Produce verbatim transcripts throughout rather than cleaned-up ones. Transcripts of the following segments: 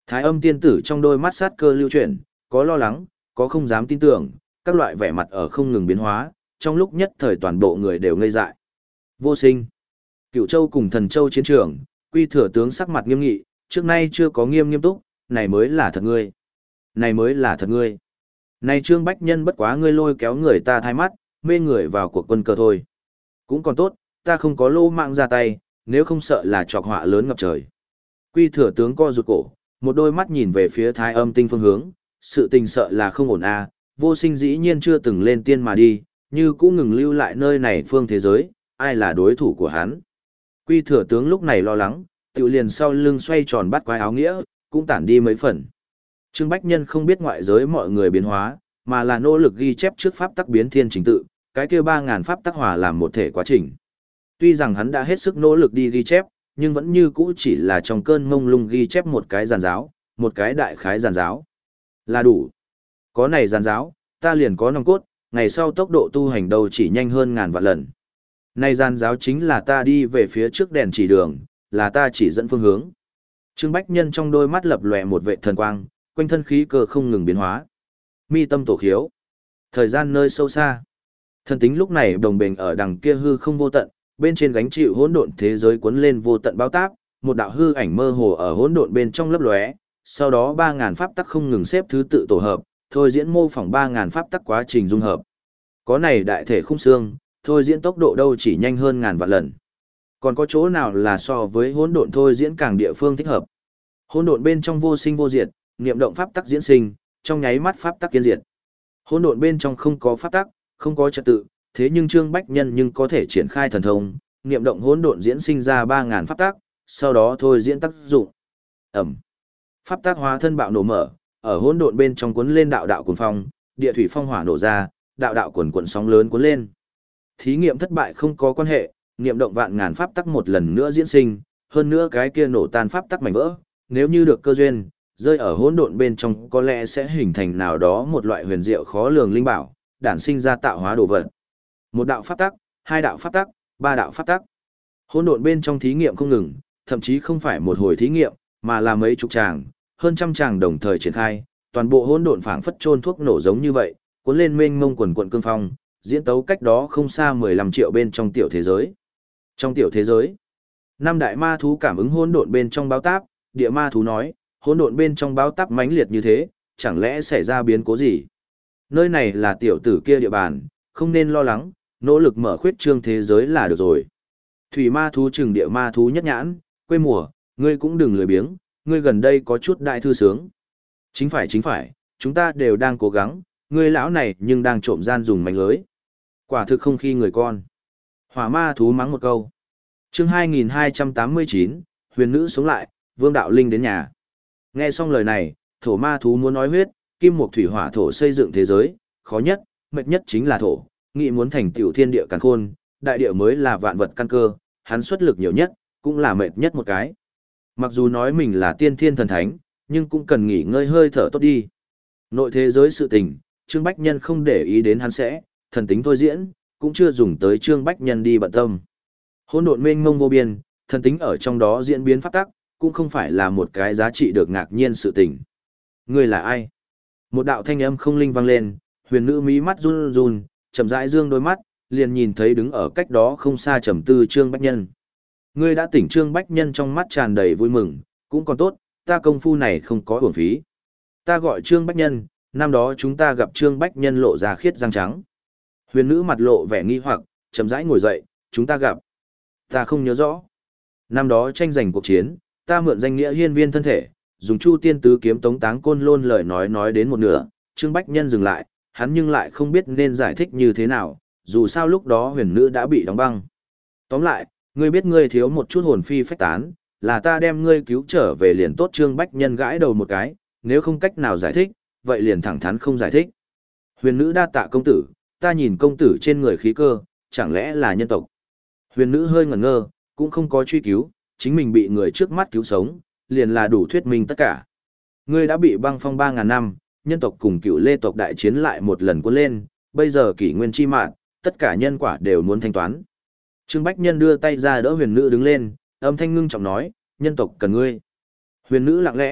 Thái âm tiên tử trong đôi mắt sát cơ lưu chuyển, có lo lắng, có không dám tin tưởng, các loại vẻ mặt ở không ngừng biến hóa, trong lúc nhất thời toàn bộ người đều ngây dại. Vô sinh. Cựu Châu cùng Thần Châu chiến trường, Quy Thừa tướng sắc mặt nghiêm nghị, trước nay chưa có nghiêm nghiêm túc, này mới là thật ngươi. Này mới là thật ngươi. Này Trương Bách Nhân bất quá ngươi lôi kéo người ta thay mắt, mê người vào cuộc quân cờ thôi. Cũng còn tốt, ta không có lô mạng ra tay, nếu không sợ là trọc họa lớn ngập trời. Quy Thừa tướng co rụt cổ, một đôi mắt nhìn về phía Thái Âm tinh phương hướng, sự tình sợ là không ổn a, vô sinh dĩ nhiên chưa từng lên tiên mà đi, như cũng ngừng lưu lại nơi này phương thế giới, ai là đối thủ của hắn. Quy Thừa tướng lúc này lo lắng, tiểu liền sau lưng xoay tròn bắt quái áo nghĩa, cũng tản đi mấy phần. Trương Bách Nhân không biết ngoại giới mọi người biến hóa, mà là nỗ lực ghi chép trước pháp tắc biến thiên trình tự, cái kia ba ngàn pháp tắc hòa làm một thể quá trình. Tuy rằng hắn đã hết sức nỗ lực đi ghi chép, nhưng vẫn như cũ chỉ là trong cơn mông lung ghi chép một cái giàn giáo, một cái đại khái giàn giáo. Là đủ. Có này giàn giáo, ta liền có nòng cốt, ngày sau tốc độ tu hành đâu chỉ nhanh hơn ngàn vạn lần. Này giàn giáo chính là ta đi về phía trước đèn chỉ đường, là ta chỉ dẫn phương hướng. Trương Bách Nhân trong đôi mắt lập lòe một vệ thần quang, quanh thân khí cơ không ngừng biến hóa. Mi tâm tổ khiếu. Thời gian nơi sâu xa. Thần tính lúc này đồng bền ở đằng kia hư không vô tận, bên trên gánh chịu hỗn độn thế giới cuốn lên vô tận bao táp, một đạo hư ảnh mơ hồ ở hỗn độn bên trong lấp lóe, sau đó ba ngàn pháp tắc không ngừng xếp thứ tự tổ hợp, thôi diễn mô phỏng ba ngàn pháp tắc quá trình dung hợp. Có này đại thể khung xương, thôi diễn tốc độ đâu chỉ nhanh hơn ngàn vạn lần. Còn có chỗ nào là so với hỗn độn thôi diễn càng địa phương thích hợp. Hỗn độn bên trong vô sinh vô diệt, niệm động pháp tắc diễn sinh, trong nháy mắt pháp tắc kiến diệt. Hỗn độn bên trong không có pháp tắc, không có trật tự, thế nhưng Trương Bách Nhân nhưng có thể triển khai thần thông, niệm động hỗn độn diễn sinh ra ba ngàn pháp tắc, sau đó thôi diễn tác dụng. Ẩm. Pháp tắc hóa thân bạo nổ mở, ở hỗn độn bên trong cuốn lên đạo đạo cuồng phong, địa thủy phong hỏa nổ ra, đạo đạo cuồn cuộn sóng lớn cuốn lên. Thí nghiệm thất bại không có quan hệ, niệm động vạn ngàn pháp tắc một lần nữa diễn sinh, hơn nữa cái kia nổ tan pháp tắc mảnh vỡ, nếu như được cơ duyên, rơi ở hỗn độn bên trong có lẽ sẽ hình thành nào đó một loại huyền diệu khó lường linh bảo, đản sinh ra tạo hóa đồ vật. Một đạo pháp tắc, hai đạo pháp tắc, ba đạo pháp tắc. Hỗn độn bên trong thí nghiệm không ngừng, thậm chí không phải một hồi thí nghiệm, mà là mấy chục tràng, hơn trăm tràng đồng thời triển khai, toàn bộ hỗn độn phảng phất chôn thuốc nổ giống như vậy, cuốn lên mênh mông quần quần cương phong, diễn tấu cách đó không xa mười lăm triệu bên trong tiểu thế giới. Trong tiểu thế giới, năm đại ma thú cảm ứng hỗn độn bên trong báo táp, địa ma thú nói, hỗn độn bên trong báo táp mãnh liệt như thế, chẳng lẽ xảy ra biến cố gì? Nơi này là tiểu tử kia địa bàn, không nên lo lắng, nỗ lực mở khuyết trương thế giới là được rồi. Thủy ma thú trừng địa ma thú nhất nhãn, quê mùa, ngươi cũng đừng lười biếng, ngươi gần đây có chút đại thư sướng. Chính phải chính phải, chúng ta đều đang cố gắng, ngươi lão này nhưng đang trộm gian dùng mánh lưới. Quả thực không khi người con. Hỏa ma thú mắng một câu. Chương hai nghìn hai trăm tám mươi chín, huyền nữ sống lại, Vương Đạo Linh đến nhà. Nghe xong lời này, thổ ma thú muốn nói huyết, kim mộc thủy hỏa thổ xây dựng thế giới, khó nhất, mệt nhất chính là thổ, nghĩ muốn thành tiểu thiên địa càn khôn, đại địa mới là vạn vật căn cơ, hắn xuất lực nhiều nhất, cũng là mệt nhất một cái. Mặc dù nói mình là tiên thiên thần thánh, nhưng cũng cần nghỉ ngơi hơi thở tốt đi. Nội thế giới sự tình, Trương Bách Nhân không để ý đến hắn sẽ, thần tính thôi diễn, cũng chưa dùng tới Trương Bách Nhân đi bận tâm. Hỗn độn mênh mông vô biên, thần tính ở trong đó diễn biến pháp tắc, cũng không phải là một cái giá trị được ngạc nhiên sự tình. Ngươi là ai? Một đạo thanh âm không linh vang lên, huyền nữ mí mắt run run, chậm rãi dương đôi mắt, liền nhìn thấy đứng ở cách đó không xa trầm tư Trương Bách Nhân. Ngươi đã tỉnh. Trương Bách Nhân trong mắt tràn đầy vui mừng, cũng còn tốt, ta công phu này không có uổng phí. Ta gọi Trương Bách Nhân, năm đó chúng ta gặp Trương Bách Nhân lộ ra khiết răng trắng. Huyền nữ mặt lộ vẻ nghi hoặc, chậm rãi ngồi dậy, chúng ta gặp. Ta không nhớ rõ. Năm đó tranh giành cuộc chiến, ta mượn danh nghĩa hiên viên thân thể, dùng Chu Tiên Tứ kiếm tống táng côn lôn lời nói nói đến một nửa, Trương Bách Nhân dừng lại, hắn nhưng lại không biết nên giải thích như thế nào, dù sao lúc đó huyền nữ đã bị đóng băng. Tóm lại, ngươi biết ngươi thiếu một chút hồn phi phách tán, là ta đem ngươi cứu trở về liền tốt. Trương Bách Nhân gãi đầu một cái, nếu không cách nào giải thích, vậy liền thẳng thắn không giải thích. Huyền nữ đa tạ công tử, ta nhìn công tử trên người khí cơ, chẳng lẽ là nhân tộc. Huyền nữ hơi ngẩn ngơ, cũng không có truy cứu, chính mình bị người trước mắt cứu sống, liền là đủ thuyết minh tất cả. Ngươi đã bị băng phong ba ngàn năm, nhân tộc cùng cựu lê tộc đại chiến lại một lần cuốn lên, bây giờ kỷ nguyên chi mạng, tất cả nhân quả đều muốn thanh toán. Trương Bách Nhân đưa tay ra đỡ huyền nữ đứng lên, âm thanh ngưng trọng nói, nhân tộc cần ngươi. Huyền nữ lặng lẽ,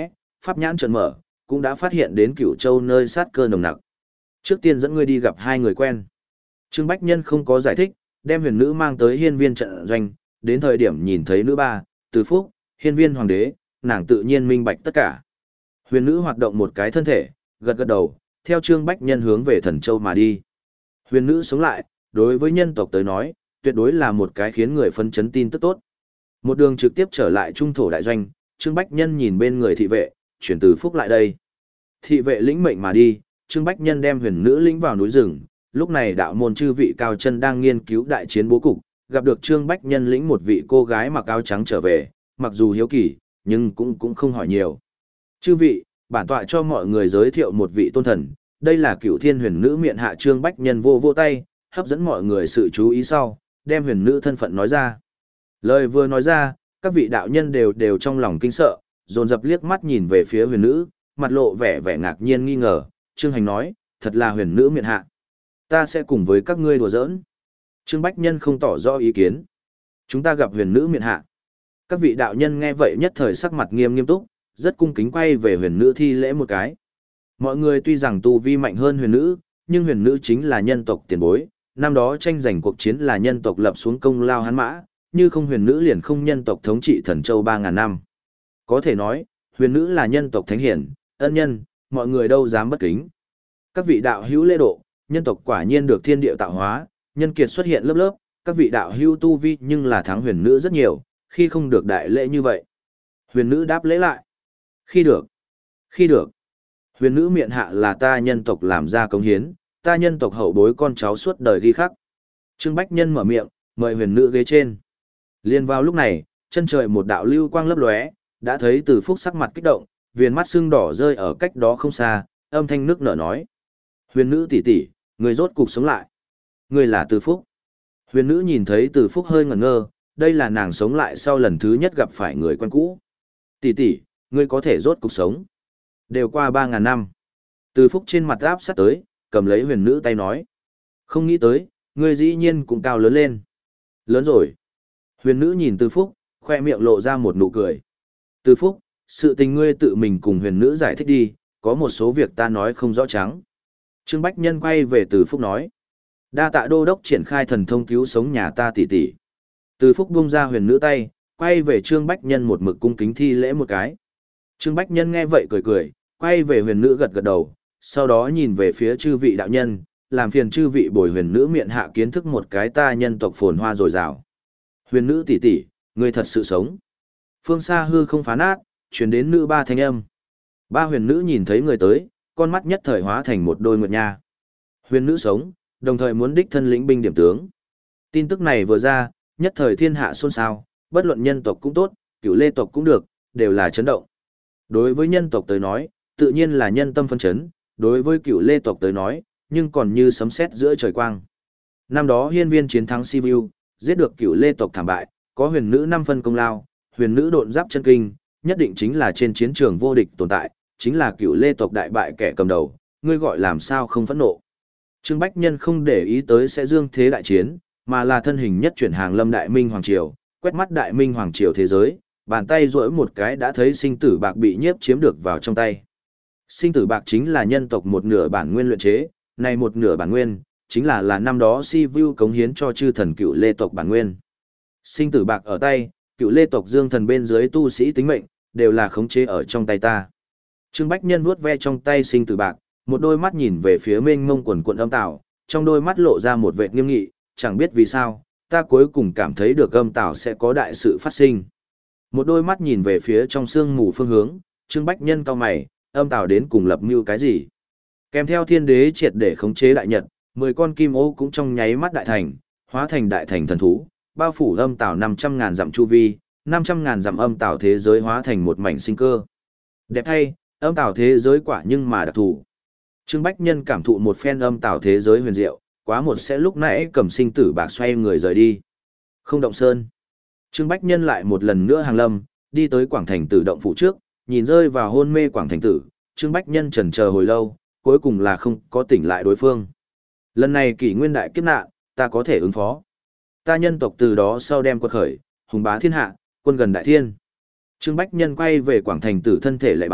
pháp nhãn trợn mở, cũng đã phát hiện đến Cửu Châu nơi sát cơ nồng nặc. Trước tiên dẫn ngươi đi gặp hai người quen. Trương Bách Nhân không có giải thích, đem huyền nữ mang tới hiên viên trận doanh, đến thời điểm nhìn thấy nữ ba, Từ Phúc, hiên viên hoàng đế, nàng tự nhiên minh bạch tất cả. Huyền nữ hoạt động một cái thân thể, gật gật đầu, theo Trương Bách Nhân hướng về Thần Châu mà đi. Huyền nữ sống lại, đối với nhân tộc tới nói, tuyệt đối là một cái khiến người phấn chấn tin tức tốt. Một đường trực tiếp trở lại trung thổ đại doanh, Trương Bách Nhân nhìn bên người thị vệ, chuyển Từ Phúc lại đây. Thị vệ lĩnh mệnh mà đi, Trương Bách Nhân đem huyền nữ lĩnh vào núi rừng, lúc này đạo môn chư vị cao chân đang nghiên cứu đại chiến bố cục, gặp được Trương Bách Nhân lĩnh một vị cô gái mặc áo trắng trở về, mặc dù hiếu kỳ, nhưng cũng cũng không hỏi nhiều. Chư vị, bản tọa cho mọi người giới thiệu một vị tôn thần, đây là Cửu Thiên huyền nữ miện hạ. Trương Bách Nhân vô vô tay, hấp dẫn mọi người sự chú ý sau, đem huyền nữ thân phận nói ra. Lời vừa nói ra, các vị đạo nhân đều đều trong lòng kinh sợ, dồn dập liếc mắt nhìn về phía huyền nữ, mặt lộ vẻ vẻ ngạc nhiên nghi ngờ. Trương Hành nói, thật là huyền nữ miện hạ. Ta sẽ cùng với các ngươi đùa giỡn. Trương Bách Nhân không tỏ rõ ý kiến. Chúng ta gặp huyền nữ miện hạ. Các vị đạo nhân nghe vậy nhất thời sắc mặt nghiêm nghiêm túc, rất cung kính quay về huyền nữ thi lễ một cái. Mọi người tuy rằng tu vi mạnh hơn huyền nữ, nhưng huyền nữ chính là nhân tộc tiền bối, năm đó tranh giành cuộc chiến là nhân tộc lập xuống công lao hán mã, như không huyền nữ liền không nhân tộc thống trị Thần Châu ba ngàn năm. Có thể nói, huyền nữ là nhân tộc thánh hiển, ân nhân, mọi người đâu dám bất kính. Các vị đạo hữu lễ độ, nhân tộc quả nhiên được thiên địa tạo hóa, nhân kiệt xuất hiện lớp lớp, các vị đạo hữu tu vi nhưng là thắng huyền nữ rất nhiều, khi không được đại lễ như vậy. Huyền nữ đáp lễ lại. Khi được. Khi được. Huyền nữ miện hạ là ta nhân tộc làm ra cống hiến, ta nhân tộc hậu bối con cháu suốt đời ghi khắc. Trương Bách Nhân mở miệng, mời huyền nữ ghế trên. Liên vào lúc này, chân trời một đạo lưu quang lấp lóe, đã thấy Từ Phúc sắc mặt kích động, viền mắt sưng đỏ rơi ở cách đó không xa, âm thanh nước nở nói: "Huyền nữ tỷ tỷ, người rốt cục sống lại. Người là Từ Phúc." Huyền nữ nhìn thấy Từ Phúc hơi ngẩn ngơ, đây là nàng sống lại sau lần thứ nhất gặp phải người quen cũ. "Tỷ tỷ, ngươi có thể rốt cục sống. Đều qua ba ngàn năm." Từ Phúc trên mặt áp sát tới, cầm lấy huyền nữ tay nói: "Không nghĩ tới, ngươi dĩ nhiên cũng cao lớn lên." "Lớn rồi." Huyền nữ nhìn Từ Phúc, khoe miệng lộ ra một nụ cười. "Từ Phúc, sự tình ngươi tự mình cùng huyền nữ giải thích đi, có một số việc ta nói không rõ trắng." Trương Bách Nhân quay về Từ Phúc nói: "Đa tạ đô đốc triển khai thần thông cứu sống nhà ta tỷ tỷ." Từ Phúc buông ra huyền nữ tay, quay về Trương Bách Nhân một mực cung kính thi lễ một cái. Trương Bách Nhân nghe vậy cười cười, quay về huyền nữ gật gật đầu, sau đó nhìn về phía chư vị đạo nhân, làm phiền chư vị bồi huyền nữ miệng hạ kiến thức một cái ta nhân tộc phồn hoa dồi dào. "Huyền nữ tỷ tỷ, ngươi thật sự sống." Phương xa hư không phá nát, truyền đến nữ ba thanh âm. Ba huyền nữ nhìn thấy người tới, con mắt nhất thời hóa thành một đôi nguyệt nha. Huyền nữ sống, đồng thời muốn đích thân lĩnh binh điểm tướng. Tin tức này vừa ra, nhất thời thiên hạ xôn xao, bất luận nhân tộc cũng tốt, Cửu Lê tộc cũng được, đều là chấn động. Đối với nhân tộc tới nói, tự nhiên là nhân tâm phân chấn, đối với Cửu Lê tộc tới nói, nhưng còn như sấm sét giữa trời quang. Năm đó hiên viên chiến thắng Sibiu, giết được Cửu Lê tộc thảm bại, có huyền nữ năm phân công lao, huyền nữ độn giáp chân kinh, nhất định chính là trên chiến trường vô địch tồn tại, chính là Cửu Lê tộc đại bại kẻ cầm đầu, ngươi gọi làm sao không phẫn nộ. Trương Bách Nhân không để ý tới sẽ dương thế đại chiến, mà là thân hình nhất chuyển hàng lâm Đại Minh Hoàng Triều, quét mắt Đại Minh Hoàng Triều thế giới, bàn tay duỗi một cái đã thấy sinh tử bạc bị nhiếp chiếm được vào trong tay. Sinh tử bạc chính là nhân tộc một nửa bản nguyên luyện chế, này một nửa bản nguyên, chính là là năm đó Sivu cống hiến cho chư thần Cửu Lê tộc bản nguyên. Sinh tử bạc ở tay, Cửu Lê tộc dương thần bên dưới tu sĩ tính mệnh, đều là khống chế ở trong tay ta. Trương Bách Nhân vuốt ve trong tay sinh tử bạc, một đôi mắt nhìn về phía mênh mông quần quần âm tảo, trong đôi mắt lộ ra một vẻ nghiêm nghị, chẳng biết vì sao, ta cuối cùng cảm thấy được âm tảo sẽ có đại sự phát sinh. Một đôi mắt nhìn về phía trong sương mù phương hướng, Trương Bách Nhân cau mày, âm tảo đến cùng lập mưu cái gì? Kèm theo thiên đế triệt để khống chế đại nhật, mười con kim ô cũng trong nháy mắt đại thành, hóa thành đại thành thần thú, bao phủ âm tảo năm trăm ngàn dặm chu vi, năm trăm ngàn dặm âm tảo thế giới hóa thành một mảnh sinh cơ. Đẹp thay, âm tảo thế giới quả nhưng mà đặc thù. Trương Bách Nhân cảm thụ một phen âm tảo thế giới huyền diệu, quá một sẽ lúc nãy cầm sinh tử bạc xoay người rời đi. Không động sơn. Trương Bách Nhân lại một lần nữa hàng lâm, đi tới Quảng Thành Tử động phủ trước, nhìn rơi vào hôn mê Quảng Thành Tử, Trương Bách Nhân chần chờ hồi lâu, cuối cùng là không có tỉnh lại đối phương. Lần này kỷ nguyên đại kiếp nạn, ta có thể ứng phó. Ta nhân tộc từ đó sau đem quật khởi, hùng bá thiên hạ, quân gần đại thiên. Trương Bách Nhân quay về Quảng Thành Tử thân thể lạy bái,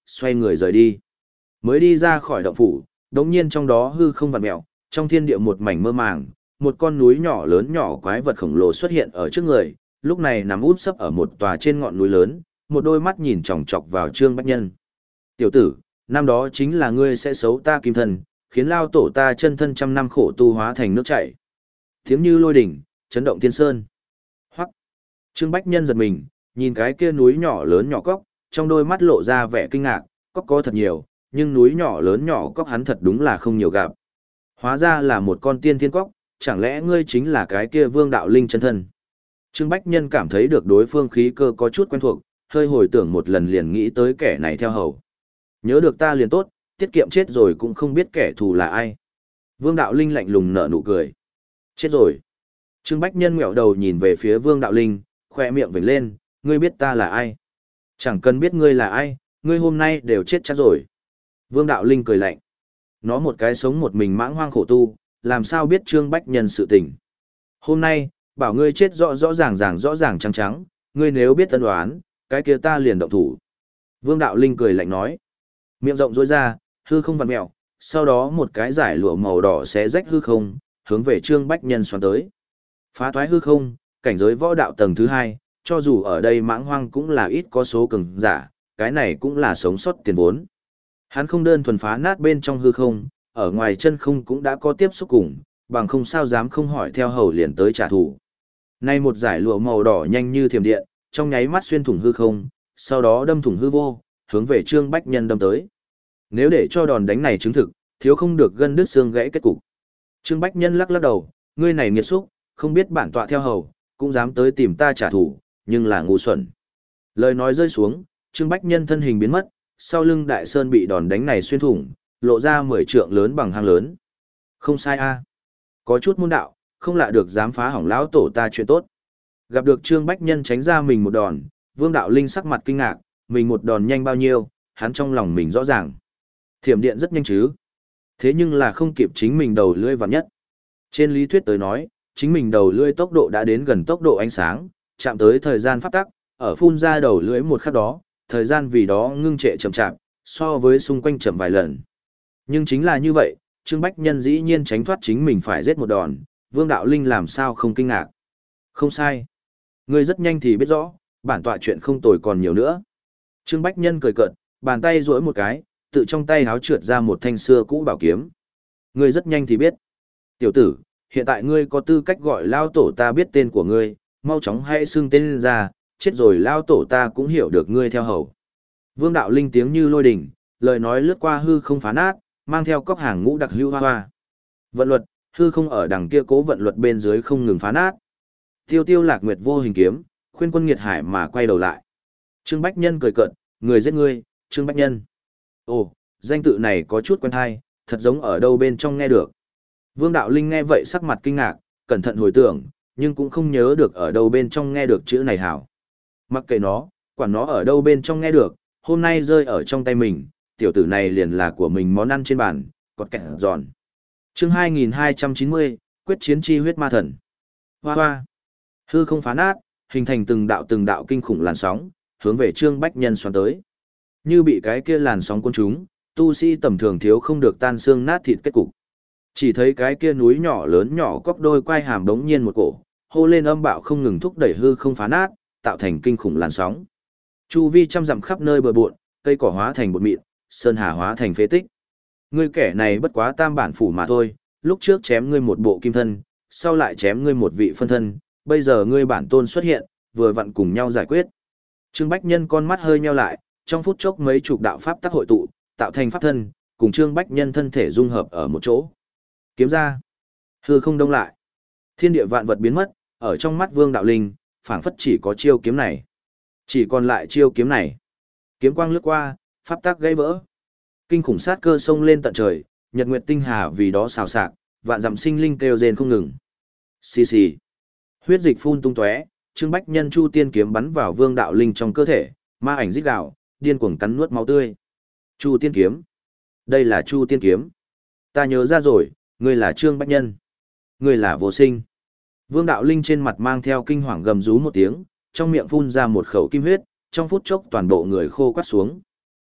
xoay người rời đi. Mới đi ra khỏi động phủ, đống nhiên trong đó hư không vặn mèo, trong thiên địa một mảnh mơ màng, một con núi nhỏ lớn nhỏ quái vật khổng lồ xuất hiện ở trước người, lúc này nằm úp sấp ở một tòa trên ngọn núi lớn, một đôi mắt nhìn chòng chọc vào Trương Bách Nhân. Tiểu tử, năm đó chính là ngươi sẽ xấu ta kim thân, khiến lao tổ ta chân thân trăm năm khổ tu hóa thành nước chảy. Tiếng như lôi đỉnh, chấn động thiên sơn. Hoắc. Trương Bách Nhân giật mình, nhìn cái kia núi nhỏ lớn nhỏ cóc, trong đôi mắt lộ ra vẻ kinh ngạc, cóc có thật nhiều, nhưng núi nhỏ lớn nhỏ cóc hắn thật đúng là không nhiều gặp. Hóa ra là một con tiên thiên cóc, chẳng lẽ ngươi chính là cái kia Vương Đạo Linh chân thân? Trương Bách Nhân cảm thấy được đối phương khí cơ có chút quen thuộc, hơi hồi tưởng một lần liền nghĩ tới kẻ này theo hầu. Nhớ được ta liền tốt, tiết kiệm chết rồi cũng không biết kẻ thù là ai. Vương Đạo Linh lạnh lùng nở nụ cười. Chết rồi. Trương Bách Nhân ngẹo đầu nhìn về phía Vương Đạo Linh, khoe miệng vểnh lên, ngươi biết ta là ai? Chẳng cần biết ngươi là ai, ngươi hôm nay đều chết chắc rồi. Vương Đạo Linh cười lạnh. Nó một cái sống một mình mãng hoang khổ tu, làm sao biết Trương Bách Nhân sự tình. Hôm nay, bảo ngươi chết rõ rõ ràng ràng rõ ràng trắng trắng, ngươi nếu biết tân đoán, cái kia ta liền động thủ. Vương Đạo Linh cười lạnh nói. Miệng rộng rối ra, hư không vặn mèo, sau đó một cái giải lụa màu đỏ xé rách hư không, hướng về Trương Bách Nhân xoắn tới. Phá thoái hư không, cảnh giới võ đạo tầng thứ hai, cho dù ở đây mãng hoang cũng là ít có số cường giả, cái này cũng là sống sót tiền vốn. Hắn không đơn thuần phá nát bên trong hư không, ở ngoài chân không cũng đã có tiếp xúc cùng, bằng không sao dám không hỏi theo hầu liền tới trả thù. Nay một giải lụa màu đỏ nhanh như thiểm điện, trong nháy mắt xuyên thủng hư không, sau đó đâm thủng hư vô, hướng về Trương Bách Nhân đâm tới. Nếu để cho đòn đánh này chứng thực, thiếu không được gân đứt xương gãy kết cục. Trương Bách Nhân lắc lắc đầu, ngươi này nghiệt xúc, không biết bản tọa theo hầu, cũng dám tới tìm ta trả thù, nhưng là ngu xuẩn. Lời nói rơi xuống, Trương Bách Nhân thân hình biến mất, sau lưng Đại Sơn bị đòn đánh này xuyên thủng, lộ ra mười trượng lớn bằng hang lớn. Không sai a, có chút môn đạo, không lạ được dám phá hỏng lão tổ ta chuyện tốt. Gặp được Trương Bách Nhân tránh ra mình một đòn, Vương Đạo Linh sắc mặt kinh ngạc, mình một đòn nhanh bao nhiêu, hắn trong lòng mình rõ ràng. Thiểm điện rất nhanh chứ. Thế nhưng là không kịp chính mình đầu lưỡi vặn nhất. Trên lý thuyết tới nói, chính mình đầu lưỡi tốc độ đã đến gần tốc độ ánh sáng, chạm tới thời gian pháp tắc, ở phun ra đầu lưỡi một khắc đó, thời gian vì đó ngưng trệ chậm chạp, so với xung quanh chậm vài lần. Nhưng chính là như vậy, Trương Bách Nhân dĩ nhiên tránh thoát chính mình phải giết một đòn, Vương Đạo Linh làm sao không kinh ngạc. Không sai. Ngươi rất nhanh thì biết rõ, bản tọa chuyện không tồi còn nhiều nữa. Trương Bách Nhân cười cợt, bàn tay duỗi một cái, tự trong tay háo trượt ra một thanh xưa cũ bảo kiếm. Ngươi rất nhanh thì biết. Tiểu tử, hiện tại ngươi có tư cách gọi lao tổ ta biết tên của ngươi, mau chóng hãy xưng tên lên ra, chết rồi lao tổ ta cũng hiểu được ngươi theo hầu. Vương Đạo Linh tiếng như lôi đỉnh, lời nói lướt qua hư không phá nát, mang theo cốc hàng ngũ đặc hưu hoa hoa. Vận luật, hư không ở đằng kia cố vận luật bên dưới không ngừng phá nát. Tiêu tiêu lạc nguyệt vô hình kiếm, khuyên quân nghiệt hải mà quay đầu lại. Trương Bách Nhân cười cợt, người giết ngươi, Trương Bách Nhân. Ồ, danh tự này có chút quen thai, thật giống ở đâu bên trong nghe được. Vương Đạo Linh nghe vậy sắc mặt kinh ngạc, cẩn thận hồi tưởng, nhưng cũng không nhớ được ở đâu bên trong nghe được chữ này hảo. Mặc kệ nó, quản nó ở đâu bên trong nghe được, hôm nay rơi ở trong tay mình, tiểu tử này liền là của mình món ăn trên bàn, cọt kẹt giòn. Chương hai nghìn hai trăm chín mươi, quyết chiến chi huyết ma thần. Hoa hoa. Hư không phá nát, hình thành từng đạo từng đạo kinh khủng làn sóng, hướng về Trương Bách Nhân xoắn tới. Như bị cái kia làn sóng cuốn trúng, tu sĩ tầm thường thiếu không được tan xương nát thịt kết cục. Chỉ thấy cái kia núi nhỏ lớn nhỏ cóc đôi quai hàm đống nhiên một cổ, hô lên âm bạo không ngừng thúc đẩy hư không phá nát, tạo thành kinh khủng làn sóng. Chu vi trăm dặm khắp nơi bờ bộn, cây cỏ hóa thành bột mịn, sơn hà hóa thành phế tích. Ngươi kẻ này bất quá tam bản phủ mà thôi, lúc trước chém ngươi một bộ kim thân, sau lại chém ngươi một vị phân thân, bây giờ ngươi bản tôn xuất hiện, vừa vặn cùng nhau giải quyết. Trương Bách Nhân con mắt hơi nheo lại, trong phút chốc mấy chục đạo pháp tác hội tụ, tạo thành pháp thân, cùng Trương Bách Nhân thân thể dung hợp ở một chỗ. Kiếm ra, hư không đông lại, thiên địa vạn vật biến mất, ở trong mắt Vương Đạo Linh, phảng phất chỉ có chiêu kiếm này, chỉ còn lại chiêu kiếm này. Kiếm quang lướt qua, pháp tác gãy vỡ, kinh khủng sát cơ sông lên tận trời, nhật nguyệt tinh hà vì đó xào xạc, vạn dặm sinh linh kêu rên không ngừng. Xì xì, huyết dịch phun tung tóe, Trương Bách Nhân chu tiên kiếm bắn vào Vương Đạo Linh trong cơ thể, ma ảnh rít gào, điên cuồng cắn nuốt máu tươi. Chu tiên kiếm, đây là Chu tiên kiếm. Ta nhớ ra rồi, ngươi là Trương Bách Nhân, ngươi là Vô Sinh. Vương Đạo Linh trên mặt mang theo kinh hoàng gầm rú một tiếng, trong miệng phun ra một khẩu kim huyết, trong phút chốc toàn bộ người khô quắt xuống.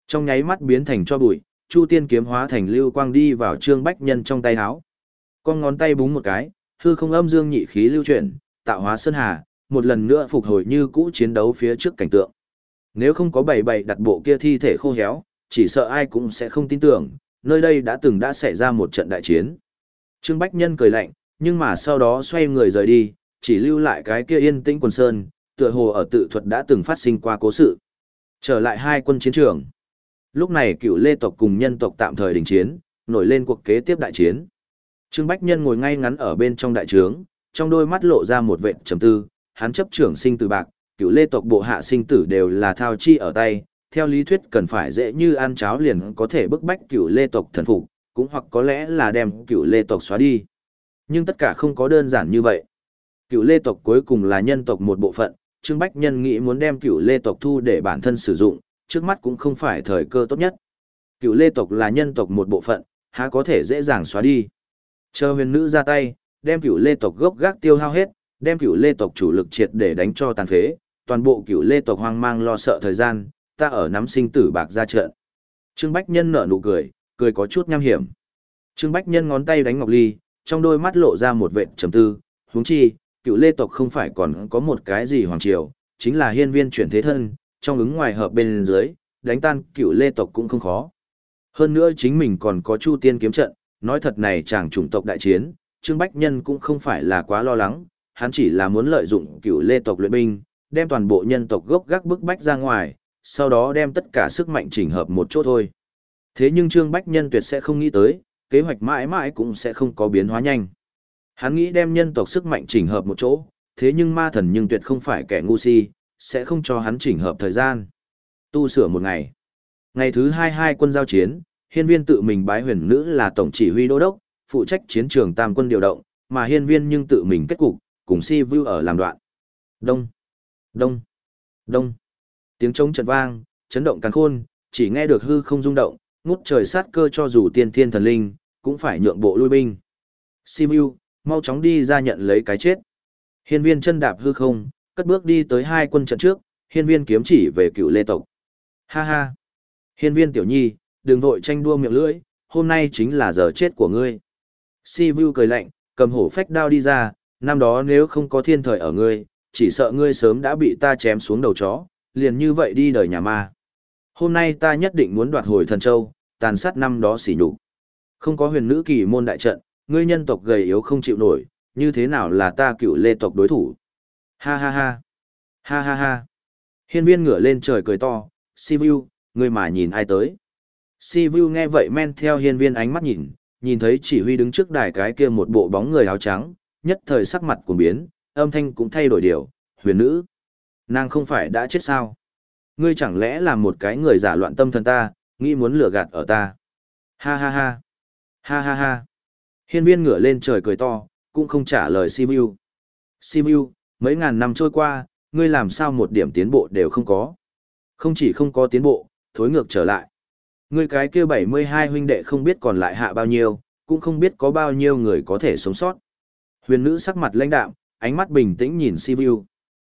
Trong nháy mắt biến thành cho bụi, Chu Tiên kiếm hóa thành lưu quang đi vào Trương Bách Nhân trong tay áo. Con ngón tay búng một cái, hư không âm dương nhị khí lưu chuyển, tạo hóa sơn hà, một lần nữa phục hồi như cũ chiến đấu phía trước cảnh tượng. Nếu không có bảy bảy đặt bộ kia thi thể khô héo, chỉ sợ ai cũng sẽ không tin tưởng, nơi đây đã từng đã xảy ra một trận đại chiến. Trương Bách Nhân cười lạnh, nhưng mà sau đó xoay người rời đi, chỉ lưu lại cái kia yên tĩnh quần sơn, tựa hồ ở tự thuật đã từng phát sinh qua cố sự. Trở lại hai quân chiến trường. Lúc này Cựu Lê tộc cùng nhân tộc tạm thời đình chiến, nổi lên cuộc kế tiếp đại chiến. Trương Bách Nhân ngồi ngay ngắn ở bên trong đại trướng, trong đôi mắt lộ ra một vệt trầm tư, hắn chấp trưởng sinh tử bạc, Cựu Lê tộc bộ hạ sinh tử đều là thao chi ở tay, theo lý thuyết cần phải dễ như ăn cháo liền có thể bức bách Cựu Lê tộc thần phục, cũng hoặc có lẽ là đem Cựu Lê tộc xóa đi. Nhưng tất cả không có đơn giản như vậy. Cựu Lê tộc cuối cùng là nhân tộc một bộ phận, Trương Bách Nhân nghĩ muốn đem Cựu Lê tộc thu để bản thân sử dụng, trước mắt cũng không phải thời cơ tốt nhất. Cựu Lê tộc là nhân tộc một bộ phận, há có thể dễ dàng xóa đi. Chờ huyền nữ ra tay, đem Cựu Lê tộc gốc gác tiêu hao hết, đem Cựu Lê tộc chủ lực triệt để đánh cho tàn phế, toàn bộ Cựu Lê tộc hoang mang lo sợ thời gian, ta ở nắm sinh tử bạc ra trận. Trương Bách Nhân nở nụ cười, cười có chút nham hiểm. Trương Bách Nhân ngón tay đánh ngọc ly, trong đôi mắt lộ ra một vệt trầm tư, huống chi, Cựu Lê tộc không phải còn có một cái gì hoàng triều, chính là hiên viên chuyển thế thân, trong ứng ngoài hợp bên dưới, đánh tan Cựu Lê tộc cũng không khó. Hơn nữa chính mình còn có Chu Tiên kiếm trận, nói thật này chàng chủng tộc đại chiến, Trương Bách Nhân cũng không phải là quá lo lắng, hắn chỉ là muốn lợi dụng Cựu Lê tộc luyện binh, đem toàn bộ nhân tộc gốc gác bức bách ra ngoài, sau đó đem tất cả sức mạnh chỉnh hợp một chỗ thôi. Thế nhưng Trương Bách Nhân tuyệt sẽ không nghĩ tới, kế hoạch mãi mãi cũng sẽ không có biến hóa nhanh. Hắn nghĩ đem nhân tộc sức mạnh chỉnh hợp một chỗ, thế nhưng ma thần nhưng tuyệt không phải kẻ ngu si, sẽ không cho hắn chỉnh hợp thời gian. Tu sửa một ngày. Ngày thứ hai hai quân giao chiến, hiên viên tự mình bái huyền nữ là tổng chỉ huy đô đốc, phụ trách chiến trường tam quân điều động, mà hiên viên nhưng tự mình kết cục, cùng si view ở làm đoạn. Đông, đông, đông. Tiếng trống trận vang, chấn động càn khôn, chỉ nghe được hư không rung động, ngút trời sát cơ cho dù tiên thiên thần linh, cũng phải nhượng bộ lui binh. Si view, mau chóng đi ra nhận lấy cái chết. Hiên viên chân đạp hư không, cất bước đi tới hai quân trận trước, hiên viên kiếm chỉ về Cựu Lê tộc. Ha ha! Hiên viên tiểu nhi, đừng vội tranh đua miệng lưỡi, hôm nay chính là giờ chết của ngươi. Si Vu cười lạnh, cầm hổ phách đao đi ra, năm đó nếu không có thiên thời ở ngươi, chỉ sợ ngươi sớm đã bị ta chém xuống đầu chó, liền như vậy đi đời nhà ma. Hôm nay ta nhất định muốn đoạt hồi thần châu, tàn sát năm đó sỉ nhục. Không có huyền nữ kỳ môn đại trận, ngươi nhân tộc gầy yếu không chịu nổi, như thế nào là ta Cựu Lê tộc đối thủ? Ha ha ha! Ha ha ha! Hiên viên ngửa lên trời cười to, Si Vu, ngươi mà nhìn ai tới? Si Vu nghe vậy men theo hiên viên ánh mắt nhìn, nhìn thấy chỉ huy đứng trước đài cái kia một bộ bóng người áo trắng, nhất thời sắc mặt cuồng biến, âm thanh cũng thay đổi điều, huyền nữ. Nàng không phải đã chết sao? Ngươi chẳng lẽ là một cái người giả loạn tâm thần ta, nghĩ muốn lừa gạt ở ta? Ha ha ha! Ha ha ha! Hiên viên ngửa lên trời cười to, cũng không trả lời Si Vu. Si Vu, mấy ngàn năm trôi qua, ngươi làm sao một điểm tiến bộ đều không có? Không chỉ không có tiến bộ, thối ngược trở lại. Ngươi cái kia bảy mươi hai huynh đệ không biết còn lại hạ bao nhiêu, cũng không biết có bao nhiêu người có thể sống sót. Huyền nữ sắc mặt lãnh đạm, ánh mắt bình tĩnh nhìn Si Vu.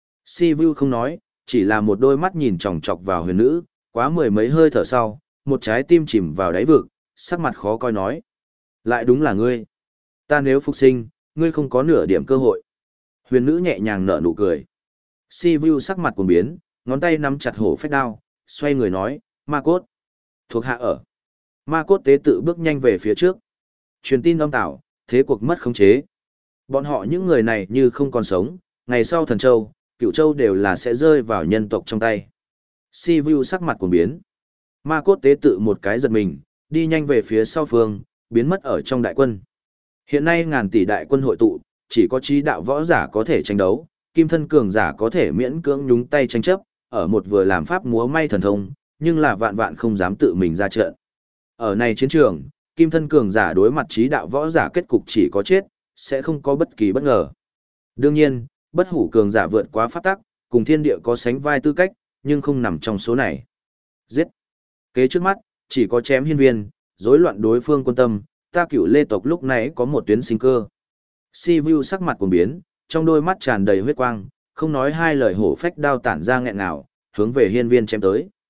Si Vu không nói, chỉ là một đôi mắt nhìn chòng chọc vào huyền nữ, quá mười mấy hơi thở sau, một trái tim chìm vào đáy vực, sắc mặt khó coi nói. Lại đúng là ngươi. Ta nếu phục sinh, ngươi không có nửa điểm cơ hội. Huyền nữ nhẹ nhàng nở nụ cười. Si Vu sắc mặt cuồng biến, ngón tay nắm chặt hổ phách đao, xoay người nói, ma cốt. Thuộc hạ ở. Ma cốt tế tự bước nhanh về phía trước. Truyền tin âm tảo, thế cuộc mất khống chế. Bọn họ những người này như không còn sống, ngày sau thần châu, cựu châu đều là sẽ rơi vào nhân tộc trong tay. Si Vu sắc mặt cuồng biến. Ma cốt tế tự một cái giật mình, đi nhanh về phía sau phương, biến mất ở trong đại quân. Hiện nay ngàn tỷ đại quân hội tụ, chỉ có trí đạo võ giả có thể tranh đấu, kim thân cường giả có thể miễn cưỡng nhúng tay tranh chấp, ở một vừa làm pháp múa may thần thông, nhưng là vạn vạn không dám tự mình ra trận. Ở này chiến trường, kim thân cường giả đối mặt trí đạo võ giả kết cục chỉ có chết, sẽ không có bất kỳ bất ngờ. Đương nhiên, bất hủ cường giả vượt quá pháp tắc, cùng thiên địa có sánh vai tư cách, nhưng không nằm trong số này. Giết! Kế trước mắt, chỉ có chém hiên viên, rối loạn đối phương quân tâm, ta Cựu Lê tộc lúc này có một tuyến sinh cơ. Si Vu sắc mặt cuồng biến, trong đôi mắt tràn đầy huyết quang, không nói hai lời hổ phách đao tản ra nghẹn ngào, hướng về hiên viên chém tới.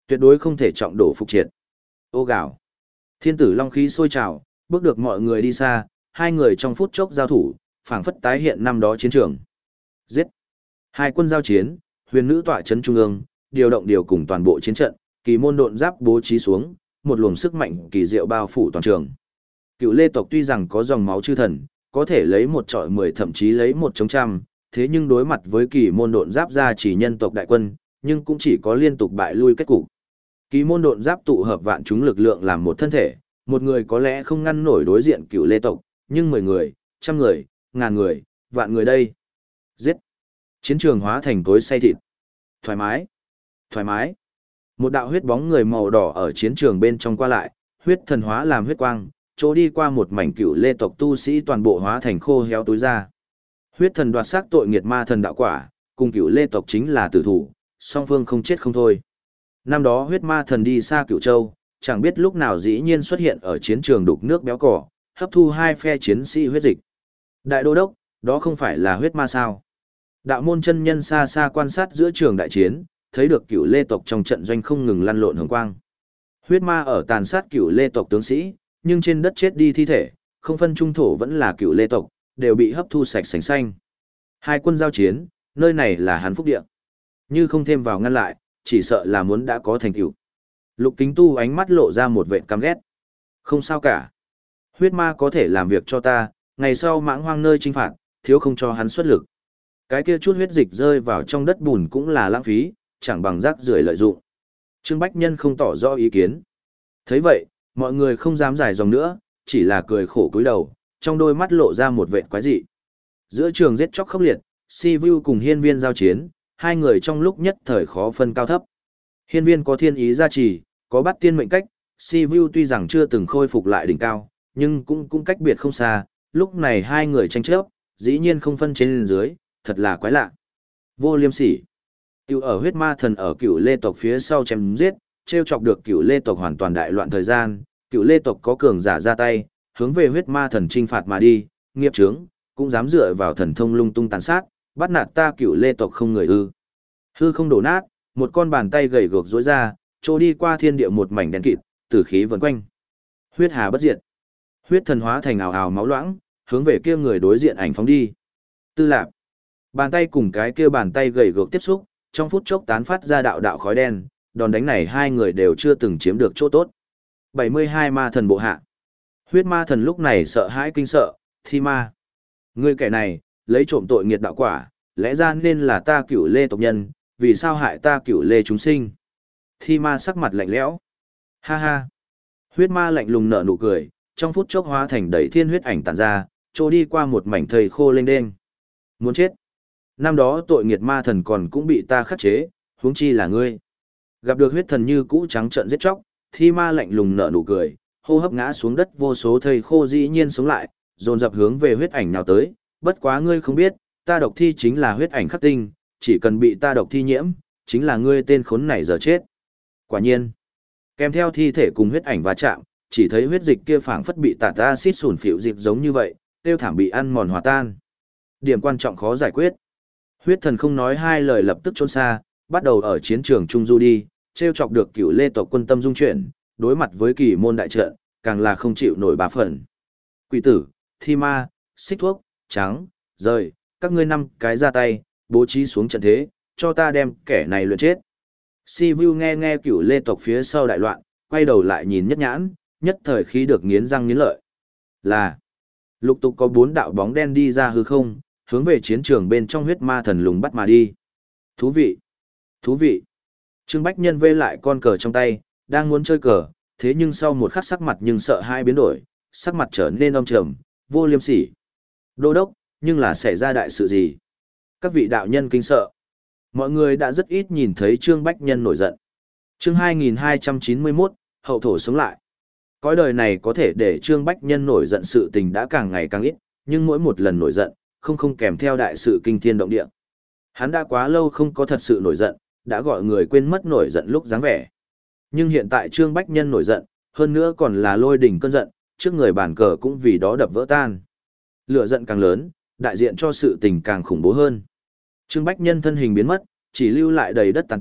Tuyệt đối không thể trọng đổ phục triệt. Ô gạo. Thiên tử long khí sôi trào, bước được mọi người đi xa, hai người trong phút chốc giao thủ, phảng phất tái hiện năm đó chiến trường. Giết. Hai quân giao chiến, huyền nữ tọa trấn trung ương, điều động điều cùng toàn bộ chiến trận, kỳ môn độn giáp bố trí xuống, một luồng sức mạnh kỳ diệu bao phủ toàn trường. Cựu Lê tộc tuy rằng có dòng máu chư thần, có thể lấy một trọi mười thậm chí lấy một chống trăm, thế nhưng đối mặt với kỳ môn độn giáp gia chỉ nhân tộc đại quân, nhưng cũng chỉ có liên tục bại lui kết cục. Kỳ môn độn giáp tụ hợp vạn chúng lực lượng làm một thân thể, một người có lẽ không ngăn nổi đối diện Cựu Lê tộc, nhưng mười người, trăm người, ngàn người, vạn người đây. Giết. Chiến trường hóa thành cối xay thịt. Thoải mái. Thoải mái. Một đạo huyết bóng người màu đỏ ở chiến trường bên trong qua lại, huyết thần hóa làm huyết quang, chỗ đi qua một mảnh Cựu Lê tộc tu sĩ toàn bộ hóa thành khô héo túi ra. Huyết thần đoạt xác tội nghiệt ma thần đạo quả, cùng Cựu Lê tộc chính là tử thủ, song phương không chết không thôi. Năm đó huyết ma thần đi xa Cựu Châu, chẳng biết lúc nào dĩ nhiên xuất hiện ở chiến trường đục nước béo cỏ, hấp thu hai phe chiến sĩ huyết dịch. Đại đô đốc, đó không phải là huyết ma sao? Đạo môn chân nhân xa xa quan sát giữa trường đại chiến, thấy được Cựu Lê tộc trong trận doanh không ngừng lăn lộn hồng quang. Huyết ma ở tàn sát Cựu Lê tộc tướng sĩ, nhưng trên đất chết đi thi thể, không phân trung thổ vẫn là Cựu Lê tộc, đều bị hấp thu sạch sành xanh. Hai quân giao chiến, nơi này là hắn phúc địa. Như không thêm vào ngăn lại, chỉ sợ là muốn đã có thành tựu. Lục Kính Tu ánh mắt lộ ra một vệt căm ghét. Không sao cả. Huyết ma có thể làm việc cho ta, ngày sau mãng hoang nơi chinh phạt, thiếu không cho hắn xuất lực. Cái kia chút huyết dịch rơi vào trong đất bùn cũng là lãng phí, chẳng bằng rác rưởi lợi dụng. Trương Bách Nhân không tỏ rõ ý kiến. Thấy vậy, mọi người không dám dài dòng nữa, chỉ là cười khổ cúi đầu, trong đôi mắt lộ ra một vệt quái dị. Giữa trường giết chóc khốc liệt, Si Vu cùng Hiên Viên giao chiến, hai người trong lúc nhất thời khó phân cao thấp. Hiên Viên có thiên ý gia trì, có bắt tiên mệnh cách, Si Vu tuy rằng chưa từng khôi phục lại đỉnh cao, nhưng cũng cũng cách biệt không xa, lúc này hai người tranh chấp, dĩ nhiên không phân trên dưới, thật là quái lạ. Vô Liêm Sỉ. Tiêu ở huyết ma thần ở Cựu Lê tộc phía sau chém giết, trêu chọc được Cựu Lê tộc hoàn toàn đại loạn thời gian, Cựu Lê tộc có cường giả ra tay, hướng về huyết ma thần trinh phạt mà đi, nghiệp chướng, cũng dám dựa vào thần thông lung tung tàn sát, bắt nạt ta Cựu Lê tộc không người ư? Hư không đổ nát, một con bàn tay gầy gộc rũa ra, trôi đi qua thiên địa một mảnh đen kịt, tử khí vần quanh. Huyết hà bất diệt. Huyết thần hóa thành ào ào máu loãng, hướng về kia người đối diện ảnh phóng đi. Tư Lạp. Bàn tay cùng cái kia bàn tay gầy gộc tiếp xúc, trong phút chốc tán phát ra đạo đạo khói đen, đòn đánh này hai người đều chưa từng chiếm được chỗ tốt. bảy mươi hai ma thần bộ hạ. Huyết ma thần lúc này sợ hãi kinh sợ, Thi ma. Ngươi kẻ này, lấy trộm tội nghiệt đạo quả, lẽ ra nên là ta Cựu Lê tộc nhân, vì sao hại ta Cựu Lê chúng sinh? Thi ma sắc mặt lạnh lẽo. Ha ha. Huyết ma lạnh lùng nở nụ cười, trong phút chốc hóa thành đầy thiên huyết ảnh tản ra, trôi đi qua một mảnh thây khô lênh đênh. Muốn chết. Năm đó tội nghiệt ma thần còn cũng bị ta khắc chế, huống chi là ngươi. Gặp được huyết thần như cũ trắng trợn giết chóc, Thi ma lạnh lùng nở nụ cười, hô hấp ngã xuống đất vô số thây khô dĩ nhiên sống lại, dồn dập hướng về huyết ảnh nào tới, bất quá ngươi không biết, ta độc thi chính là huyết ảnh khắc tinh, chỉ cần bị ta độc thi nhiễm, chính là ngươi tên khốn này giờ chết. Quả nhiên, kèm theo thi thể cùng huyết ảnh va chạm, chỉ thấy huyết dịch kia phảng phất bị tạt acid sủn phịu dịp giống như vậy, tiêu thảm bị ăn mòn hòa tan. Điểm quan trọng khó giải quyết. Huyết thần không nói hai lời lập tức trốn xa, bắt đầu ở chiến trường Trung Du đi, trêu chọc được Cựu Lê tộc quân tâm dung chuyển, đối mặt với kỳ môn đại trận, càng là không chịu nổi bá phần. Quỷ tử, Thi ma, xích thuốc, trắng, rời, các ngươi năm cái ra tay, bố trí xuống trận thế, cho ta đem kẻ này luyện chết. Si Vu nghe nghe Cựu Lê tộc phía sau đại loạn, quay đầu lại nhìn nhất nhãn, nhất thời khí được nghiến răng nghiến lợi. Là, lục tục có bốn đạo bóng đen đi ra hư không, hướng về chiến trường bên trong huyết ma thần lùng bắt mà đi. Thú vị, thú vị. Trương Bách Nhân vê lại con cờ trong tay, đang muốn chơi cờ, thế nhưng sau một khắc sắc mặt nhưng sợ hai biến đổi, sắc mặt trở nên âm trầm, Vô Liêm Sỉ. Đô đốc, nhưng là xảy ra đại sự gì? Các vị đạo nhân kinh sợ. Mọi người đã rất ít nhìn thấy Trương Bách Nhân nổi giận. Chương hai nghìn hai trăm chín mươi mốt, hậu thổ sống lại. Cõi đời này có thể để Trương Bách Nhân nổi giận sự tình đã càng ngày càng ít, nhưng mỗi một lần nổi giận, không không kèm theo đại sự kinh thiên động địa. Hắn đã quá lâu không có thật sự nổi giận, đã gọi người quên mất nổi giận lúc dáng vẻ. Nhưng hiện tại Trương Bách Nhân nổi giận, hơn nữa còn là lôi đỉnh cơn giận, trước người bàn cờ cũng vì đó đập vỡ tan. Lửa giận càng lớn, đại diện cho sự tình càng khủng bố hơn. Trương Bách Nhân thân hình biến mất, chỉ lưu lại đầy đất tàn tạ,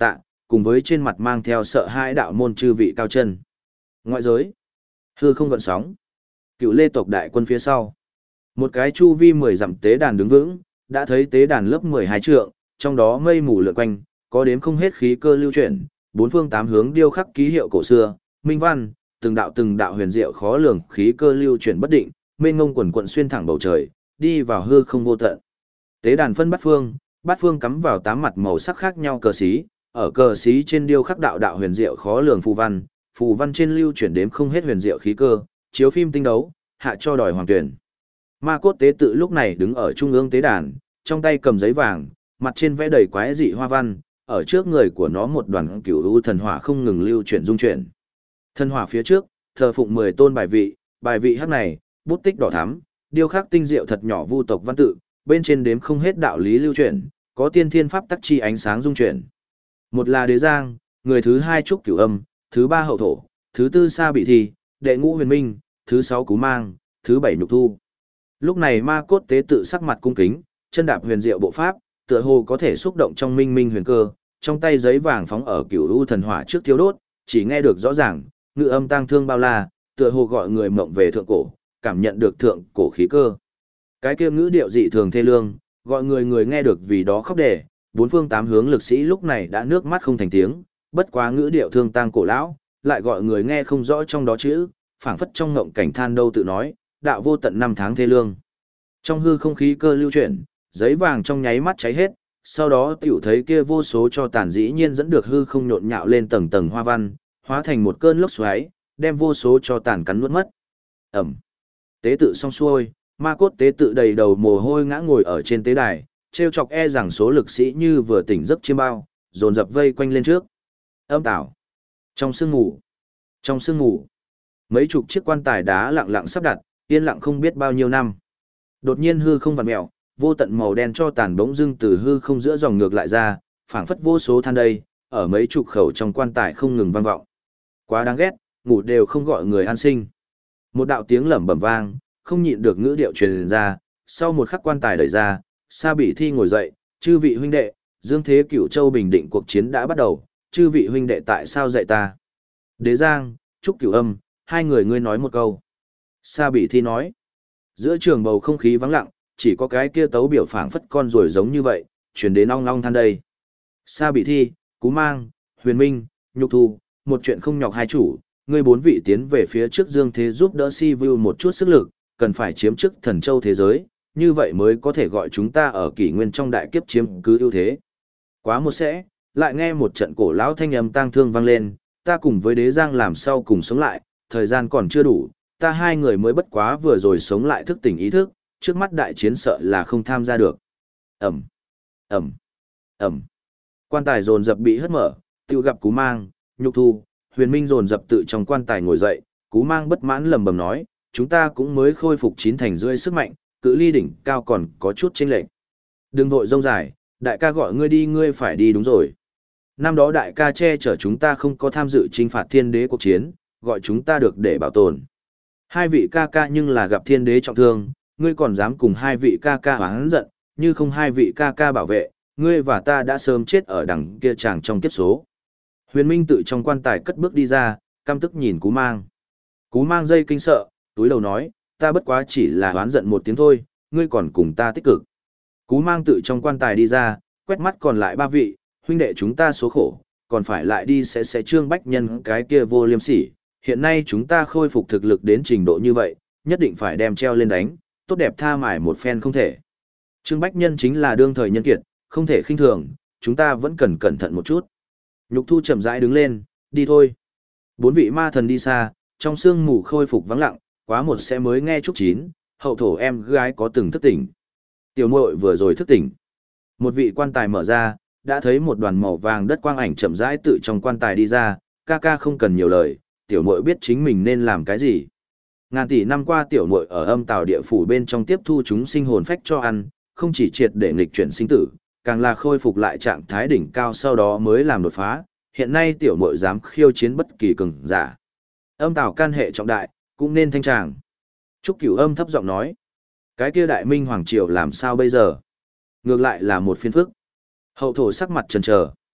cùng với trên mặt mang theo sợ hãi đạo môn chư vị cao chân. Ngoại giới, hư không gợn sóng. Cựu Lê tộc đại quân phía sau. Một cái chu vi mười dặm tế đàn đứng vững, đã thấy tế đàn lớp mười hai trượng, trong đó mây mù lượn quanh, có đếm không hết khí cơ lưu chuyển, bốn phương tám hướng điêu khắc ký hiệu cổ xưa, minh văn, từng đạo từng đạo huyền diệu khó lường khí cơ lưu chuyển bất định, mênh ngông quần quận xuyên thẳng bầu trời, đi vào hư không vô tận. Tế đàn phân bát phương, bát phương cắm vào tám mặt màu sắc khác nhau cờ xí, ở cờ xí trên điêu khắc đạo đạo huyền diệu khó lường phù văn, phù văn trên lưu chuyển đếm không hết huyền diệu khí cơ, chiếu phim tinh đấu, hạ cho đòi hoàng tuyển. Ma cốt tế tự lúc này đứng ở trung ương tế đàn, trong tay cầm giấy vàng, mặt trên vẽ đầy quái dị hoa văn, ở trước người của nó một đoàn cửu u thần hỏa không ngừng lưu chuyển dung chuyển. Thần hỏa phía trước, thờ phụng mười tôn bài vị, bài vị hắc này, bút tích đỏ thắm, điêu khắc tinh diệu thật nhỏ vu tộc văn tự, bên trên đếm không hết đạo lý lưu chuyển, có tiên thiên pháp tắc chi ánh sáng dung chuyển. Một là Đế Giang, người thứ hai Trúc Cửu Âm, thứ ba Hậu Thổ, thứ tư Sa Bị Thi, đệ ngũ Huyền Minh, thứ sáu Cú Mang, thứ bảy Nhục Thu. Lúc này ma cốt tế tự sắc mặt cung kính, chân đạp huyền diệu bộ pháp, tựa hồ có thể xúc động trong minh minh huyền cơ, trong tay giấy vàng phóng ở cửu u thần hỏa trước thiêu đốt, chỉ nghe được rõ ràng, ngự âm tang thương bao la, tựa hồ gọi người mộng về thượng cổ, cảm nhận được thượng cổ khí cơ. Cái kia ngữ điệu dị thường thê lương, gọi người người nghe được vì đó khóc đẻ, bốn phương tám hướng lực sĩ lúc này đã nước mắt không thành tiếng, bất quá ngữ điệu thương tang cổ lão, lại gọi người nghe không rõ trong đó chữ, phảng phất trong ngộng cảnh than đâu tự nói, đạo vô tận năm tháng thê lương. Trong hư không khí cơ lưu chuyển, giấy vàng trong nháy mắt cháy hết, sau đó tiểu thấy kia vô số cho tàn dĩ nhiên dẫn được hư không nhộn nhạo lên tầng tầng hoa văn, hóa thành một cơn lốc xoáy, đem vô số cho tàn cắn nuốt mất. Ẩm. Tế tự xong xuôi, ma cốt tế tự đầy đầu mồ hôi ngã ngồi ở trên tế đài, trêu chọc e rằng số lực sĩ như vừa tỉnh giấc chiêm bao, dồn dập vây quanh lên trước. Âm tảo. Trong sương ngủ. Trong sương ngủ. Mấy chục chiếc quan tài đá lặng lặng sắp đặt, yên lặng không biết bao nhiêu năm. Đột nhiên hư không vặn mèo, vô tận màu đen cho tàn bỗng dưng từ hư không giữa dòng ngược lại ra, phảng phất vô số than đây, ở mấy chục khẩu trong quan tài không ngừng vang vọng. Quá đáng ghét, ngủ đều không gọi người an sinh. Một đạo tiếng lẩm bẩm vang, không nhịn được ngữ điệu truyền ra, sau một khắc quan tài đẩy ra, Sa Bị Thi ngồi dậy, chư vị huynh đệ, Dương Thế Cửu Châu bình định cuộc chiến đã bắt đầu, chư vị huynh đệ tại sao dạy ta? Đế Giang, Trúc Cửu Âm, hai người ngươi nói một câu. Sa Bị Thi nói, giữa trường bầu không khí vắng lặng, chỉ có cái kia tấu biểu phảng phất con rồi giống như vậy, chuyển đến ong long than đây. Sa Bị Thi, Cú Mang, Huyền Minh, Nhục Thu, một chuyện không nhọc hai chủ, ngươi bốn vị tiến về phía trước Dương Thế giúp đỡ Si Vu một chút sức lực, cần phải chiếm trước thần châu thế giới, như vậy mới có thể gọi chúng ta ở kỷ nguyên trong đại kiếp chiếm cứ ưu thế. Quá một sẽ, lại nghe một trận cổ lão thanh âm tang thương vang lên, ta cùng với Đế Giang làm sao cùng sống lại, thời gian còn chưa đủ, ta hai người mới bất quá vừa rồi sống lại thức tỉnh ý thức, trước mắt đại chiến sợ là không tham gia được. Ẩm, Ẩm, Ẩm. Quan tài dồn dập bị hất mở, tiêu gặp Cú Mang, Nhục Thu, Huyền Minh dồn dập tự trong quan tài ngồi dậy, Cú Mang bất mãn lầm bầm nói, chúng ta cũng mới khôi phục chín thành rưỡi sức mạnh, cự ly đỉnh cao còn có chút chênh lệch. Đừng vội rông dài, đại ca gọi ngươi đi ngươi phải đi đúng rồi. Năm đó đại ca che chở chúng ta không có tham dự chinh phạt thiên đế cuộc chiến, gọi chúng ta được để bảo tồn. Hai vị ca ca nhưng là gặp thiên đế trọng thương, ngươi còn dám cùng hai vị ca ca hoáng giận, như không hai vị ca ca bảo vệ, ngươi và ta đã sớm chết ở đằng kia chàng trong kiếp số. Huyền Minh tự trong quan tài cất bước đi ra, căm tức nhìn Cú Mang. Cú Mang dây kinh sợ, túi đầu nói, ta bất quá chỉ là hoán giận một tiếng thôi, ngươi còn cùng ta tích cực. Cú Mang tự trong quan tài đi ra, quét mắt còn lại ba vị, huynh đệ chúng ta số khổ, còn phải lại đi sẽ sẽ trương bách nhân cái kia vô liêm sỉ. Hiện nay chúng ta khôi phục thực lực đến trình độ như vậy, nhất định phải đem treo lên đánh, tốt đẹp tha mải một phen không thể. Trương Bách Nhân chính là đương thời nhân kiệt, không thể khinh thường, chúng ta vẫn cần cẩn thận một chút. Nhục Thu chậm rãi đứng lên, đi thôi. Bốn vị ma thần đi xa, trong sương mù khôi phục vắng lặng, quá một sẽ mới nghe Trúc Chín, Hậu Thổ em gái có từng thức tỉnh. Tiểu muội vừa rồi thức tỉnh. Một vị quan tài mở ra, đã thấy một đoàn màu vàng đất quang ảnh chậm rãi tự trong quan tài đi ra, ca ca không cần nhiều lời, tiểu muội biết chính mình nên làm cái gì. Ngàn tỷ năm qua tiểu muội ở âm tào địa phủ bên trong tiếp thu chúng sinh hồn phách cho ăn, không chỉ triệt để nghịch chuyển sinh tử, càng là khôi phục lại trạng thái đỉnh cao sau đó mới làm đột phá, hiện nay tiểu muội dám khiêu chiến bất kỳ cường giả. Âm tào can hệ trọng đại, cũng nên thanh tràng. Trúc Cửu Âm thấp giọng nói, cái kia đại minh hoàng triều làm sao bây giờ? Ngược lại là một phiên phức. Hậu Thổ sắc mặt chần chờ.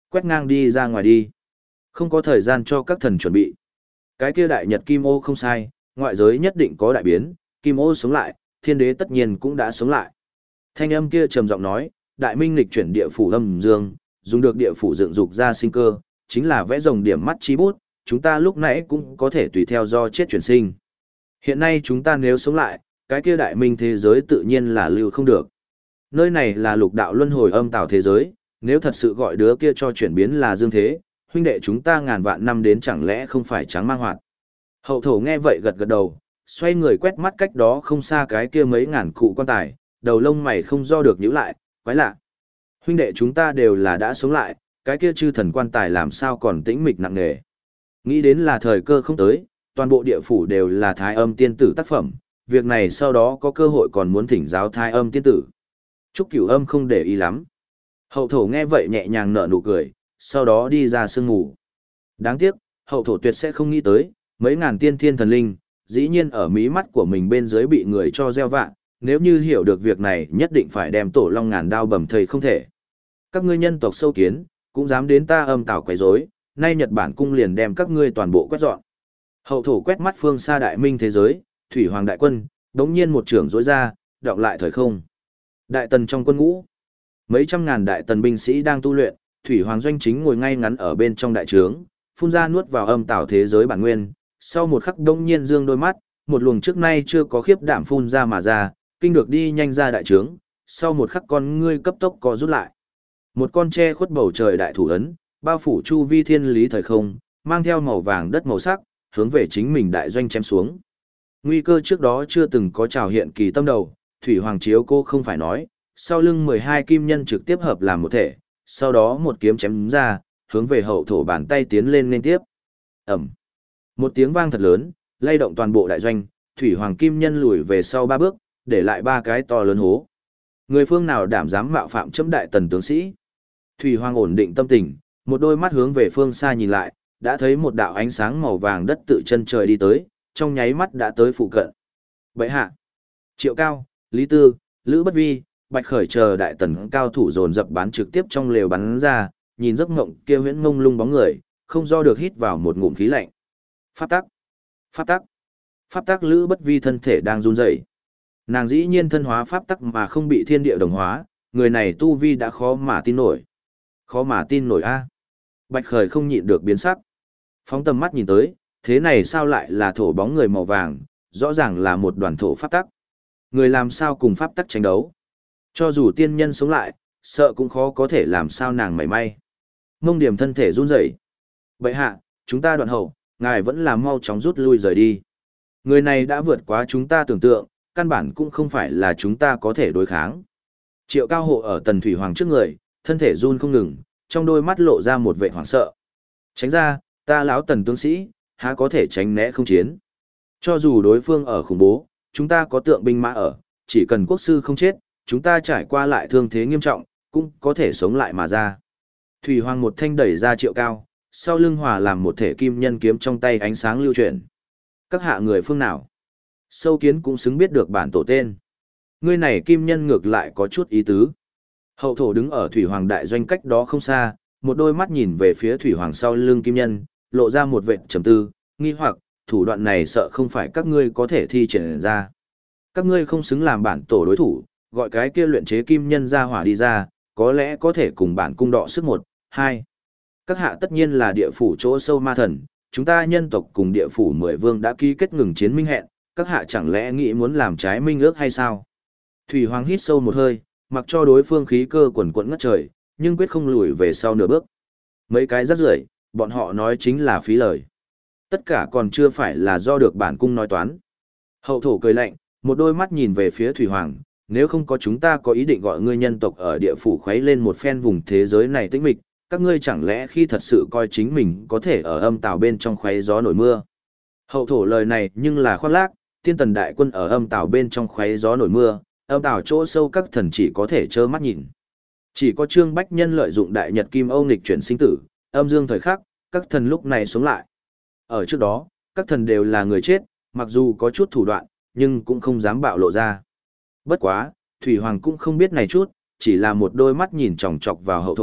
Quét ngang đi ra ngoài đi. Không có thời gian cho các thần chuẩn bị. Cái kia đại nhật kim ô không sai, ngoại giới nhất định có đại biến, kim ô sống lại, thiên đế tất nhiên cũng đã sống lại. Thanh âm kia trầm giọng nói, đại minh lịch chuyển địa phủ âm dương, dùng được địa phủ dựng dục ra sinh cơ, chính là vẽ rồng điểm mắt chi bút, chúng ta lúc nãy cũng có thể tùy theo do chết chuyển sinh. Hiện nay chúng ta nếu sống lại, cái kia đại minh thế giới tự nhiên là lưu không được. Nơi này là lục đạo luân hồi âm tào thế giới, nếu thật sự gọi đứa kia cho chuyển biến là dương thế, huynh đệ chúng ta ngàn vạn năm đến chẳng lẽ không phải trắng mang hoạt. Hậu thổ nghe vậy gật gật đầu, xoay người quét mắt cách đó không xa cái kia mấy ngàn cụ quan tài, đầu lông mày không do được nhíu lại, quái lạ. Huynh đệ chúng ta đều là đã sống lại, cái kia chư thần quan tài làm sao còn tĩnh mịch nặng nề. Nghĩ đến là thời cơ không tới, toàn bộ địa phủ đều là thái âm tiên tử tác phẩm, việc này sau đó có cơ hội còn muốn thỉnh giáo thái âm tiên tử. Trúc Cửu Âm không để ý lắm. Hậu thổ nghe vậy nhẹ nhàng nở nụ cười, sau đó đi ra sương ngủ. Đáng tiếc, hậu thổ tuyệt sẽ không nghĩ tới, mấy ngàn tiên thiên thần linh, dĩ nhiên ở mí mắt của mình bên dưới bị người cho gieo vạ, nếu như hiểu được việc này nhất định phải đem tổ long ngàn đao bầm thầy không thể. Các ngươi nhân tộc sâu kiến, cũng dám đến ta âm tào quấy rối, nay Nhật Bản cung liền đem các ngươi toàn bộ quét dọn. Hậu thổ quét mắt phương xa đại minh thế giới, thủy hoàng đại quân, đống nhiên một trưởng rối ra, đọng lại thời không. Đại tần trong quân ngũ, mấy trăm ngàn đại tần binh sĩ đang tu luyện, thủy hoàng doanh chính ngồi ngay ngắn ở bên trong đại trướng, phun ra nuốt vào âm tảo thế giới bản nguyên, sau một khắc đông nhiên dương đôi mắt, một luồng trước nay chưa có khiếp đảm phun ra mà ra, kinh được đi nhanh ra đại trướng, sau một khắc con ngươi cấp tốc co rút lại. Một con tre khuất bầu trời đại thủ ấn, bao phủ chu vi thiên lý thời không, mang theo màu vàng đất màu sắc, hướng về chính mình đại doanh chém xuống. Nguy cơ trước đó chưa từng có trào hiện kỳ tâm đầu, thủy hoàng chiếu cô không phải nói, sau lưng mười hai kim nhân trực tiếp hợp làm một thể, sau đó một kiếm chém ra, hướng về hậu thổ bàn tay tiến lên liên tiếp. Ẩm. Một tiếng vang thật lớn, lay động toàn bộ đại doanh, thủy hoàng kim nhân lùi về sau ba bước, để lại ba cái to lớn hố. Người phương nào đảm dám mạo phạm chấm đại tần tướng sĩ? Thủy hoàng ổn định tâm tình, một đôi mắt hướng về phương xa nhìn lại, đã thấy một đạo ánh sáng màu vàng đất tự chân trời đi tới, trong nháy mắt đã tới phụ cận. Bệ hạ, Triệu Cao, Lý Tư, Lữ Bất Vi, Bạch Khởi chờ đại tần cao thủ dồn dập bắn trực tiếp trong lều bắn ra, nhìn giấc mộng kia huyễn ngông lung bóng người, không do được hít vào một ngụm khí lạnh. Pháp tắc, pháp tắc, pháp tắc. Lữ Bất Vi thân thể đang run rẩy. Nàng dĩ nhiên thân hóa pháp tắc mà không bị thiên địa đồng hóa, người này tu vi đã khó mà tin nổi. Khó mà tin nổi a. Bạch Khởi không nhịn được biến sắc. Phóng tầm mắt nhìn tới, thế này sao lại là thổ bóng người màu vàng, rõ ràng là một đoàn thổ pháp tắc. Người làm sao cùng pháp tắc tranh đấu? Cho dù tiên nhân sống lại, sợ cũng khó có thể làm sao nàng mảy may. Mông Điểm thân thể run rẩy. Bệ hạ, chúng ta đoạn hậu, ngài vẫn là mau chóng rút lui rời đi. Người này đã vượt quá chúng ta tưởng tượng, căn bản cũng không phải là chúng ta có thể đối kháng. Triệu Cao hộ ở Tần Thủy Hoàng trước người, thân thể run không ngừng, trong đôi mắt lộ ra một vẻ hoảng sợ. Tránh ra, ta lão Tần tướng sĩ, há có thể tránh né không chiến. Cho dù đối phương ở khủng bố, chúng ta có tượng binh mã ở, chỉ cần quốc sư không chết, chúng ta trải qua lại thương thế nghiêm trọng, cũng có thể sống lại mà ra. Thủy Hoàng một thanh đẩy ra Triệu Cao, sau lưng hòa làm một thể kim nhân kiếm trong tay ánh sáng lưu chuyển. Các hạ người phương nào? Sâu kiến cũng xứng biết được bản tổ tên. Ngươi này kim nhân ngược lại có chút ý tứ. Hậu thổ đứng ở Thủy Hoàng đại doanh cách đó không xa, một đôi mắt nhìn về phía Thủy Hoàng sau lưng kim nhân, lộ ra một vệt trầm tư, nghi hoặc, thủ đoạn này sợ không phải các ngươi có thể thi triển ra. Các ngươi không xứng làm bản tổ đối thủ, gọi cái kia luyện chế kim nhân ra hỏa đi ra, có lẽ có thể cùng bản cung đọ sức một, hai. Các hạ tất nhiên là địa phủ chỗ sâu ma thần, chúng ta nhân tộc cùng địa phủ mười vương đã ký kết ngừng chiến minh hẹn, các hạ chẳng lẽ nghĩ muốn làm trái minh ước hay sao? Thủy Hoàng hít sâu một hơi, mặc cho đối phương khí cơ quần quẫn ngất trời, nhưng quyết không lùi về sau nửa bước. Mấy cái rắc rưởi, bọn họ nói chính là phí lời. Tất cả còn chưa phải là do được bản cung nói toán. Hậu thổ cười lạnh, một đôi mắt nhìn về phía Thủy Hoàng, nếu không có chúng ta có ý định gọi ngươi nhân tộc ở địa phủ khuấy lên một phen vùng thế giới này tĩnh mịch, các ngươi chẳng lẽ khi thật sự coi chính mình có thể ở âm tào bên trong khuấy gió nổi mưa. Hậu thổ lời này nhưng là khoác lác, tiên tần đại quân ở âm tào bên trong khuấy gió nổi mưa, âm tào chỗ sâu các thần chỉ có thể trơ mắt nhìn. Chỉ có Trương Bách Nhân lợi dụng đại nhật kim âu nghịch chuyển sinh tử, âm dương thời khắc, các thần lúc này sống lại. Ở trước đó, các thần đều là người chết, mặc dù có chút thủ đoạn, nhưng cũng không dám bạo lộ ra. Bất quá, Thủy Hoàng cũng không biết này chút, chỉ là một đôi mắt nhìn chòng chọc vào hậu thổ,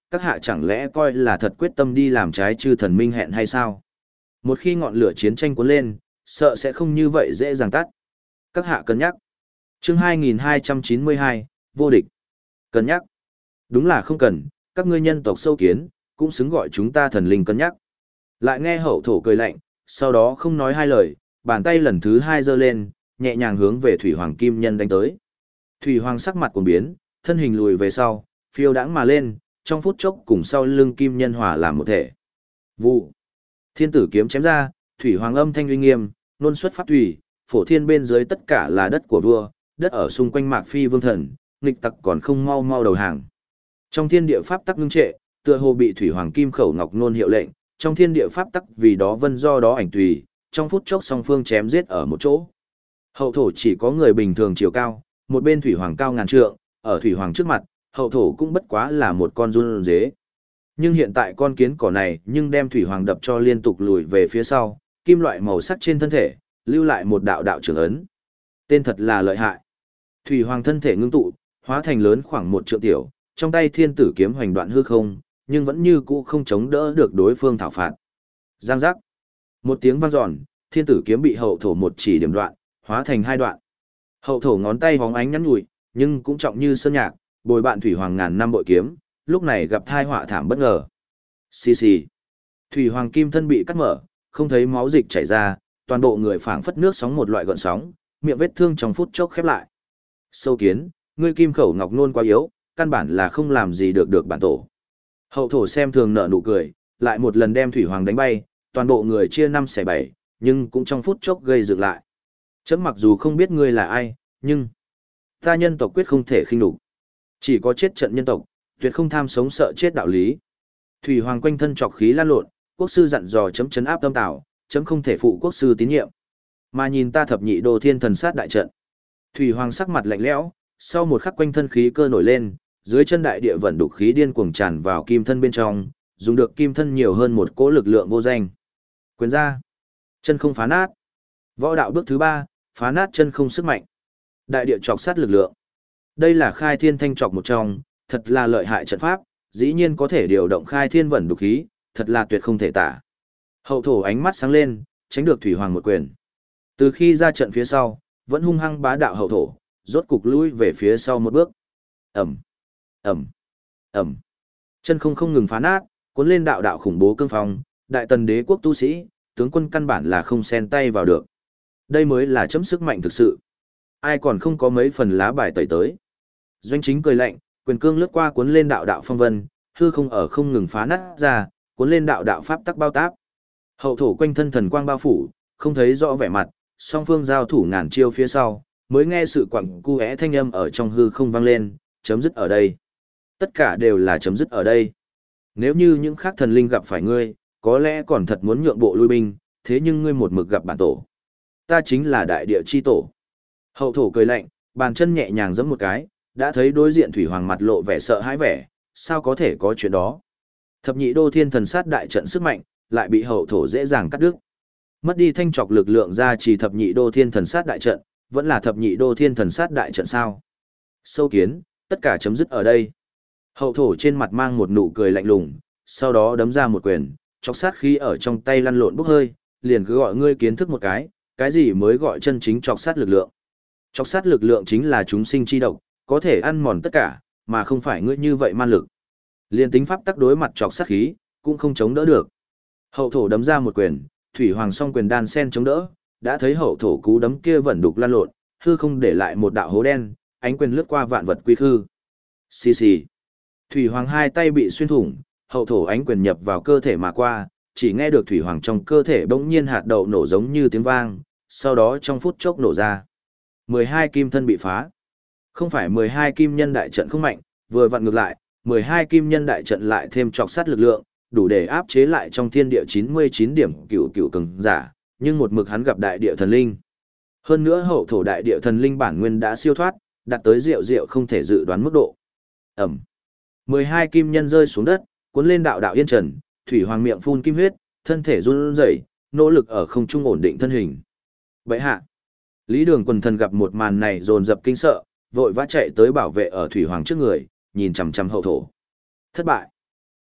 các hạ chẳng lẽ coi là thật quyết tâm đi làm trái chư thần minh hẹn hay sao? Một khi ngọn lửa chiến tranh cuốn lên, sợ sẽ không như vậy dễ dàng tắt. Các hạ cân nhắc. Chương hai nghìn hai trăm chín mươi hai, vô địch. Cân nhắc. Đúng là không cần, các ngươi nhân tộc sâu kiến, cũng xứng gọi chúng ta thần linh cân nhắc. Lại nghe hậu thổ cười lạnh, sau đó không nói hai lời, bàn tay lần thứ hai giơ lên, nhẹ nhàng hướng về Thủy Hoàng Kim Nhân đánh tới. Thủy Hoàng sắc mặt cuồng biến, thân hình lùi về sau, phiêu đãng mà lên, trong phút chốc cùng sau lưng Kim Nhân hòa làm một thể. Vụ. Thiên tử kiếm chém ra, Thủy Hoàng âm thanh uy nghiêm, nôn xuất pháp thủy, phổ thiên bên dưới tất cả là đất của vua, đất ở xung quanh Mạc Phi vương thần, nghịch tặc còn không mau mau đầu hàng. Trong thiên địa pháp tắc ngưng trệ, tựa hồ bị Thủy Hoàng Kim Khẩu Ngọc nôn hiệu lệnh, trong thiên địa pháp tắc vì đó vân do đó ảnh tùy, trong phút chốc song phương chém giết ở một chỗ. Hậu thổ chỉ có người bình thường chiều cao, một bên Thủy Hoàng cao ngàn trượng, ở Thủy Hoàng trước mặt, hậu thổ cũng bất quá là một con run dế. Nhưng hiện tại con kiến cỏ này nhưng đem Thủy Hoàng đập cho liên tục lùi về phía sau, kim loại màu sắc trên thân thể, lưu lại một đạo đạo trưởng ấn. Tên thật là lợi hại. Thủy Hoàng thân thể ngưng tụ, hóa thành lớn khoảng một trượng tiểu, trong tay thiên tử kiếm hoành đoạn hư không, nhưng vẫn như cũ không chống đỡ được đối phương thảo phạt. Giang giác. Một tiếng vang dọn, thiên tử kiếm bị hậu thổ một chỉ điểm đoạn, hóa thành hai đoạn. Hậu thổ ngón tay hóng ánh nhắn nhủi, nhưng cũng trọng như sơn nhạc, bồi bạn Thủy Hoàng ngàn năm bội kiếm, lúc này gặp thai họa thảm bất ngờ. Xì xì. Thủy Hoàng kim thân bị cắt mở, không thấy máu dịch chảy ra, toàn bộ người phảng phất nước sóng một loại gợn sóng, miệng vết thương trong phút chốc khép lại. Sâu kiến, ngươi kim khẩu ngọc nôn quá yếu, căn bản là không làm gì được được bản tổ. Hậu thổ xem thường nở nụ cười, lại một lần đem Thủy Hoàng đánh bay, toàn bộ người chia năm xẻ bảy, nhưng cũng trong phút chốc gây dựng lại. Chấm mặc dù không biết ngươi là ai, nhưng ta nhân tộc quyết không thể khinh nhục. Chỉ có chết trận nhân tộc, tuyệt không tham sống sợ chết đạo lý. Thủy Hoàng quanh thân trọc khí lan lộn, quốc sư dặn dò chấm chấn áp tâm tảo, chấm không thể phụ quốc sư tín nhiệm. Mà nhìn ta thập nhị đô thiên thần sát đại trận. Thủy Hoàng sắc mặt lạnh lẽo, sau một khắc quanh thân khí cơ nổi lên, dưới chân đại địa vận đục khí điên cuồng tràn vào kim thân bên trong, dùng được kim thân nhiều hơn một cỗ lực lượng vô danh. Quyền ra, chân không phá nát. Võ đạo bước thứ ba, phá nát chân không sức mạnh. Đại địa chọc sát lực lượng. Đây là khai thiên thanh trọc một trong, thật là lợi hại trận pháp, dĩ nhiên có thể điều động khai thiên vận đục khí, thật là tuyệt không thể tả. Hậu thổ ánh mắt sáng lên, tránh được Thủy Hoàng một quyền. Từ khi ra trận phía sau, vẫn hung hăng bá đạo hậu thổ, rốt cục lui về phía sau một bước. Ẩm, Ẩm, Ẩm. Chân không không ngừng phá nát, cuốn lên đạo đạo khủng bố cương phong, đại tần đế quốc tu sĩ, tướng quân căn bản là không xen tay vào được. Đây mới là chấm sức mạnh thực sự. Ai còn không có mấy phần lá bài tẩy tới. Doanh Chính cười lạnh, quyền cương lướt qua cuốn lên đạo đạo phong vân, hư không ở không ngừng phá nát ra, cuốn lên đạo đạo pháp tắc bao táp. Hậu thổ quanh thân thần quang bao phủ, không thấy rõ vẻ mặt, song phương giao thủ ngàn chiêu phía sau, mới nghe sự quặng cu é thanh âm ở trong hư không vang lên, chấm dứt ở đây. Tất cả đều là chấm dứt ở đây. Nếu như những khác thần linh gặp phải ngươi, có lẽ còn thật muốn nhượng bộ lui binh, thế nhưng ngươi một mực gặp bản tổ. Ta chính là đại địa chi tổ. Hậu thổ cười lạnh, bàn chân nhẹ nhàng giẫm một cái, đã thấy đối diện Thủy Hoàng mặt lộ vẻ sợ hãi vẻ, sao có thể có chuyện đó. Thập nhị đô thiên thần sát đại trận sức mạnh, lại bị hậu thổ dễ dàng cắt đứt. Mất đi thanh trọc lực lượng ra chỉ thập nhị đô thiên thần sát đại trận, vẫn là thập nhị đô thiên thần sát đại trận sao. Sâu kiến, tất cả chấm dứt ở đây. Hậu thổ trên mặt mang một nụ cười lạnh lùng, sau đó đấm ra một quyền, chọc sát khí ở trong tay lăn lộn bốc hơi, liền cứ gọi ngươi kiến thức một cái, cái gì mới gọi chân chính chọc sát lực lượng. Chọc sát lực lượng chính là chúng sinh chi độc, có thể ăn mòn tất cả, mà không phải ngươi như vậy man lực. Liên tính pháp tắc đối mặt chọc sát khí, cũng không chống đỡ được. Hậu thổ đấm ra một quyền, Thủy Hoàng song quyền đan sen chống đỡ, đã thấy hậu thổ cú đấm kia vẫn đục lan lộn, hư không để lại một đạo hố đen, ánh quyền lướt qua vạn vật quy khư. Xì xì. Thủy Hoàng hai tay bị xuyên thủng, hậu thổ ánh quyền nhập vào cơ thể mà qua, chỉ nghe được Thủy Hoàng trong cơ thể bỗng nhiên hạt đậu nổ giống như tiếng vang, sau đó trong phút chốc nổ ra. mười hai kim thân bị phá. Không phải mười hai kim nhân đại trận không mạnh, vừa vặn ngược lại, mười hai kim nhân đại trận lại thêm trọc sát lực lượng, đủ để áp chế lại trong thiên địa chín mươi chín điểm cựu cựu cường giả, nhưng một mực hắn gặp đại địa thần linh. Hơn nữa hậu thổ đại địa thần linh bản nguyên đã siêu thoát, đạt tới diệu diệu không thể dự đoán mức độ. Ẩm. mười hai kim nhân rơi xuống đất, cuốn lên đạo đạo yên trần, Thủy Hoàng miệng phun kim huyết, thân thể run rẩy, nỗ lực ở không trung ổn định thân hình. Bệ hạ. Lý Đường quần thần gặp một màn này dồn dập kinh sợ, vội vã chạy tới bảo vệ ở Thủy Hoàng trước người, nhìn chằm chằm hậu thổ. Thất bại.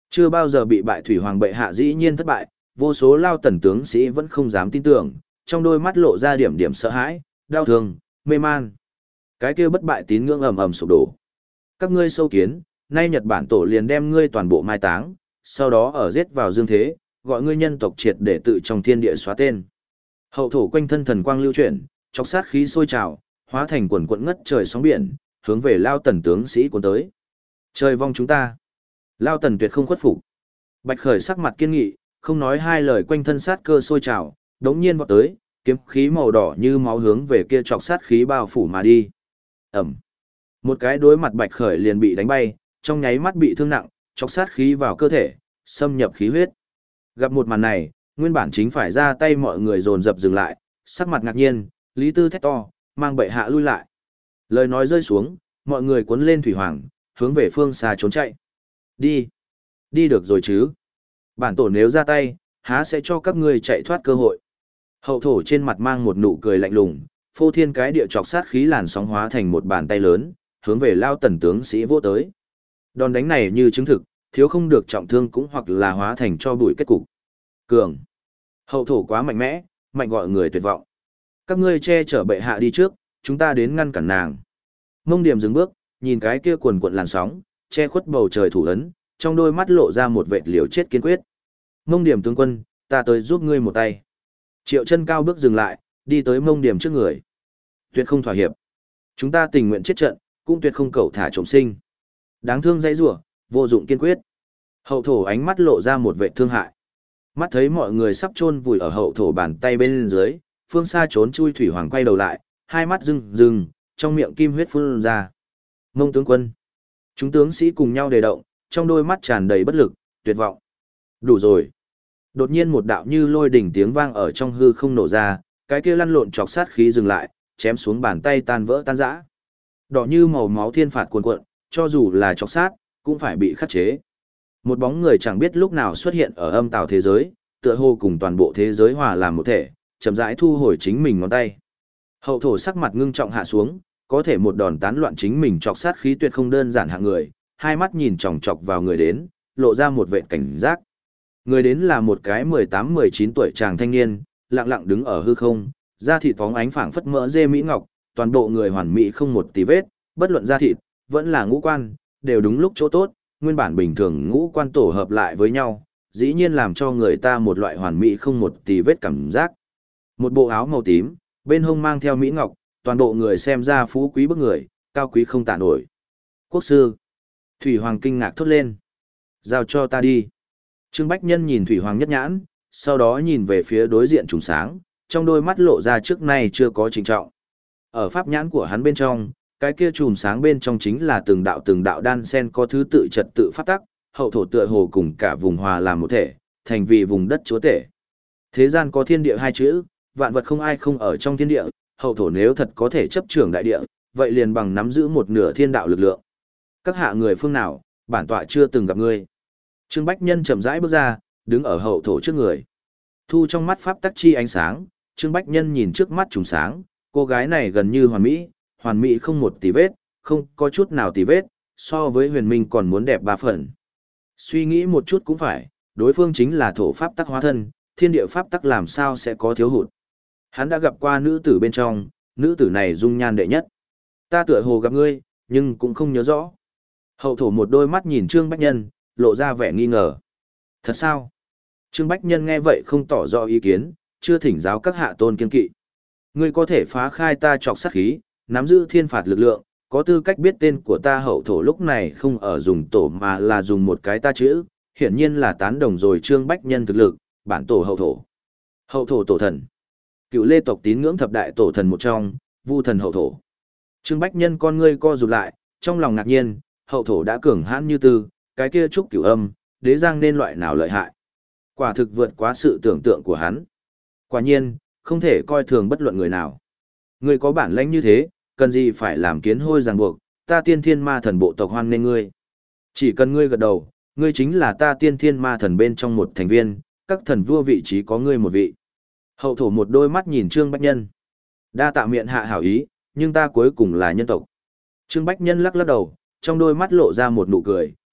Chưa bao giờ bị bại thủy hoàng bệ hạ dĩ nhiên thất bại, vô số Lao Tần tướng sĩ vẫn không dám tin tưởng, trong đôi mắt lộ ra điểm điểm sợ hãi, đau thương, mê man. Cái kia bất bại tín ngưỡng ầm ầm sụp đổ. Các ngươi sâu kiến, nay Nhật Bản tổ liền đem ngươi toàn bộ mai táng, sau đó ở giết vào dương thế, gọi ngươi nhân tộc triệt để tự trong thiên địa xóa tên. Hậu thổ quanh thân thần quang lưu chuyển, chọc sát khí sôi trào, hóa thành quần quận ngất trời sóng biển, hướng về Lao Tần tướng sĩ cuốn tới. Trời vong chúng ta. Lao Tần tuyệt không khuất phục. Bạch Khởi sắc mặt kiên nghị, không nói hai lời, quanh thân sát cơ sôi trào, đống nhiên vọt tới, kiếm khí màu đỏ như máu hướng về kia chọc sát khí bao phủ mà đi. Ẩm. Một cái đối mặt Bạch Khởi liền bị đánh bay, trong nháy mắt bị thương nặng, chọc sát khí vào cơ thể, xâm nhập khí huyết. Gặp một màn này, nguyên bản chính phải ra tay mọi người dồn dập dừng lại, sắc mặt ngạc nhiên, Lý Tư thét to, mang bệ hạ lui lại. Lời nói rơi xuống, mọi người cuốn lên thủy hoàng, hướng về phương xa trốn chạy. Đi. Đi được rồi chứ. Bản tổ nếu ra tay, há sẽ cho các ngươi chạy thoát cơ hội. Hậu thổ trên mặt mang một nụ cười lạnh lùng, phô thiên cái địa chọc sát khí làn sóng hóa thành một bàn tay lớn, hướng về Lao Tần tướng sĩ vô tới. Đòn đánh này như chứng thực, thiếu không được trọng thương cũng hoặc là hóa thành cho bụi kết cục. Cường. Hậu thổ quá mạnh mẽ, mạnh gọi người tuyệt vọng. Các ngươi che chở bệ hạ đi trước, chúng ta đến ngăn cản nàng. Mông Điểm dừng bước, nhìn cái kia cuồn cuộn làn sóng, che khuất bầu trời thủ ấn, trong đôi mắt lộ ra một vệt liều chết kiên quyết. Mông Điểm tướng quân, ta tới giúp ngươi một tay. Triệu Chân cao bước dừng lại, đi tới Mông Điểm trước người. Tuyệt không thỏa hiệp. Chúng ta tình nguyện chết trận, cũng tuyệt không cầu thả trọng sinh. Đáng thương dãy rủa, vô dụng kiên quyết. Hậu thổ ánh mắt lộ ra một vệt thương hại. Mắt thấy mọi người sắp chôn vùi ở hậu thổ bàn tay bên dưới, phương xa trốn chui thủy hoàng quay đầu lại, hai mắt rưng rưng, trong miệng kim huyết phun ra. Mông tướng quân. Chúng tướng sĩ cùng nhau đề động, trong đôi mắt tràn đầy bất lực, tuyệt vọng. Đủ rồi. Đột nhiên một đạo như lôi đỉnh tiếng vang ở trong hư không nổ ra, cái kia lăn lộn chọc sát khí dừng lại, chém xuống bàn tay tan vỡ tan rã. Đỏ như màu máu thiên phạt cuồn cuộn, cho dù là chọc sát, cũng phải bị khắc chế. Một bóng người chẳng biết lúc nào xuất hiện ở âm tào thế giới, tựa hồ cùng toàn bộ thế giới hòa làm một thể, chậm rãi thu hồi chính mình ngón tay. Hậu thổ sắc mặt ngưng trọng hạ xuống, có thể một đòn tán loạn chính mình chọc sát khí tuyệt không đơn giản hạng người, hai mắt nhìn chòng chọc vào người đến, lộ ra một vệt cảnh giác. Người đến là một cái mười tám mười chín tuổi chàng thanh niên, lặng lặng đứng ở hư không, da thịt phóng ánh phảng phất mỡ dê mỹ ngọc, toàn bộ người hoàn mỹ không một tì vết, bất luận da thịt, vẫn là ngũ quan, đều đúng lúc chỗ tốt, nguyên bản bình thường ngũ quan tổ hợp lại với nhau, dĩ nhiên làm cho người ta một loại hoàn mỹ không một tì vết cảm giác. Một bộ áo màu tím, bên hông mang theo mỹ ngọc, toàn bộ người xem ra phú quý bức người, cao quý không tả nổi. Quốc sư. Thủy Hoàng kinh ngạc thốt lên. Giao cho ta đi. Trương Bách Nhân nhìn Thủy Hoàng nhất nhãn, sau đó nhìn về phía đối diện trùng sáng, trong đôi mắt lộ ra trước nay chưa có trịnh trọng. Ở pháp nhãn của hắn bên trong, cái kia chùm sáng bên trong chính là từng đạo từng đạo đan sen có thứ tự trật tự pháp tắc, hậu thổ tựa hồ cùng cả vùng hòa làm một thể, thành vì vùng đất chúa tể. Thế gian có thiên địa hai chữ, vạn vật không ai không ở trong thiên địa, hậu thổ nếu thật có thể chấp trưởng đại địa, vậy liền bằng nắm giữ một nửa thiên đạo lực lượng. Các hạ người phương nào, bản tọa chưa từng gặp ngươi. Trương Bách Nhân chậm rãi bước ra, đứng ở hậu thổ trước người. Thu trong mắt pháp tắc chi ánh sáng, Trương Bách Nhân nhìn trước mắt trùng sáng, cô gái này gần như hoàn mỹ, hoàn mỹ không một tì vết, không có chút nào tì vết, so với huyền minh còn muốn đẹp ba phần. Suy nghĩ một chút cũng phải, đối phương chính là thổ pháp tắc hóa thân, thiên địa pháp tắc làm sao sẽ có thiếu hụt. Hắn đã gặp qua nữ tử bên trong, nữ tử này dung nhan đệ nhất. Ta tựa hồ gặp ngươi, nhưng cũng không nhớ rõ. Hậu thổ một đôi mắt nhìn Trương Bách Nhân, lộ ra vẻ nghi ngờ. Thật sao? Trương Bách Nhân nghe vậy không tỏ rõ ý kiến, chưa thỉnh giáo các hạ tôn kiên kỵ. Ngươi có thể phá khai ta trọc sát khí, nắm giữ thiên phạt lực lượng, có tư cách biết tên của ta. Hậu thổ lúc này không ở dùng tổ mà là dùng một cái ta chữ, hiển nhiên là tán đồng rồi Trương Bách Nhân thực lực, bản tổ hậu thổ. Hậu thổ tổ thần. Cựu Lê tộc tín ngưỡng thập đại tổ thần một trong, Vu thần hậu thổ. Trương Bách Nhân con ngươi co rụt lại, trong lòng ngạc nhiên, hậu thổ đã cường hãn như tư, cái kia trúc cửu âm, đế giang nên loại nào lợi hại. Quả thực vượt quá sự tưởng tượng của hắn. Quả nhiên, không thể coi thường bất luận người nào. Ngươi có bản lãnh như thế, cần gì phải làm kiến hôi ràng buộc, ta tiên thiên ma thần bộ tộc hoan nên ngươi. Chỉ cần ngươi gật đầu, ngươi chính là ta tiên thiên ma thần bên trong một thành viên, các thần vua vị trí có ngươi một vị. Hậu thổ một đôi mắt nhìn Trương Bách Nhân. Đa tạ miệng hạ hảo ý, nhưng ta cuối cùng là nhân tộc. Trương Bách Nhân lắc lắc đầu, trong đôi mắt lộ ra một nụ cười,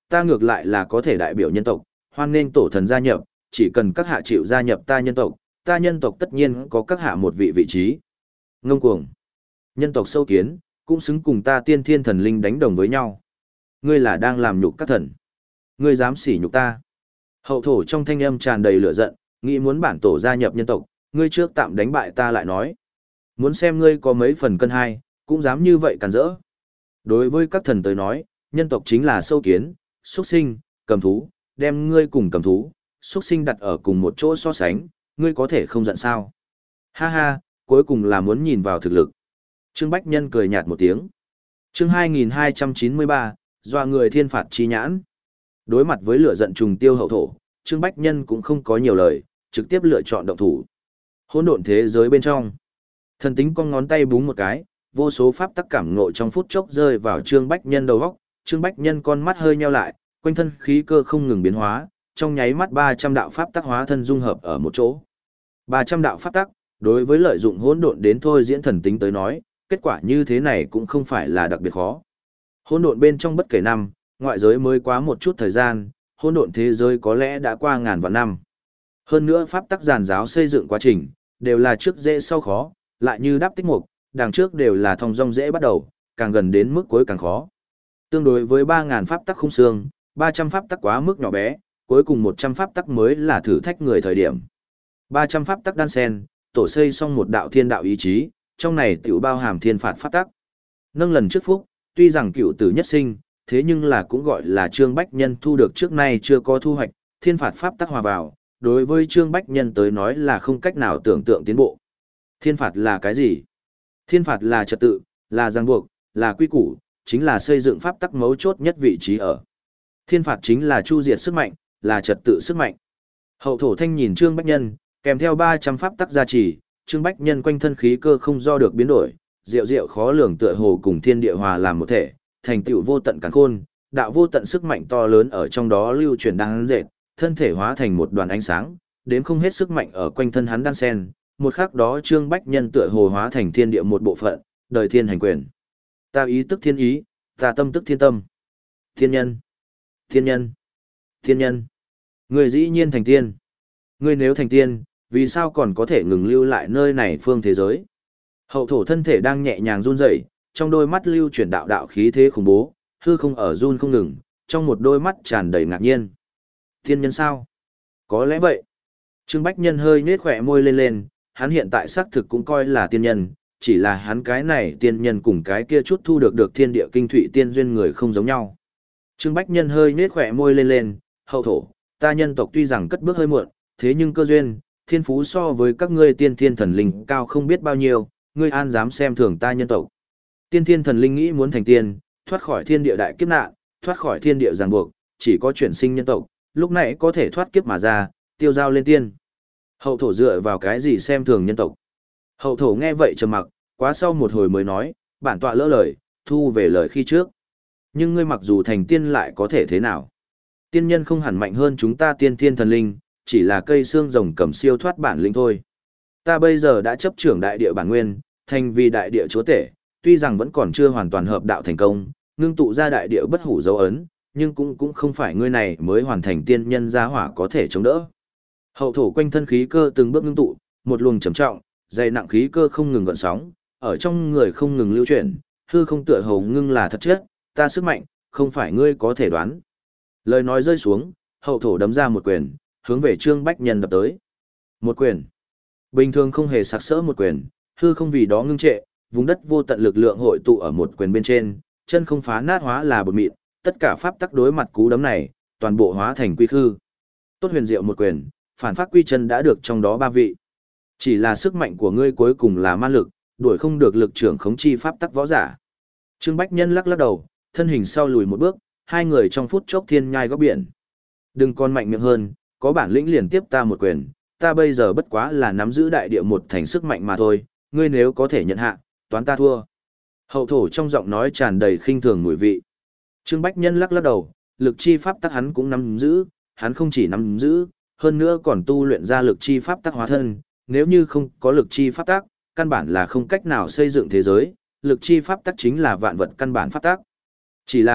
ta ngược lại là có thể đại biểu nhân tộc, hoan nghênh tổ thần gia nhập, chỉ cần các hạ chịu gia nhập ta nhân tộc, ta nhân tộc tất nhiên có các hạ một vị vị trí. Ngông cuồng. Nhân tộc sâu kiến, cũng xứng cùng ta tiên thiên thần linh đánh đồng với nhau. Ngươi là đang làm nhục các thần. Ngươi dám sỉ nhục ta. Hậu thổ trong thanh âm tràn đầy lửa giận, nghĩ muốn bản tổ gia nhập nhân tộc, ngươi trước tạm đánh bại ta lại nói. Muốn xem ngươi có mấy phần cân hai, cũng dám như vậy càn rỡ. Đối với các thần tới nói, nhân tộc chính là sâu kiến, xuất sinh, cầm thú, đem ngươi cùng cầm thú, xuất sinh đặt ở cùng một chỗ so sánh, ngươi có thể không giận sao. Ha ha, cuối cùng là muốn nhìn vào thực lực. Trương Bách Nhân cười nhạt một tiếng. Chương hai nghìn hai trăm chín mươi ba, doa người thiên phạt chi nhãn. Đối mặt với lửa giận trùng tiêu hậu thổ, Trương Bách Nhân cũng không có nhiều lời, trực tiếp lựa chọn động thủ. Hỗn độn thế giới bên trong, thần tính con ngón tay búng một cái, vô số pháp tắc cảm ngộ trong phút chốc rơi vào Trương Bách Nhân đầu góc, Trương Bách Nhân con mắt hơi nheo lại, quanh thân khí cơ không ngừng biến hóa, trong nháy mắt ba trăm đạo pháp tắc hóa thân dung hợp ở một chỗ. ba trăm đạo pháp tắc, đối với lợi dụng hỗn độn đến thôi diễn thần tính tới nói, kết quả như thế này cũng không phải là đặc biệt khó. Hỗn độn bên trong bất kể năm, ngoại giới mới quá một chút thời gian, hỗn độn thế giới có lẽ đã qua ngàn vạn năm. Hơn nữa pháp tắc giàn giáo xây dựng quá trình, đều là trước dễ sau khó, lại như đáp tích mục, đằng trước đều là thong dong dễ bắt đầu, càng gần đến mức cuối càng khó. Tương đối với ba ngàn pháp tắc khung xương, ba trăm pháp tắc quá mức nhỏ bé, cuối cùng một trăm pháp tắc mới là thử thách người thời điểm. ba trăm pháp tắc đan sen, tổ xây xong một đạo thiên đạo ý chí, trong này tiểu bao hàm thiên phạt pháp tắc. Nâng lần trước phúc, tuy rằng cựu tử nhất sinh, thế nhưng là cũng gọi là Trương Bách Nhân thu được trước nay chưa có thu hoạch, thiên phạt pháp tắc hòa vào, đối với Trương Bách Nhân tới nói là không cách nào tưởng tượng tiến bộ. Thiên phạt là cái gì? Thiên phạt là trật tự, là ràng buộc, là quy củ, chính là xây dựng pháp tắc mấu chốt nhất vị trí ở. Thiên phạt chính là chu diệt sức mạnh, là trật tự sức mạnh. Hậu thổ thanh nhìn Trương Bách Nhân, kèm theo ba trăm pháp tắc gia trì, Trương Bách Nhân quanh thân khí cơ không do được biến đổi, diệu diệu khó lường tựa hồ cùng thiên địa hòa làm một thể, thành tựu vô tận càn khôn, đạo vô tận sức mạnh to lớn ở trong đó lưu truyền đang dệt, thân thể hóa thành một đoàn ánh sáng, đến không hết sức mạnh ở quanh thân hắn đan sen, một khắc đó Trương Bách Nhân tựa hồ hóa thành thiên địa một bộ phận, đời thiên hành quyền. Ta ý tức thiên ý, ta tâm tức thiên tâm. Thiên nhân, thiên nhân, thiên nhân. Người dĩ nhiên thành tiên. Ngươi nếu thành tiên, vì sao còn có thể ngừng lưu lại nơi này phương thế giới? Hậu thổ thân thể đang nhẹ nhàng run rẩy, trong đôi mắt lưu chuyển đạo đạo khí thế khủng bố, hư không ở run không ngừng, trong một đôi mắt tràn đầy ngạc nhiên. Thiên nhân sao? Có lẽ vậy. Trương Bách Nhân hơi nhếch khỏe môi lên lên, hắn hiện tại xác thực cũng coi là tiên nhân, chỉ là hắn cái này tiên nhân cùng cái kia chút thu được được thiên địa kinh thụy tiên duyên người không giống nhau. Trương Bách Nhân hơi nhếch khỏe môi lên lên, hậu thổ, ta nhân tộc tuy rằng cất bước hơi muộn, thế nhưng cơ duyên, thiên phú so với các ngươi tiên thiên thần linh cao không biết bao nhiêu, ngươi an dám xem thường ta nhân tộc. Tiên thiên thần linh nghĩ muốn thành tiên, thoát khỏi thiên địa đại kiếp nạn, thoát khỏi thiên địa ràng buộc, chỉ có chuyển sinh nhân tộc, lúc này có thể thoát kiếp mà ra, tiêu giao lên tiên. Hậu thổ dựa vào cái gì xem thường nhân tộc? Hậu thổ nghe vậy trầm mặc, quá sau một hồi mới nói, bản tọa lỡ lời, thu về lời khi trước. Nhưng ngươi mặc dù thành tiên lại có thể thế nào? Tiên nhân không hẳn mạnh hơn chúng ta tiên thiên thần linh, chỉ là cây xương rồng cầm siêu thoát bản linh thôi. Ta bây giờ đã chấp trưởng đại địa bản nguyên, thành vì đại địa chúa tể, tuy rằng vẫn còn chưa hoàn toàn hợp đạo thành công, ngưng tụ ra đại địa bất hủ dấu ấn, nhưng cũng cũng không phải ngươi này mới hoàn thành tiên nhân gia hỏa có thể chống đỡ. Hậu thổ quanh thân khí cơ từng bước ngưng tụ, một luồng trầm trọng, dày nặng khí cơ không ngừng gợn sóng, ở trong người không ngừng lưu chuyển, hư không tựa hồ ngưng là thật chất, ta sức mạnh, không phải ngươi có thể đoán. Lời nói rơi xuống, hậu thổ đấm ra một quyền, hướng về Trương Bách Nhân đập tới. Một quyền. Bình thường không hề sặc sỡ một quyền, hư không vì đó ngưng trệ, vùng đất vô tận lực lượng hội tụ ở một quyền bên trên, chân không phá nát hóa là bột mịn, tất cả pháp tắc đối mặt cú đấm này, toàn bộ hóa thành quy khư. Tốt huyền diệu một quyền, phản phát quy chân đã được trong đó ba vị. Chỉ là sức mạnh của ngươi cuối cùng là man lực, đuổi không được lực trưởng khống chi pháp tắc võ giả. Trương Bách Nhân lắc lắc đầu, thân hình sau lùi một bước, hai người trong phút chốc thiên nhai góc biển. Đừng còn mạnh miệng hơn, có bản lĩnh liền tiếp ta một quyền, ta bây giờ bất quá là nắm giữ đại địa một thành sức mạnh mà thôi, ngươi nếu có thể nhận hạ, toán ta thua. Hậu thổ trong giọng nói tràn đầy khinh thường mùi vị. Trương Bách Nhân lắc lắc đầu, lực chi pháp tắc hắn cũng nắm giữ, hắn không chỉ nắm giữ, hơn nữa còn tu luyện ra lực chi pháp tắc hóa thân, nếu như không có lực chi pháp tắc, căn bản là không cách nào xây dựng thế giới, lực chi pháp tắc chính là vạn vật căn bản pháp tắc. Chỉ là,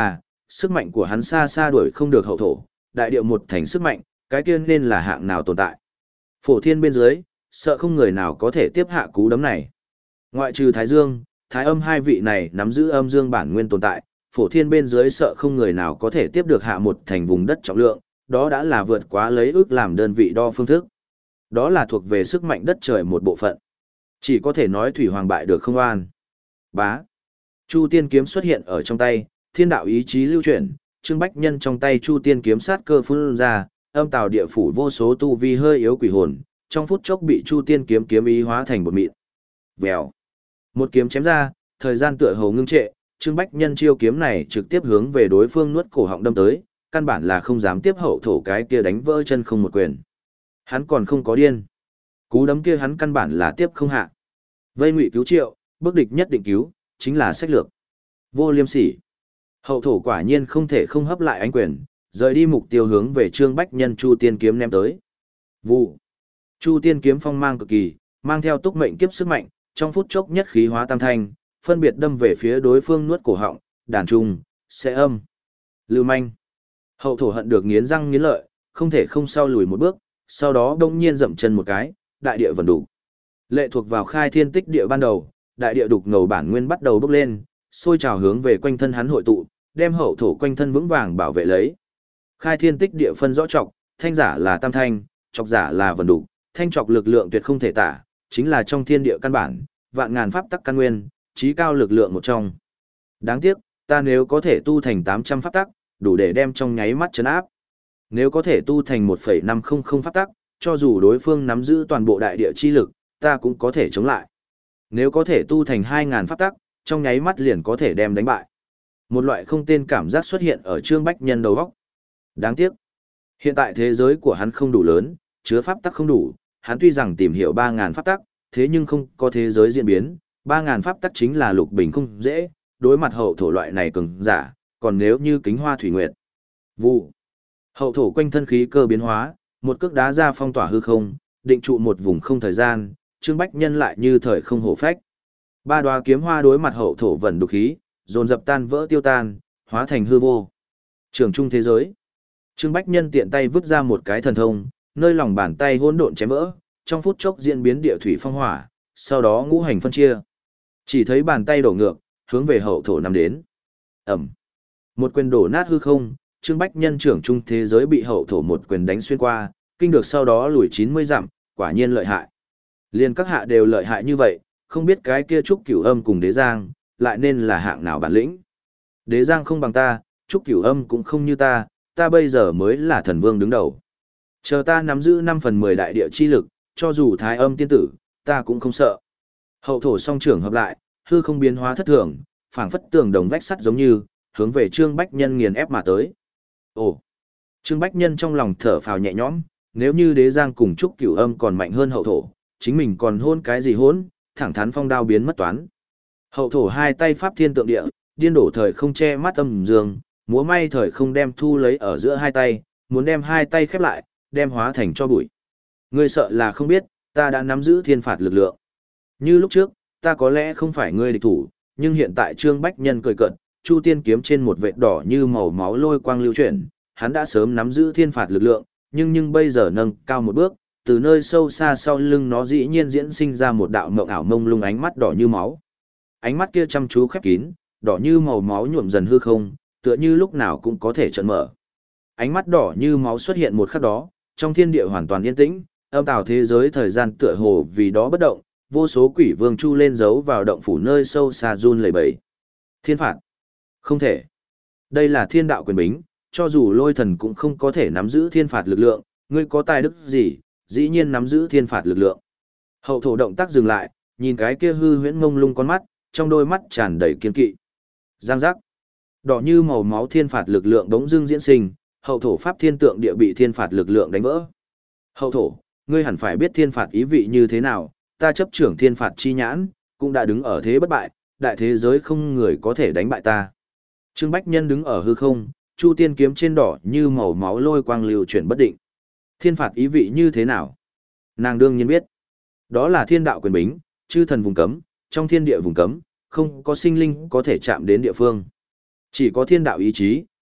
sức mạnh của hắn xa xa đuổi không được hậu thổ, đại điệu một thành sức mạnh, cái kia nên là hạng nào tồn tại. Phổ thiên bên dưới, sợ không người nào có thể tiếp hạ cú đấm này. Ngoại trừ Thái Dương, Thái Âm hai vị này nắm giữ âm dương bản nguyên tồn tại, phổ thiên bên dưới sợ không người nào có thể tiếp được hạ một thành vùng đất trọng lượng, đó đã là vượt quá lấy ước làm đơn vị đo phương thức. Đó là thuộc về sức mạnh đất trời một bộ phận. Chỉ có thể nói thủy hoàng bại được không an. Bá. Chu tiên kiếm xuất hiện ở trong tay, thiên đạo ý chí lưu chuyển, Trương Bách Nhân trong tay Chu tiên kiếm sát cơ phun ra, âm tào địa phủ vô số tu vi hơi yếu quỷ hồn, trong phút chốc bị Chu tiên kiếm kiếm ý hóa thành bột mịn. Vèo. Một kiếm chém ra, thời gian tựa hồ ngưng trệ, Trương Bách Nhân chiêu kiếm này trực tiếp hướng về đối phương nuốt cổ họng đâm tới, căn bản là không dám tiếp hậu thổ cái kia đánh vỡ chân không một quyền. Hắn còn không có điên. Cú đấm kia hắn căn bản là tiếp không hạ. Vây ngụy cứu triệu, bước địch nhất định cứu, chính là sách lược. Vô liêm sỉ. Hậu thổ quả nhiên không thể không hấp lại ánh quyền, rời đi mục tiêu hướng về Trương Bách Nhân Chu tiên kiếm ném tới. Vụ. Chu tiên kiếm phong mang cực kỳ, mang theo túc mệnh kiếp sức mạnh, trong phút chốc nhất khí hóa tam thanh, phân biệt đâm về phía đối phương nuốt cổ họng, đàn trung, sẽ âm. Lưu manh. Hậu thổ hận được nghiến răng nghiến lợi, không thể không sau lùi một bước, sau đó đông nhiên dậm chân một cái, đại địa vần đủ. Lệ thuộc vào khai thiên tích địa ban đầu, đại địa đục ngầu bản nguyên bắt đầu bốc lên, sôi trào hướng về quanh thân hắn hội tụ, đem hậu thổ quanh thân vững vàng bảo vệ lấy. Khai thiên tích địa phân rõ trọc, thanh giả là tam thanh, trọc giả là vần đủ, thanh trọc lực lượng tuyệt không thể tả, chính là trong thiên địa căn bản, vạn ngàn pháp tắc căn nguyên, trí cao lực lượng một trong. Đáng tiếc, ta nếu có thể tu thành tám trăm pháp tắc, đủ để đem trong nháy mắt chấn áp. Nếu có thể tu thành một phẩy năm không không pháp tắc, cho dù đối phương nắm giữ toàn bộ đại địa chi lực, ta cũng có thể chống lại. Nếu có thể tu thành hai ngàn pháp tắc, trong nháy mắt liền có thể đem đánh bại. Một loại không tên cảm giác xuất hiện ở Trương Bách Nhân đầu óc. Đáng tiếc, hiện tại thế giới của hắn không đủ lớn, chứa pháp tắc không đủ, hắn tuy rằng tìm hiểu ba ngàn pháp tắc, thế nhưng không có thế giới diễn biến, ba ngàn pháp tắc chính là lục bình không dễ, đối mặt hậu thổ loại này cường giả, còn nếu như kính hoa thủy nguyệt. Vụ. Hậu thổ quanh thân khí cơ biến hóa, một cước đá ra phong tỏa hư không, định trụ một vùng không thời gian, Trương Bách Nhân lại như thời không hổ phách. Ba đoá kiếm hoa đối mặt hậu thổ vận đục khí, dồn dập tan vỡ tiêu tan, hóa thành hư vô. Trường trung thế giới. Trương Bách Nhân tiện tay vứt ra một cái thần thông, nơi lòng bàn tay hỗn độn chém vỡ, trong phút chốc diễn biến địa thủy phong hỏa, sau đó ngũ hành phân chia. Chỉ thấy bàn tay đổ ngược, hướng về hậu thổ nằm đến. Ẩm. Một quyền đổ nát hư không, Trương Bách Nhân trưởng trung thế giới bị hậu thổ một quyền đánh xuyên qua, kinh được sau đó lùi chín mươi dặm, quả nhiên lợi hại. Liên các hạ đều lợi hại như vậy, không biết cái kia Trúc Cửu Âm cùng Đế Giang, lại nên là hạng nào bản lĩnh. Đế Giang không bằng ta, Trúc Cửu Âm cũng không như ta, ta bây giờ mới là thần vương đứng đầu. Chờ ta nắm giữ năm phần mười đại địa chi lực, cho dù Thái Âm tiên tử, ta cũng không sợ. Hậu thổ song trưởng hợp lại, hư không biến hóa thất thường, phảng phất tường đồng vách sắt giống như, hướng về Trương Bách Nhân nghiền ép mà tới. Ồ! Trương Bách Nhân trong lòng thở phào nhẹ nhõm, nếu như Đế Giang cùng Trúc Cửu Âm còn mạnh hơn hậu thổ, chính mình còn hôn cái gì hôn, thẳng thắn phong đao biến mất toán. Hậu thổ hai tay pháp thiên tượng địa, điên đổ thời không che mắt âm dương, múa may thời không đem thu lấy ở giữa hai tay, muốn đem hai tay khép lại, đem hóa thành cho bụi. Ngươi sợ là không biết, ta đã nắm giữ thiên phạt lực lượng. Như lúc trước, ta có lẽ không phải ngươi địch thủ, nhưng hiện tại Trương Bách Nhân cười cợt, Chu tiên kiếm trên một vệt đỏ như màu máu lôi quang lưu chuyển, hắn đã sớm nắm giữ thiên phạt lực lượng, nhưng nhưng bây giờ nâng cao một bước, từ nơi sâu xa sau lưng nó dĩ nhiên diễn sinh ra một đạo mộng ảo mông lung ánh mắt đỏ như máu. Ánh mắt kia chăm chú khép kín, đỏ như màu máu nhuộm dần hư không, tựa như lúc nào cũng có thể trợn mở. Ánh mắt đỏ như máu xuất hiện một khắc đó, trong thiên địa hoàn toàn yên tĩnh, âm tào thế giới thời gian tựa hồ vì đó bất động, vô số quỷ vương chu lên giấu vào động phủ nơi sâu xa run lẩy bẩy. Thiên phạt. Không thể. Đây là thiên đạo quyền bính, cho dù lôi thần cũng không có thể nắm giữ thiên phạt lực lượng, ngươi có tài đức gì, dĩ nhiên nắm giữ thiên phạt lực lượng. Hậu thổ động tác dừng lại, nhìn cái kia hư huyễn ngông lung con mắt, trong đôi mắt tràn đầy kiên kỵ. Giang giác. Đỏ như màu máu thiên phạt lực lượng đống dưng diễn sinh, hậu thổ pháp thiên tượng địa bị thiên phạt lực lượng đánh vỡ. Hậu thổ, ngươi hẳn phải biết thiên phạt ý vị như thế nào, ta chấp trưởng thiên phạt chi nhãn, cũng đã đứng ở thế bất bại, đại thế giới không người có thể đánh bại ta. Trương Bách Nhân đứng ở hư không, Chu tiên kiếm trên đỏ như màu máu lôi quang lưu chuyển bất định. Thiên phạt ý vị như thế nào? Nàng đương nhiên biết. Đó là thiên đạo quyền bính, chư thần vùng cấm, trong thiên địa vùng cấm, không có sinh linh có thể chạm đến địa phương. Chỉ có thiên đạo ý chí,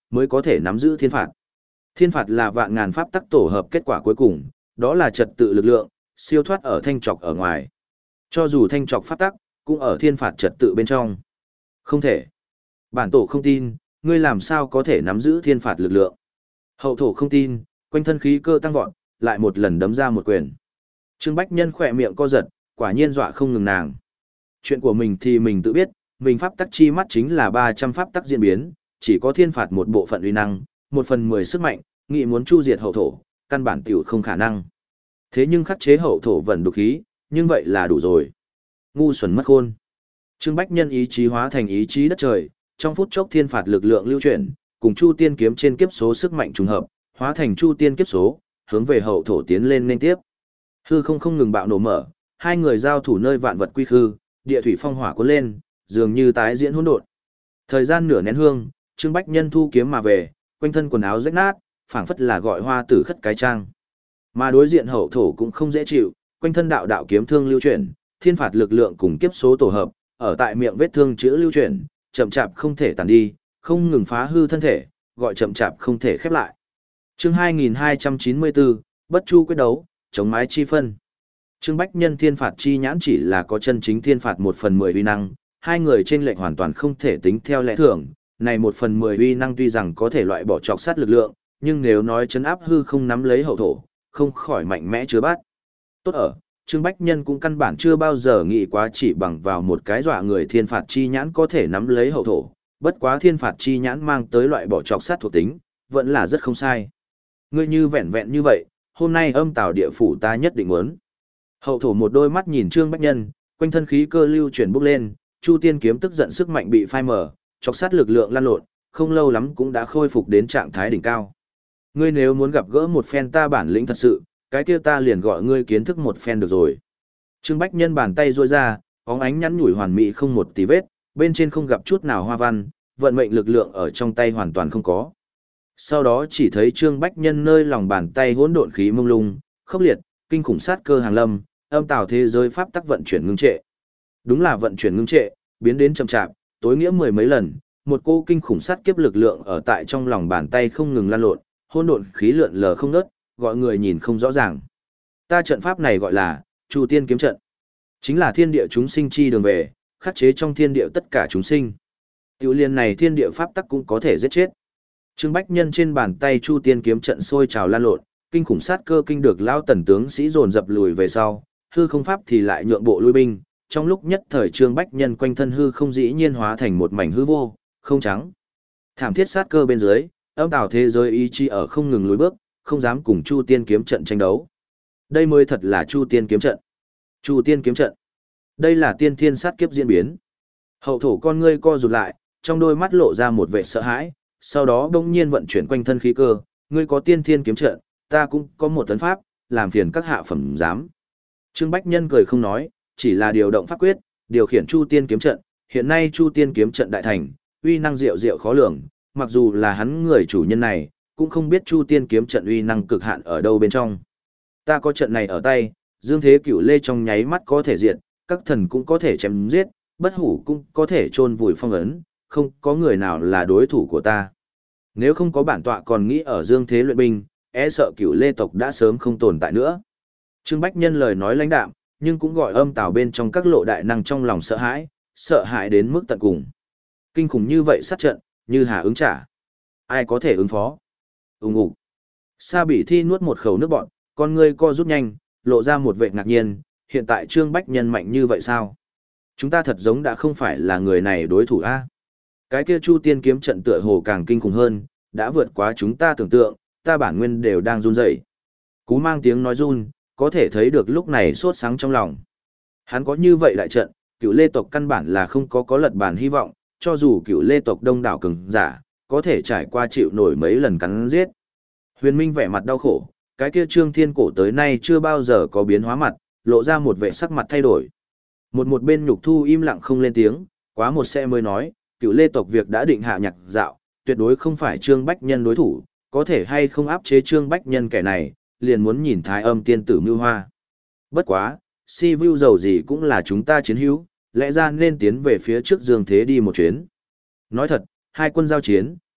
mới có thể nắm giữ thiên phạt. Thiên phạt là vạn ngàn pháp tắc tổ hợp kết quả cuối cùng, đó là trật tự lực lượng, siêu thoát ở thanh trọc ở ngoài. Cho dù thanh trọc pháp tắc, cũng ở thiên phạt trật tự bên trong. Không thể. Bản tổ không tin, ngươi làm sao có thể nắm giữ thiên phạt lực lượng. Hậu thổ không tin, quanh thân khí cơ tăng vọt, lại một lần đấm ra một quyền. Trương Bách Nhân khỏe miệng co giật, quả nhiên dọa không ngừng nàng. Chuyện của mình thì mình tự biết, mình pháp tắc chi mắt chính là ba trăm pháp tắc diễn biến, chỉ có thiên phạt một bộ phận uy năng, một phần mười sức mạnh, nghĩ muốn chu diệt hậu thổ, căn bản tiểu không khả năng. Thế nhưng khắc chế hậu thổ vẫn đục khí, nhưng vậy là đủ rồi. Ngu xuẩn mất khôn. Trương Bách Nhân ý chí hóa thành ý chí đất trời, trong phút chốc thiên phạt lực lượng lưu chuyển, cùng Chu Tiên kiếm trên kiếp số sức mạnh trùng hợp, hóa thành Chu Tiên kiếp số, hướng về hậu thổ tiến lên liên tiếp. Hư không không ngừng bạo nổ mở, hai người giao thủ nơi vạn vật quy khư, địa thủy phong hỏa cuốn lên, dường như tái diễn hỗn độn. Thời gian nửa nén hương, Trương Bách Nhân thu kiếm mà về, quanh thân quần áo rách nát, phảng phất là gọi hoa tử khất cái trang. Mà đối diện hậu thổ cũng không dễ chịu, quanh thân đạo đạo kiếm thương lưu chuyển, thiên phạt lực lượng cùng kiếp số tổ hợp, ở tại miệng vết thương chữa lưu chuyển, chậm chạp không thể tàn đi, không ngừng phá hư thân thể, gọi chậm chạp không thể khép lại. Chương hai nghìn hai trăm chín mươi bốn, Bất Chu quyết đấu, chống mái chi phân. Trương Bách Nhân thiên phạt chi nhãn chỉ là có chân chính thiên phạt một phần mười uy năng, hai người trên lệnh hoàn toàn không thể tính theo lẽ thường, này một phần mười uy năng tuy rằng có thể loại bỏ trọc sát lực lượng, nhưng nếu nói chấn áp hư không nắm lấy hậu thổ, không khỏi mạnh mẽ chứa bát. Tốt ở, Trương Bách Nhân cũng căn bản chưa bao giờ nghĩ quá chỉ bằng vào một cái dọa người thiên phạt chi nhãn có thể nắm lấy hậu thổ, bất quá thiên phạt chi nhãn mang tới loại bỏ trọc sát thuộc tính, vẫn là rất không sai. Ngươi như vẹn vẹn như vậy, hôm nay âm tào địa phủ ta nhất định muốn. Hậu thổ một đôi mắt nhìn Trương Bách Nhân, quanh thân khí cơ lưu chuyển bốc lên, Chu Tiên kiếm tức giận sức mạnh bị phai mờ, trọc sát lực lượng lan lộn, không lâu lắm cũng đã khôi phục đến trạng thái đỉnh cao. Ngươi nếu muốn gặp gỡ một phen ta bản lĩnh thật sự, cái kia ta liền gọi ngươi kiến thức một phen được rồi. Trương Bách Nhân bàn tay duỗi ra, bóng ánh nhắn nhủi hoàn mỹ không một tí vết, bên trên không gặp chút nào hoa văn, vận mệnh lực lượng ở trong tay hoàn toàn không có. Sau đó chỉ thấy Trương Bách Nhân nơi lòng bàn tay hỗn độn khí mông lung, khốc liệt, kinh khủng sát cơ hàng lâm, âm tào thế giới pháp tắc vận chuyển ngưng trệ. Đúng là vận chuyển ngưng trệ, biến đến chậm chạp, tối nghĩa mười mấy lần, một cô kinh khủng sát kiếp lực lượng ở tại trong lòng bàn tay không ngừng lan lộn, hỗn độn khí lượn lờ không ngớt, gọi người nhìn không rõ ràng. Ta trận pháp này gọi là Chu Tiên kiếm trận, chính là thiên địa chúng sinh chi đường về, khắc chế trong thiên địa tất cả chúng sinh. Tiểu liên này thiên địa pháp tắc cũng có thể giết chết. Trương Bách Nhân trên bàn tay Chu Tiên kiếm trận sôi trào lan lộn, kinh khủng sát cơ kinh được lão tần tướng sĩ dồn dập lùi về sau, hư không pháp thì lại nhượng bộ lui binh. Trong lúc nhất thời Trương Bách Nhân quanh thân hư không dĩ nhiên hóa thành một mảnh hư vô, không trắng. Thảm thiết sát cơ bên dưới, âm tào thế giới ý chí ở không ngừng lùi bước, không dám cùng Chu Tiên kiếm trận tranh đấu. Đây mới thật là Chu Tiên kiếm trận. Chu Tiên kiếm trận. Đây là tiên thiên sát kiếp diễn biến. Hậu thổ con ngươi co rụt lại, trong đôi mắt lộ ra một vẻ sợ hãi, sau đó bỗng nhiên vận chuyển quanh thân khí cơ, ngươi có tiên thiên kiếm trận, ta cũng có một tấn pháp, làm phiền các hạ phẩm giám. Trương Bách Nhân cười không nói, chỉ là điều động pháp quyết, điều khiển Chu Tiên kiếm trận, hiện nay Chu Tiên kiếm trận đại thành, uy năng diệu diệu khó lường, mặc dù là hắn người chủ nhân này, cũng không biết Chu Tiên kiếm trận uy năng cực hạn ở đâu bên trong. Ta có trận này ở tay, Dương Thế Cửu Lê trong nháy mắt có thể diệt, các thần cũng có thể chém giết, bất hủ cũng có thể chôn vùi phong ấn, không có người nào là đối thủ của ta. Nếu không có bản tọa còn nghĩ ở Dương Thế luyện binh, e sợ Cửu Lê tộc đã sớm không tồn tại nữa. Trương Bách Nhân lời nói lãnh đạm, nhưng cũng gọi âm tào bên trong các lộ đại năng trong lòng sợ hãi, sợ hãi đến mức tận cùng. Kinh khủng như vậy sát trận, như hà ứng trả. Ai có thể ứng phó? Ùng ục. Sa Bỉ Thi nuốt một khẩu nước bọt, con ngươi co rút nhanh, lộ ra một vẻ ngạc nhiên, hiện tại Trương Bách Nhân mạnh như vậy sao? Chúng ta thật giống đã không phải là người này đối thủ a. Cái kia Chu Tiên kiếm trận tựa hồ càng kinh khủng hơn, đã vượt quá chúng ta tưởng tượng, ta bản nguyên đều đang run rẩy. Cú mang tiếng nói run, có thể thấy được lúc này sốt sáng trong lòng. Hắn có như vậy đại trận, Cửu Lê tộc căn bản là không có có lật bản hy vọng, cho dù Cửu Lê tộc đông đảo cường giả, có thể trải qua chịu nổi mấy lần cắn giết. Huyền Minh vẻ mặt đau khổ, cái kia Trương Thiên Cổ tới nay chưa bao giờ có biến hóa mặt, lộ ra một vẻ sắc mặt thay đổi. Một một bên Nhục Thu im lặng không lên tiếng, quá một xe mới nói, Cửu Lê tộc việc đã định hạ nhạc dạo, tuyệt đối không phải Trương Bách Nhân đối thủ, có thể hay không áp chế Trương Bách Nhân kẻ này, liền muốn nhìn Thái Âm tiên tử mưu hoa. Bất quá, si vu dầu gì cũng là chúng ta chiến hữu, lẽ ra nên tiến về phía trước Dương Thế đi một chuyến. Nói thật, hai quân giao chiến,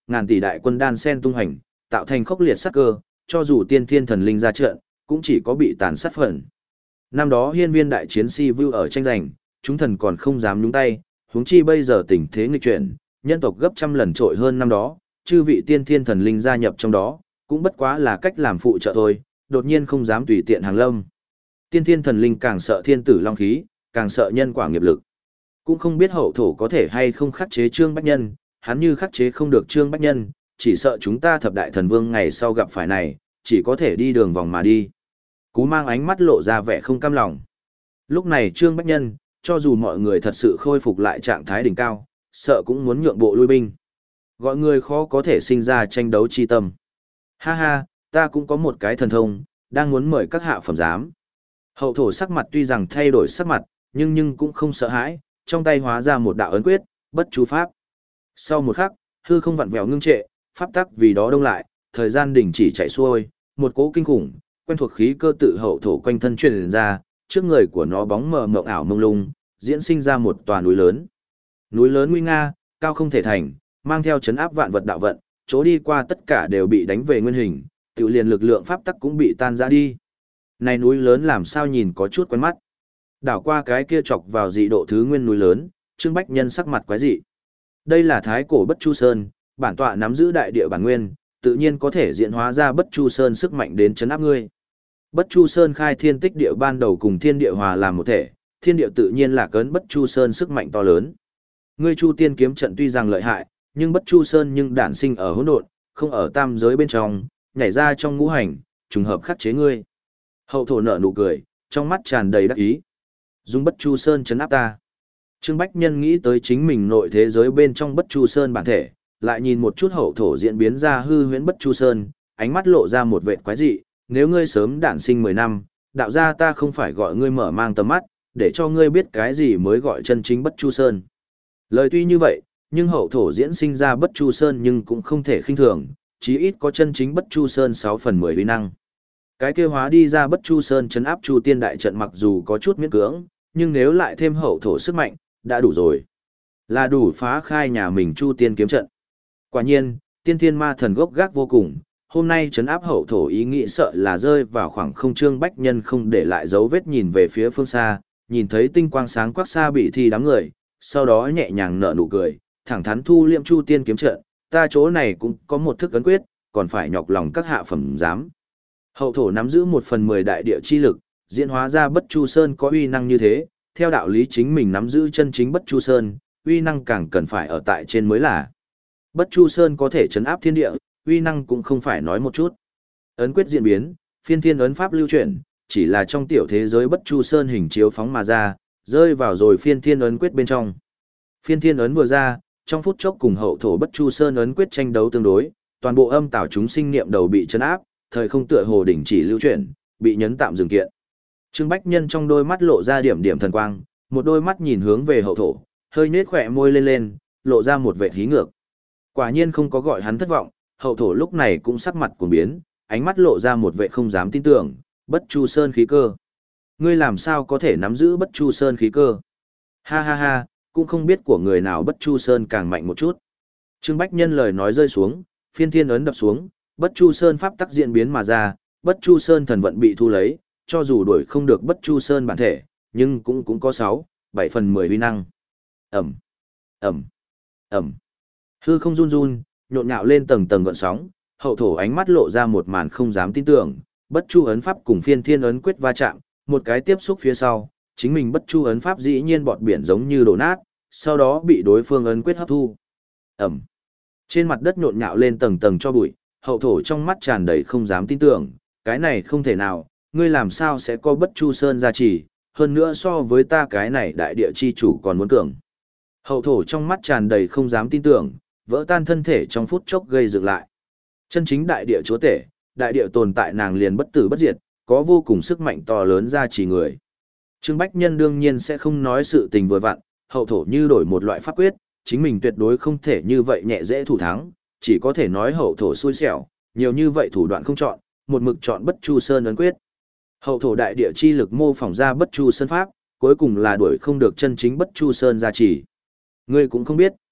ngàn tỷ đại quân đan sen tung hành, tạo thành khốc liệt sát cơ, cho dù tiên thiên thần linh ra trận, cũng chỉ có bị tàn sát phần. Năm đó hiên viên đại chiến si view ở tranh giành, chúng thần còn không dám nhúng tay, huống chi bây giờ tình thế nghịch chuyển, nhân tộc gấp trăm lần trội hơn năm đó, chư vị tiên thiên thần linh gia nhập trong đó, cũng bất quá là cách làm phụ trợ thôi, đột nhiên không dám tùy tiện hàng lâm. Tiên thiên thần linh càng sợ thiên tử long khí, càng sợ nhân quả nghiệp lực. Cũng không biết hậu thổ có thể hay không khắc chế Trương Bách Nhân, hắn như khắc chế không được Trương Bách Nhân, chỉ sợ chúng ta thập đại thần vương ngày sau gặp phải này, chỉ có thể đi đường vòng mà đi. Cú mang ánh mắt lộ ra vẻ không cam lòng. Lúc này Trương Bách Nhân, cho dù mọi người thật sự khôi phục lại trạng thái đỉnh cao, sợ cũng muốn nhượng bộ lui binh. Gọi người khó có thể sinh ra tranh đấu chi tâm. Ha ha, ta cũng có một cái thần thông, đang muốn mời các hạ phẩm giám. Hậu thổ sắc mặt tuy rằng thay đổi sắc mặt, nhưng nhưng cũng không sợ hãi, trong tay hóa ra một đạo ấn quyết, bất chu pháp. Sau một khắc, hư không vặn vẹo ngưng trệ, pháp tắc vì đó đông lại, thời gian đình chỉ chạy xuôi, một cỗ kinh khủng, quen thuộc khí cơ tự hậu thổ quanh thân truyền ra, trước người của nó bóng mờ mộng ảo mông lung, diễn sinh ra một tòa núi lớn. Núi lớn nguy nga, cao không thể thành, mang theo chấn áp vạn vật đạo vận, chỗ đi qua tất cả đều bị đánh về nguyên hình, tự liền lực lượng pháp tắc cũng bị tan ra đi. Này núi lớn làm sao nhìn có chút quen mắt. Đảo qua cái kia chọc vào dị độ thứ nguyên núi lớn, Trương Bách Nhân sắc mặt quái dị. Đây là thái cổ Bất Chu Sơn, bản tọa nắm giữ đại địa bản nguyên, tự nhiên có thể diễn hóa ra Bất Chu Sơn sức mạnh đến chấn áp ngươi. Bất Chu Sơn khai thiên tích địa ban đầu cùng thiên địa hòa làm một thể, thiên địa tự nhiên là cấn Bất Chu Sơn sức mạnh to lớn. Ngươi Chu Tiên kiếm trận tuy rằng lợi hại, nhưng Bất Chu Sơn nhưng đản sinh ở hỗn độn, không ở tam giới bên trong, nhảy ra trong ngũ hành, trùng hợp khắc chế ngươi. Hậu thổ nở nụ cười, trong mắt tràn đầy đắc ý. Dùng Bất Chu Sơn chấn áp ta. Trương Bách Nhân nghĩ tới chính mình nội thế giới bên trong Bất Chu Sơn bản thể, lại nhìn một chút hậu thổ diễn biến ra hư huyễn Bất Chu Sơn, ánh mắt lộ ra một vệt quái dị, nếu ngươi sớm đản sinh mười năm, đạo gia ta không phải gọi ngươi mở mang tầm mắt, để cho ngươi biết cái gì mới gọi chân chính Bất Chu Sơn. Lời tuy như vậy, nhưng hậu thổ diễn sinh ra Bất Chu Sơn nhưng cũng không thể khinh thường, chí ít có chân chính Bất Chu Sơn sáu phần mười uy năng. Cái kia hóa đi ra Bất Chu Sơn chấn áp Chu Tiên đại trận mặc dù có chút miễn cưỡng, nhưng nếu lại thêm hậu thổ sức mạnh, đã đủ rồi. Là đủ phá khai nhà mình Chu Tiên kiếm trận. Quả nhiên, tiên thiên ma thần gốc gác vô cùng, hôm nay chấn áp hậu thổ ý nghĩ sợ là rơi vào khoảng không. Trương Bách Nhân không để lại dấu vết nhìn về phía phương xa, nhìn thấy tinh quang sáng quắc xa bị thi đám người, sau đó nhẹ nhàng nở nụ cười, thẳng thắn thu liệm Chu Tiên kiếm trận, ta chỗ này cũng có một thức ấn quyết, còn phải nhọc lòng các hạ phẩm giám. Hậu thổ nắm giữ một phần mười đại địa chi lực, diễn hóa ra Bất Chu Sơn có uy năng như thế, theo đạo lý chính mình nắm giữ chân chính Bất Chu Sơn, uy năng càng cần phải ở tại trên mới là. Bất Chu Sơn có thể chấn áp thiên địa, uy năng cũng không phải nói một chút. Ấn quyết diễn biến, phiên thiên ấn pháp lưu chuyển, chỉ là trong tiểu thế giới Bất Chu Sơn hình chiếu phóng mà ra, rơi vào rồi phiên thiên ấn quyết bên trong. Phiên thiên ấn vừa ra, trong phút chốc cùng hậu thổ Bất Chu Sơn ấn quyết tranh đấu tương đối, toàn bộ âm tảo chúng sinh niệm đầu bị chấn áp, thời không tựa hồ đỉnh chỉ lưu chuyển, bị nhấn tạm dừng kiện. Trương Bách Nhân trong đôi mắt lộ ra điểm điểm thần quang, một đôi mắt nhìn hướng về hậu thổ, hơi nhếch khỏe môi lên lên, lộ ra một vệt hí ngược. Quả nhiên không có gọi hắn thất vọng, hậu thổ lúc này cũng sắc mặt cuồng biến, ánh mắt lộ ra một vẻ không dám tin tưởng, Bất Chu Sơn khí cơ. Ngươi làm sao có thể nắm giữ Bất Chu Sơn khí cơ? Ha ha ha, cũng không biết của người nào Bất Chu Sơn càng mạnh một chút. Trương Bách Nhân lời nói rơi xuống, phiên thiên ấn đập xuống, Bất Chu Sơn pháp tắc diễn biến mà ra, Bất Chu Sơn thần vận bị thu lấy, cho dù đuổi không được Bất Chu Sơn bản thể, nhưng cũng cũng có sáu, bảy phần mười uy năng. Ẩm, Ẩm, Ẩm. Hư không run run, nhộn nhạo lên tầng tầng gợn sóng, hậu thổ ánh mắt lộ ra một màn không dám tin tưởng, Bất Chu ấn pháp cùng phiên thiên ấn quyết va chạm, một cái tiếp xúc phía sau, chính mình Bất Chu ấn pháp dĩ nhiên bọt biển giống như đổ nát, sau đó bị đối phương ấn quyết hấp thu. Ẩm. Trên mặt đất nhộn nhạo lên tầng tầng cho bụi, hậu thổ trong mắt tràn đầy không dám tin tưởng, cái này không thể nào, ngươi làm sao sẽ có Bất Chu Sơn gia trì, hơn nữa so với ta cái này đại địa chi chủ còn muốn cường. Hậu thổ trong mắt tràn đầy không dám tin tưởng, vỡ tan thân thể trong phút chốc gây dựng lại. Chân chính đại địa chúa tể, đại địa tồn tại nàng liền bất tử bất diệt, có vô cùng sức mạnh to lớn gia trì người. Trương Bách Nhân đương nhiên sẽ không nói sự tình vừa vặn, hậu thổ như đổi một loại pháp quyết, chính mình tuyệt đối không thể như vậy nhẹ dễ thủ thắng, chỉ có thể nói hậu thổ xui xẻo, nhiều như vậy thủ đoạn không chọn, một mực chọn Bất Chu Sơn ấn quyết. Hậu thổ đại địa chi lực mô phỏng ra Bất Chu Sơn pháp, cuối cùng là đuổi không được chân chính Bất Chu Sơn gia trì. Ngươi cũng không biết,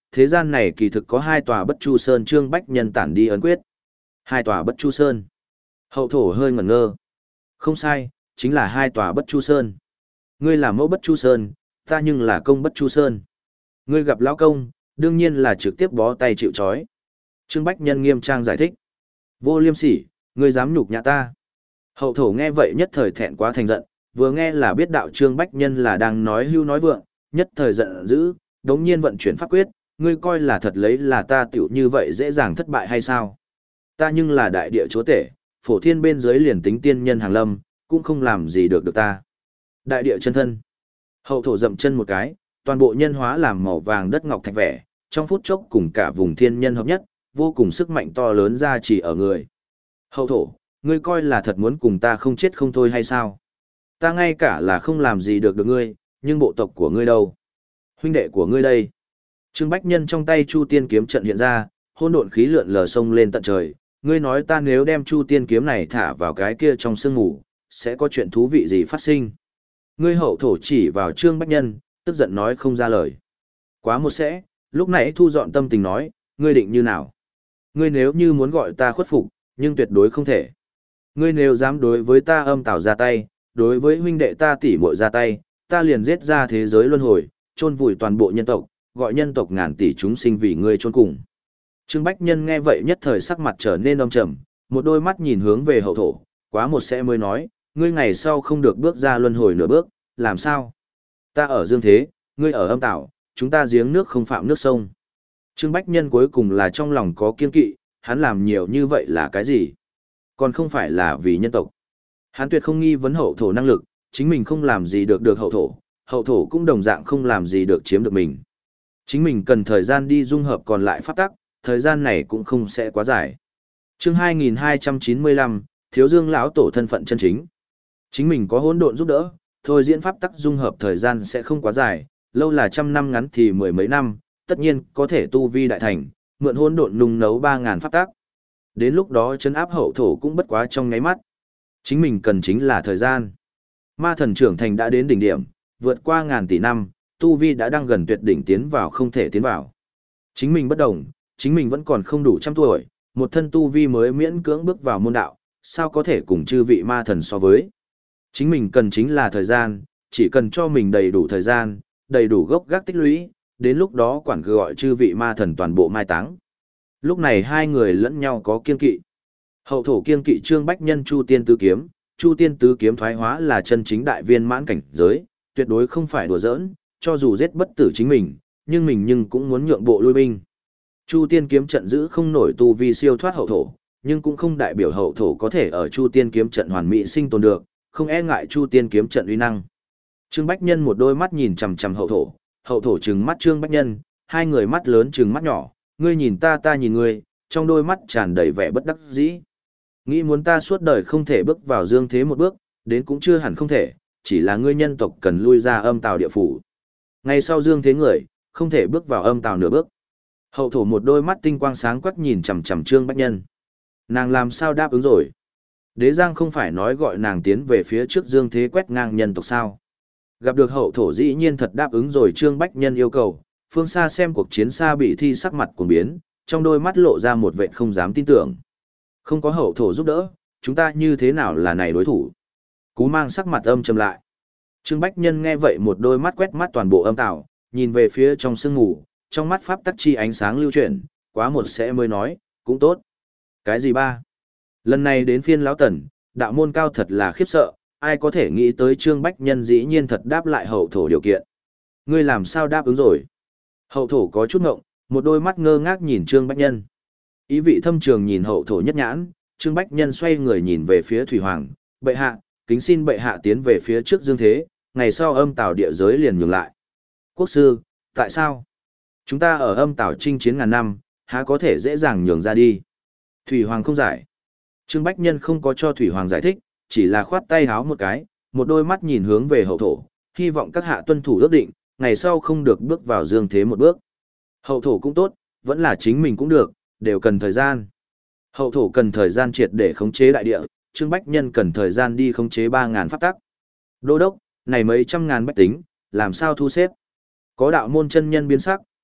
thế gian này kỳ thực có hai tòa Bất Chu Sơn Trương Bách Nhân tản đi ấn quyết. Hai tòa Bất Chu Sơn. Hậu thổ hơi ngẩn ngơ. Không sai, chính là hai tòa Bất Chu Sơn. Ngươi là mẫu Bất Chu Sơn, ta nhưng là công Bất Chu Sơn. Ngươi gặp lão công, đương nhiên là trực tiếp bó tay chịu trói. Trương Bách Nhân nghiêm trang giải thích. Vô liêm sỉ, ngươi dám nhục nhã ta. Hậu thổ nghe vậy nhất thời thẹn quá thành giận, vừa nghe là biết đạo Trương Bách Nhân là đang nói hưu nói vượng, nhất thời giận dữ, đống nhiên vận chuyển pháp quyết, ngươi coi là thật lấy là ta tiểu như vậy dễ dàng thất bại hay sao? Ta nhưng là đại địa chúa tể, phổ thiên bên dưới liền tính tiên nhân hàng lâm, cũng không làm gì được được ta. Đại địa chân thân. Hậu thổ dậm chân một cái, toàn bộ nhân hóa làm màu vàng đất ngọc thạch vẻ, trong phút chốc cùng cả vùng thiên nhân hợp nhất, vô cùng sức mạnh to lớn ra chỉ ở người. Hậu thổ, ngươi coi là thật muốn cùng ta không chết không thôi hay sao? Ta ngay cả là không làm gì được được ngươi, nhưng bộ tộc của ngươi đâu? Huynh đệ của ngươi đây? Trương Bách Nhân trong tay Chu Tiên kiếm trận hiện ra, hỗn độn khí lượn lờ sông lên tận trời, ngươi nói ta nếu đem Chu Tiên kiếm này thả vào cái kia trong sương ngủ, sẽ có chuyện thú vị gì phát sinh? Ngươi hậu thổ chỉ vào Trương Bách Nhân, tức giận nói không ra lời. Quá một sẽ, lúc nãy thu dọn tâm tình nói, ngươi định như nào? Ngươi nếu như muốn gọi ta khuất phục, nhưng tuyệt đối không thể. Ngươi nếu dám đối với ta âm tào ra tay, đối với huynh đệ ta tỉ muội ra tay, ta liền giết ra thế giới luân hồi, chôn vùi toàn bộ nhân tộc, gọi nhân tộc ngàn tỷ chúng sinh vì ngươi chôn cùng. Trương Bách Nhân nghe vậy nhất thời sắc mặt trở nên âm trầm, một đôi mắt nhìn hướng về hậu thổ, quá một sẽ mới nói, ngươi ngày sau không được bước ra luân hồi nửa bước, làm sao? Ta ở dương thế, ngươi ở âm tảo, chúng ta giếng nước không phạm nước sông. Trương Bách Nhân cuối cùng là trong lòng có kiên kỵ, hắn làm nhiều như vậy là cái gì? Còn không phải là vì nhân tộc. Hắn tuyệt không nghi vấn hậu thổ năng lực, chính mình không làm gì được được hậu thổ, hậu thổ cũng đồng dạng không làm gì được chiếm được mình. Chính mình cần thời gian đi dung hợp còn lại pháp tắc, thời gian này cũng không sẽ quá dài. Chương hai nghìn hai trăm chín mươi lăm, Thiếu Dương lão tổ thân phận chân chính. Chính mình có hỗn độn giúp đỡ, thôi diễn pháp tắc dung hợp thời gian sẽ không quá dài, lâu là trăm năm ngắn thì mười mấy năm, tất nhiên có thể tu vi đại thành, mượn hỗn độn nung nấu ba ngàn pháp tắc. Đến lúc đó trấn áp hậu thổ cũng bất quá trong nháy mắt. Chính mình cần chính là thời gian. Ma thần trưởng thành đã đến đỉnh điểm, vượt qua ngàn tỷ năm, tu vi đã đang gần tuyệt đỉnh tiến vào không thể tiến vào. Chính mình bất đồng, chính mình vẫn còn không đủ trăm tuổi, một thân tu vi mới miễn cưỡng bước vào môn đạo, sao có thể cùng chư vị ma thần so với. Chính mình cần chính là thời gian, chỉ cần cho mình đầy đủ thời gian, đầy đủ gốc gác tích lũy, đến lúc đó quản gọi chư vị ma thần toàn bộ mai táng. Lúc này hai người lẫn nhau có kiên kỵ. Hậu thổ kiên kỵ Trương Bách Nhân Chu Tiên Tứ Kiếm, Chu Tiên Tứ Kiếm thoái hóa là chân chính đại viên mãn cảnh giới, tuyệt đối không phải đùa giỡn, cho dù giết bất tử chính mình, nhưng mình nhưng cũng muốn nhượng bộ lui binh. Chu Tiên kiếm trận giữ không nổi tu vi siêu thoát hậu thổ, nhưng cũng không đại biểu hậu thổ có thể ở Chu Tiên kiếm trận hoàn mỹ sinh tồn được, không e ngại Chu Tiên kiếm trận uy năng. Trương Bách Nhân một đôi mắt nhìn chằm chằm hậu thổ, hậu thổ trừng mắt Trương Bách Nhân, hai người mắt lớn trừng mắt nhỏ, ngươi nhìn ta ta nhìn ngươi, trong đôi mắt tràn đầy vẻ bất đắc dĩ. Nghĩ muốn ta suốt đời không thể bước vào dương thế một bước, đến cũng chưa hẳn không thể, chỉ là ngươi nhân tộc cần lui ra âm tào địa phủ. Ngày sau dương thế người, không thể bước vào âm tào nửa bước. Hậu thổ một đôi mắt tinh quang sáng quắc nhìn chằm chằm Trương Bách Nhân. Nàng làm sao đáp ứng rồi? Đế Giang không phải nói gọi nàng tiến về phía trước dương thế quét ngang nhân tộc sao? Gặp được hậu thổ dĩ nhiên thật đáp ứng rồi Trương Bách Nhân yêu cầu, phương xa xem cuộc chiến xa bị thi sắc mặt cuồng biến, trong đôi mắt lộ ra một vệt không dám tin tưởng. Không có hậu thổ giúp đỡ, chúng ta như thế nào là này đối thủ? Cú mang sắc mặt âm trầm lại. Trương Bách Nhân nghe vậy một đôi mắt quét mắt toàn bộ âm tảo, nhìn về phía trong sương ngủ, trong mắt pháp tắc chi ánh sáng lưu chuyển, quá một sẽ mới nói, cũng tốt. Cái gì ba? Lần này đến phiên lão tần, đạo môn cao thật là khiếp sợ, ai có thể nghĩ tới Trương Bách Nhân dĩ nhiên thật đáp lại hậu thổ điều kiện. Ngươi làm sao đáp ứng rồi? Hậu thổ có chút ngộng, một đôi mắt ngơ ngác nhìn Trương Bách Nhân. Ý vị thâm trường nhìn hậu thổ nhất nhãn, Trương Bách Nhân xoay người nhìn về phía Thủy Hoàng, bệ hạ, kính xin bệ hạ tiến về phía trước dương thế, ngày sau âm tào địa giới liền nhường lại. Quốc sư, tại sao? Chúng ta ở âm tào chinh chiến ngàn năm, há có thể dễ dàng nhường ra đi. Thủy Hoàng không giải. Trương Bách Nhân không có cho Thủy Hoàng giải thích, chỉ là khoát tay háo một cái, một đôi mắt nhìn hướng về hậu thổ, hy vọng các hạ tuân thủ ước định, ngày sau không được bước vào dương thế một bước. Hậu thổ cũng tốt, vẫn là chính mình cũng được, đều cần thời gian. Hậu thổ cần thời gian triệt để khống chế đại địa, Trương Bách Nhân cần thời gian đi khống chế ba ngàn pháp tắc. Đô đốc, này mấy trăm ngàn bách tính, làm sao thu xếp? Có đạo môn chân nhân biến sắc,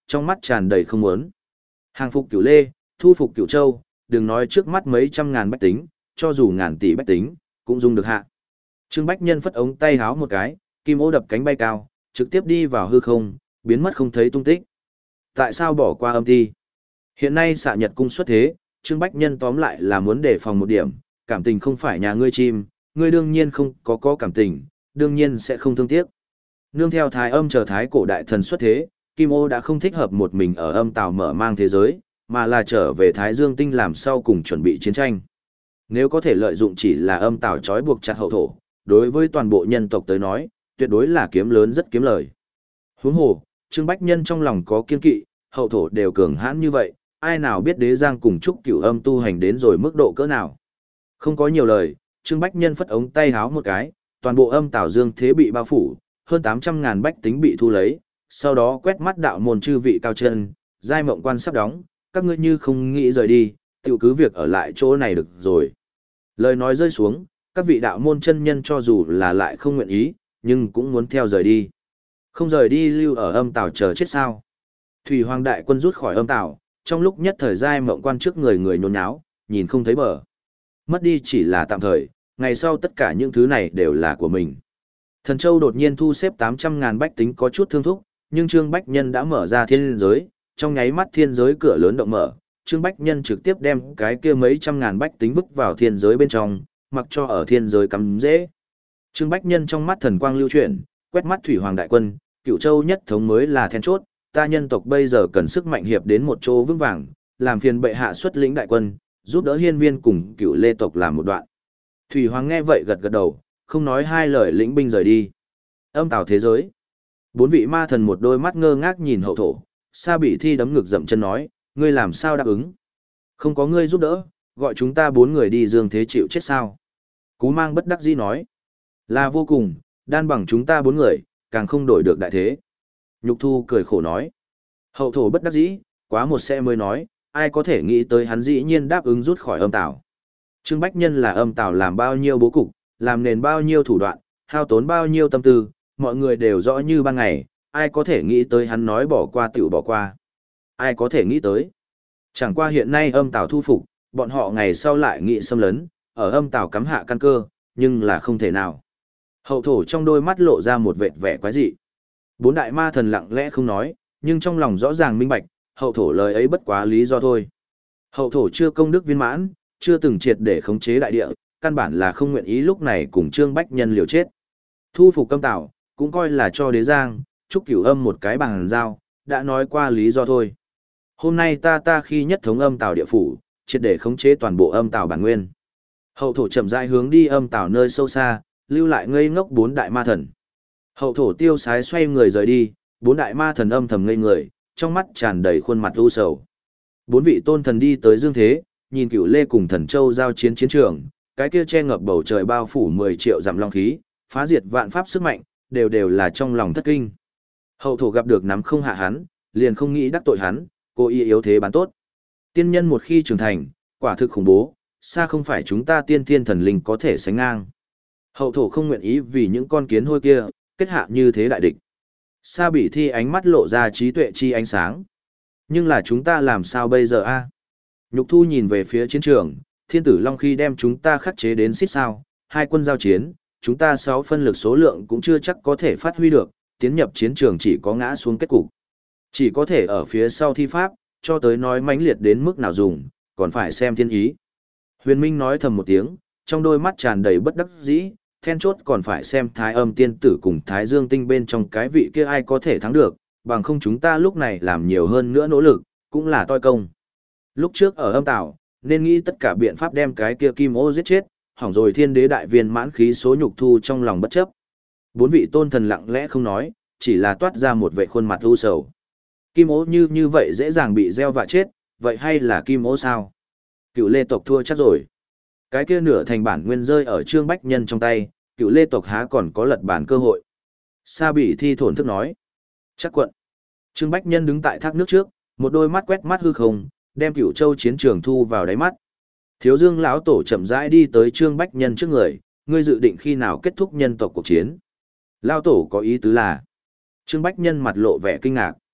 trong mắt tràn đầy không muốn. Hàng phục Cửu Lê, thu phục Cửu Châu, đừng nói trước mắt mấy trăm ngàn bách tính, cho dù ngàn tỷ bách tính, cũng dung được hạ. Trương Bách Nhân phất ống tay háo một cái, kim ô đập cánh bay cao, trực tiếp đi vào hư không, biến mất không thấy tung tích. Tại sao bỏ qua âm ti? Hiện nay xạ nhật cung xuất thế, Trương Bách Nhân tóm lại là muốn đề phòng một điểm, cảm tình không phải nhà ngươi chim, ngươi đương nhiên không có có cảm tình, đương nhiên sẽ không thương tiếc. Nương theo thái âm chờ thái cổ đại thần xuất thế, Kim Ô đã không thích hợp một mình ở âm tào mở mang thế giới, mà là trở về Thái Dương Tinh làm sau cùng chuẩn bị chiến tranh. Nếu có thể lợi dụng chỉ là âm tào trói buộc chặt hậu thổ, đối với toàn bộ nhân tộc tới nói, tuyệt đối là kiếm lớn rất kiếm lời. Huống hồ, Trương Bách Nhân trong lòng có kiên kỵ, hậu thổ đều cường hãn như vậy, ai nào biết đế giang cùng trúc cửu âm tu hành đến rồi mức độ cỡ nào. Không có nhiều lời, Trương Bách Nhân phất ống tay háo một cái, toàn bộ âm tào dương thế bị bao phủ, hơn tám trăm ngàn bách tính bị thu lấy, sau đó quét mắt đạo môn chư vị cao chân, giai mộng quan sắp đóng, các ngươi như không nghĩ rời đi, tiểu cứ việc ở lại chỗ này được rồi. Lời nói rơi xuống, các vị đạo môn chân nhân cho dù là lại không nguyện ý, nhưng cũng muốn theo rời đi. Không rời đi lưu ở âm tào chờ chết sao. Thủy Hoàng đại quân rút khỏi âm tào, trong lúc nhất thời giai mộng quan trước người người nhốn nháo, nhìn không thấy bờ. Mất đi chỉ là tạm thời, ngày sau tất cả những thứ này đều là của mình. Thần Châu đột nhiên thu xếp tám trăm ngàn bách tính có chút thương thúc, nhưng Trương Bách Nhân đã mở ra thiên giới, trong nháy mắt thiên giới cửa lớn động mở, Trương Bách Nhân trực tiếp đem cái kia mấy trăm ngàn bách tính vứt vào thiên giới bên trong, mặc cho ở thiên giới cắm dễ. Trương Bách Nhân trong mắt thần quang lưu chuyển, quét mắt Thủy Hoàng đại quân, Cửu Châu nhất thống mới là then chốt, ta nhân tộc bây giờ cần sức mạnh hiệp đến một chỗ vững vàng, làm phiền bệ hạ xuất lĩnh đại quân, giúp đỡ Hiên Viên cùng Cửu Lê tộc làm một đoạn. Thủy Hoàng nghe vậy gật gật đầu, không nói hai lời lĩnh binh rời đi. Âm tào thế giới. Bốn vị ma thần một đôi mắt ngơ ngác nhìn hậu thổ, Sa Bỉ Thi đấm ngực dậm chân nói, ngươi làm sao đáp ứng? Không có ngươi giúp đỡ, gọi chúng ta bốn người đi dương thế chịu chết sao? Cú Mang bất đắc dĩ nói, là vô cùng, đan bằng chúng ta bốn người, càng không đổi được đại thế. Nhục Thu cười khổ nói, hậu thổ bất đắc dĩ, quá một xe mới nói, ai có thể nghĩ tới hắn dĩ nhiên đáp ứng rút khỏi âm tào. Trương Bách Nhân là âm tào làm bao nhiêu bố cục, làm nền bao nhiêu thủ đoạn, hao tốn bao nhiêu tâm tư, mọi người đều rõ như ban ngày, ai có thể nghĩ tới hắn nói bỏ qua tiểu bỏ qua. Ai có thể nghĩ tới. Chẳng qua hiện nay âm tào thu phục, bọn họ ngày sau lại nghị xâm lấn, ở âm tào cắm hạ căn cơ, nhưng là không thể nào. Hậu thổ trong đôi mắt lộ ra một vệt vẻ quái dị. Bốn đại ma thần lặng lẽ không nói, nhưng trong lòng rõ ràng minh bạch, hậu thổ lời ấy bất quá lý do thôi. Hậu thổ chưa công đức viên mãn, chưa từng triệt để khống chế đại địa, căn bản là không nguyện ý lúc này cùng Trương Bách Nhân liều chết. Thu phục âm tào, cũng coi là cho đế giang, trúc cửu âm một cái bằng giao, đã nói qua lý do thôi. Hôm nay ta ta khi nhất thống âm tào địa phủ, triệt để khống chế toàn bộ âm tào bản nguyên. Hậu thổ chậm rãi hướng đi âm tào nơi sâu xa, lưu lại ngây ngốc bốn đại ma thần. Hậu thổ tiêu sái xoay người rời đi, bốn đại ma thần âm thầm ngây người, trong mắt tràn đầy khuôn mặt u sầu. Bốn vị tôn thần đi tới dương thế, nhìn Cửu Lê cùng Thần Châu giao chiến chiến trường, cái kia che ngập bầu trời bao phủ mười triệu dặm long khí, phá diệt vạn pháp sức mạnh, đều đều là trong lòng thất kinh. Hậu thổ gặp được nắm không hạ hắn, liền không nghĩ đắc tội hắn, cố ý yếu thế bán tốt. Tiên nhân một khi trưởng thành, quả thực khủng bố, xa không phải chúng ta tiên thiên thần linh có thể sánh ngang. Hậu thổ không nguyện ý vì những con kiến hôi kia, kết hạ như thế đại địch. Sa Bỉ Thi ánh mắt lộ ra trí tuệ chi ánh sáng. Nhưng là chúng ta làm sao bây giờ a? Nhục Thu nhìn về phía chiến trường, thiên tử Long khi đem chúng ta khắc chế đến xít sao, hai quân giao chiến, chúng ta sáu phân lực số lượng cũng chưa chắc có thể phát huy được, tiến nhập chiến trường chỉ có ngã xuống kết cục. Chỉ có thể ở phía sau thi pháp, cho tới nói mãnh liệt đến mức nào dùng, còn phải xem thiên ý. Huyền Minh nói thầm một tiếng, trong đôi mắt tràn đầy bất đắc dĩ, then chốt còn phải xem Thái Âm tiên tử cùng Thái Dương tinh bên trong cái vị kia ai có thể thắng được, bằng không chúng ta lúc này làm nhiều hơn nữa nỗ lực, cũng là toi công. Lúc trước ở âm tảo, nên nghĩ tất cả biện pháp đem cái kia Kim Ô giết chết, hỏng rồi thiên đế đại viên mãn khí số Nhục Thu trong lòng bất chấp. Bốn vị tôn thần lặng lẽ không nói, chỉ là toát ra một vẻ khuôn mặt u sầu. Kim Ô như như vậy dễ dàng bị gieo vạ chết, vậy hay là Kim Ô sao? Cựu Lê tộc thua chắc rồi. Cái kia nửa thành bản nguyên rơi ở Trương Bách Nhân trong tay, Cựu Lê tộc há còn có lật bản cơ hội. Sa Bỉ Thi thổn thức nói. Chắc quận. Trương Bách Nhân đứng tại thác nước trước, một đôi mắt quét mắt hư không, đem Cửu Châu chiến trường thu vào đáy mắt. Thiếu Dương lão tổ chậm rãi đi tới Trương Bách Nhân trước người, ngươi dự định khi nào kết thúc nhân tộc cuộc chiến? Lão tổ có ý tứ là? Trương Bách Nhân mặt lộ vẻ kinh ngạc.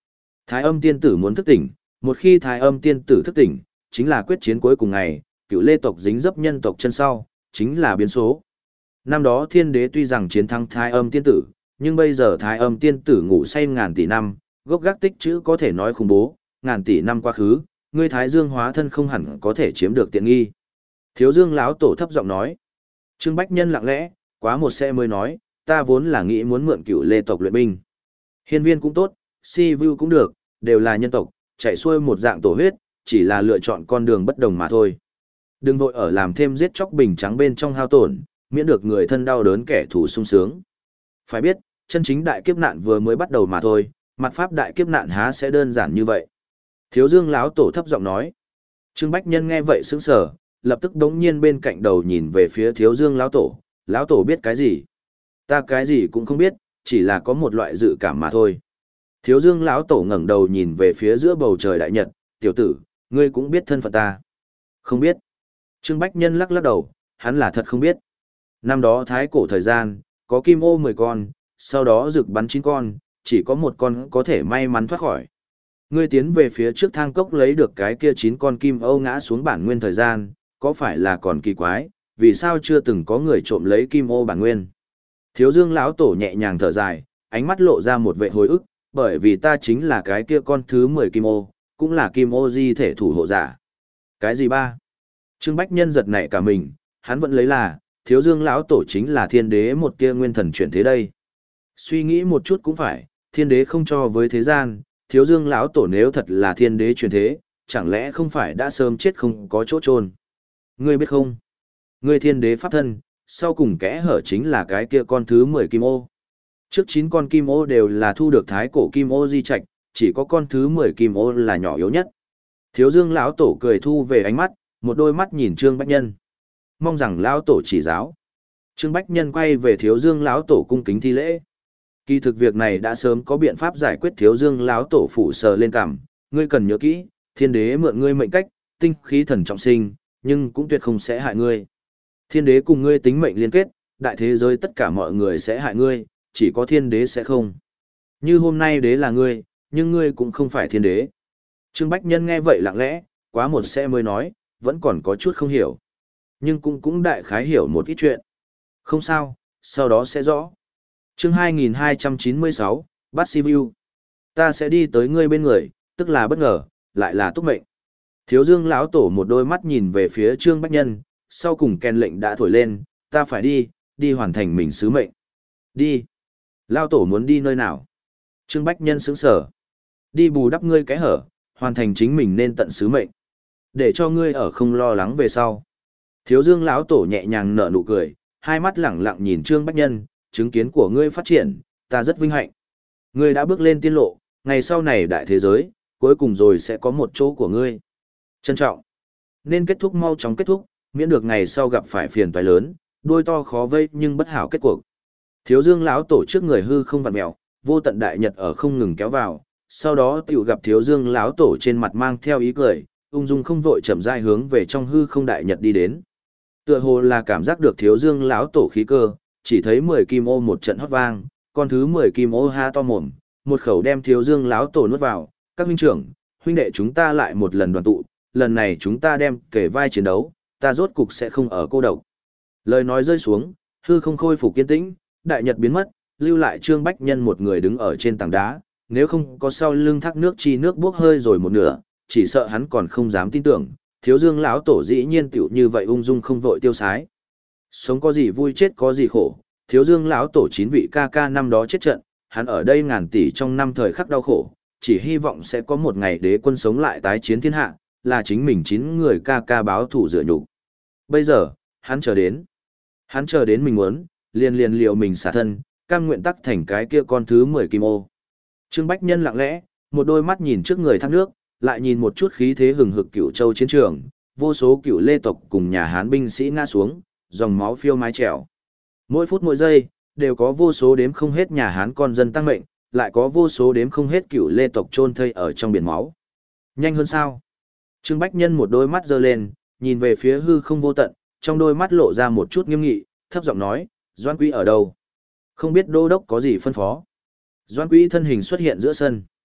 Thái âm tiên tử muốn thức tỉnh, một khi thái âm tiên tử thức tỉnh, chính là quyết chiến cuối cùng ngày, cựu lê tộc dính dấp nhân tộc chân sau, chính là biến số. Năm đó thiên đế tuy rằng chiến thắng thái âm tiên tử, nhưng bây giờ thái âm tiên tử ngủ say ngàn tỷ năm, gốc gác tích chữ có thể nói khủng bố, ngàn tỷ năm quá khứ, ngươi thái dương hóa thân không hẳn có thể chiếm được tiện nghi. Thiếu dương lão tổ thấp giọng nói. Trương Bách Nhân lặng lẽ, quá một xe mới nói, ta vốn là nghĩ muốn mượn cựu lê tộc luyện binh. Hiên viên cũng tốt, si vu cũng được, đều là nhân tộc, chạy xuôi một dạng tổ huyết, chỉ là lựa chọn con đường bất đồng mà thôi. Đừng vội ở làm thêm giết chóc bình trắng bên trong hao tổn, miễn được người thân đau đớn kẻ thù sung sướng. Phải biết, chân chính đại kiếp nạn vừa mới bắt đầu mà thôi, mặt pháp đại kiếp nạn há sẽ đơn giản như vậy. Thiếu dương lão tổ thấp giọng nói. Trương Bách Nhân nghe vậy sững sờ, lập tức đống nhiên bên cạnh đầu nhìn về phía thiếu dương lão tổ. Lão tổ biết cái gì? Ta cái gì cũng không biết, chỉ là có một loại dự cảm mà thôi. Thiếu dương lão tổ ngẩng đầu nhìn về phía giữa bầu trời đại nhật, tiểu tử, ngươi cũng biết thân phận ta. Không biết. Trương Bách Nhân lắc lắc đầu, hắn là thật không biết. Năm đó thái cổ thời gian, có kim ô mười con, sau đó rực bắn chín con, chỉ có một con có thể may mắn thoát khỏi. Ngươi tiến về phía trước thang cốc lấy được cái kia chín con kim ô ngã xuống bản nguyên thời gian, có phải là còn kỳ quái, vì sao chưa từng có người trộm lấy kim ô bản nguyên? Thiếu dương lão tổ nhẹ nhàng thở dài, ánh mắt lộ ra một vẻ hồi ức, bởi vì ta chính là cái kia con thứ mười kim ô, cũng là kim ô di thể thủ hộ giả. Cái gì ba? Trương Bách Nhân giật nảy cả mình, hắn vẫn lấy là, thiếu dương lão tổ chính là thiên đế một tia nguyên thần chuyển thế đây. Suy nghĩ một chút cũng phải, thiên đế không cho với thế gian, thiếu dương lão tổ nếu thật là thiên đế chuyển thế, chẳng lẽ không phải đã sớm chết không có chỗ chôn? Ngươi biết không? Ngươi thiên đế pháp thân, sau cùng kẽ hở chính là cái kia con thứ mười kim ô. Trước chín con kim ô đều là thu được thái cổ kim ô di trạch, chỉ có con thứ mười kim ô là nhỏ yếu nhất. Thiếu dương lão tổ cười thu về ánh mắt, một đôi mắt nhìn Trương Bách Nhân. Mong rằng lão tổ chỉ giáo. Trương Bách Nhân quay về thiếu dương lão tổ cung kính thi lễ. Kỳ thực việc này đã sớm có biện pháp giải quyết. Thiếu dương lão tổ phủ sờ lên cằm, ngươi cần nhớ kỹ, thiên đế mượn ngươi mệnh cách, tinh khí thần trọng sinh, nhưng cũng tuyệt không sẽ hại ngươi. Thiên đế cùng ngươi tính mệnh liên kết, đại thế giới tất cả mọi người sẽ hại ngươi, chỉ có thiên đế sẽ không. Như hôm nay đế là ngươi, nhưng ngươi cũng không phải thiên đế. Trương Bách Nhân nghe vậy lặng lẽ, quá một sẽ mới nói, vẫn còn có chút không hiểu. Nhưng cũng cũng đại khái hiểu một ít chuyện. Không sao, sau đó sẽ rõ. Chương hai nghìn hai trăm chín mươi sáu, Bát Sivu. Ta sẽ đi tới ngươi bên người, tức là bất ngờ, lại là túc mệnh. Thiếu dương lão tổ một đôi mắt nhìn về phía Trương Bách Nhân, sau cùng kèn lệnh đã thổi lên, ta phải đi, đi hoàn thành mình sứ mệnh. Đi. Lão tổ muốn đi nơi nào? Trương Bách Nhân sững sờ. Đi bù đắp ngươi cái hở, hoàn thành chính mình nên tận sứ mệnh. Để cho ngươi ở không lo lắng về sau. Thiếu dương lão tổ nhẹ nhàng nở nụ cười, hai mắt lẳng lặng nhìn Trương Bách Nhân, chứng kiến của ngươi phát triển, ta rất vinh hạnh. Ngươi đã bước lên tiên lộ, ngày sau này đại thế giới, cuối cùng rồi sẽ có một chỗ của ngươi. Trân trọng. Nên kết thúc mau chóng kết thúc, miễn được ngày sau gặp phải phiền toái lớn, đuôi to khó vây nhưng bất hảo kết cuộc. Thiếu dương lão tổ trước người hư không vặn mèo, vô tận đại nhật ở không ngừng kéo vào, sau đó tiểu gặp thiếu dương lão tổ trên mặt mang theo ý cười, ung dung không vội chậm rãi hướng về trong hư không đại nhật đi đến. Tựa hồ là cảm giác được thiếu dương lão tổ khí cơ, chỉ thấy mười kim ô một trận hót vang, con thứ mười kim ô ha to mồm, một khẩu đem thiếu dương lão tổ nuốt vào. Các huynh trưởng, huynh đệ chúng ta lại một lần đoàn tụ, lần này chúng ta đem kể vai chiến đấu, ta rốt cục sẽ không ở cô độc. Lời nói rơi xuống, hư không khôi phục kiên tĩnh, đại nhật biến mất, lưu lại Trương Bách Nhân một người đứng ở trên tảng đá, nếu không có sau lưng thác nước chi nước bốc hơi rồi một nửa, chỉ sợ hắn còn không dám tin tưởng, thiếu dương lão tổ dĩ nhiên tiểu như vậy ung dung không vội tiêu sái. Sống có gì vui chết có gì khổ, thiếu dương lão tổ chín vị ca ca năm đó chết trận, hắn ở đây ngàn tỷ trong năm thời khắc đau khổ, chỉ hy vọng sẽ có một ngày đế quân sống lại tái chiến thiên hạ, là chính mình chín người ca ca báo thủ rửa nhục. Bây giờ, hắn chờ đến. Hắn chờ đến mình muốn, liền liền liệu mình xả thân, cam nguyện tắc thành cái kia con thứ mười kim ô. Trương Bách Nhân lặng lẽ, một đôi mắt nhìn trước người thác nước, lại nhìn một chút khí thế hừng hực Cửu Châu chiến trường, vô số Cửu Lê tộc cùng nhà Hán binh sĩ ngã xuống, dòng máu phiêu mái trèo. Mỗi phút mỗi giây, đều có vô số đếm không hết nhà Hán con dân tăng mệnh, lại có vô số đếm không hết Cửu Lê tộc chôn thây ở trong biển máu. Nhanh hơn sao? Trương Bách Nhân một đôi mắt giơ lên, nhìn về phía hư không vô tận, trong đôi mắt lộ ra một chút nghiêm nghị, thấp giọng nói, Doãn Quý ở đâu? Không biết đô đốc có gì phân phó. Doãn Quý thân hình xuất hiện giữa sân.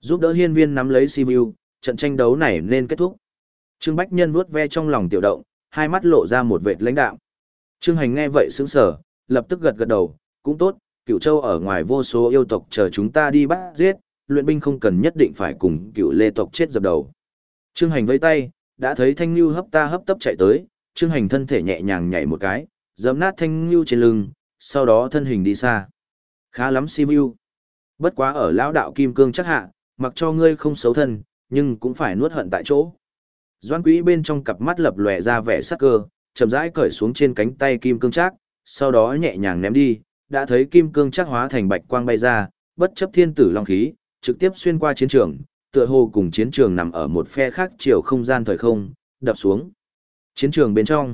Giúp đỡ hiên viên nắm lấy Sivu, trận tranh đấu này nên kết thúc. Trương Bách Nhân vuốt ve trong lòng tiểu động, hai mắt lộ ra một vệt lãnh đạm. Trương Hành nghe vậy sững sờ, lập tức gật gật đầu, cũng tốt, Cửu Châu ở ngoài vô số yêu tộc chờ chúng ta đi bắt giết, luyện binh không cần nhất định phải cùng Cửu Lê tộc chết dập đầu. Trương Hành vẫy tay, đã thấy Thanh Nưu hấp ta hấp tấp chạy tới, Trương Hành thân thể nhẹ nhàng nhảy một cái, giẫm nát Thanh Nưu trên lưng, sau đó thân hình đi xa. Khá lắm Sivu. Bất quá ở lão đạo kim cương chắc hạ, mặc cho ngươi không xấu thân, nhưng cũng phải nuốt hận tại chỗ. Doãn Quý bên trong cặp mắt lập lòe ra vẻ sắc cơ, chậm rãi cởi xuống trên cánh tay kim cương trác, sau đó nhẹ nhàng ném đi, đã thấy kim cương trác hóa thành bạch quang bay ra, bất chấp thiên tử long khí, trực tiếp xuyên qua chiến trường, tựa hồ cùng chiến trường nằm ở một phe khác chiều không gian thời không, đập xuống. Chiến trường bên trong,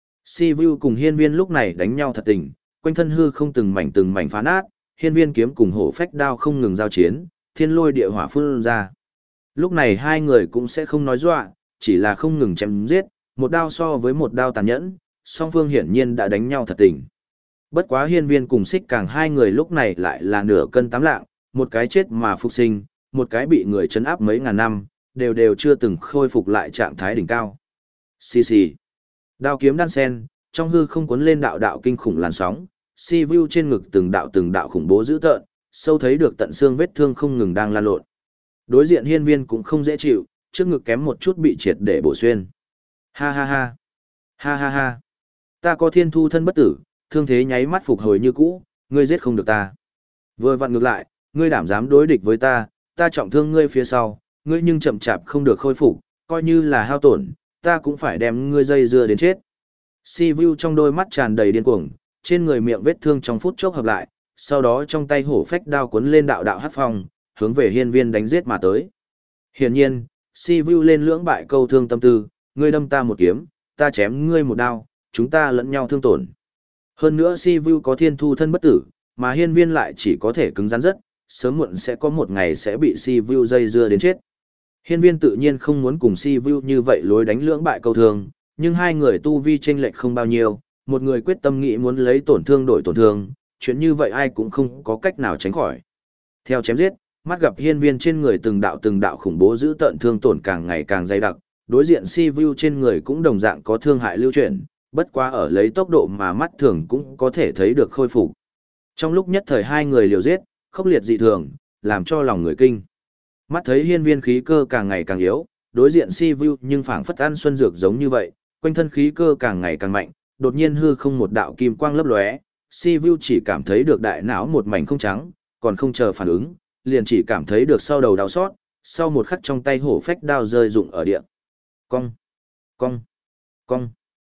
Sivu cùng hiên viên lúc này đánh nhau thật tình, quanh thân hư không từng mảnh từng mảnh phá nát, hiên viên kiếm cùng hổ phách đao không ngừng giao chiến, thiên lôi địa hỏa phun ra. Lúc này hai người cũng sẽ không nói dọa, chỉ là không ngừng chém giết, một đao so với một đao tàn nhẫn, song phương hiển nhiên đã đánh nhau thật tình. Bất quá hiên viên cùng xích càng hai người lúc này lại là nửa cân tám lạng, một cái chết mà phục sinh, một cái bị người trấn áp mấy ngàn năm, đều đều chưa từng khôi phục lại trạng thái đỉnh cao. Xì xì. Đao kiếm đan sen, trong hư không cuốn lên đạo đạo kinh khủng làn sóng, si vu trên ngực từng đạo từng đạo khủng bố dữ tợn, sâu thấy được tận xương vết thương không ngừng đang lan lộn. Đối diện hiên viên cũng không dễ chịu, trước ngực kém một chút bị triệt để bổ xuyên. Ha ha ha. Ha ha ha. Ta có thiên thu thân bất tử, thương thế nháy mắt phục hồi như cũ, ngươi giết không được ta. Vừa vặn ngược lại, ngươi đảm dám đối địch với ta, ta trọng thương ngươi phía sau, ngươi nhưng chậm chạp không được khôi phục, coi như là hao tổn, ta cũng phải đem ngươi dây dưa đến chết. Si Vu trong đôi mắt tràn đầy điên cuồng, trên người miệng vết thương trong phút chốc hợp lại, sau đó trong tay hổ phách đao cuốn lên đạo đạo hắc phong, hướng về hiên viên đánh giết mà tới. Hiển nhiên, Si Vu lên lưỡng bại câu thương tâm tư, ngươi đâm ta một kiếm, ta chém ngươi một đao, chúng ta lẫn nhau thương tổn. Hơn nữa Si Vu có thiên thu thân bất tử, mà hiên viên lại chỉ có thể cứng rắn rất, sớm muộn sẽ có một ngày sẽ bị Si Vu dây dưa đến chết. Hiên viên tự nhiên không muốn cùng Si Vu như vậy lối đánh lưỡng bại câu thương, nhưng hai người tu vi chênh lệch không bao nhiêu, một người quyết tâm nghĩ muốn lấy tổn thương đổi tổn thương, chuyện như vậy ai cũng không có cách nào tránh khỏi. Theo chém giết, mắt gặp hiên viên trên người từng đạo từng đạo khủng bố giữ tận thương tổn càng ngày càng dày đặc, đối diện Si Vu trên người cũng đồng dạng có thương hại lưu chuyển, bất quá ở lấy tốc độ mà mắt thường cũng có thể thấy được khôi phục. Trong lúc nhất thời hai người liều giết, khốc liệt dị thường, làm cho lòng người kinh. Mắt thấy hiên viên khí cơ càng ngày càng yếu, đối diện Si Vu nhưng phảng phất ăn xuân dược giống như vậy, quanh thân khí cơ càng ngày càng mạnh, đột nhiên hư không một đạo kim quang lấp lóe, Si Vu chỉ cảm thấy được đại não một mảnh không trắng, còn không chờ phản ứng, liền chỉ cảm thấy được sau đầu đau xót, sau một khắc trong tay hổ phách đao rơi rụng ở địa. Cong, cong, cong.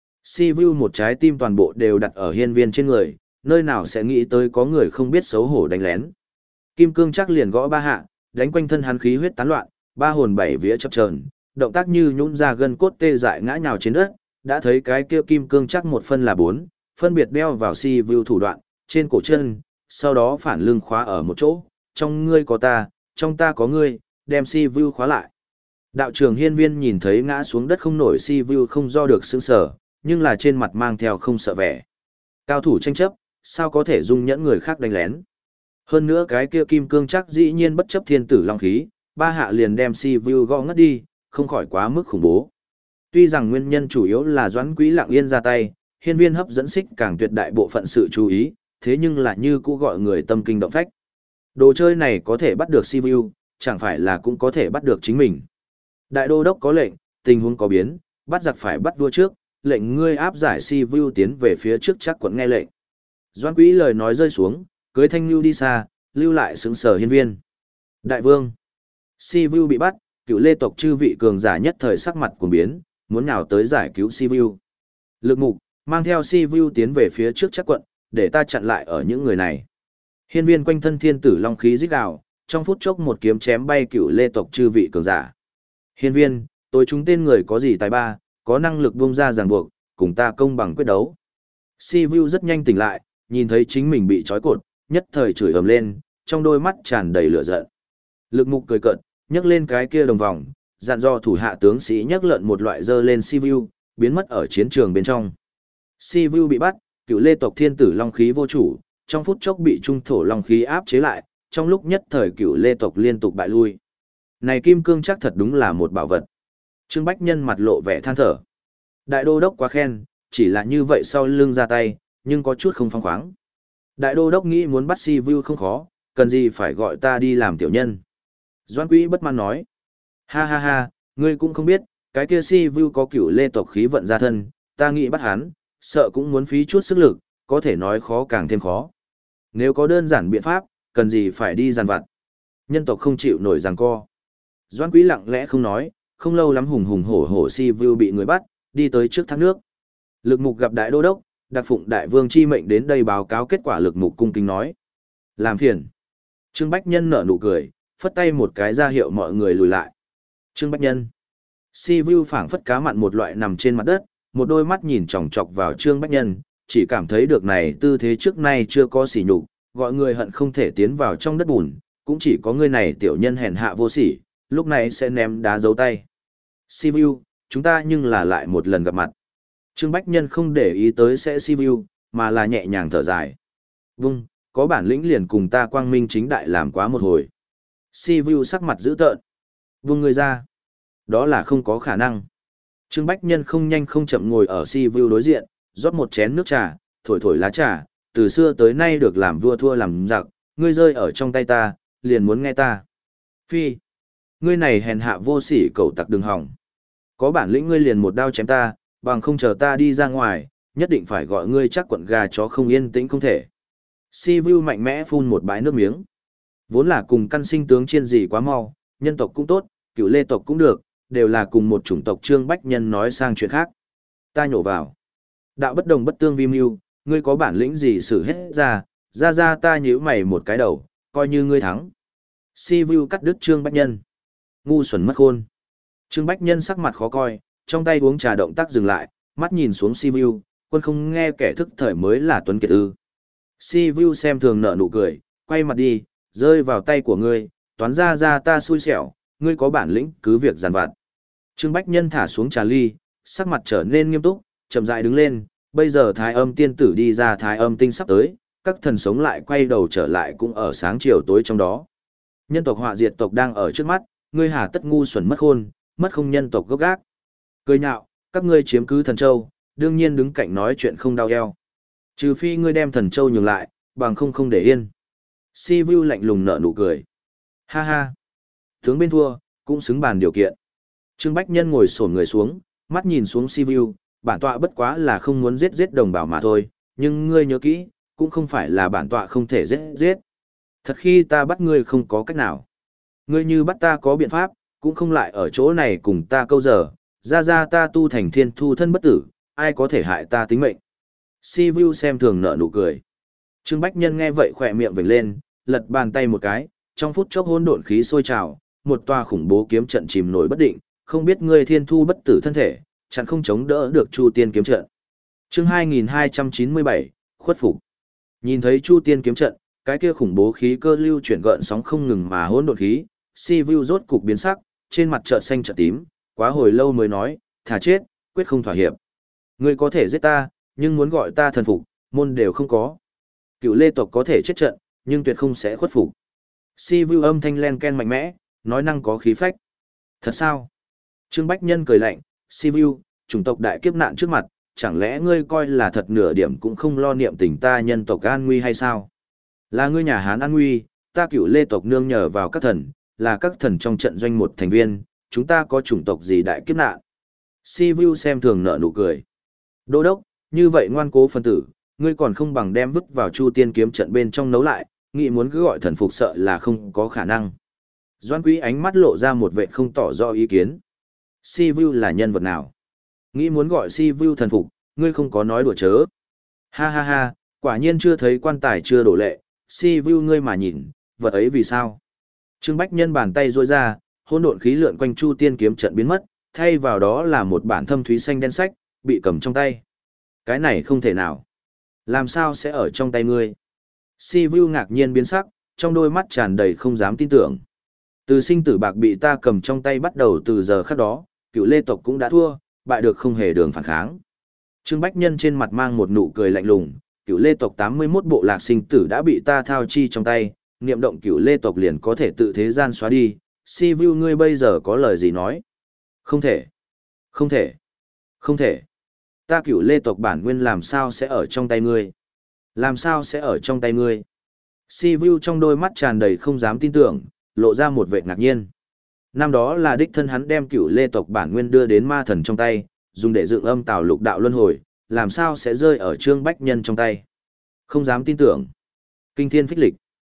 Si Vu một trái tim toàn bộ đều đặt ở hiên viên trên người, nơi nào sẽ nghĩ tới có người không biết xấu hổ đánh lén. Kim cương chắc liền gõ ba hạ, đánh quanh thân hắn khí huyết tán loạn, ba hồn bảy vía chập chờn, động tác như nhũn ra gân cốt tê dại ngã nhào trên đất, đã thấy cái kia kim cương chắc một phân là bốn, phân biệt đeo vào Si Vu thủ đoạn, trên cổ chân, sau đó phản lưng khóa ở một chỗ, trong ngươi có ta, trong ta có ngươi, đem Si Vu khóa lại. Đạo trưởng hiên viên nhìn thấy ngã xuống đất không nổi Si Vu không do được sững sờ, nhưng là trên mặt mang theo không sợ vẻ. Cao thủ tranh chấp, sao có thể dung nhẫn người khác đánh lén. Hơn nữa cái kia kim cương chắc dĩ nhiên bất chấp thiên tử long khí, ba hạ liền đem Si Vu gõ ngất đi, không khỏi quá mức khủng bố. Tuy rằng nguyên nhân chủ yếu là Doãn Quý lặng yên ra tay, hiên viên hấp dẫn xích càng tuyệt đại bộ phận sự chú ý, thế nhưng là như cũ gọi người tâm kinh động phách. Đồ chơi này có thể bắt được Si Vu, chẳng phải là cũng có thể bắt được chính mình. Đại đô đốc có lệnh, tình huống có biến, bắt giặc phải bắt vua trước, lệnh ngươi áp giải Si Vu tiến về phía trước chắc quận nghe lệnh. Doãn Quý lời nói rơi xuống, cưới thanh lưu đi xa, lưu lại sững sờ hiên viên. Đại vương, Si Vu bị bắt, cựu lê tộc chư vị cường giả nhất thời sắc mặt cuồng biến, muốn nhào tới giải cứu Si Vu. Lực mục, mang theo Si Vu tiến về phía trước chắc quận, để ta chặn lại ở những người này. Hiên viên quanh thân thiên tử long khí rít gào, trong phút chốc một kiếm chém bay cựu lê tộc chư vị cường giả. Hiên viên, tôi chúng tên người có gì tài ba, có năng lực buông ra ràng buộc, cùng ta công bằng quyết đấu. Si Vu rất nhanh tỉnh lại, nhìn thấy chính mình bị trói cột, nhất thời chửi ầm lên, trong đôi mắt tràn đầy lửa giận. Lực mục cười cợt, nhấc lên cái kia đồng vòng, dặn dò thủ hạ tướng sĩ nhấc lợn một loại dơ lên Si Vu, biến mất ở chiến trường bên trong. Si Vu bị bắt, cựu lê tộc thiên tử long khí vô chủ, trong phút chốc bị trung thổ long khí áp chế lại, trong lúc nhất thời cựu lê tộc liên tục bại lui. Này kim cương chắc thật đúng là một bảo vật. Trương Bách Nhân mặt lộ vẻ than thở. Đại đô đốc quá khen, chỉ là như vậy sau lưng ra tay, nhưng có chút không phăng khoáng. Đại đô đốc nghĩ muốn bắt Si Vu không khó, cần gì phải gọi ta đi làm tiểu nhân. Doan Quý bất mãn nói. Ha ha ha, ngươi cũng không biết, cái kia Si Vu có cửu lê tộc khí vận gia thân, ta nghĩ bắt hắn, sợ cũng muốn phí chút sức lực, có thể nói khó càng thêm khó. Nếu có đơn giản biện pháp, cần gì phải đi giàn vặt. Nhân tộc không chịu nổi giằng co. Doan Quý lặng lẽ không nói, không lâu lắm hùng hùng hổ hổ Si Vu bị người bắt, đi tới trước thác nước. Lực Mục gặp đại đô đốc, đặc phụng đại vương chi mệnh đến đây báo cáo kết quả. Lực Mục cung kính nói. Làm phiền. Trương Bách Nhân nở nụ cười, phất tay một cái ra hiệu mọi người lùi lại. Trương Bách Nhân. Si Vu phảng phất cá mặn một loại nằm trên mặt đất, một đôi mắt nhìn chòng chọc vào Trương Bách Nhân, chỉ cảm thấy được này tư thế trước nay chưa có sỉ nhục, gọi người hận không thể tiến vào trong đất bùn, cũng chỉ có người này tiểu nhân hèn hạ vô sỉ, lúc này sẽ ném đá dấu tay. Si Vu, chúng ta nhưng là lại một lần gặp mặt. Trương Bách Nhân không để ý tới sẽ Si Vu, mà là nhẹ nhàng thở dài. Vung, có bản lĩnh liền cùng ta quang minh chính đại làm quá một hồi. Si Vu sắc mặt dữ tợn. Vung người ra. Đó là không có khả năng. Trương Bách Nhân không nhanh không chậm ngồi ở Si Vu đối diện, rót một chén nước trà, thổi thổi lá trà, từ xưa tới nay được làm vua thua làm giặc, ngươi rơi ở trong tay ta, liền muốn nghe ta. Phi, ngươi này hèn hạ vô sỉ cẩu tặc đừng hỏng. Có bản lĩnh ngươi liền một đao chém ta, bằng không chờ ta đi ra ngoài, nhất định phải gọi ngươi chắc quận gà chó không yên tĩnh không thể. Si Vu mạnh mẽ phun một bãi nước miếng. Vốn là cùng căn sinh tướng chiên gì quá mau, nhân tộc cũng tốt, cựu lê tộc cũng được, đều là cùng một chủng tộc. Trương Bách Nhân nói sang chuyện khác. Ta nhổ vào. Đạo bất đồng bất tương vi mưu, ngươi có bản lĩnh gì xử hết ra, ra ra ta nhíu mày một cái đầu, coi như ngươi thắng. Si Vu cắt đứt Trương Bách Nhân. Ngu xuẩn mất khôn. Trương Bách Nhân sắc mặt khó coi, trong tay uống trà động tác dừng lại, mắt nhìn xuống Si Vu, quân không nghe kẻ thức thời mới là tuấn kiệt ư. Si Vu xem thường nở nụ cười, quay mặt đi, rơi vào tay của ngươi, toán ra ra ta xui xẻo, ngươi có bản lĩnh cứ việc giàn vặt. Trương Bách Nhân thả xuống trà ly, sắc mặt trở nên nghiêm túc, chậm rãi đứng lên, bây giờ Thái Âm tiên tử đi ra Thái Âm tinh sắp tới, các thần sống lại quay đầu trở lại cũng ở sáng chiều tối trong đó. Nhân tộc họa diệt tộc đang ở trước mắt, ngươi hà tất ngu xuẩn mất khôn, mất không nhân tộc gốc gác. Cười nhạo, các ngươi chiếm cứ thần châu, đương nhiên đứng cạnh nói chuyện không đau eo. Trừ phi ngươi đem thần châu nhường lại, bằng không không để yên. Si Vu lạnh lùng nở nụ cười. Ha ha. Tướng bên thua, cũng xứng bàn điều kiện. Trương Bách Nhân ngồi xổm người xuống, mắt nhìn xuống Si Vu, bản tọa bất quá là không muốn giết giết đồng bào mà thôi, nhưng ngươi nhớ kỹ, cũng không phải là bản tọa không thể giết giết. Thật khi ta bắt ngươi không có cách nào. Ngươi như bắt ta có biện pháp, cũng không lại ở chỗ này cùng ta câu giờ, ra ra ta tu thành thiên thu thân bất tử, ai có thể hại ta tính mệnh. Si Vu xem thường nở nụ cười. Trương Bách Nhân nghe vậy khỏe miệng vểnh lên, lật bàn tay một cái, trong phút chốc hỗn độn khí sôi trào, một tòa khủng bố kiếm trận chìm nổi bất định, không biết ngươi thiên thu bất tử thân thể, chẳng không chống đỡ được Chu Tiên kiếm trận. Chương hai nghìn hai trăm chín mươi bảy, khuất phục. Nhìn thấy Chu Tiên kiếm trận, cái kia khủng bố khí cơ lưu chuyển gợn sóng không ngừng mà hỗn độn khí, Si Vu rốt cục biến sắc, trên mặt chợt xanh chợt tím, quá hồi lâu mới nói, thà chết, quyết không thỏa hiệp. Ngươi có thể giết ta, nhưng muốn gọi ta thần phục, môn đều không có. Cựu lê tộc có thể chết trận, nhưng tuyệt không sẽ khuất phục. Si Vu âm thanh len ken mạnh mẽ, nói năng có khí phách. Thật sao? Trương Bách Nhân cười lạnh, Si Vu, chủng tộc đại kiếp nạn trước mặt, chẳng lẽ ngươi coi là thật nửa điểm cũng không lo niệm tình ta nhân tộc an nguy hay sao? Là ngươi nhà Hán an nguy, ta cựu lê tộc nương nhờ vào các thần, là các thần trong trận doanh một thành viên, chúng ta có chủng tộc gì đại kiếp nạn? Si Vu xem thường nở nụ cười. Đô đốc, như vậy ngoan cố phân tử, ngươi còn không bằng đem vứt vào Chu Tiên kiếm trận bên trong nấu lại, nghĩ muốn cứ gọi thần phục sợ là không có khả năng. Doan Quý ánh mắt lộ ra một vẻ không tỏ rõ ý kiến. Si Vu là nhân vật nào? Nghĩ muốn gọi Si Vu thần phục, ngươi không có nói đùa chớ. Ha ha ha, quả nhiên chưa thấy quan tài chưa đổ lệ, Si Vu ngươi mà nhìn, vật ấy vì sao? Trương Bách Nhân bàn tay duỗi ra, hỗn độn khí lượn quanh Chu Tiên kiếm trận biến mất, thay vào đó là một bản thâm thúy xanh đen sách, bị cầm trong tay. Cái này không thể nào. Làm sao sẽ ở trong tay ngươi? Si Vu ngạc nhiên biến sắc, trong đôi mắt tràn đầy không dám tin tưởng. Từ sinh tử bạc bị ta cầm trong tay bắt đầu từ giờ khắc đó, cựu lê tộc cũng đã thua, bại được không hề đường phản kháng. Trương Bách Nhân trên mặt mang một nụ cười lạnh lùng, cựu lê tộc tám mươi mốt bộ lạc sinh tử đã bị ta thao chi trong tay, niệm động cựu lê tộc liền có thể tự thế gian xóa đi, Si Vu ngươi bây giờ có lời gì nói? Không thể. Không thể. Không thể. Ta cửu lê tộc bản nguyên làm sao sẽ ở trong tay ngươi? Làm sao sẽ ở trong tay ngươi? Si Vu trong đôi mắt tràn đầy không dám tin tưởng, lộ ra một vẻ ngạc nhiên. Năm đó là đích thân hắn đem cửu lê tộc bản nguyên đưa đến ma thần trong tay, dùng để dựng âm tào lục đạo luân hồi, làm sao sẽ rơi ở Trương Bách Nhân trong tay? Không dám tin tưởng. Kinh thiên phích lịch.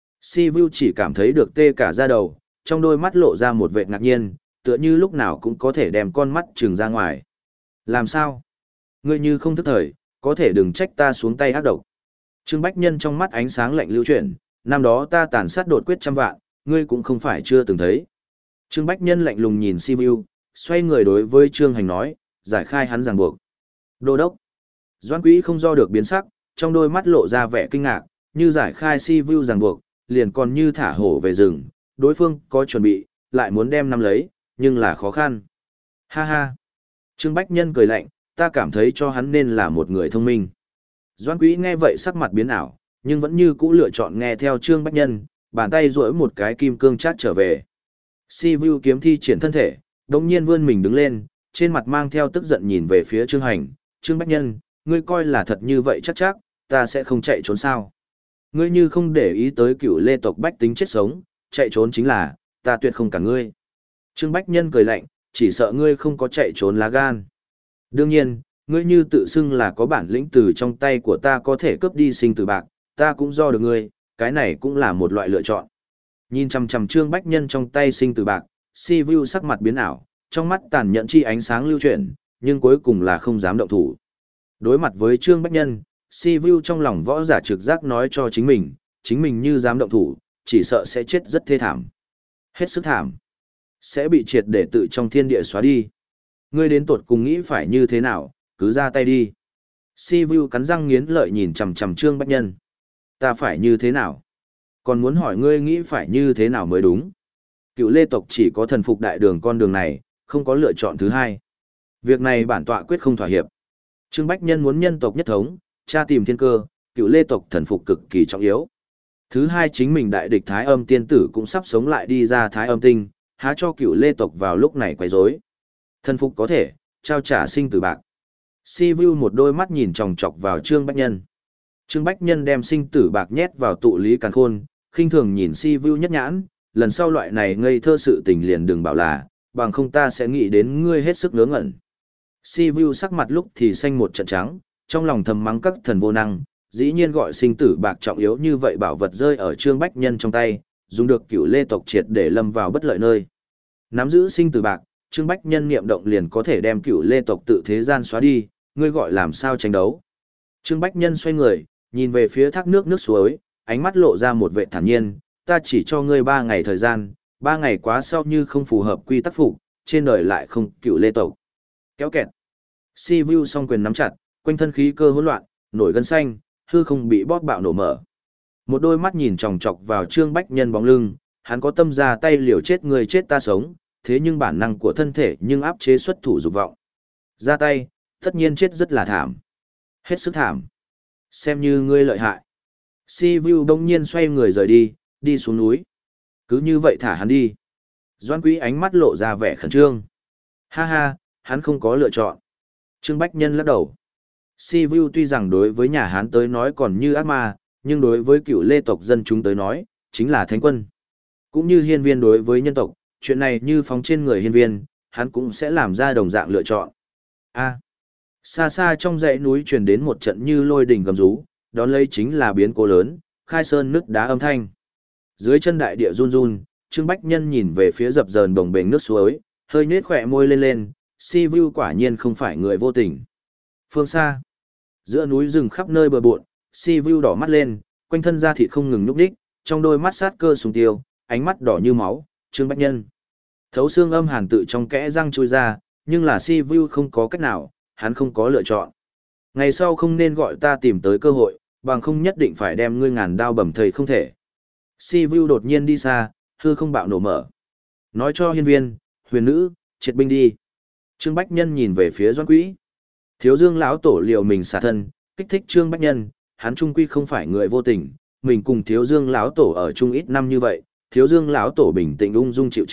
Si Vu chỉ cảm thấy được tê cả da đầu, trong đôi mắt lộ ra một vẻ ngạc nhiên, tựa như lúc nào cũng có thể đem con mắt trừng ra ngoài. Làm sao? Ngươi như không thức thời, có thể đừng trách ta xuống tay ác độc. Trương Bách Nhân trong mắt ánh sáng lạnh lưu chuyển, năm đó ta tàn sát đột quyết trăm vạn, ngươi cũng không phải chưa từng thấy. Trương Bách Nhân lạnh lùng nhìn Si Vu, xoay người đối với Trương Hành nói, giải khai hắn ràng buộc. Đô đốc. Doãn Quý không do được biến sắc, trong đôi mắt lộ ra vẻ kinh ngạc, như giải khai Si Vu ràng buộc, liền còn như thả hổ về rừng, đối phương có chuẩn bị, lại muốn đem nắm lấy, nhưng là khó khăn. Ha ha. Trương Bách Nhân cười lạnh, ta cảm thấy cho hắn nên là một người thông minh. Doãn Quý nghe vậy sắc mặt biến ảo, nhưng vẫn như cũ lựa chọn nghe theo Trương Bách Nhân, bàn tay duỗi một cái kim cương chát trở về. Si Vu kiếm thi triển thân thể, đống nhiên vươn mình đứng lên, trên mặt mang theo tức giận nhìn về phía Trương Hành, Trương Bách Nhân, ngươi coi là thật như vậy chắc chắc, ta sẽ không chạy trốn sao. Ngươi như không để ý tới cửu lê tộc bách tính chết sống, chạy trốn chính là, ta tuyệt không cả ngươi. Trương Bách Nhân cười lạnh, chỉ sợ ngươi không có chạy trốn lá gan. Đương nhiên, ngươi như tự xưng là có bản lĩnh từ trong tay của ta có thể cướp đi sinh tử bạc, ta cũng do được ngươi, cái này cũng là một loại lựa chọn. Nhìn chằm chằm Trương Bách Nhân trong tay sinh tử bạc, Si Vu sắc mặt biến ảo, trong mắt tàn nhẫn chi ánh sáng lưu chuyển, nhưng cuối cùng là không dám động thủ. Đối mặt với Trương Bách Nhân, Si Vu trong lòng võ giả trực giác nói cho chính mình, chính mình như dám động thủ, chỉ sợ sẽ chết rất thê thảm. Hết sức thảm. Sẽ bị triệt để tự trong thiên địa xóa đi. Ngươi đến tột cùng nghĩ phải như thế nào, cứ ra tay đi. Si Vu cắn răng nghiến lợi nhìn chằm chằm Trương Bách Nhân. Ta phải như thế nào? Còn muốn hỏi ngươi nghĩ phải như thế nào mới đúng? Cựu lê tộc chỉ có thần phục đại đường con đường này, không có lựa chọn thứ hai. Việc này bản tọa quyết không thỏa hiệp. Trương Bách Nhân muốn nhân tộc nhất thống, tra tìm thiên cơ, cựu lê tộc thần phục cực kỳ trọng yếu. Thứ hai chính mình đại địch Thái Âm tiên tử cũng sắp sống lại đi ra Thái Âm tinh, há cho cựu lê tộc vào lúc này quấy rối. Thần phục có thể, trao trả sinh tử bạc. Si Vu một đôi mắt nhìn chòng chọc vào Trương Bách Nhân. Trương Bách Nhân đem sinh tử bạc nhét vào tụ lý càn khôn, khinh thường nhìn Si Vu nhất nhãn, lần sau loại này ngây thơ sự tình liền đừng bảo là, bằng không ta sẽ nghĩ đến ngươi hết sức ngớ ngẩn. Si Vu sắc mặt lúc thì xanh một trận trắng, trong lòng thầm mắng các thần vô năng, dĩ nhiên gọi sinh tử bạc trọng yếu như vậy bảo vật rơi ở Trương Bách Nhân trong tay, dùng được cửu lê tộc triệt để lâm vào bất lợi nơi. Nắm giữ sinh tử bạc, Trương Bách Nhân niệm động liền có thể đem cửu lê tộc tự thế gian xóa đi, ngươi gọi làm sao tranh đấu. Trương Bách Nhân xoay người, nhìn về phía thác nước nước suối, ánh mắt lộ ra một vẻ thản nhiên, ta chỉ cho ngươi ba ngày thời gian, ba ngày quá sau như không phù hợp quy tắc phục, trên đời lại không cửu lê tộc. Kéo kẹt. Si Vu song quyền nắm chặt, quanh thân khí cơ hỗn loạn, nổi gân xanh, hư không bị bóp bạo nổ mở. Một đôi mắt nhìn chòng chọc vào Trương Bách Nhân bóng lưng, hắn có tâm ra tay liều chết người chết ta sống, thế nhưng bản năng của thân thể nhưng áp chế xuất thủ dục vọng. Ra tay, tất nhiên chết rất là thảm. Hết sức thảm. Xem như ngươi lợi hại. Si Vu đông nhiên xoay người rời đi, đi xuống núi. Cứ như vậy thả hắn đi. Doãn Quý ánh mắt lộ ra vẻ khẩn trương. Ha ha, hắn không có lựa chọn. Trương Bách Nhân lắc đầu. Si Vu tuy rằng đối với nhà Hán tới nói còn như ác ma, nhưng đối với cựu lê tộc dân chúng tới nói, chính là thánh quân. Cũng như hiên viên đối với nhân tộc, chuyện này như phóng trên người hiên viên, hắn cũng sẽ làm ra đồng dạng lựa chọn. A. Xa xa trong dãy núi truyền đến một trận như lôi đình gầm rú, đón lấy chính là biến cố lớn, khai sơn nứt đá âm thanh. Dưới chân đại địa run run, Trương Bách Nhân nhìn về phía dập dờn bồng bềnh nước suối, hơi nhếch khỏe môi lên lên, Si Vu quả nhiên không phải người vô tình. Phương xa, giữa núi rừng khắp nơi bờ bộn, Si Vu đỏ mắt lên, quanh thân da thịt không ngừng nhúc nhích, trong đôi mắt sát cơ sùng tiêu, ánh mắt đỏ như máu, Trương Bách Nhân. Thấu xương âm hàn tự trong kẽ răng chui ra, nhưng là Si Vu không có cách nào, hắn không có lựa chọn. Ngày sau không nên gọi ta tìm tới cơ hội, bằng không nhất định phải đem ngươi ngàn đao bầm thầy không thể. Si Vu đột nhiên đi xa, hư không bạo nổ mở. Nói cho hiên viên, huyền nữ, triệt binh đi. Trương Bách Nhân nhìn về phía Doãn Quý. Thiếu Dương lão tổ liều mình xả thân, kích thích Trương Bách Nhân, hắn trung quy không phải người vô tình, mình cùng Thiếu Dương lão tổ ở chung ít năm như vậy, Thiếu Dương lão tổ bình tĩnh ung dung chịu chết,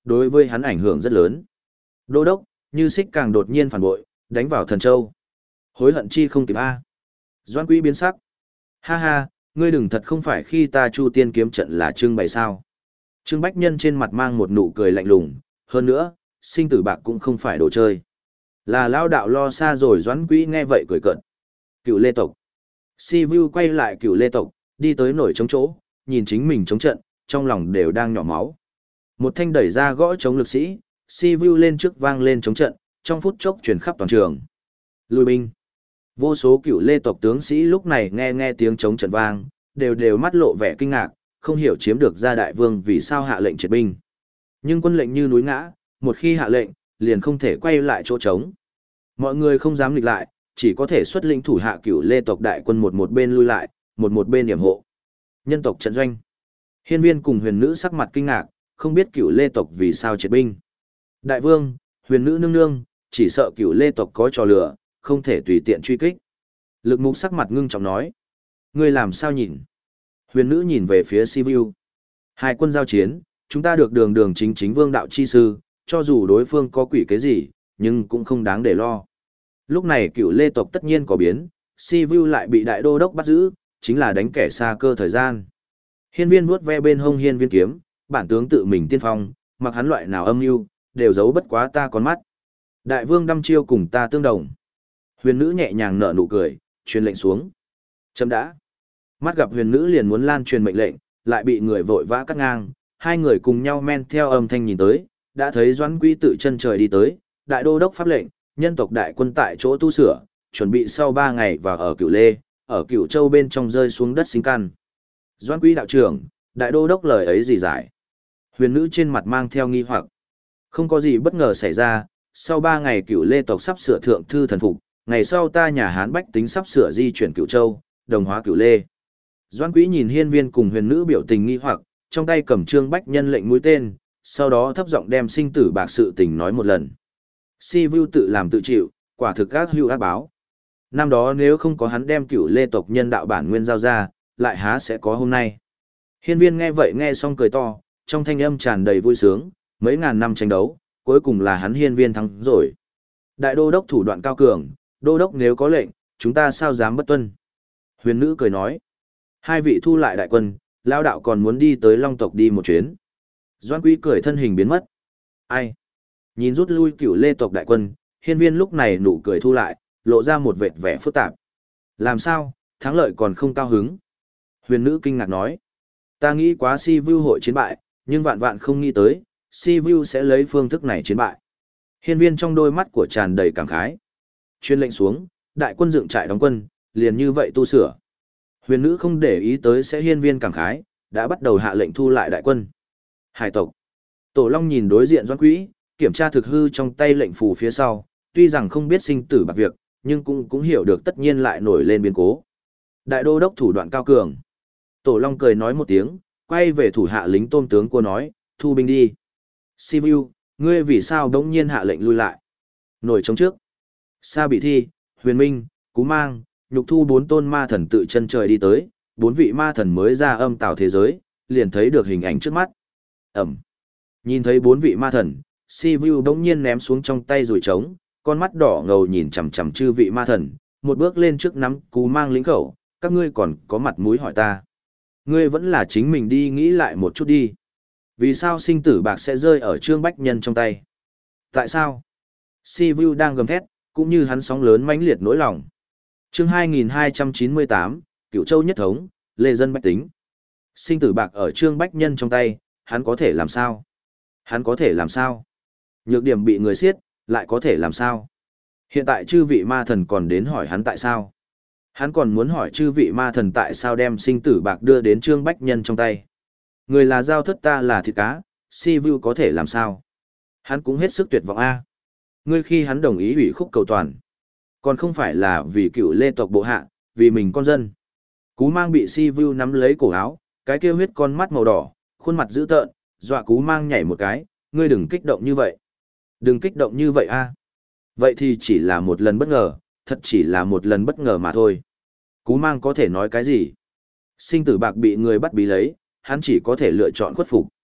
đối với hắn ảnh hưởng rất lớn. Đô đốc, Như Xích càng đột nhiên phản bội, đánh vào Thần Châu. Hối hận chi không kịp a. Doãn Quý biến sắc. Ha ha, ngươi đừng thật không phải khi ta Chu Tiên kiếm trận là trưng bày sao? Trương Bách Nhân trên mặt mang một nụ cười lạnh lùng, hơn nữa, sinh tử bạc cũng không phải đồ chơi. Là lao đạo lo xa rồi. Doãn Quý nghe vậy cười cợt. Cựu Lê tộc. Si Vu quay lại Cựu Lê tộc, đi tới nổi trống chỗ, nhìn chính mình chống trận, trong lòng đều đang nhỏ máu. Một thanh đẩy ra gõ chống lực sĩ, Si Vu lên trước vang lên chống trận, trong phút chốc truyền khắp toàn trường. Lùi binh. Vô số Cựu Lê tộc tướng sĩ lúc này nghe nghe tiếng chống trận vang, đều đều mắt lộ vẻ kinh ngạc, không hiểu chiếm được gia đại vương vì sao hạ lệnh triệt binh. Nhưng quân lệnh như núi ngã, một khi hạ lệnh, liền không thể quay lại chỗ trống. Mọi người không dám nghịch lại, chỉ có thể xuất lĩnh thủ hạ Cựu Lê tộc đại quân một một bên lui lại, một một bên yểm hộ. Nhân tộc trận doanh. Hiên Viên cùng Huyền Nữ sắc mặt kinh ngạc, không biết Cựu Lê tộc vì sao triệt binh. Đại vương, Huyền Nữ nương nương, chỉ sợ Cựu Lê tộc có trò lửa, không thể tùy tiện truy kích. Lực Mục sắc mặt ngưng trọng nói. Ngươi làm sao nhìn? Huyền Nữ nhìn về phía Si Vu. Hai quân giao chiến, chúng ta được đường đường chính chính vương đạo chi sư, cho dù đối phương có quỷ cái gì, nhưng cũng không đáng để lo. Lúc này Cựu Lê tộc tất nhiên có biến, Si Vu lại bị đại đô đốc bắt giữ, chính là đánh kẻ xa cơ thời gian. Hiên Viên vuốt ve bên hông hiên viên kiếm, bản tướng tự mình tiên phong, mặc hắn loại nào âm mưu, đều giấu bất quá ta con mắt. Đại vương đăm chiêu cùng ta tương đồng. Huyền Nữ nhẹ nhàng nở nụ cười, truyền lệnh xuống. Chấm đã. Mắt gặp Huyền Nữ liền muốn lan truyền mệnh lệnh, lại bị người vội vã cắt ngang, hai người cùng nhau men theo âm thanh nhìn tới, đã thấy Doãn Quý tự chân trời đi tới, đại đô đốc pháp lệnh, nhân tộc đại quân tại chỗ tu sửa, chuẩn bị sau ba ngày vào ở Cửu Lê, ở Cửu Châu bên trong rơi xuống đất sinh căn. Doãn Quý đạo trưởng, đại đô đốc lời ấy gì giải? Huyền Nữ trên mặt mang theo nghi hoặc. Không có gì bất ngờ xảy ra, sau ba ngày Cửu Lê tộc sắp sửa thượng thư thần phục, ngày sau ta nhà Hán bách tính sắp sửa di chuyển Cửu Châu, đồng hóa Cửu Lê. Doãn Quý nhìn Hiên Viên cùng Huyền Nữ biểu tình nghi hoặc, trong tay cầm Trương Bách Nhân lệnh mũi tên, sau đó thấp giọng đem sinh tử bạc sự tình nói một lần. Si Vu tự làm tự chịu, quả thực ác hưu ác báo. Năm đó nếu không có hắn đem Cửu Lê tộc nhân đạo bản nguyên giao ra, lại há sẽ có hôm nay. Hiên Viên nghe vậy nghe xong cười to, trong thanh âm tràn đầy vui sướng, mấy ngàn năm tranh đấu, cuối cùng là hắn Hiên Viên thắng rồi. Đại đô đốc thủ đoạn cao cường, đô đốc nếu có lệnh, chúng ta sao dám bất tuân. Huyền Nữ cười nói, hai vị thu lại đại quân, lao đạo còn muốn đi tới Long tộc đi một chuyến. Doãn Quý cười thân hình biến mất. Ai? Nhìn rút lui Cửu Lê tộc đại quân, Hiên Viên lúc này nụ cười thu lại, lộ ra một vệt vẻ phức tạp. Làm sao, thắng lợi còn không cao hứng? Huyền Nữ kinh ngạc nói. Ta nghĩ quá Si Vu hội chiến bại, nhưng vạn vạn không nghĩ tới, Si Vu sẽ lấy phương thức này chiến bại. Hiên Viên trong đôi mắt của tràn đầy cảm khái. Chuyên lệnh xuống, đại quân dựng trại đóng quân, liền như vậy tu sửa. Huyền Nữ không để ý tới sẽ Hiên Viên cảm khái, đã bắt đầu hạ lệnh thu lại đại quân. Hải tộc. Tổ Long nhìn đối diện Doãn Quý, kiểm tra thực hư trong tay lệnh phù phía sau, tuy rằng không biết sinh tử bạc việc, nhưng cũng cũng hiểu được tất nhiên lại nổi lên biến cố. Đại đô đốc thủ đoạn cao cường. Tổ Long cười nói một tiếng, quay về thủ hạ lính tôm tướng của nói, thu binh đi. Si Vu, ngươi vì sao đống nhiên hạ lệnh lui lại? Nổi trống trước. Sa Bị Thi, Huyền Minh, Cú Mang, Nhục Thu bốn tôn ma thần tự chân trời đi tới, bốn vị ma thần mới ra âm tào thế giới, liền thấy được hình ảnh trước mắt. Ẩm. Nhìn thấy bốn vị ma thần, Si Vu đống nhiên ném xuống trong tay rùi trống, con mắt đỏ ngầu nhìn chằm chằm chư vị ma thần, một bước lên trước nắm Cú Mang lính khẩu, các ngươi còn có mặt mũi hỏi ta. Ngươi vẫn là chính mình đi nghĩ lại một chút đi. Vì sao sinh tử bạc sẽ rơi ở Trương Bách Nhân trong tay? Tại sao? Si Vu đang gầm thét, cũng như hắn sóng lớn mãnh liệt nỗi lòng. Chương hai nghìn hai trăm chín mươi tám, Cửu Châu nhất thống, lê dân bách tính. Sinh tử bạc ở Trương Bách Nhân trong tay, hắn có thể làm sao? Hắn có thể làm sao? Nhược điểm bị người siết, lại có thể làm sao? Hiện tại chư vị ma thần còn đến hỏi hắn tại sao? Hắn còn muốn hỏi chư vị ma thần tại sao đem sinh tử bạc đưa đến Trương Bách Nhân trong tay. Người là dao thất, ta là thịt cá, Si Vu có thể làm sao? Hắn cũng hết sức tuyệt vọng a. Ngươi khi hắn đồng ý ủy khúc cầu toàn, còn không phải là vì Cựu Lê tộc bộ hạ, vì mình con dân. Cú Mang bị Si Vu nắm lấy cổ áo, cái kia huyết con mắt màu đỏ, khuôn mặt dữ tợn, dọa Cú Mang nhảy một cái, ngươi đừng kích động như vậy. Đừng kích động như vậy a. Vậy thì chỉ là một lần bất ngờ, thật chỉ là một lần bất ngờ mà thôi. Cú Mang có thể nói cái gì? Sinh tử bạc bị người bắt bí lấy, hắn chỉ có thể lựa chọn khuất phục.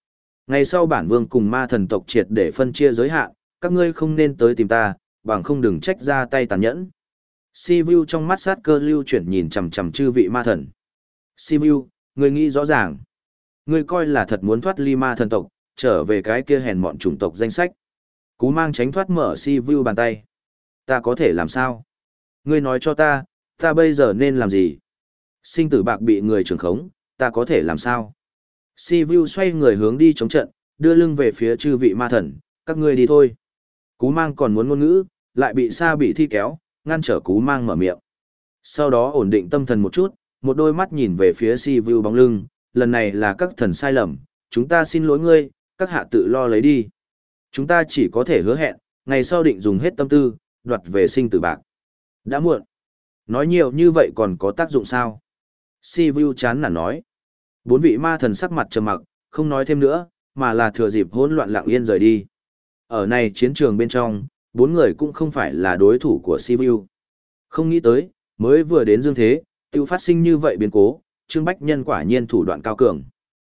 Ngày sau bản vương cùng ma thần tộc triệt để phân chia giới hạn, các ngươi không nên tới tìm ta, bằng không đừng trách ra tay tàn nhẫn. Sivu trong mắt sát cơ lưu chuyển nhìn chằm chằm chư vị ma thần. Sivu, ngươi nghĩ rõ ràng. Ngươi coi là thật muốn thoát ly ma thần tộc, trở về cái kia hèn mọn chủng tộc danh sách. Cú mang tránh thoát mở Sivu bàn tay. Ta có thể làm sao? Ngươi nói cho ta, ta bây giờ nên làm gì? Sinh tử bạc bị người trưởng khống, ta có thể làm sao? Sivu xoay người hướng đi chống trận, đưa lưng về phía chư vị ma thần, các ngươi đi thôi. Cú mang còn muốn ngôn ngữ, lại bị Sa Bị Thi kéo, ngăn trở Cú mang mở miệng. Sau đó ổn định tâm thần một chút, một đôi mắt nhìn về phía Sivu bóng lưng, lần này là các thần sai lầm, chúng ta xin lỗi ngươi, các hạ tự lo lấy đi. Chúng ta chỉ có thể hứa hẹn, ngày sau định dùng hết tâm tư, đoạt về sinh tử bạc. Đã muộn. Nói nhiều như vậy còn có tác dụng sao? Sivu chán nản nói. Bốn vị ma thần sắc mặt trầm mặc, không nói thêm nữa, mà là thừa dịp hỗn loạn lặng yên rời đi. Ở này chiến trường bên trong, bốn người cũng không phải là đối thủ của Sivu. Không nghĩ tới, mới vừa đến dương thế, tiêu phát sinh như vậy biến cố, Trương Bách Nhân quả nhiên thủ đoạn cao cường.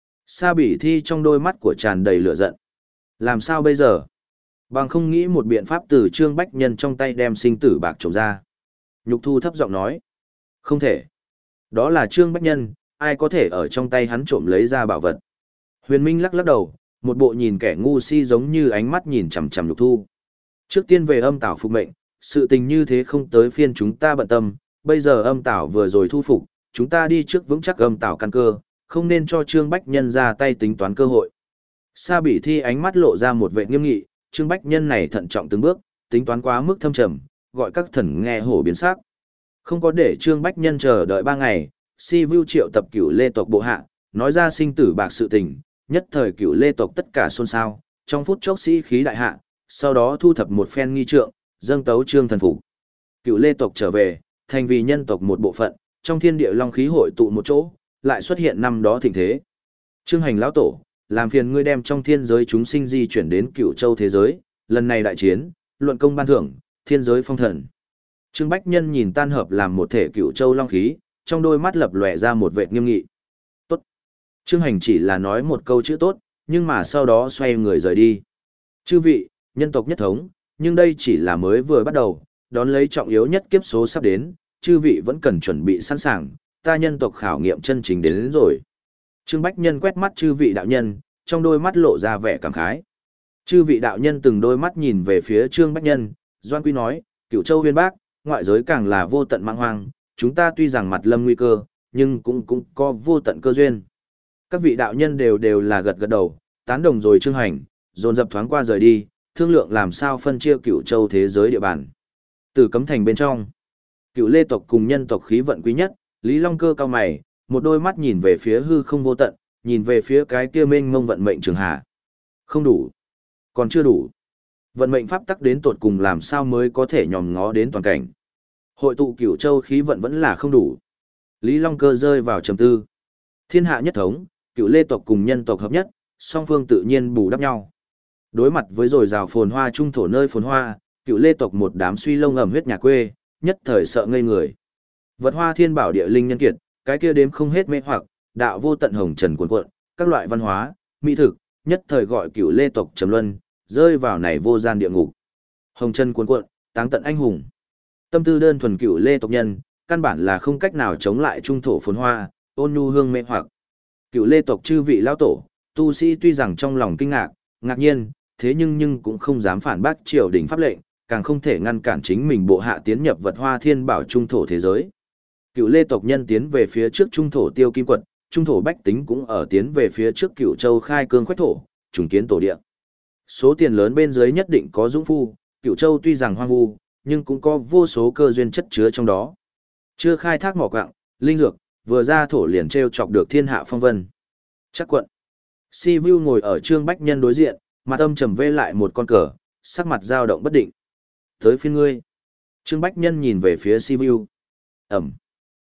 Sa Bỉ Thi trong đôi mắt của tràn đầy lửa giận. Làm sao bây giờ? Bằng không nghĩ một biện pháp từ Trương Bách Nhân trong tay đem sinh tử bạc trộm ra. Nhục Thu thấp giọng nói. Không thể. Đó là Trương Bách Nhân, ai có thể ở trong tay hắn trộm lấy ra bảo vật. Huyền Minh lắc lắc đầu, một bộ nhìn kẻ ngu si giống như ánh mắt nhìn chằm chằm Nhục Thu. Trước tiên về âm tảo phục mệnh, sự tình như thế không tới phiên chúng ta bận tâm, bây giờ âm tảo vừa rồi thu phục, chúng ta đi trước vững chắc âm tảo căn cơ, không nên cho Trương Bách Nhân ra tay tính toán cơ hội. Sa Bỉ Thi ánh mắt lộ ra một vẻ nghiêm nghị, Trương Bách Nhân này thận trọng từng bước, tính toán quá mức thâm trầm, gọi các thần nghe hổ biến sắc. Không có để Trương Bách Nhân chờ đợi ba ngày, Sivu triệu tập Cửu Lê tộc bộ hạ, nói ra sinh tử bạc sự tình, nhất thời Cửu Lê tộc tất cả xôn xao, trong phút chốc sĩ khí đại hạ, sau đó thu thập một phen nghi trượng, dâng tấu Trương thần phục. Cửu Lê tộc trở về, thành vì nhân tộc một bộ phận, trong thiên địa long khí hội tụ một chỗ, lại xuất hiện năm đó thịnh thế. Trương Hành lão tổ, làm phiền ngươi đem trong thiên giới chúng sinh di chuyển đến Cửu Châu thế giới, lần này đại chiến, luận công ban thưởng, thiên giới phong thần. Trương Bách Nhân nhìn tan hợp làm một thể Cửu Châu long khí, trong đôi mắt lập lòe ra một vẻ nghiêm nghị. Tốt. Trương Hành chỉ là nói một câu chữ tốt, nhưng mà sau đó xoay người rời đi. Chư vị, nhân tộc nhất thống, nhưng đây chỉ là mới vừa bắt đầu, đón lấy trọng yếu nhất kiếp số sắp đến, chư vị vẫn cần chuẩn bị sẵn sàng, ta nhân tộc khảo nghiệm chân chính đến, đến rồi. Trương Bách Nhân quét mắt chư vị đạo nhân, trong đôi mắt lộ ra vẻ cảm khái. Chư vị đạo nhân từng đôi mắt nhìn về phía Trương Bách Nhân, Doan Quy nói, Cửu Châu huyên bác, ngoại giới càng là vô tận mạng hoang, chúng ta tuy rằng mặt lâm nguy cơ, nhưng cũng cũng có vô tận cơ duyên. Các vị đạo nhân đều đều là gật gật đầu, tán đồng rồi Trương Hành, dồn dập thoáng qua rời đi, thương lượng làm sao phân chia Cửu Châu thế giới địa bàn. Từ cấm thành bên trong, Cửu Lê tộc cùng nhân tộc khí vận quý nhất, Lý Long Cơ cao mày, một đôi mắt nhìn về phía hư không vô tận, nhìn về phía cái kia mênh mông vận mệnh trường hà. Không đủ, còn chưa đủ. Vận mệnh pháp tắc đến tột cùng làm sao mới có thể nhòm ngó đến toàn cảnh. Hội tụ Cửu Châu khí vận vẫn là không đủ. Lý Long Cơ rơi vào trầm tư. Thiên hạ nhất thống, Cửu Lê tộc cùng nhân tộc hợp nhất, song phương tự nhiên bù đắp nhau. Đối mặt với dồi dào phồn hoa trung thổ nơi phồn hoa, Cửu Lê tộc một đám suy lông ẩm huyết nhà quê, nhất thời sợ ngây người. Vật hoa thiên bảo địa linh nhân kiệt, cái kia đếm không hết mê hoặc, đạo vô tận hồng trần cuồn cuộn, các loại văn hóa, mỹ thực, nhất thời gọi Cửu Lê tộc trầm luân, rơi vào này vô gian địa ngục. Hồng trần cuồn cuộn, táng tận anh hùng. Tâm tư đơn thuần Cửu Lê tộc nhân, căn bản là không cách nào chống lại trung thổ phồn hoa, ôn nhu hương mê hoặc. Cửu Lê tộc chư vị lão tổ, tu sĩ tuy rằng trong lòng kinh ngạc, ngạc nhiên, thế nhưng nhưng cũng không dám phản bác triều đình pháp lệnh, càng không thể ngăn cản chính mình bộ hạ tiến nhập vật hoa thiên bảo trung thổ thế giới. Cửu Lê tộc nhân tiến về phía trước trung thổ tiêu kim quật, trung thổ bách tính cũng ở tiến về phía trước Cửu Châu khai cương khoách thổ, trùng kiến tổ địa. Số tiền lớn bên dưới nhất định có dũng phu, Cửu Châu tuy rằng hoang vu, nhưng cũng có vô số cơ duyên chất chứa trong đó. Chưa khai thác mỏ quặng, linh dược, vừa ra thổ liền treo chọc được thiên hạ phong vân. Chắc quận. Si Vu ngồi ở Trương Bách Nhân đối diện, mặt âm trầm vê lại một con cờ, sắc mặt dao động bất định. Tới phiên ngươi. Trương Bách Nhân nhìn về phía Si Vu. Ẩm.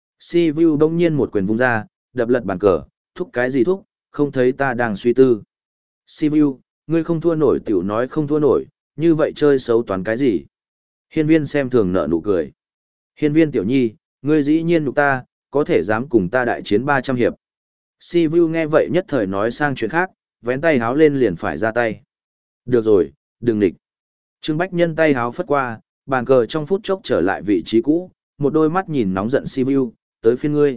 Si Vu đông nhiên một quyền vung ra, đập lật bàn cờ, thúc cái gì thúc, không thấy ta đang suy tư. Si Vu, ngươi không thua nổi tiểu nói không thua nổi, như vậy chơi xấu toán cái gì. Hiên viên xem thường nợ nụ cười. Hiên viên tiểu nhi, ngươi dĩ nhiên nhục ta, có thể dám cùng ta đại chiến ba trăm hiệp. Si Vu nghe vậy nhất thời nói sang chuyện khác, vén tay háo lên liền phải ra tay. Được rồi, đừng nghịch. Trương Bách Nhân tay háo phất qua, bàn cờ trong phút chốc trở lại vị trí cũ, một đôi mắt nhìn nóng giận Sivu, tới phiên ngươi.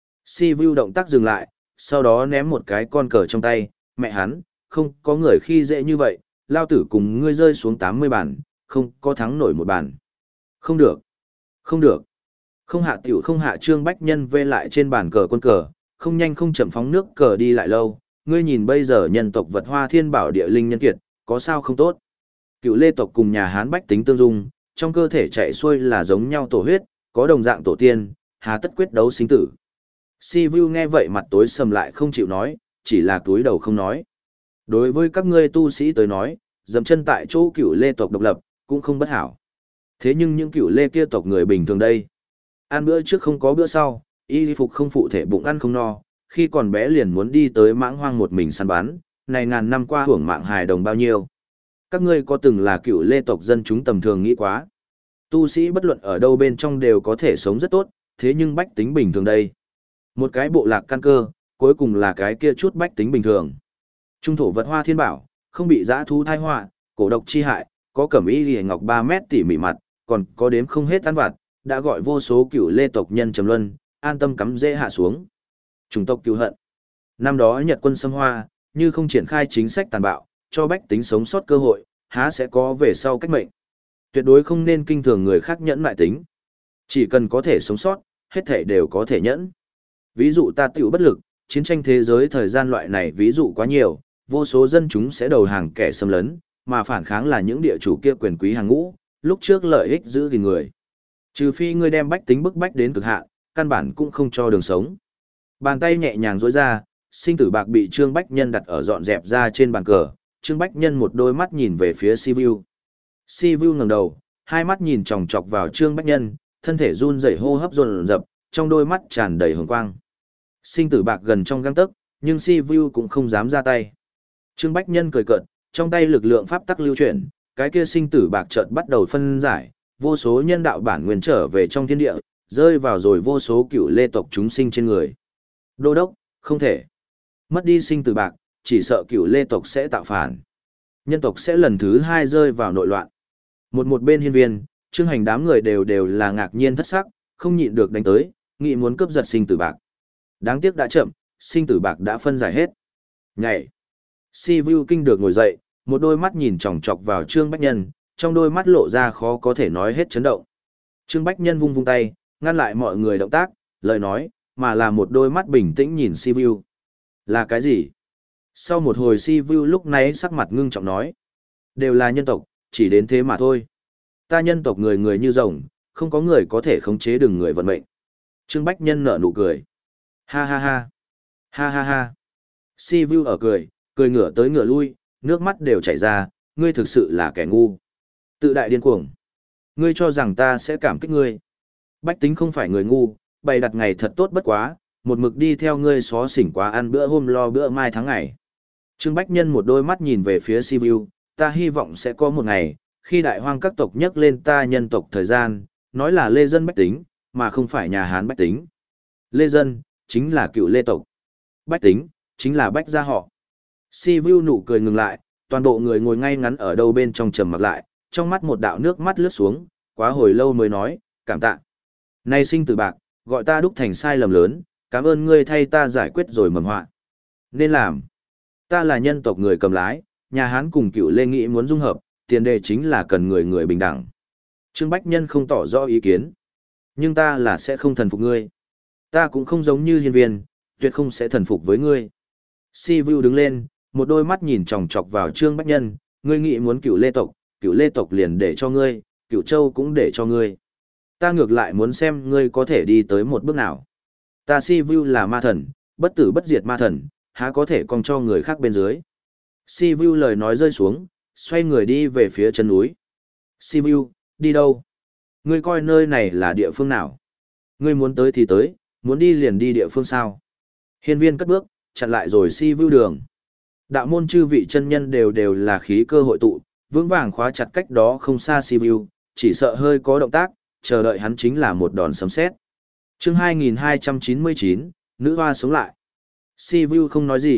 Sivu động tác dừng lại, sau đó ném một cái con cờ trong tay, mẹ hắn, không có người khi dễ như vậy, lao tử cùng ngươi rơi xuống tám mươi bàn, không có thắng nổi một bàn. Không được, không được. Không hạ tiểu không hạ Trương Bách Nhân vê lại trên bàn cờ quân cờ, không nhanh không chậm phóng nước cờ đi lại lâu, ngươi nhìn bây giờ nhân tộc vật hoa thiên bảo địa linh nhân kiệt, có sao không tốt. Cựu Lê tộc cùng nhà Hán bách tính tương dung, trong cơ thể chạy xuôi là giống nhau tổ huyết, có đồng dạng tổ tiên, hà tất quyết đấu sinh tử. Si Vu nghe vậy mặt tối sầm lại không chịu nói, chỉ là túi đầu không nói. Đối với các ngươi tu sĩ tới nói, dậm chân tại chỗ cựu Lê tộc độc lập, cũng không bất hảo. Thế nhưng những cựu Lê kia tộc người bình thường đây, ăn bữa trước không có bữa sau, y phục không phụ thể bụng ăn không no, khi còn bé liền muốn đi tới mãng hoang một mình săn bắn, này ngàn năm qua hưởng mạng hài đồng bao nhiêu. Các ngươi có từng là cựu Lê tộc dân chúng tầm thường nghĩ quá. Tu sĩ bất luận ở đâu bên trong đều có thể sống rất tốt, thế nhưng bách tính bình thường đây. Một cái bộ lạc căn cơ, cuối cùng là cái kia chút bách tính bình thường. Trung thổ vật hoa thiên bảo, không bị dã thú thai họa, cổ độc chi hại, có cẩm y liễu ngọc ba mét tỉ mỉ mặt, còn có đếm không hết ăn vặt, đã gọi vô số cựu Lê tộc nhân trầm luân, an tâm cắm dễ hạ xuống. Chủng tộc cứu hận. Năm đó Nhật quân xâm Hoa, như không triển khai chính sách tàn bạo, cho bách tính sống sót cơ hội, há sẽ có về sau cách mệnh. Tuyệt đối không nên kinh thường người khác nhẫn lại tính. Chỉ cần có thể sống sót, hết thể đều có thể nhẫn. Ví dụ ta tiểu bất lực, chiến tranh thế giới thời gian loại này ví dụ quá nhiều, vô số dân chúng sẽ đầu hàng kẻ xâm lấn, mà phản kháng là những địa chủ kia quyền quý hàng ngũ, lúc trước lợi ích giữ gìn người. Trừ phi ngươi đem bách tính bức bách đến cực hạn, căn bản cũng không cho đường sống. Bàn tay nhẹ nhàng duỗi ra, sinh tử bạc bị Trương Bách Nhân đặt ở dọn dẹp ra trên bàn cờ, Trương Bách Nhân một đôi mắt nhìn về phía Sivu. Sivu ngẩng đầu, hai mắt nhìn chòng chọc vào Trương Bách Nhân, thân thể run rẩy hô hấp dồn dập, trong đôi mắt tràn đầy hồng quang. Sinh tử bạc gần trong gang tấc, nhưng Sivu cũng không dám ra tay. Trương Bách Nhân cười cợt, trong tay lực lượng pháp tắc lưu chuyển, cái kia sinh tử bạc chợt bắt đầu phân giải, vô số nhân đạo bản nguyên trở về trong thiên địa, rơi vào rồi vô số cựu Lê tộc chúng sinh trên người. Đô đốc, không thể. Mất đi sinh tử bạc, chỉ sợ cựu Lê tộc sẽ tạo phản. Nhân tộc sẽ lần thứ hai rơi vào nội loạn. Một một bên hiên viên, Trương Hành đám người đều đều là ngạc nhiên thất sắc, không nhịn được đánh tới, nghĩ muốn cướp giật sinh tử bạc. Đáng tiếc đã chậm, sinh tử bạc đã phân giải hết. Nhảy. Si Vu kinh được ngồi dậy, một đôi mắt nhìn chòng chọc vào Trương Bách Nhân, trong đôi mắt lộ ra khó có thể nói hết chấn động. Trương Bách Nhân vung vung tay, ngăn lại mọi người động tác, lời nói, mà là một đôi mắt bình tĩnh nhìn Si Vu. Là cái gì? Sau một hồi Si Vu lúc nãy sắc mặt ngưng trọng nói. Đều là nhân tộc, chỉ đến thế mà thôi. Ta nhân tộc người người như rồng, không có người có thể khống chế đường người vận mệnh. Trương Bách Nhân nở nụ cười. Ha ha ha. Ha ha ha. Si Vu ở cười, cười ngửa tới ngửa lui, nước mắt đều chảy ra, ngươi thực sự là kẻ ngu. Tự đại điên cuồng. Ngươi cho rằng ta sẽ cảm kích ngươi. Bách tính không phải người ngu, bày đặt ngày thật tốt bất quá, một mực đi theo ngươi xó xỉnh quá ăn bữa hôm lo bữa mai tháng ngày. Trương Bách Nhân một đôi mắt nhìn về phía Sivu, ta hy vọng sẽ có một ngày, khi đại hoang các tộc nhắc lên ta nhân tộc thời gian, nói là lê dân bách tính, mà không phải nhà Hán bách tính. Lê dân, chính là cựu lê tộc. Bách tính, chính là bách gia họ. Sivu nụ cười ngừng lại, toàn bộ người ngồi ngay ngắn ở đâu bên trong trầm mặc lại, trong mắt một đạo nước mắt lướt xuống, quá hồi lâu mới nói, cảm tạ. Nay sinh tử bạc, gọi ta đúc thành sai lầm lớn, cảm ơn ngươi thay ta giải quyết rồi mầm họa. Nên làm. Ta là nhân tộc người cầm lái, nhà Hán cùng cựu lê nghĩ muốn dung hợp, tiền đề chính là cần người người bình đẳng. Trương Bách Nhân không tỏ rõ ý kiến. Nhưng ta là sẽ không thần phục ngươi. Ta cũng không giống như hiên viên, tuyệt không sẽ thần phục với ngươi. Si Vu đứng lên, một đôi mắt nhìn chòng chọc vào Trương Bách Nhân, ngươi nghĩ muốn cựu lê tộc, cựu lê tộc liền để cho ngươi, cựu châu cũng để cho ngươi. Ta ngược lại muốn xem ngươi có thể đi tới một bước nào. Ta Si Vu là ma thần, bất tử bất diệt ma thần, há có thể cong cho người khác bên dưới. Si Vu lời nói rơi xuống, xoay người đi về phía chân núi. Si Vu, đi đâu? Ngươi coi nơi này là địa phương nào? Ngươi muốn tới thì tới, muốn đi liền đi địa phương sao? Hiên viên cất bước, chặn lại rồi Si Vu đường. Đạo môn chư vị chân nhân đều đều là khí cơ hội tụ, vững vàng khóa chặt cách đó không xa Si Vu, chỉ sợ hơi có động tác, chờ đợi hắn chính là một đòn sấm sét. Chương hai nghìn hai trăm chín mươi chín, nữ hoa sống lại. Si Vu không nói gì,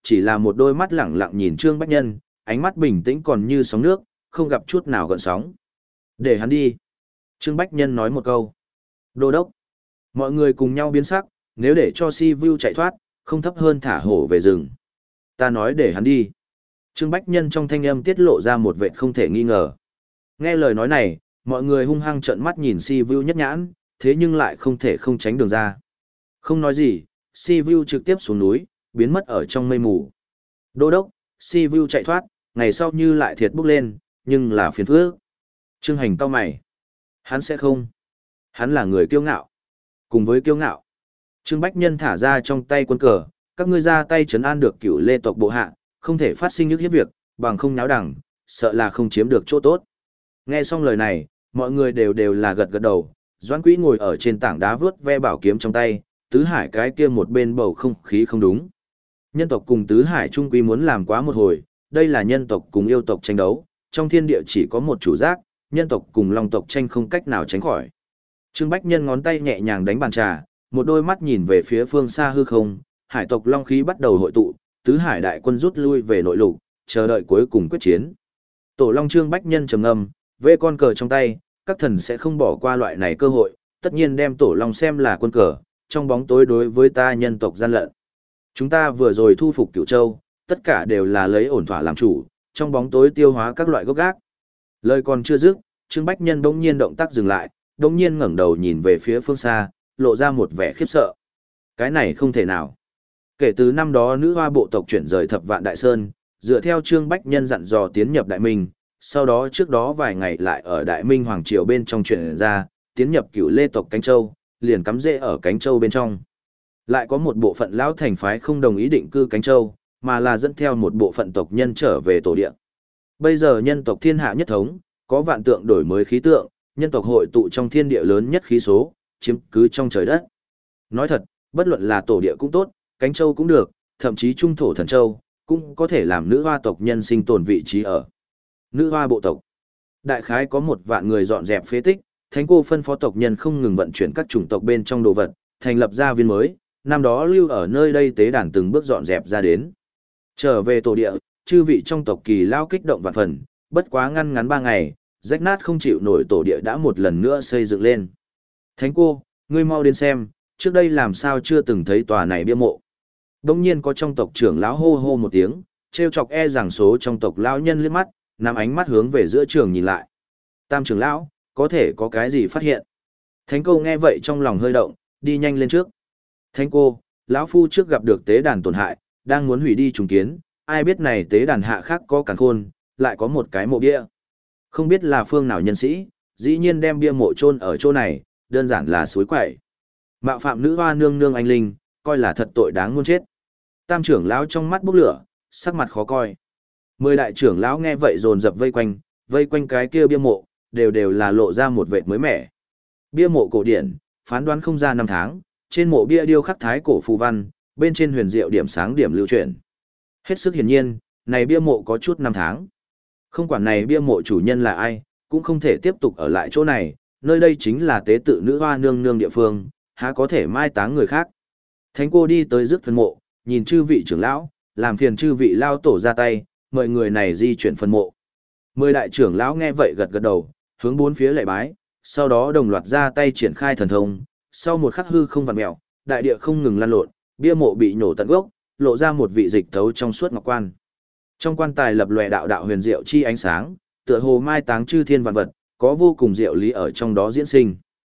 chỉ là một đôi mắt lẳng lặng nhìn Trương Bách Nhân, ánh mắt bình tĩnh còn như sóng nước, không gặp chút nào gợn sóng. Để hắn đi. Trương Bách Nhân nói một câu. Đô đốc. Mọi người cùng nhau biến sắc, nếu để cho Si Vu chạy thoát, không thấp hơn thả hổ về rừng. Ta nói để hắn đi. Trương Bách Nhân trong thanh âm tiết lộ ra một vệt không thể nghi ngờ. Nghe lời nói này, mọi người hung hăng trợn mắt nhìn Si Vu nhất nhãn, thế nhưng lại không thể không tránh đường ra. Không nói gì, Si Vu trực tiếp xuống núi, biến mất ở trong mây mù. Đô đốc, Si Vu chạy thoát, ngày sau như lại thiệt bốc lên, nhưng là phiền phức. Trương Hành cau mày. Hắn sẽ không. Hắn là người kiêu ngạo. Cùng với kiêu ngạo, Trương Bách Nhân thả ra trong tay quân cờ, các ngươi ra tay trấn an được Cửu Lê tộc bộ hạ, không thể phát sinh nhức hiếp việc, bằng không náo đẳng, sợ là không chiếm được chỗ tốt. Nghe xong lời này, mọi người đều đều là gật gật đầu, Doãn Quý ngồi ở trên tảng đá vướt ve bảo kiếm trong tay, Tứ Hải cái kia một bên bầu không khí không đúng. Nhân tộc cùng Tứ Hải trung quy muốn làm quá một hồi, đây là nhân tộc cùng yêu tộc tranh đấu, trong thiên địa chỉ có một chủ giác, nhân tộc cùng long tộc tranh không cách nào tránh khỏi. Trương Bách Nhân ngón tay nhẹ nhàng đánh bàn trà, một đôi mắt nhìn về phía phương xa hư không, hải tộc long khí bắt đầu hội tụ, Tứ Hải đại quân rút lui về nội lục, chờ đợi cuối cùng quyết chiến. Tổ Long Trương Bách Nhân trầm ngâm, vê con cờ trong tay, các thần sẽ không bỏ qua loại này cơ hội, tất nhiên đem Tổ Long xem là quân cờ, trong bóng tối đối với ta nhân tộc gian lận. Chúng ta vừa rồi thu phục Cửu Châu, tất cả đều là lấy ổn thỏa làm chủ, trong bóng tối tiêu hóa các loại gốc gác. Lời còn chưa dứt, Trương Bách Nhân bỗng nhiên động tác dừng lại, bỗng nhiên ngẩng đầu nhìn về phía phương xa, lộ ra một vẻ khiếp sợ. Cái này không thể nào. Kể từ năm đó nữ hoa bộ tộc chuyển rời Thập Vạn Đại Sơn, dựa theo Trương Bách Nhân dặn dò tiến nhập Đại Minh, sau đó trước đó vài ngày lại ở Đại Minh Hoàng Triều bên trong chuyển ra, tiến nhập Cửu Lê tộc Cánh Châu, liền cắm rễ ở Cánh Châu bên trong. Lại có một bộ phận lão thành phái không đồng ý định cư Cánh Châu, mà là dẫn theo một bộ phận tộc nhân trở về tổ địa. Bây giờ nhân tộc thiên hạ nhất thống, có vạn tượng đổi mới khí tượng, nhân tộc hội tụ trong thiên địa lớn nhất khí số, chiếm cứ trong trời đất. Nói thật, bất luận là tổ địa cũng tốt, Cánh Châu cũng được, thậm chí trung thổ thần châu, cũng có thể làm nữ hoa tộc nhân sinh tồn vị trí ở. Nữ hoa bộ tộc. Đại khái có một vạn người dọn dẹp phế tích, thánh cô phân phó tộc nhân không ngừng vận chuyển các chủng tộc bên trong đồ vật, thành lập gia viên mới, năm đó lưu ở nơi đây tế đàn từng bước dọn dẹp ra đến. Trở về tổ địa, chư vị trong tộc kỳ lao kích động vạn phần, bất quá ngăn ngắn ba ngày, rách nát không chịu nổi tổ địa đã một lần nữa xây dựng lên. Thánh cô, ngươi mau đến xem, trước đây làm sao chưa từng thấy tòa này bia mộ. Đông nhiên có trong tộc trưởng lão hô hô một tiếng, treo chọc e rằng số trong tộc lão nhân liếc mắt, nắm ánh mắt hướng về giữa trường nhìn lại. Tam trưởng lão, có thể có cái gì phát hiện? Thánh cô nghe vậy trong lòng hơi động, đi nhanh lên trước. Thánh cô, lão phu trước gặp được tế đàn tổn hại, đang muốn hủy đi trùng kiến, ai biết này tế đàn hạ khác có càn khôn, lại có một cái mộ bia. Không biết là phương nào nhân sĩ, dĩ nhiên đem bia mộ chôn ở chỗ này, đơn giản là suối quậy. Mạo phạm nữ hoa nương nương anh linh, coi là thật tội đáng muôn chết. Tam trưởng lão trong mắt bốc lửa, sắc mặt khó coi. Mười đại trưởng lão nghe vậy dồn dập vây quanh, vây quanh cái kia bia mộ, đều đều là lộ ra một vệt mới mẻ. Bia mộ cổ điển, phán đoán không ra năm tháng, trên mộ bia điêu khắc thái cổ phù văn, bên trên huyền diệu điểm sáng điểm lưu chuyển. Hết sức hiển nhiên, này bia mộ có chút năm tháng. Không quản này bia mộ chủ nhân là ai, cũng không thể tiếp tục ở lại chỗ này, nơi đây chính là tế tự nữ hoa nương nương địa phương, há có thể mai táng người khác. Thánh cô đi tới rước phân mộ, nhìn chư vị trưởng lão, làm phiền chư vị lao tổ ra tay, mời người này di chuyển phân mộ. Mười đại trưởng lão nghe vậy gật gật đầu, hướng bốn phía lạy bái, sau đó đồng loạt ra tay triển khai thần thông, sau một khắc hư không vặn mèo, đại địa không ngừng lăn lộn, bia mộ bị nổ tận gốc, lộ ra một vị dịch thấu trong suốt ngọc quan. Trong quan tài lập lòe đạo đạo huyền diệu chi ánh sáng, tựa hồ mai táng chư thiên vạn vật, có vô cùng diệu lý ở trong đó diễn sinh.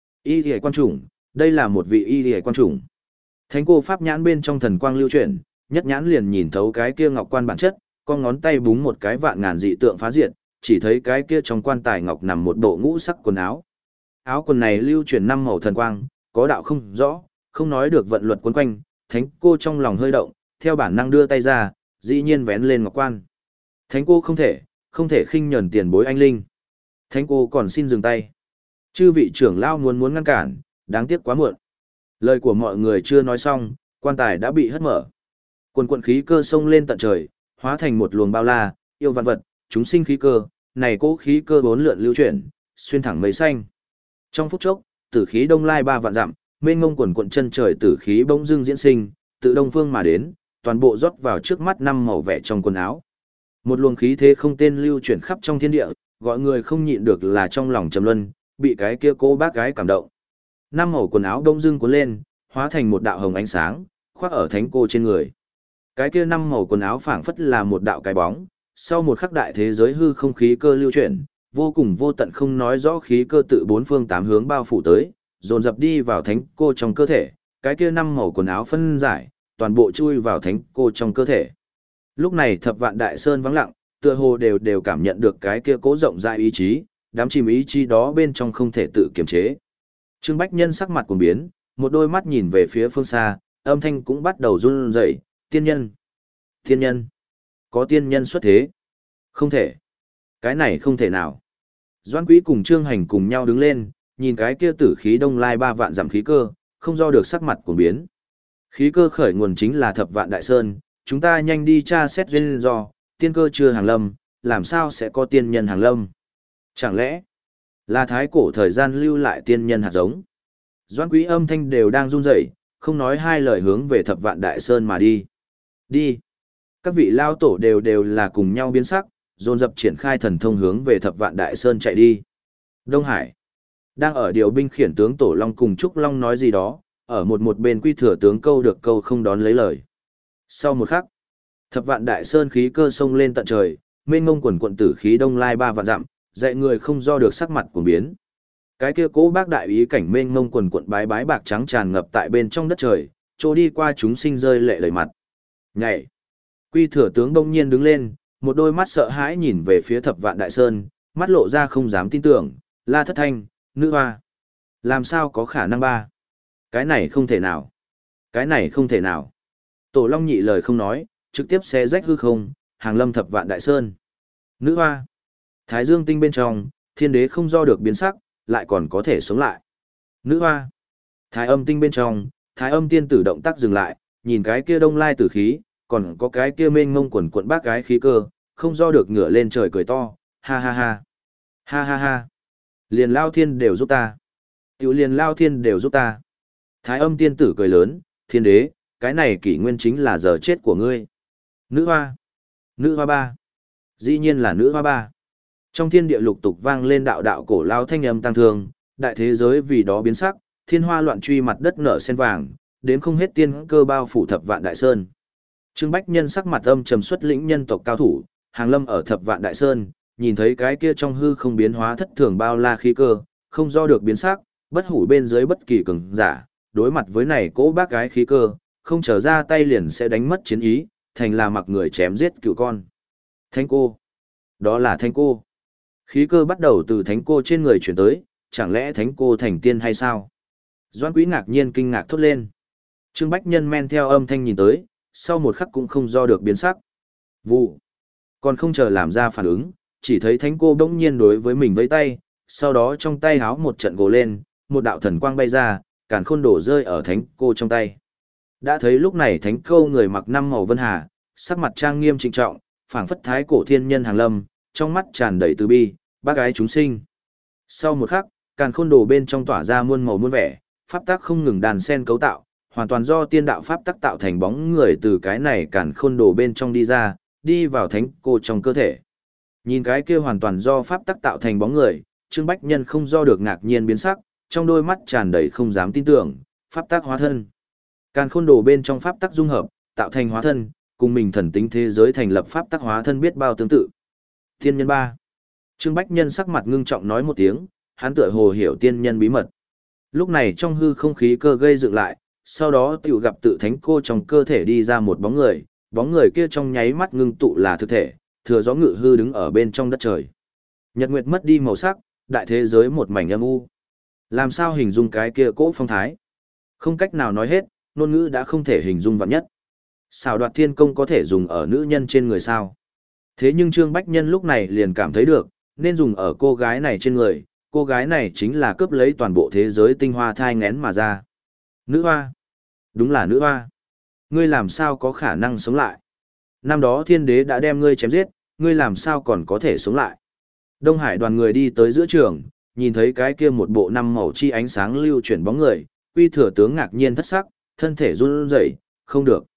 Y Liễu quan chủng, đây là một vị Y Liễu quan chủng. Thánh cô pháp nhãn bên trong thần quang lưu chuyển, nhất nhãn liền nhìn thấu cái kia ngọc quan bản chất, con ngón tay búng một cái vạn ngàn dị tượng phá diệt, chỉ thấy cái kia trong quan tài ngọc nằm một bộ ngũ sắc quần áo. Áo quần này lưu chuyển năm màu thần quang, có đạo không rõ, không nói được vận luật quấn quanh, thánh cô trong lòng hơi động, theo bản năng đưa tay ra, dĩ nhiên vén lên ngọc quan. Thánh cô không thể, không thể khinh nhẫn tiền bối anh linh. Thánh cô còn xin dừng tay. Chư vị trưởng lao muốn muốn ngăn cản, đáng tiếc quá muộn. Lời của mọi người chưa nói xong, quan tài đã bị hất mở. Quần quần khí cơ xông lên tận trời, hóa thành một luồng bao la, yêu vạn vật, chúng sinh khí cơ, này cố khí cơ bốn lượn lưu chuyển, xuyên thẳng mây xanh. Trong phút chốc, tử khí đông lai ba vạn dặm, mênh mông quần quần chân trời tử khí bỗng dưng diễn sinh, tự đông phương mà đến, toàn bộ rót vào trước mắt năm màu vẻ trong quần áo. Một luồng khí thế không tên lưu chuyển khắp trong thiên địa, gọi người không nhịn được là trong lòng trầm luân, bị cái kia cô bác gái cảm động. Năm màu quần áo đông dưng cuốn lên, hóa thành một đạo hồng ánh sáng, khoác ở thánh cô trên người. Cái kia năm màu quần áo phảng phất là một đạo cái bóng, sau một khắc đại thế giới hư không khí cơ lưu chuyển, vô cùng vô tận không nói rõ khí cơ tự bốn phương tám hướng bao phủ tới, dồn dập đi vào thánh cô trong cơ thể, cái kia năm màu quần áo phân giải, toàn bộ chui vào thánh cô trong cơ thể. Lúc này thập vạn đại sơn vắng lặng, tựa hồ đều đều cảm nhận được cái kia cố rộng rãi ý chí, đám chìm ý chí đó bên trong không thể tự kiềm chế. Trương Bách Nhân sắc mặt cuồng biến, một đôi mắt nhìn về phía phương xa, âm thanh cũng bắt đầu run rẩy, tiên nhân, tiên nhân, có tiên nhân xuất thế. Không thể, cái này không thể nào. Doãn Quý cùng Trương Hành cùng nhau đứng lên, nhìn cái kia tử khí đông lai ba vạn giảm khí cơ, không do được sắc mặt cuồng biến. Khí cơ khởi nguồn chính là thập vạn đại sơn, chúng ta nhanh đi tra xét duyên do, tiên cơ chưa hàng lâm, làm sao sẽ có tiên nhân hàng lâm? Chẳng lẽ là thái cổ thời gian lưu lại tiên nhân hạt giống? Doãn Quý âm thanh đều đang run rẩy, không nói hai lời hướng về thập vạn đại sơn mà đi. Đi. Các vị lao tổ đều đều là cùng nhau biến sắc, dồn dập triển khai thần thông hướng về thập vạn đại sơn chạy đi. Đông Hải. Đang ở điều binh khiển tướng Tổ Long cùng Trúc Long nói gì đó, ở một một bên quy thừa tướng câu được câu không đón lấy lời. Sau một khắc, thập vạn đại sơn khí cơ sông lên tận trời, mênh ngông quần quận tử khí đông lai ba vạn dặm, dạy người không do được sắc mặt của biến. Cái kia cố bác đại ý cảnh mênh ngông quần quận bái bái bạc trắng tràn ngập tại bên trong đất trời, trôi đi qua chúng sinh rơi lệ lời mặt. Nhảy. Quy thừa tướng đông nhiên đứng lên, một đôi mắt sợ hãi nhìn về phía thập vạn đại sơn, mắt lộ ra không dám tin tưởng, La Thất Thanh, nữ hoa. Làm sao có khả năng ba? Cái này không thể nào. Cái này không thể nào. Tổ Long nhị lời không nói, trực tiếp xé rách hư không, hàng lâm thập vạn đại sơn. Nữ hoa. Thái Dương tinh bên trong, thiên đế không do được biến sắc, lại còn có thể sống lại. Nữ hoa. Thái âm tinh bên trong, thái âm tiên tử động tác dừng lại, nhìn cái kia đông lai tử khí, còn có cái kia mênh mông quần quận bác gái khí cơ, không do được ngửa lên trời cười to, ha ha ha. Ha ha ha. Liền lao thiên đều giúp ta. Tiểu liền lao thiên đều giúp ta. Thái âm tiên tử cười lớn, thiên đế, cái này kỷ nguyên chính là giờ chết của ngươi. Nữ hoa. Nữ hoa ba. Dĩ nhiên là nữ hoa ba. Trong thiên địa lục tục vang lên đạo đạo cổ lao thanh âm tăng thương, đại thế giới vì đó biến sắc, thiên hoa loạn truy mặt đất nở sen vàng, đến không hết tiên cơ bao phủ thập vạn đại sơn. Trương Bách Nhân sắc mặt âm trầm xuất lĩnh nhân tộc cao thủ, hàng lâm ở thập vạn đại sơn, nhìn thấy cái kia trong hư không biến hóa thất thường bao la khí cơ, không do được biến sắc, bất hủ bên dưới bất kỳ cường giả, đối mặt với này cỗ bác gái khí cơ, không trở ra tay liền sẽ đánh mất chiến ý, thành là mặc người chém giết cựu con. Thánh cô. Đó là thánh cô. Khí cơ bắt đầu từ thánh cô trên người chuyển tới, chẳng lẽ thánh cô thành tiên hay sao? Doãn Quý ngạc nhiên kinh ngạc thốt lên. Trương Bách Nhân men theo âm thanh nhìn tới, sau một khắc cũng không do được biến sắc. Vụ. Còn không chờ làm ra phản ứng, chỉ thấy thánh cô bỗng nhiên đối với mình vẫy tay, sau đó trong tay háo một trận gồ lên, một đạo thần quang bay ra, càn khôn đổ rơi ở thánh cô trong tay. Đã thấy lúc này thánh cô người mặc năm màu vân hà, sắc mặt trang nghiêm trịnh trọng, phảng phất thái cổ thiên nhân hàng lâm, trong mắt tràn đầy từ bi, bác gái chúng sinh. Sau một khắc, càn khôn đồ bên trong tỏa ra muôn màu muôn vẻ, pháp tắc không ngừng đàn sen cấu tạo, hoàn toàn do tiên đạo pháp tắc tạo thành bóng người từ cái này càn khôn đồ bên trong đi ra, đi vào thánh cô trong cơ thể. Nhìn cái kia hoàn toàn do pháp tắc tạo thành bóng người, Trương Bách Nhân không do được ngạc nhiên biến sắc, trong đôi mắt tràn đầy không dám tin tưởng, pháp tắc hóa thân. Càn khôn đồ bên trong pháp tắc dung hợp, tạo thành hóa thân, cùng mình thần tính thế giới thành lập pháp tắc hóa thân biết bao tương tự. Tiên nhân ba. Trương Bách Nhân sắc mặt ngưng trọng nói một tiếng, hắn tựa hồ hiểu tiên nhân bí mật. Lúc này trong hư không khí cơ gây dựng lại, sau đó tiểu gặp tự thánh cô trong cơ thể đi ra một bóng người, bóng người kia trong nháy mắt ngưng tụ là thực thể, thừa gió ngự hư đứng ở bên trong đất trời. Nhật nguyệt mất đi màu sắc, đại thế giới một mảnh âm u. Làm sao hình dung cái kia cỗ phong thái? Không cách nào nói hết, ngôn ngữ đã không thể hình dung vạn nhất. Xảo đoạt thiên công có thể dùng ở nữ nhân trên người sao? Thế nhưng Trương Bách Nhân lúc này liền cảm thấy được, nên dùng ở cô gái này trên người, cô gái này chính là cướp lấy toàn bộ thế giới tinh hoa thai ngén mà ra. Nữ hoa. Đúng là nữ hoa. Ngươi làm sao có khả năng sống lại? Năm đó thiên đế đã đem ngươi chém giết, ngươi làm sao còn có thể sống lại? Đông Hải đoàn người đi tới giữa trường, nhìn thấy cái kia một bộ năm màu chi ánh sáng lưu chuyển bóng người, Quy thừa tướng ngạc nhiên thất sắc, thân thể run rẩy, không được.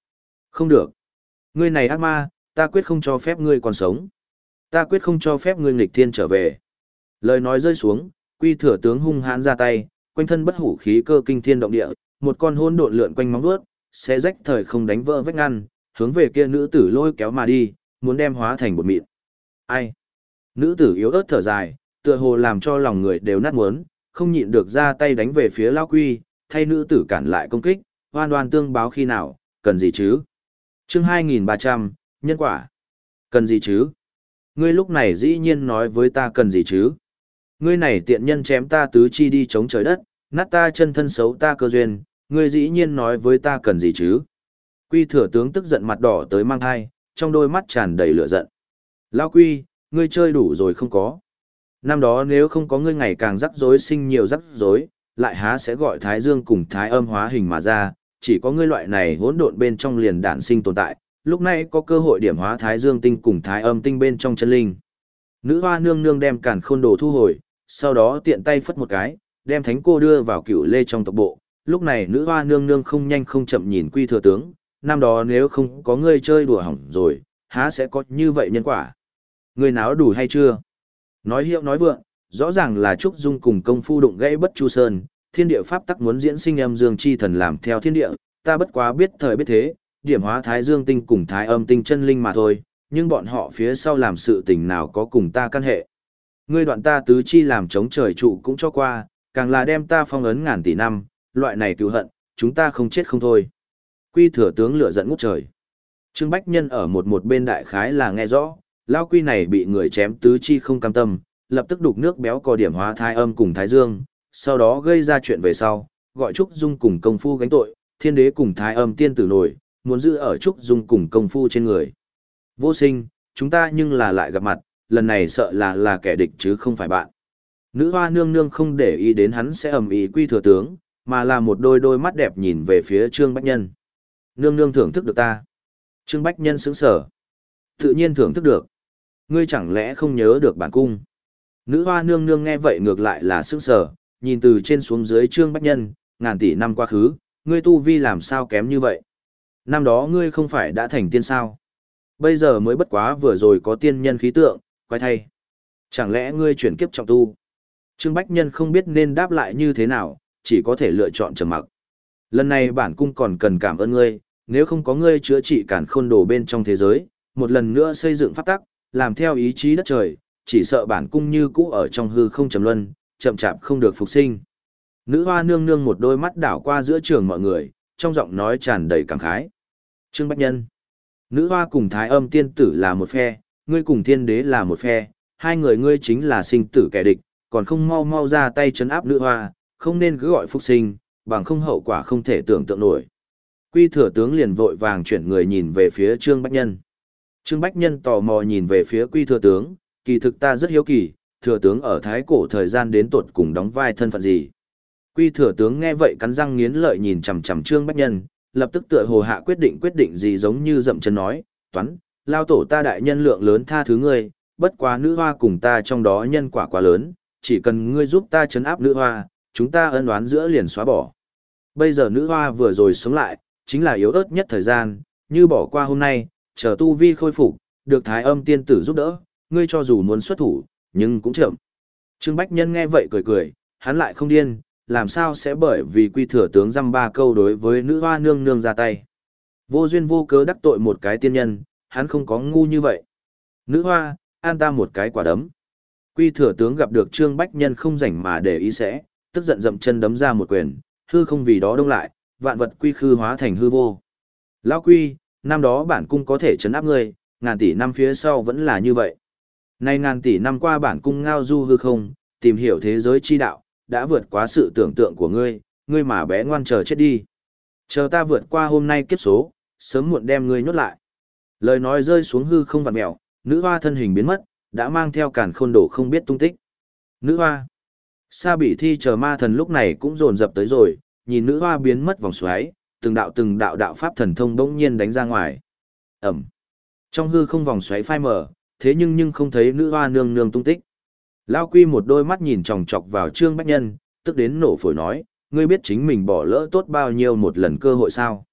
Không được. Ngươi này ác ma, ta quyết không cho phép ngươi còn sống. Ta quyết không cho phép ngươi nghịch thiên trở về. Lời nói rơi xuống, Quy Thừa tướng hung hãn ra tay, quanh thân bất hủ khí cơ kinh thiên động địa, một con hôn độn lượn quanh móng vuốt, sẽ rách thời không đánh vỡ vách ngăn, hướng về kia nữ tử lôi kéo mà đi, muốn đem hóa thành bột mịn. Ai? Nữ tử yếu ớt thở dài, tựa hồ làm cho lòng người đều nát muốn, không nhịn được ra tay đánh về phía Lão Quy, thay nữ tử cản lại công kích, oan oan tương báo khi nào, cần gì chứ? Chương hai nghìn ba trăm, nhân quả. Cần gì chứ? Ngươi lúc này dĩ nhiên nói với ta cần gì chứ? Ngươi này tiện nhân chém ta tứ chi đi chống trời đất, nát ta chân thân xấu ta cơ duyên, ngươi dĩ nhiên nói với ta cần gì chứ? Quy Thừa tướng tức giận mặt đỏ tới mang hai, trong đôi mắt tràn đầy lửa giận. Lão Quy, ngươi chơi đủ rồi không có? Năm đó nếu không có ngươi ngày càng rắc rối sinh nhiều rắc rối, lại há sẽ gọi Thái Dương cùng Thái Âm hóa hình mà ra, chỉ có ngươi loại này hỗn độn bên trong liền đản sinh tồn tại, lúc này có cơ hội điểm hóa Thái Dương tinh cùng Thái Âm tinh bên trong chân linh. Nữ hoa nương nương đem càn khôn đồ thu hồi, sau đó tiện tay phất một cái, đem thánh cô đưa vào cựu lê trong tộc bộ. Lúc này nữ hoa nương nương không nhanh không chậm nhìn Quy Thừa tướng, năm đó nếu không có ngươi chơi đùa hỏng rồi, há sẽ có như vậy nhân quả. Ngươi náo đủ hay chưa? Nói hiệu nói vượng, rõ ràng là Trúc Dung cùng công phu đụng gãy bất chu sơn, thiên địa pháp tắc muốn diễn sinh âm dương chi thần làm theo thiên địa, ta bất quá biết thời biết thế, điểm hóa Thái Dương tinh cùng Thái Âm tinh chân linh mà thôi, nhưng bọn họ phía sau làm sự tình nào có cùng ta căn hệ. Ngươi đoạn ta tứ chi làm chống trời trụ cũng cho qua, càng là đem ta phong ấn ngàn tỷ năm, loại này cứu hận, chúng ta không chết không thôi. Quy Thừa tướng lửa giận ngút trời. Trương Bách Nhân ở một một bên đại khái là nghe rõ, Lão Quy này bị người chém tứ chi không cam tâm, lập tức đục nước béo cò điểm hóa Thái Âm cùng Thái Dương, sau đó gây ra chuyện về sau, gọi Trúc Dung cùng công phu gánh tội, thiên đế cùng Thái Âm tiên tử nổi, muốn giữ ở Trúc Dung cùng công phu trên người. Vô Sinh, chúng ta nhưng là lại gặp mặt, lần này sợ là là kẻ địch chứ không phải bạn. Nữ hoa nương nương không để ý đến hắn sẽ ầm ĩ Quy Thừa tướng, mà là một đôi đôi mắt đẹp nhìn về phía Trương Bách Nhân. Nương nương thưởng thức được ta. Trương Bách Nhân sững sờ. Tự nhiên thưởng thức được. Ngươi chẳng lẽ không nhớ được bản cung? Nữ hoa nương nương nghe vậy ngược lại là sững sờ, nhìn từ trên xuống dưới Trương Bách Nhân, ngàn tỷ năm quá khứ, ngươi tu vi làm sao kém như vậy? Năm đó ngươi không phải đã thành tiên sao? Bây giờ mới bất quá vừa rồi có tiên nhân khí tượng, quay thay. Chẳng lẽ ngươi chuyển kiếp trọng tu? Trương Bách Nhân không biết nên đáp lại như thế nào, chỉ có thể lựa chọn trầm mặc. Lần này bản cung còn cần cảm ơn ngươi, nếu không có ngươi chữa trị cản khôn đồ bên trong thế giới, một lần nữa xây dựng pháp tắc, làm theo ý chí đất trời, chỉ sợ bản cung như cũ ở trong hư không trầm luân, chậm chạp không được phục sinh. Nữ hoa nương nương một đôi mắt đảo qua giữa trường mọi người, trong giọng nói tràn đầy cảm khái. Trương Bách Nhân, nữ hoa cùng Thái Âm tiên tử là một phe, ngươi cùng thiên đế là một phe, hai người ngươi chính là sinh tử kẻ địch, còn không mau mau ra tay trấn áp nữ hoa, không nên cứ gọi phục sinh, bằng không hậu quả không thể tưởng tượng nổi. Quy Thừa tướng liền vội vàng chuyển người nhìn về phía Trương Bách Nhân. Trương Bách Nhân tò mò nhìn về phía Quy Thừa tướng, kỳ thực ta rất hiếu kỳ, Thừa tướng ở Thái Cổ thời gian đến tột cùng đóng vai thân phận gì. Quy Thừa tướng nghe vậy cắn răng nghiến lợi nhìn chằm chằm Trương Bách Nhân, lập tức tựa hồ hạ quyết định quyết định gì giống như dậm chân nói, toán, lao tổ ta đại nhân lượng lớn tha thứ ngươi, bất quá nữ hoa cùng ta trong đó nhân quả quá lớn, chỉ cần ngươi giúp ta trấn áp nữ hoa, chúng ta ân oán giữa liền xóa bỏ. Bây giờ nữ hoa vừa rồi sống lại, chính là yếu ớt nhất thời gian, như bỏ qua hôm nay, chờ tu vi khôi phục, được Thái Âm tiên tử giúp đỡ, ngươi cho dù muốn xuất thủ, nhưng cũng chậm. Trương Bách Nhân nghe vậy cười cười, hắn lại không điên, làm sao sẽ bởi vì Quy Thừa tướng dăm ba câu đối với nữ hoa nương nương ra tay. Vô duyên vô cớ đắc tội một cái tiên nhân, hắn không có ngu như vậy. Nữ hoa, an ta một cái quả đấm. Quy Thừa tướng gặp được Trương Bách Nhân không rảnh mà để ý sẽ, tức giận dậm chân đấm ra một quyền, hư không vì đó đông lại, vạn vật quy khư hóa thành hư vô. Lão Quy, năm đó bản cung có thể trấn áp ngươi, ngàn tỷ năm phía sau vẫn là như vậy. Nay ngàn tỷ năm qua bản cung ngao du hư không, tìm hiểu thế giới chi đạo, đã vượt quá sự tưởng tượng của ngươi, ngươi mà bé ngoan chờ chết đi. Chờ ta vượt qua hôm nay kiếp số, sớm muộn đem ngươi nhốt lại. Lời nói rơi xuống hư không vặn mèo, nữ hoa thân hình biến mất, đã mang theo càn khôn đổ không biết tung tích. Nữ hoa. Sa Bỉ Thi chờ ma thần lúc này cũng dồn dập tới rồi, nhìn nữ hoa biến mất vòng xoáy, từng đạo từng đạo đạo pháp thần thông bỗng nhiên đánh ra ngoài. Ẩm. Trong hư không vòng xoáy phai mờ, thế nhưng nhưng không thấy nữ hoa nương nương tung tích. Lao Quy một đôi mắt nhìn chòng chọc vào Trương Bách Nhân, tức đến nổ phổi nói, ngươi biết chính mình bỏ lỡ tốt bao nhiêu một lần cơ hội sao?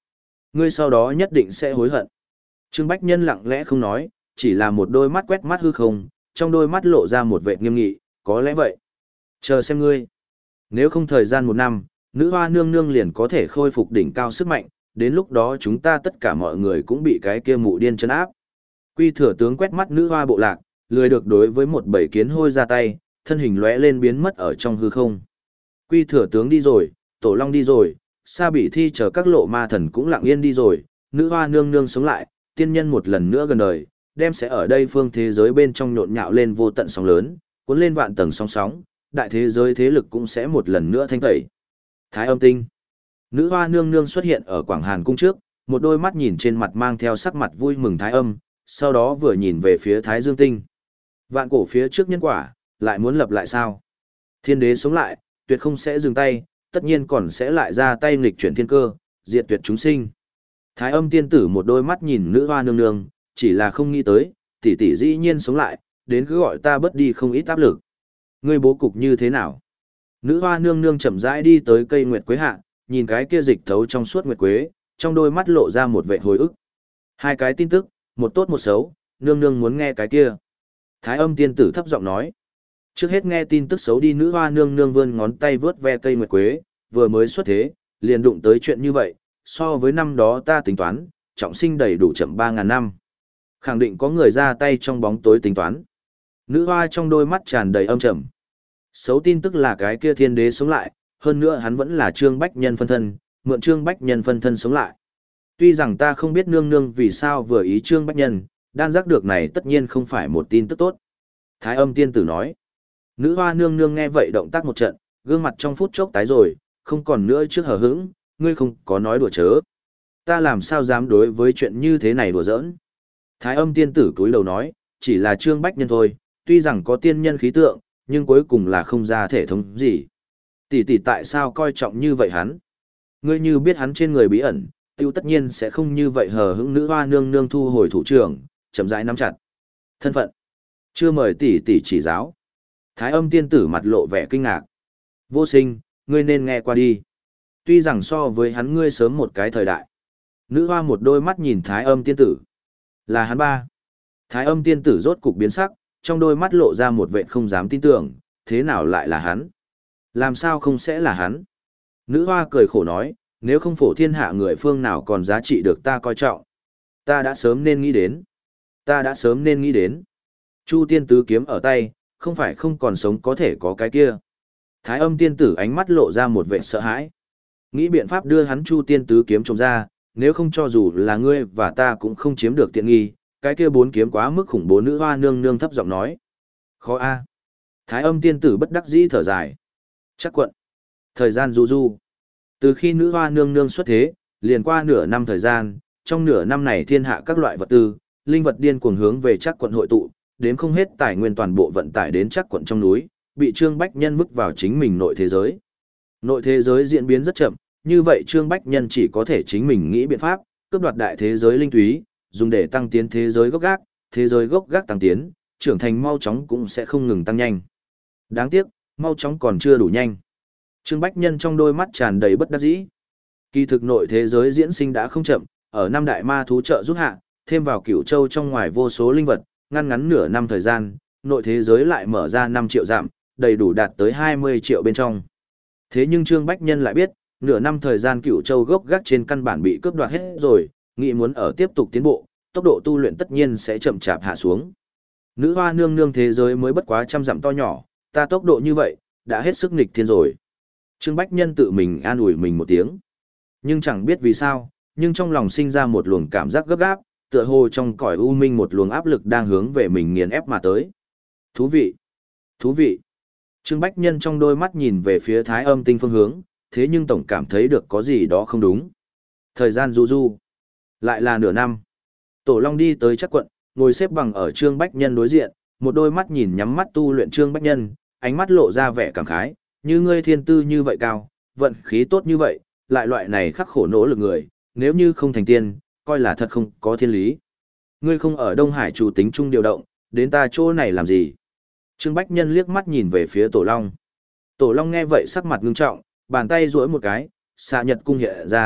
Ngươi sau đó nhất định sẽ hối hận. Trương Bách Nhân lặng lẽ không nói, chỉ là một đôi mắt quét mắt hư không, trong đôi mắt lộ ra một vẻ nghiêm nghị, có lẽ vậy. Chờ xem ngươi. Nếu không thời gian một năm, nữ hoa nương nương liền có thể khôi phục đỉnh cao sức mạnh, đến lúc đó chúng ta tất cả mọi người cũng bị cái kia mụ điên trấn áp. Quy thừa tướng quét mắt nữ hoa bộ lạc, lười được đối với một bầy kiến hôi ra tay, thân hình lóe lên biến mất ở trong hư không. Quy thừa tướng đi rồi, tổ long đi rồi, sa bị thi chờ các lộ ma thần cũng lặng yên đi rồi, nữ hoa nương nương sống lại, tiên nhân một lần nữa gần đời, đem sẽ ở đây phương thế giới bên trong nhộn nhạo lên vô tận sóng lớn, cuốn lên vạn tầng sóng sóng, đại thế giới thế lực cũng sẽ một lần nữa thanh tẩy. Thái âm tinh. Nữ hoa nương nương xuất hiện ở Quảng Hàn cung trước, một đôi mắt nhìn trên mặt mang theo sắc mặt vui mừng thái âm, sau đó vừa nhìn về phía Thái Dương tinh. Vạn cổ phía trước nhân quả, lại muốn lập lại sao? Thiên đế sống lại, tuyệt không sẽ dừng tay, tất nhiên còn sẽ lại ra tay nghịch chuyển thiên cơ, diệt tuyệt chúng sinh. Thái âm tiên tử một đôi mắt nhìn nữ hoa nương nương, chỉ là không nghĩ tới, tỷ tỷ dĩ nhiên sống lại, đến cứ gọi ta bớt đi không ít áp lực. Ngươi bố cục như thế nào? Nữ hoa nương nương chậm rãi đi tới cây nguyệt quế hạ, nhìn cái kia dịch thấu trong suốt nguyệt quế, trong đôi mắt lộ ra một vẻ hồi ức. Hai cái tin tức, một tốt một xấu, nương nương muốn nghe cái kia. Thái âm tiên tử thấp giọng nói. Trước hết nghe tin tức xấu đi, nữ hoa nương nương vươn ngón tay vướt ve cây nguyệt quế, vừa mới xuất thế, liền đụng tới chuyện như vậy, so với năm đó ta tính toán, trọng sinh đầy đủ chậm ba ngàn năm. Khẳng định có người ra tay trong bóng tối tính toán. Nữ hoa trong đôi mắt tràn đầy âm trầm. Xấu tin tức là cái kia thiên đế sống lại, hơn nữa hắn vẫn là Trương Bách Nhân phân thân, mượn Trương Bách Nhân phân thân sống lại. Tuy rằng ta không biết nương nương vì sao vừa ý Trương Bách Nhân, đan giác được này tất nhiên không phải một tin tức tốt. Thái âm tiên tử nói. Nữ hoa nương nương nghe vậy động tác một trận, gương mặt trong phút chốc tái rồi, không còn nữa trước hờ hững, ngươi không có nói đùa chớ. Ta làm sao dám đối với chuyện như thế này đùa giỡn. Thái âm tiên tử cúi đầu nói, chỉ là Trương Bách Nhân thôi, tuy rằng có tiên nhân khí tượng, nhưng cuối cùng là không ra thể thống gì. Tỷ tỷ tại sao coi trọng như vậy hắn? Ngươi như biết hắn trên người bí ẩn, tiêu tất nhiên sẽ không như vậy hờ hững. Nữ hoa nương nương thu hồi thủ trưởng, chậm rãi nắm chặt. Thân phận. Chưa mời tỷ tỷ chỉ giáo. Thái âm tiên tử mặt lộ vẻ kinh ngạc. Vô sinh, ngươi nên nghe qua đi. Tuy rằng so với hắn ngươi sớm một cái thời đại. Nữ hoa một đôi mắt nhìn thái âm tiên tử. Là hắn ba. Thái âm tiên tử rốt cục biến sắc, trong đôi mắt lộ ra một vẻ không dám tin tưởng, thế nào lại là hắn? Làm sao không sẽ là hắn? Nữ hoa cười khổ nói, nếu không phổ thiên hạ người phương nào còn giá trị được ta coi trọng. Ta đã sớm nên nghĩ đến. Ta đã sớm nên nghĩ đến. Chu tiên tứ kiếm ở tay, không phải không còn sống có thể có cái kia. Thái âm tiên tử ánh mắt lộ ra một vẻ sợ hãi. Nghĩ biện pháp đưa hắn chu tiên tứ kiếm trồng ra, nếu không cho dù là ngươi và ta cũng không chiếm được tiện nghi, cái kia bốn kiếm quá mức khủng bố. Nữ hoa nương nương thấp giọng nói. Khó a. Thái âm tiên tử bất đắc dĩ thở dài. Chắc quận. Thời gian du du. Từ khi nữ hoa nương nương xuất thế, liền qua nửa năm thời gian, trong nửa năm này thiên hạ các loại vật tư, linh vật điên cuồng hướng về chắc quận hội tụ, đến không hết tài nguyên toàn bộ vận tải đến chắc quận trong núi, bị Trương Bách Nhân vứt vào chính mình nội thế giới. Nội thế giới diễn biến rất chậm, như vậy Trương Bách Nhân chỉ có thể chính mình nghĩ biện pháp, cướp đoạt đại thế giới linh túy, dùng để tăng tiến thế giới gốc gác, thế giới gốc gác tăng tiến, trưởng thành mau chóng cũng sẽ không ngừng tăng nhanh. Đáng tiếc, mau chóng còn chưa đủ nhanh. Trương Bách Nhân trong đôi mắt tràn đầy bất đắc dĩ. Kỳ thực nội thế giới diễn sinh đã không chậm, ở năm đại ma thú trợ giúp hạ, thêm vào Cửu Châu trong ngoài vô số linh vật, ngăn ngắn nửa năm thời gian, nội thế giới lại mở ra năm triệu dặm, đầy đủ đạt tới hai mươi triệu bên trong. Thế nhưng Trương Bách Nhân lại biết, nửa năm thời gian Cửu Châu gốc gác trên căn bản bị cướp đoạt hết rồi, nghĩ muốn ở tiếp tục tiến bộ, tốc độ tu luyện tất nhiên sẽ chậm chạp hạ xuống. Nữ hoa nương nương thế giới mới bất quá trăm dặm to nhỏ, ta tốc độ như vậy, đã hết sức nghịch thiên rồi. Trương Bách Nhân tự mình an ủi mình một tiếng. Nhưng chẳng biết vì sao, nhưng trong lòng sinh ra một luồng cảm giác gấp gáp, tựa hồ trong cõi u minh một luồng áp lực đang hướng về mình nghiền ép mà tới. Thú vị! Thú vị! Trương Bách Nhân trong đôi mắt nhìn về phía thái âm tinh phương hướng, thế nhưng tổng cảm thấy được có gì đó không đúng. Thời gian du du. Lại là nửa năm. Tổ Long đi tới chắc quận, ngồi xếp bằng ở Trương Bách Nhân đối diện, một đôi mắt nhìn nhắm mắt tu luyện Trương Bách Nhân, ánh mắt lộ ra vẻ cảm khái, như ngươi thiên tư như vậy cao, vận khí tốt như vậy, lại loại này khắc khổ nỗ lực người, nếu như không thành tiên, coi là thật không có thiên lý. Ngươi không ở Đông Hải chủ tính trung điều động, đến ta chỗ này làm gì? Trương Bách Nhân liếc mắt nhìn về phía Tổ Long. Tổ Long nghe vậy sắc mặt ngưng trọng, bàn tay duỗi một cái, xạ nhật cung hiện ra,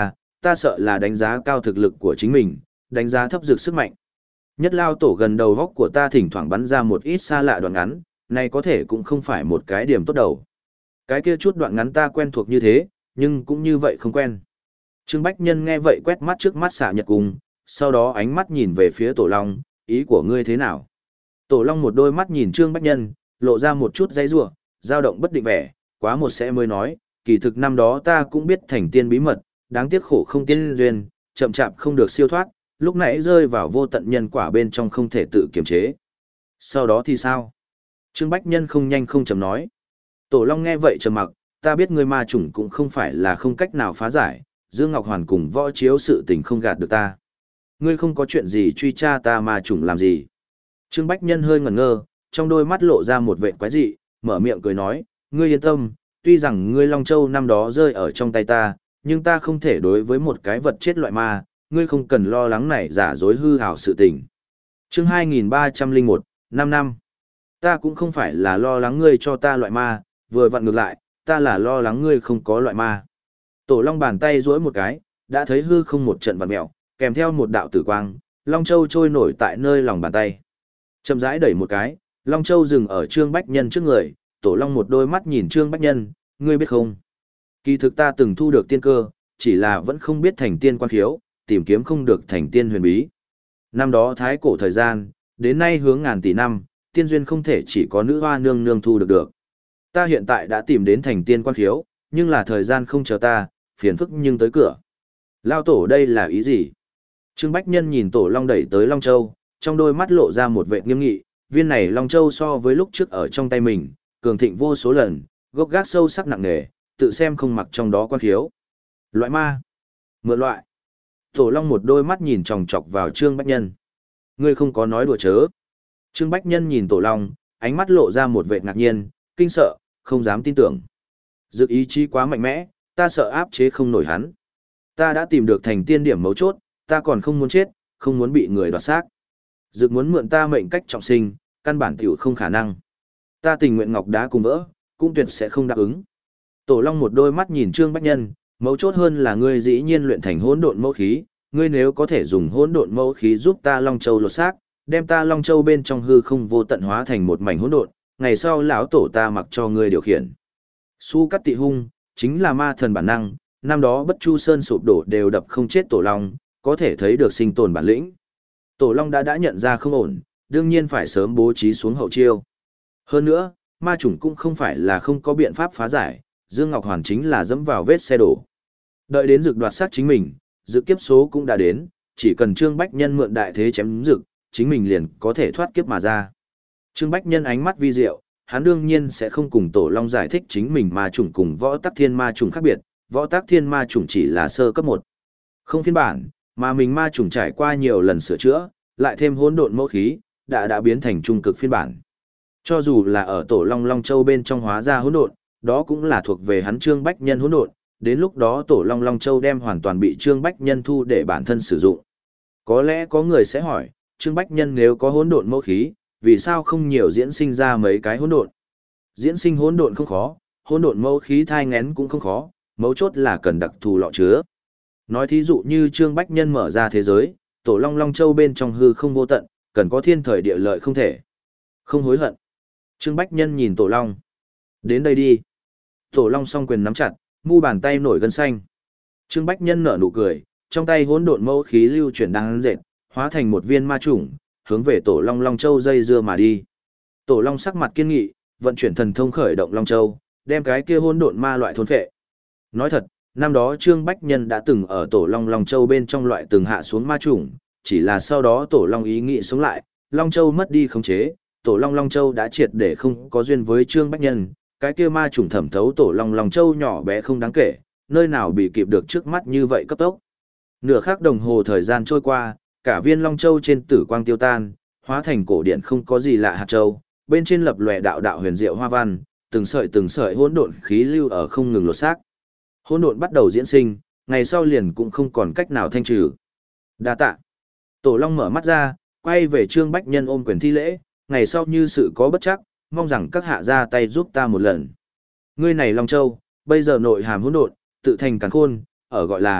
ta sợ là đánh giá cao thực lực của chính mình, đánh giá thấp dược sức mạnh. Nhất lao tổ gần đầu góc của ta thỉnh thoảng bắn ra một ít xa lạ đoạn ngắn, này có thể cũng không phải một cái điểm tốt đầu. Cái kia chút đoạn ngắn ta quen thuộc như thế, nhưng cũng như vậy không quen. Trương Bách Nhân nghe vậy quét mắt trước mắt xạ nhật cùng, sau đó ánh mắt nhìn về phía Tổ Long, ý của ngươi thế nào? Tổ Long một đôi mắt nhìn Trương Bách Nhân, lộ ra một chút dây rủa, dao động bất định vẻ, quá một sẽ mới nói, kỳ thực năm đó ta cũng biết thành tiên bí mật, đáng tiếc khổ không tiên duyên, chậm chạp không được siêu thoát, lúc nãy rơi vào vô tận nhân quả bên trong không thể tự kiềm chế. Sau đó thì sao? Trương Bách Nhân không nhanh không chậm nói. Tổ Long nghe vậy trầm mặc, ta biết ngươi ma chủng cũng không phải là không cách nào phá giải, Dương Ngọc Hoàn cùng võ chiếu sự tình không gạt được ta. Ngươi không có chuyện gì truy tra ta ma chủng làm gì. Trương Bách Nhân hơi ngẩn ngơ, trong đôi mắt lộ ra một vệt quái dị, mở miệng cười nói, ngươi yên tâm, tuy rằng ngươi Long Châu năm đó rơi ở trong tay ta, nhưng ta không thể đối với một cái vật chết loại ma, ngươi không cần lo lắng này giả dối hư hào sự tình. Chương hai nghìn ba trăm lẻ một, năm năm. Ta cũng không phải là lo lắng ngươi cho ta loại ma, vừa vặn ngược lại, ta là lo lắng ngươi không có loại ma. Tổ Long bàn tay duỗi một cái, đã thấy hư không một trận vặn mèo, kèm theo một đạo tử quang, Long Châu trôi nổi tại nơi lòng bàn tay. Chậm rãi đẩy một cái, Long Châu dừng ở Trương Bách Nhân trước người, Tổ Long một đôi mắt nhìn Trương Bách Nhân, ngươi biết không? Kỳ thực ta từng thu được tiên cơ, chỉ là vẫn không biết thành tiên quan khiếu, tìm kiếm không được thành tiên huyền bí. Năm đó thái cổ thời gian, đến nay hướng ngàn tỷ năm, tiên duyên không thể chỉ có nữ hoa nương nương thu được được. Ta hiện tại đã tìm đến thành tiên quan khiếu, nhưng là thời gian không chờ ta, phiền phức nhưng tới cửa. Lao tổ đây là ý gì? Trương Bách Nhân nhìn Tổ Long đẩy tới Long Châu, trong đôi mắt lộ ra một vẻ nghiêm nghị, viên này Long Châu so với lúc trước ở trong tay mình, cường thịnh vô số lần, gốc gác sâu sắc nặng nề, tự xem không mặc trong đó quan khiếu. Loại ma. Mượn loại. Tổ Long một đôi mắt nhìn chòng chọc vào Trương Bách Nhân. Ngươi không có nói đùa chớ. Trương Bách Nhân nhìn Tổ Long, ánh mắt lộ ra một vẻ ngạc nhiên, kinh sợ, không dám tin tưởng. Dược ý chí quá mạnh mẽ, ta sợ áp chế không nổi hắn. Ta đã tìm được thành tiên điểm mấu chốt, ta còn không muốn chết, không muốn bị người đoạt xác. Dược muốn mượn ta mệnh cách trọng sinh, căn bản tiểu không khả năng. Ta tình nguyện ngọc đá cùng vỡ, cũng tuyệt sẽ không đáp ứng. Tổ Long một đôi mắt nhìn Trương Bách Nhân, mấu chốt hơn là ngươi dĩ nhiên luyện thành hỗn độn mẫu khí, ngươi nếu có thể dùng hỗn độn mẫu khí giúp ta Long Châu lột xác, đem ta Long Châu bên trong hư không vô tận hóa thành một mảnh hỗn độn, ngày sau lão tổ ta mặc cho ngươi điều khiển. Su cắt tị hung, chính là ma thần bản năng, năm đó Bất Chu Sơn sụp đổ đều đập không chết Tổ Long, có thể thấy được sinh tồn bản lĩnh. Tổ Long đã đã nhận ra không ổn, đương nhiên phải sớm bố trí xuống hậu chiêu. Hơn nữa, ma chủng cũng không phải là không có biện pháp phá giải, Dương Ngọc Hoàn chính là dẫm vào vết xe đổ. Đợi đến dược đoạt sát chính mình, dược kiếp số cũng đã đến, chỉ cần Trương Bách Nhân mượn đại thế chém dược, chính mình liền có thể thoát kiếp mà ra. Trương Bách Nhân ánh mắt vi diệu, hắn đương nhiên sẽ không cùng Tổ Long giải thích chính mình ma chủng cùng võ tắc thiên ma chủng khác biệt, võ tắc thiên ma chủng chỉ là sơ cấp một. Không phiên bản, mà mình ma chủng trải qua nhiều lần sửa chữa, lại thêm hỗn độn mẫu khí, đã đã biến thành trung cực phiên bản. Cho dù là ở Tổ Long Long Châu bên trong hóa ra hỗn độn, đó cũng là thuộc về hắn Trương Bách Nhân hỗn độn, đến lúc đó Tổ Long Long Châu đem hoàn toàn bị Trương Bách Nhân thu để bản thân sử dụng. Có lẽ có người sẽ hỏi, Trương Bách Nhân nếu có hỗn độn mẫu khí, vì sao không nhiều diễn sinh ra mấy cái hỗn độn? Diễn sinh hỗn độn không khó, hỗn độn mẫu khí thai nghén cũng không khó, mấu chốt là cần đặc thù lọ chứa. Nói thí dụ như Trương Bách Nhân mở ra thế giới, Tổ Long Long Châu bên trong hư không vô tận, cần có thiên thời địa lợi không thể. Không hối hận. Trương Bách Nhân nhìn Tổ Long. Đến đây đi. Tổ Long song quyền nắm chặt, mu bàn tay nổi gân xanh. Trương Bách Nhân nở nụ cười, trong tay hỗn độn mẫu khí lưu chuyển đang dệt, hóa thành một viên ma chủng, hướng về Tổ Long Long Châu dây dưa mà đi. Tổ Long sắc mặt kiên nghị, vận chuyển thần thông khởi động Long Châu, đem cái kia hỗn độn ma loại thôn phệ. Nói thật, năm đó Trương Bách Nhân đã từng ở Tổ Long Long Châu bên trong loại từng hạ xuống ma chủng, chỉ là sau đó Tổ Long ý nghĩ sống lại, Long Châu mất đi khống chế, Tổ Long Long Châu đã triệt để không có duyên với Trương Bách Nhân, cái kia ma chủng thẩm thấu Tổ Long Long Châu nhỏ bé không đáng kể, nơi nào bị kịp được trước mắt như vậy cấp tốc. Nửa khắc đồng hồ thời gian trôi qua, cả viên Long Châu trên tử quang tiêu tan, hóa thành cổ điện không có gì lạ hạt châu, bên trên lập lòe đạo đạo huyền diệu hoa văn, từng sợi từng sợi hỗn độn khí lưu ở không ngừng lột xác. Hỗn độn bắt đầu diễn sinh, ngày sau liền cũng không còn cách nào thanh trừ. Đa tạ. Tổ Long mở mắt ra, quay về Trương Bách Nhân ôm quyền thi lễ, ngày sau như sự có bất chắc, mong rằng các hạ ra tay giúp ta một lần. Ngươi này Long Châu, bây giờ nội hàm hỗn độn, tự thành càn khôn, ở gọi là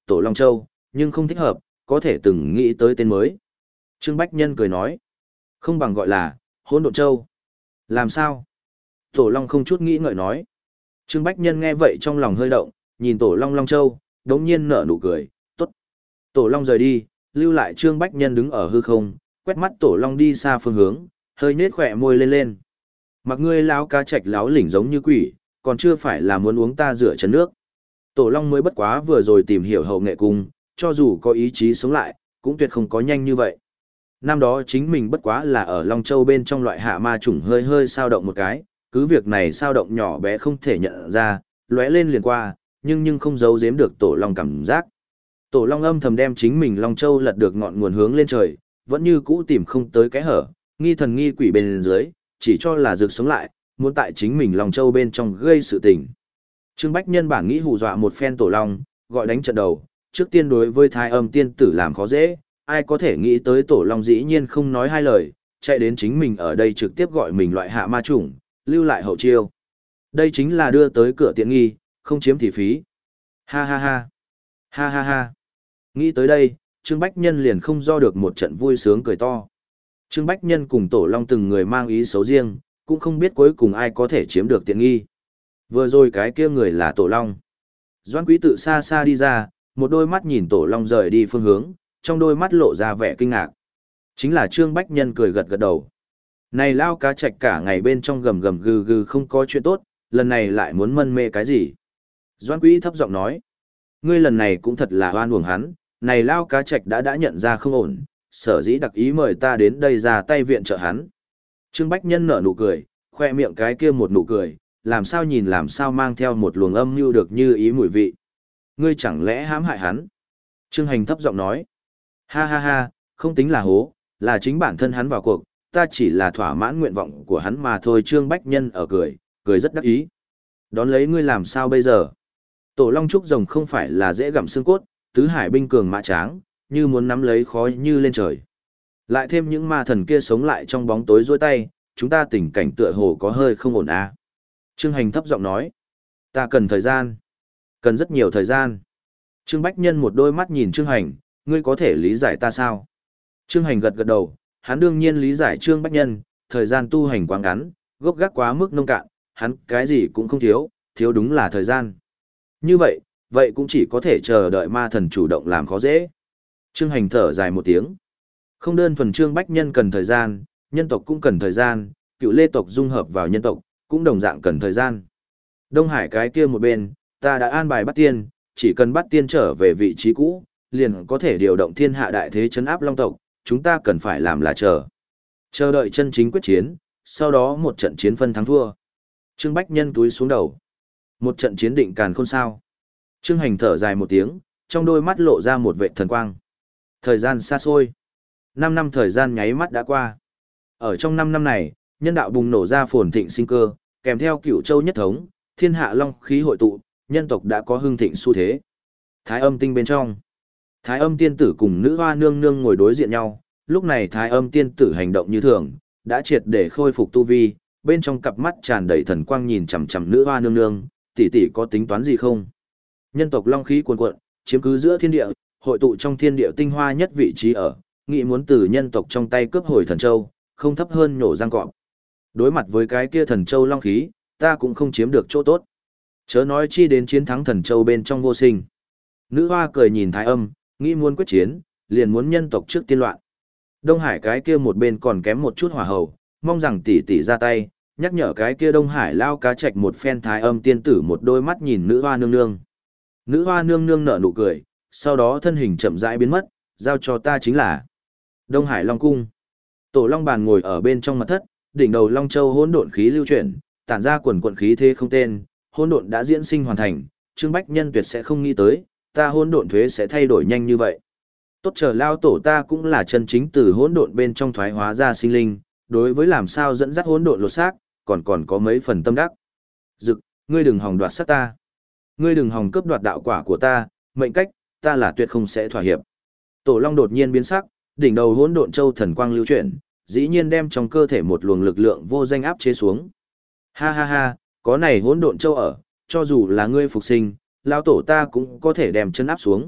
Tổ Long Châu, nhưng không thích hợp, có thể từng nghĩ tới tên mới. Trương Bách Nhân cười nói, không bằng gọi là, Hỗn Độn Châu. Làm sao? Tổ Long không chút nghĩ ngợi nói. Trương Bách Nhân nghe vậy trong lòng hơi động, nhìn Tổ Long Long Châu, đống nhiên nở nụ cười, tốt. Tổ Long rời đi, lưu lại Trương Bách Nhân đứng ở hư không, quét mắt Tổ Long đi xa phương hướng, hơi nết khỏe môi lên lên. Mặc ngươi láo cá trạch láo lỉnh giống như quỷ, còn chưa phải là muốn uống ta rửa chân nước. Tổ Long mới bất quá vừa rồi tìm hiểu hậu nghệ cung, cho dù có ý chí sống lại, cũng tuyệt không có nhanh như vậy. Năm đó chính mình bất quá là ở Long Châu bên trong loại hạ ma chủng hơi hơi sao động một cái, cứ việc này sao động nhỏ bé không thể nhận ra, lóe lên liền qua, nhưng nhưng không giấu giếm được Tổ Long cảm giác. Tổ Long âm thầm đem chính mình Long Châu lật được ngọn nguồn hướng lên trời, vẫn như cũ tìm không tới cái hở, nghi thần nghi quỷ bên dưới, chỉ cho là rực sống lại, muốn tại chính mình Long Châu bên trong gây sự tình. Trương Bách Nhân bản nghĩ hù dọa một phen Tổ Long, gọi đánh trận đầu, trước tiên đối với Thái Âm tiên tử làm khó dễ, ai có thể nghĩ tới Tổ Long dĩ nhiên không nói hai lời, chạy đến chính mình ở đây trực tiếp gọi mình loại hạ ma chủng, lưu lại hậu chiêu. Đây chính là đưa tới cửa tiện nghi, không chiếm thì phí. Ha ha ha. Ha ha ha. Nghĩ tới đây, Trương Bách Nhân liền không do được một trận vui sướng cười to. Trương Bách Nhân cùng Tổ Long từng người mang ý xấu riêng, cũng không biết cuối cùng ai có thể chiếm được tiện nghi. Vừa rồi cái kia người là Tổ Long. Doãn Quý tự xa xa đi ra, một đôi mắt nhìn Tổ Long rời đi phương hướng, trong đôi mắt lộ ra vẻ kinh ngạc. Chính là Trương Bách Nhân cười gật gật đầu. Này lao cá trạch cả ngày bên trong gầm gầm gừ gừ không có chuyện tốt, lần này lại muốn mân mê cái gì? Doãn Quý thấp giọng nói. Ngươi lần này cũng thật là oan uổng hắn, này lao cá trạch đã đã nhận ra không ổn, sở dĩ đặc ý mời ta đến đây ra tay viện trợ hắn. Trương Bách Nhân nở nụ cười, khoe miệng cái kia một nụ cười, làm sao nhìn làm sao mang theo một luồng âm mưu được như ý mùi vị. Ngươi chẳng lẽ hãm hại hắn? Trương Hành thấp giọng nói. Ha ha ha, không tính là hố, là chính bản thân hắn vào cuộc, ta chỉ là thỏa mãn nguyện vọng của hắn mà thôi. Trương Bách Nhân ở cười, cười rất đắc ý. Đón lấy ngươi làm sao bây giờ? Tổ Long Trúc Rồng không phải là dễ gặm xương cốt, tứ hải binh cường mã tráng, như muốn nắm lấy khói như lên trời. Lại thêm những ma thần kia sống lại trong bóng tối rối tay, chúng ta tình cảnh tựa hồ có hơi không ổn à. Trương Hành thấp giọng nói, ta cần thời gian, cần rất nhiều thời gian. Trương Bách Nhân một đôi mắt nhìn Trương Hành, ngươi có thể lý giải ta sao? Trương Hành gật gật đầu, hắn đương nhiên lý giải Trương Bách Nhân, thời gian tu hành quá ngắn, gốc gác quá mức nông cạn, hắn cái gì cũng không thiếu, thiếu đúng là thời gian. Như vậy, vậy cũng chỉ có thể chờ đợi ma thần chủ động làm khó dễ. Trương Hành thở dài một tiếng. Không đơn thuần Trương Bách Nhân cần thời gian, nhân tộc cũng cần thời gian, cựu lê tộc dung hợp vào nhân tộc, cũng đồng dạng cần thời gian. Đông Hải cái kia một bên, ta đã an bài bắt tiên, chỉ cần bắt tiên trở về vị trí cũ, liền có thể điều động thiên hạ đại thế chấn áp long tộc, chúng ta cần phải làm là chờ. Chờ đợi chân chính quyết chiến, sau đó một trận chiến phân thắng thua. Trương Bách Nhân túi xuống đầu. Một trận chiến định càn khôn sao. Trương Hành thở dài một tiếng, trong đôi mắt lộ ra một vệ thần quang. Thời gian xa xôi. Năm năm thời gian nháy mắt đã qua. Ở trong năm năm này, nhân đạo bùng nổ ra phồn thịnh sinh cơ, kèm theo cửu châu nhất thống, thiên hạ long khí hội tụ, nhân tộc đã có hưng thịnh xu thế. Thái âm tinh bên trong. Thái âm tiên tử cùng nữ hoa nương nương ngồi đối diện nhau, lúc này thái âm tiên tử hành động như thường, đã triệt để khôi phục tu vi, bên trong cặp mắt tràn đầy thần quang nhìn chằm chằm nữ hoa nương nương, tỷ tỷ có tính toán gì không? Nhân tộc long khí cuồn cuộn, chiếm cứ giữa thiên địa, hội tụ trong thiên địa tinh hoa nhất vị trí ở, nghĩ muốn từ nhân tộc trong tay cướp hồi thần châu, không thấp hơn nhổ răng cọp. Đối mặt với cái kia thần châu long khí, ta cũng không chiếm được chỗ tốt. Chớ nói chi đến chiến thắng thần châu bên trong vô sinh. Nữ hoa cười nhìn thái âm, nghĩ muốn quyết chiến, liền muốn nhân tộc trước tiên loạn. Đông Hải cái kia một bên còn kém một chút hỏa hầu, mong rằng tỷ tỷ ra tay, nhắc nhở cái kia Đông Hải lao cá trạch một phen. Thái âm tiên tử một đôi mắt nhìn nữ hoa nương nương. Nữ hoa nương nương nở nụ cười, sau đó thân hình chậm rãi biến mất, giao cho ta chính là Đông Hải Long Cung. Tổ Long bàn ngồi ở bên trong mật thất, đỉnh đầu Long Châu hỗn độn khí lưu chuyển, tản ra quần quần khí thế không tên, hỗn độn đã diễn sinh hoàn thành, Trương Bách Nhân tuyệt sẽ không nghĩ tới, ta hỗn độn thuế sẽ thay đổi nhanh như vậy. Tốt chờ lao tổ ta cũng là chân chính từ hỗn độn bên trong thoái hóa ra sinh linh, đối với làm sao dẫn dắt hỗn độn lột xác, còn còn có mấy phần tâm đắc. Dực, ngươi đừng hòng đoạt sát ta. Ngươi đừng hòng cướp đoạt đạo quả của ta, mệnh cách, ta là tuyệt không sẽ thỏa hiệp. Tổ Long đột nhiên biến sắc, đỉnh đầu hỗn độn châu thần quang lưu chuyển, dĩ nhiên đem trong cơ thể một luồng lực lượng vô danh áp chế xuống. Ha ha ha, có này hỗn độn châu ở, cho dù là ngươi phục sinh, lão tổ ta cũng có thể đem chân áp xuống,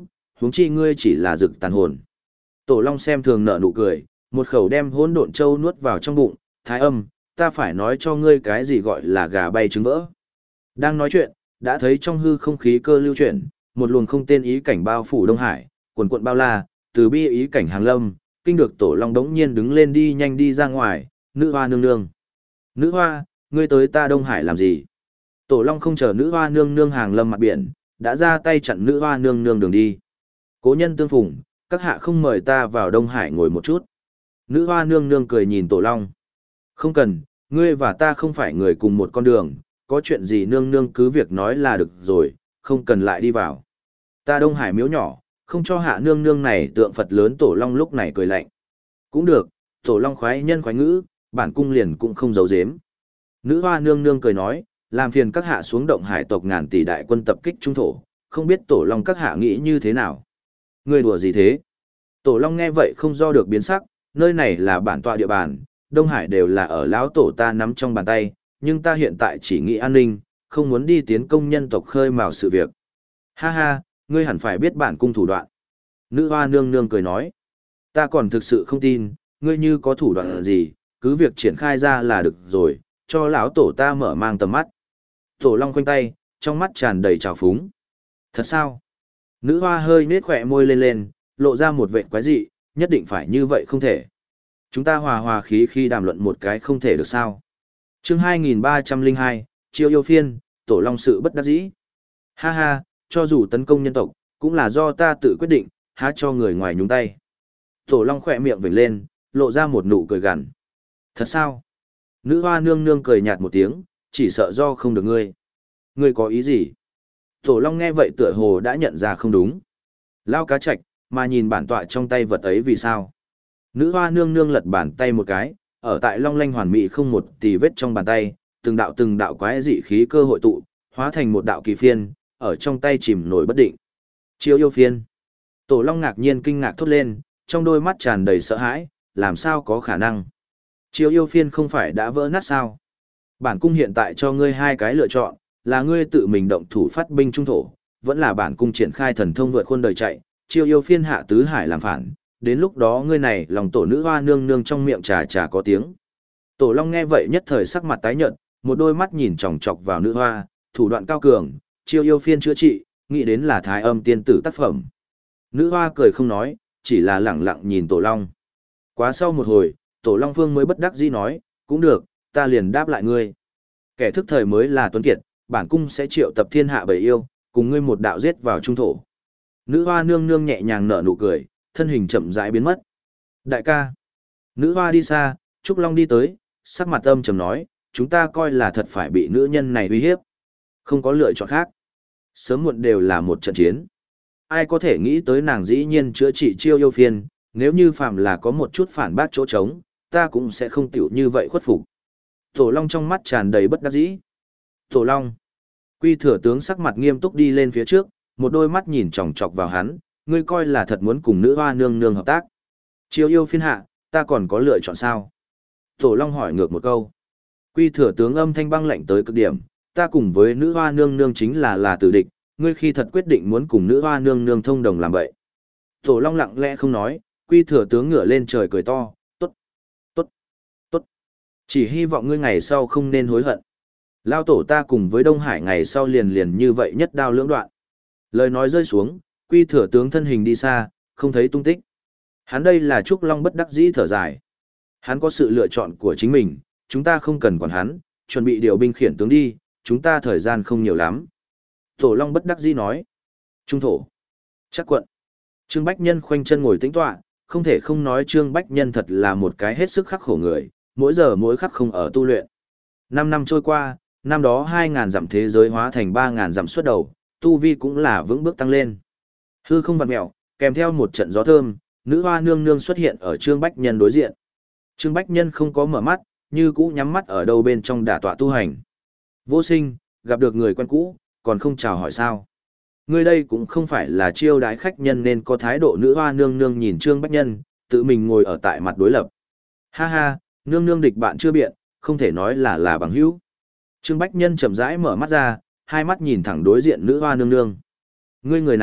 huống chi ngươi chỉ là rực tàn hồn. Tổ Long xem thường nở nụ cười, một khẩu đem hỗn độn châu nuốt vào trong bụng, Thái Âm, ta phải nói cho ngươi cái gì gọi là gà bay trứng vỡ. Đang nói chuyện, đã thấy trong hư không khí cơ lưu chuyển, một luồng không tên ý cảnh bao phủ Đông Hải, quần quận bao la, từ bi ý cảnh hàng lâm, kinh được Tổ Long đống nhiên đứng lên đi nhanh đi ra ngoài, nữ hoa nương nương. Nữ hoa, ngươi tới ta Đông Hải làm gì? Tổ Long không chờ nữ hoa nương nương hàng lâm mặt biển, đã ra tay chặn nữ hoa nương nương đường đi. Cố nhân tương phùng, các hạ không mời ta vào Đông Hải ngồi một chút. Nữ hoa nương nương cười nhìn Tổ Long. Không cần, ngươi và ta không phải người cùng một con đường, có chuyện gì nương nương cứ việc nói là được rồi, không cần lại đi vào. Ta Đông Hải miếu nhỏ, không cho hạ nương nương này tượng Phật lớn. Tổ Long lúc này cười lạnh. Cũng được, Tổ Long khoái nhân khoái ngữ, bản cung liền cũng không giấu giếm. Nữ hoa nương nương cười nói, làm phiền các hạ xuống động hải tộc ngàn tỷ đại quân tập kích trung thổ, không biết Tổ Long các hạ nghĩ như thế nào. Ngươi đùa gì thế? Tổ Long nghe vậy không do được biến sắc, nơi này là bản tọa địa bàn, Đông Hải đều là ở lão tổ ta nắm trong bàn tay, nhưng ta hiện tại chỉ nghĩ an ninh, không muốn đi tiến công nhân tộc khơi mào sự việc. Ha ha, ngươi hẳn phải biết bản cung thủ đoạn. Nữ hoa nương nương cười nói, ta còn thực sự không tin, ngươi như có thủ đoạn gì, cứ việc triển khai ra là được rồi, cho lão tổ ta mở mang tầm mắt. Tổ Long khoanh tay, trong mắt tràn đầy trào phúng. Thật sao? Nữ hoa hơi nết khỏe môi lên lên, lộ ra một vệt quái dị, nhất định phải như vậy không thể. Chúng ta hòa hòa khí khi đàm luận một cái không thể được sao. Chương hai nghìn ba trăm lẻ hai, Chiêu yêu phiên, Tổ Long sự bất đắc dĩ. Ha ha, cho dù tấn công nhân tộc, cũng là do ta tự quyết định, há cho người ngoài nhúng tay. Tổ Long khỏe miệng vểnh lên, lộ ra một nụ cười gằn. Thật sao? Nữ hoa nương nương cười nhạt một tiếng, chỉ sợ do không được ngươi. Ngươi có ý gì? Tổ Long nghe vậy tựa hồ đã nhận ra không đúng. Lao cá chạch, mà nhìn bản tọa trong tay vật ấy vì sao? Nữ hoa nương nương lật bàn tay một cái, ở tại long lanh hoàn mỹ không một tì vết trong bàn tay, từng đạo từng đạo quái dị khí cơ hội tụ, hóa thành một đạo kỳ phiên, ở trong tay chìm nổi bất định. Chiêu yêu phiên. Tổ Long ngạc nhiên kinh ngạc thốt lên, trong đôi mắt tràn đầy sợ hãi, làm sao có khả năng? Chiêu yêu phiên không phải đã vỡ nát sao? Bản cung hiện tại cho ngươi hai cái lựa chọn, là ngươi tự mình động thủ phát binh trung thổ, vẫn là bản cung triển khai thần thông vượt khuôn đời chạy, chiêu yêu phiên hạ tứ hải làm phản, đến lúc đó ngươi này lòng tổ nữ hoa nương nương trong miệng trà trà có tiếng. Tổ Long nghe vậy nhất thời sắc mặt tái nhợt, một đôi mắt nhìn chòng chọc vào nữ hoa, thủ đoạn cao cường, chiêu yêu phiên chữa trị, nghĩ đến là Thái Âm tiên tử tác phẩm. Nữ hoa cười không nói, chỉ là lẳng lặng nhìn Tổ Long. Quá sau một hồi, Tổ Long Vương mới bất đắc dĩ nói, cũng được, ta liền đáp lại ngươi. Kẻ thức thời mới là tuấn kiệt, bản cung sẽ triệu tập thiên hạ bầy yêu, cùng ngươi một đạo giết vào trung thổ. Nữ hoa nương nương nhẹ nhàng nở nụ cười, thân hình chậm rãi biến mất. Đại ca. Nữ hoa đi xa, Trúc Long đi tới, sắc mặt âm trầm nói, chúng ta coi là thật phải bị nữ nhân này uy hiếp. Không có lựa chọn khác. Sớm muộn đều là một trận chiến. Ai có thể nghĩ tới nàng dĩ nhiên chữa trị chiêu yêu phiên, nếu như phạm là có một chút phản bác chỗ trống, ta cũng sẽ không tiểu như vậy khuất phục. Tổ Long trong mắt tràn đầy bất đắc dĩ. Tổ Long. Quy thừa tướng sắc mặt nghiêm túc đi lên phía trước, một đôi mắt nhìn chòng chọc vào hắn, ngươi coi là thật muốn cùng nữ hoa nương nương hợp tác. Chiêu yêu phiên hạ, ta còn có lựa chọn sao? Tổ Long hỏi ngược một câu. Quy thừa tướng âm thanh băng lạnh tới cực điểm, ta cùng với nữ hoa nương nương chính là là tử địch, ngươi khi thật quyết định muốn cùng nữ hoa nương nương thông đồng làm vậy. Tổ Long lặng lẽ không nói, Quy thừa tướng ngửa lên trời cười to, tốt, tốt, tốt. Chỉ hy vọng ngươi ngày sau không nên hối hận. Lao tổ ta cùng với Đông Hải ngày sau liền liền như vậy nhất đao lưỡng đoạn. Lời nói rơi xuống, Quy thừa tướng thân hình đi xa, không thấy tung tích. Hắn đây là Trúc Long bất đắc dĩ thở dài. Hắn có sự lựa chọn của chính mình, chúng ta không cần quản hắn, chuẩn bị điều binh khiển tướng đi, chúng ta thời gian không nhiều lắm. Tổ Long bất đắc dĩ nói. Trung thổ. Chắc quận. Trương Bách Nhân khoanh chân ngồi tĩnh tọa, không thể không nói Trương Bách Nhân thật là một cái hết sức khắc khổ người, mỗi giờ mỗi khắc không ở tu luyện. Năm năm trôi qua, năm đó hai ngàn dặm thế giới hóa thành ba ngàn dặm xuất đầu, tu vi cũng là vững bước tăng lên. Hư không vặn mèo, kèm theo một trận gió thơm, nữ hoa nương nương xuất hiện ở Trương Bách Nhân đối diện. Trương Bách Nhân không có mở mắt, như cũ nhắm mắt ở đâu bên trong đả tọa tu hành. Vô Sinh, gặp được người quen cũ, còn không chào hỏi sao? Ngươi đây cũng không phải là chiêu đái khách nhân nên có thái độ. Nữ hoa nương nương nhìn Trương Bách Nhân, tự mình ngồi ở tại mặt đối lập. Ha ha, nương nương địch bạn chưa biện, không thể nói là là bằng hữu. Trương Bách Nhân chậm rãi mở mắt ra, hai mắt nhìn thẳng đối diện nữ hoa nương nương. Ngươi người này,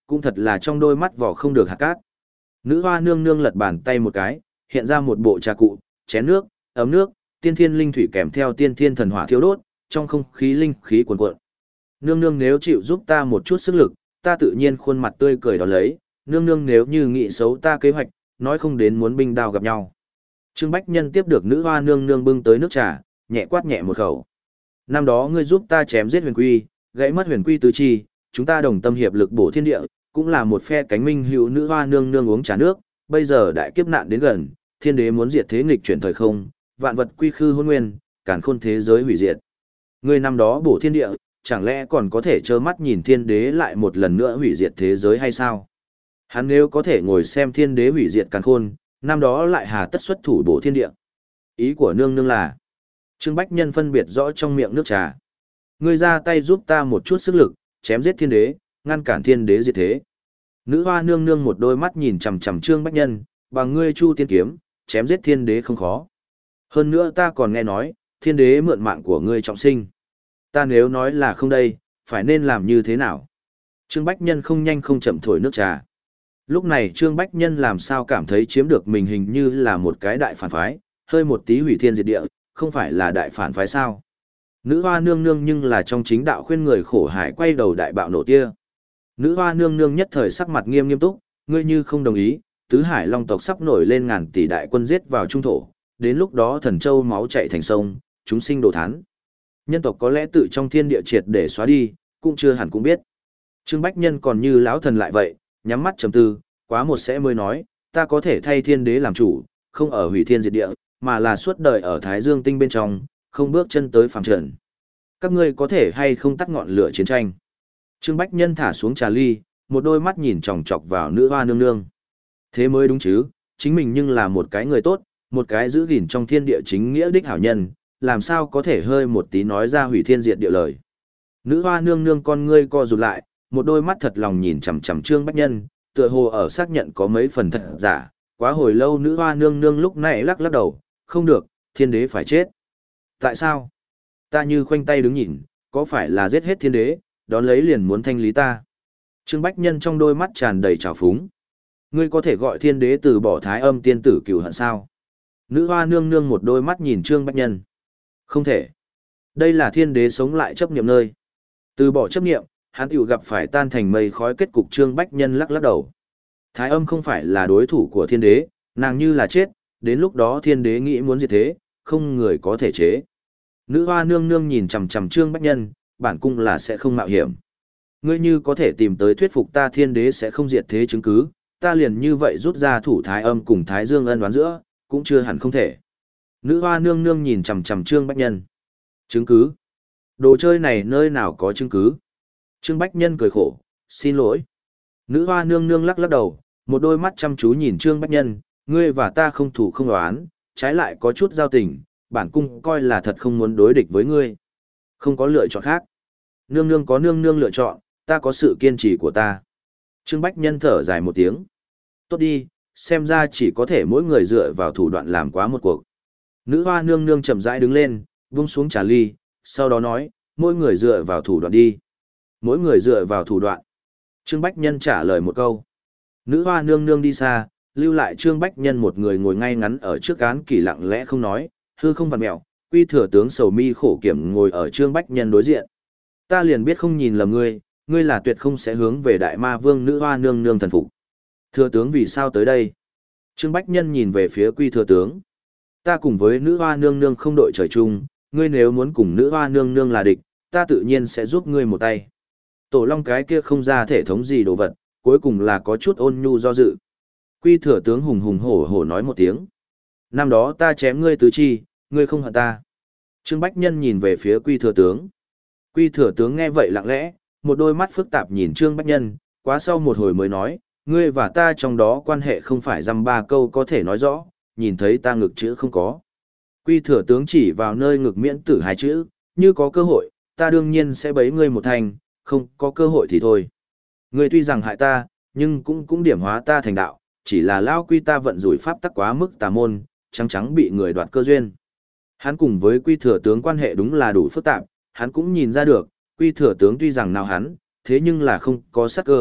cũng thật là trong đôi mắt vỏ không được hạt cát. Nữ hoa nương nương lật bàn tay một cái, hiện ra một bộ trà cụ, chén nước, ấm nước, tiên thiên linh thủy kèm theo tiên thiên thần hỏa thiêu đốt, trong không khí linh khí cuồn cuộn. Nương nương nếu chịu giúp ta một chút sức lực, ta tự nhiên khuôn mặt tươi cười đón lấy, nương nương nếu như nghĩ xấu ta kế hoạch, nói không đến muốn binh đao gặp nhau. Trương Bách Nhân tiếp được nữ hoa nương nương bưng tới nước trà, nhẹ quát nhẹ một khẩu. Năm đó ngươi giúp ta chém giết huyền quy, gãy mất huyền quy tứ chi, chúng ta đồng tâm hiệp lực bổ thiên địa, cũng là một phe cánh minh hữu. Nữ hoa nương nương uống trà nước, bây giờ đại kiếp nạn đến gần, thiên đế muốn diệt thế nghịch chuyển thời không, vạn vật quy khư hôn nguyên, càn khôn thế giới hủy diệt. Ngươi năm đó bổ thiên địa, chẳng lẽ còn có thể trơ mắt nhìn thiên đế lại một lần nữa hủy diệt thế giới hay sao? Hắn nếu có thể ngồi xem thiên đế hủy diệt càn khôn, năm đó lại hà tất xuất thủ bổ thiên địa. Ý của nương nương là, Trương Bách Nhân phân biệt rõ trong miệng nước trà. Ngươi ra tay giúp ta một chút sức lực, chém giết thiên đế, ngăn cản thiên đế diệt thế. Nữ hoa nương nương một đôi mắt nhìn chằm chằm Trương Bách Nhân, bằng ngươi Chu Tiên kiếm, chém giết thiên đế không khó. Hơn nữa ta còn nghe nói, thiên đế mượn mạng của ngươi trọng sinh. Ta nếu nói là không đây, phải nên làm như thế nào? Trương Bách Nhân không nhanh không chậm thổi nước trà. Lúc này Trương Bách Nhân làm sao cảm thấy chiếm được mình hình như là một cái đại phản phái, hơi một tí hủy thiên diệt địa, không phải là đại phản phái sao? Nữ hoa nương nương nhưng là trong chính đạo khuyên người khổ hải quay đầu đại bạo nổ tia. Nữ hoa nương nương nhất thời sắc mặt nghiêm nghiêm túc, ngươi như không đồng ý, tứ hải long tộc sắp nổi lên ngàn tỷ đại quân giết vào trung thổ, đến lúc đó thần châu máu chảy thành sông, chúng sinh đồ thán. Nhân tộc có lẽ tự trong thiên địa triệt để xóa đi, cũng chưa hẳn cũng biết. Trương Bách Nhân còn như lão thần lại vậy, nhắm mắt trầm tư, quá một sẽ mới nói, ta có thể thay thiên đế làm chủ, không ở hủy thiên diệt địa, mà là suốt đời ở Thái Dương tinh bên trong, không bước chân tới phàm trần. Các ngươi có thể hay không tắt ngọn lửa chiến tranh? Trương Bách Nhân thả xuống trà ly, một đôi mắt nhìn chòng chọc vào nữ hoa nương nương. Thế mới đúng chứ, chính mình nhưng là một cái người tốt, một cái giữ gìn trong thiên địa chính nghĩa đích hảo nhân, làm sao có thể hơi một tí nói ra hủy thiên diệt địa lời. Nữ hoa nương nương con ngươi co rụt lại, một đôi mắt thật lòng nhìn chằm chằm Trương Bách Nhân, tựa hồ ở xác nhận có mấy phần thật giả, quá hồi lâu nữ hoa nương nương lúc này lắc lắc đầu, không được, thiên đế phải chết. Tại sao? Ta như khoanh tay đứng nhìn, có phải là giết hết thiên đế, đón lấy liền muốn thanh lý ta? Trương Bách Nhân trong đôi mắt tràn đầy trào phúng. Ngươi có thể gọi thiên đế từ bỏ thái âm tiên tử cửu hận sao? Nữ hoa nương nương một đôi mắt nhìn Trương Bách Nhân. Không thể. Đây là thiên đế sống lại chấp niệm nơi. Từ bỏ chấp niệm, hắn tiểu gặp phải tan thành mây khói kết cục. Trương Bách Nhân lắc lắc đầu. Thái âm không phải là đối thủ của thiên đế, nàng như là chết, đến lúc đó thiên đế nghĩ muốn diệt thế, không người có thể chế. Nữ hoa nương nương nhìn chằm chằm Trương Bách Nhân, bản cung là sẽ không mạo hiểm. Ngươi như có thể tìm tới thuyết phục ta thiên đế sẽ không diệt thế chứng cứ, ta liền như vậy rút ra thủ thái âm cùng thái dương ân đoán giữa, cũng chưa hẳn không thể. Nữ hoa nương nương nhìn chằm chằm Trương Bách Nhân. Chứng cứ? Đồ chơi này nơi nào có chứng cứ? Trương Bách Nhân cười khổ, xin lỗi. Nữ hoa nương nương lắc lắc đầu, một đôi mắt chăm chú nhìn Trương Bách Nhân, ngươi và ta không thủ không đoán, trái lại có chút giao tình, bản cung coi là thật không muốn đối địch với ngươi. Không có lựa chọn khác. Nương nương có nương nương lựa chọn, ta có sự kiên trì của ta. Trương Bách Nhân thở dài một tiếng. Tốt đi, xem ra chỉ có thể mỗi người dựa vào thủ đoạn làm quá một cuộc. Nữ hoa nương nương chậm rãi đứng lên, vung xuống trà ly, sau đó nói, mỗi người dựa vào thủ đoạn đi. Mỗi người dựa vào thủ đoạn. Trương Bách Nhân trả lời một câu. Nữ hoa nương nương đi xa, lưu lại Trương Bách Nhân một người ngồi ngay ngắn ở trước án kỷ lặng lẽ không nói, hư không vặn mẹo, quy thừa tướng sầu mi khổ kiểm ngồi ở Trương Bách Nhân đối diện. Ta liền biết không nhìn lầm ngươi, ngươi là tuyệt không sẽ hướng về đại ma vương nữ hoa nương nương thần phục. Thừa tướng vì sao tới đây? Trương Bách Nhân nhìn về phía quy thừa tướng. Ta cùng với nữ hoa nương nương không đội trời chung, ngươi nếu muốn cùng nữ hoa nương nương là địch, ta tự nhiên sẽ giúp ngươi một tay. Tổ long cái kia không ra thể thống gì đồ vật, cuối cùng là có chút ôn nhu do dự. Quy thừa tướng hùng hùng hổ hổ nói một tiếng. Năm đó ta chém ngươi tứ chi, ngươi không hận ta. Trương Bách Nhân nhìn về phía quy thừa tướng. Quy thừa tướng nghe vậy lặng lẽ, một đôi mắt phức tạp nhìn Trương Bách Nhân, quá sau một hồi mới nói, ngươi và ta trong đó quan hệ không phải dăm ba câu có thể nói rõ, nhìn thấy ta ngực chữ không có. Quy thừa tướng chỉ vào nơi ngực miễn tử hai chữ, như có cơ hội, ta đương nhiên sẽ bấy ngươi một thành, không có cơ hội thì thôi. Ngươi tuy rằng hại ta, nhưng cũng cũng điểm hóa ta thành đạo, chỉ là lao quy ta vận rủi pháp tắc quá mức tà môn, trắng trắng bị người đoạt cơ duyên. Hắn cùng với quy thừa tướng quan hệ đúng là đủ phức tạp, hắn cũng nhìn ra được, quy thừa tướng tuy rằng nào hắn, thế nhưng là không có sát cơ,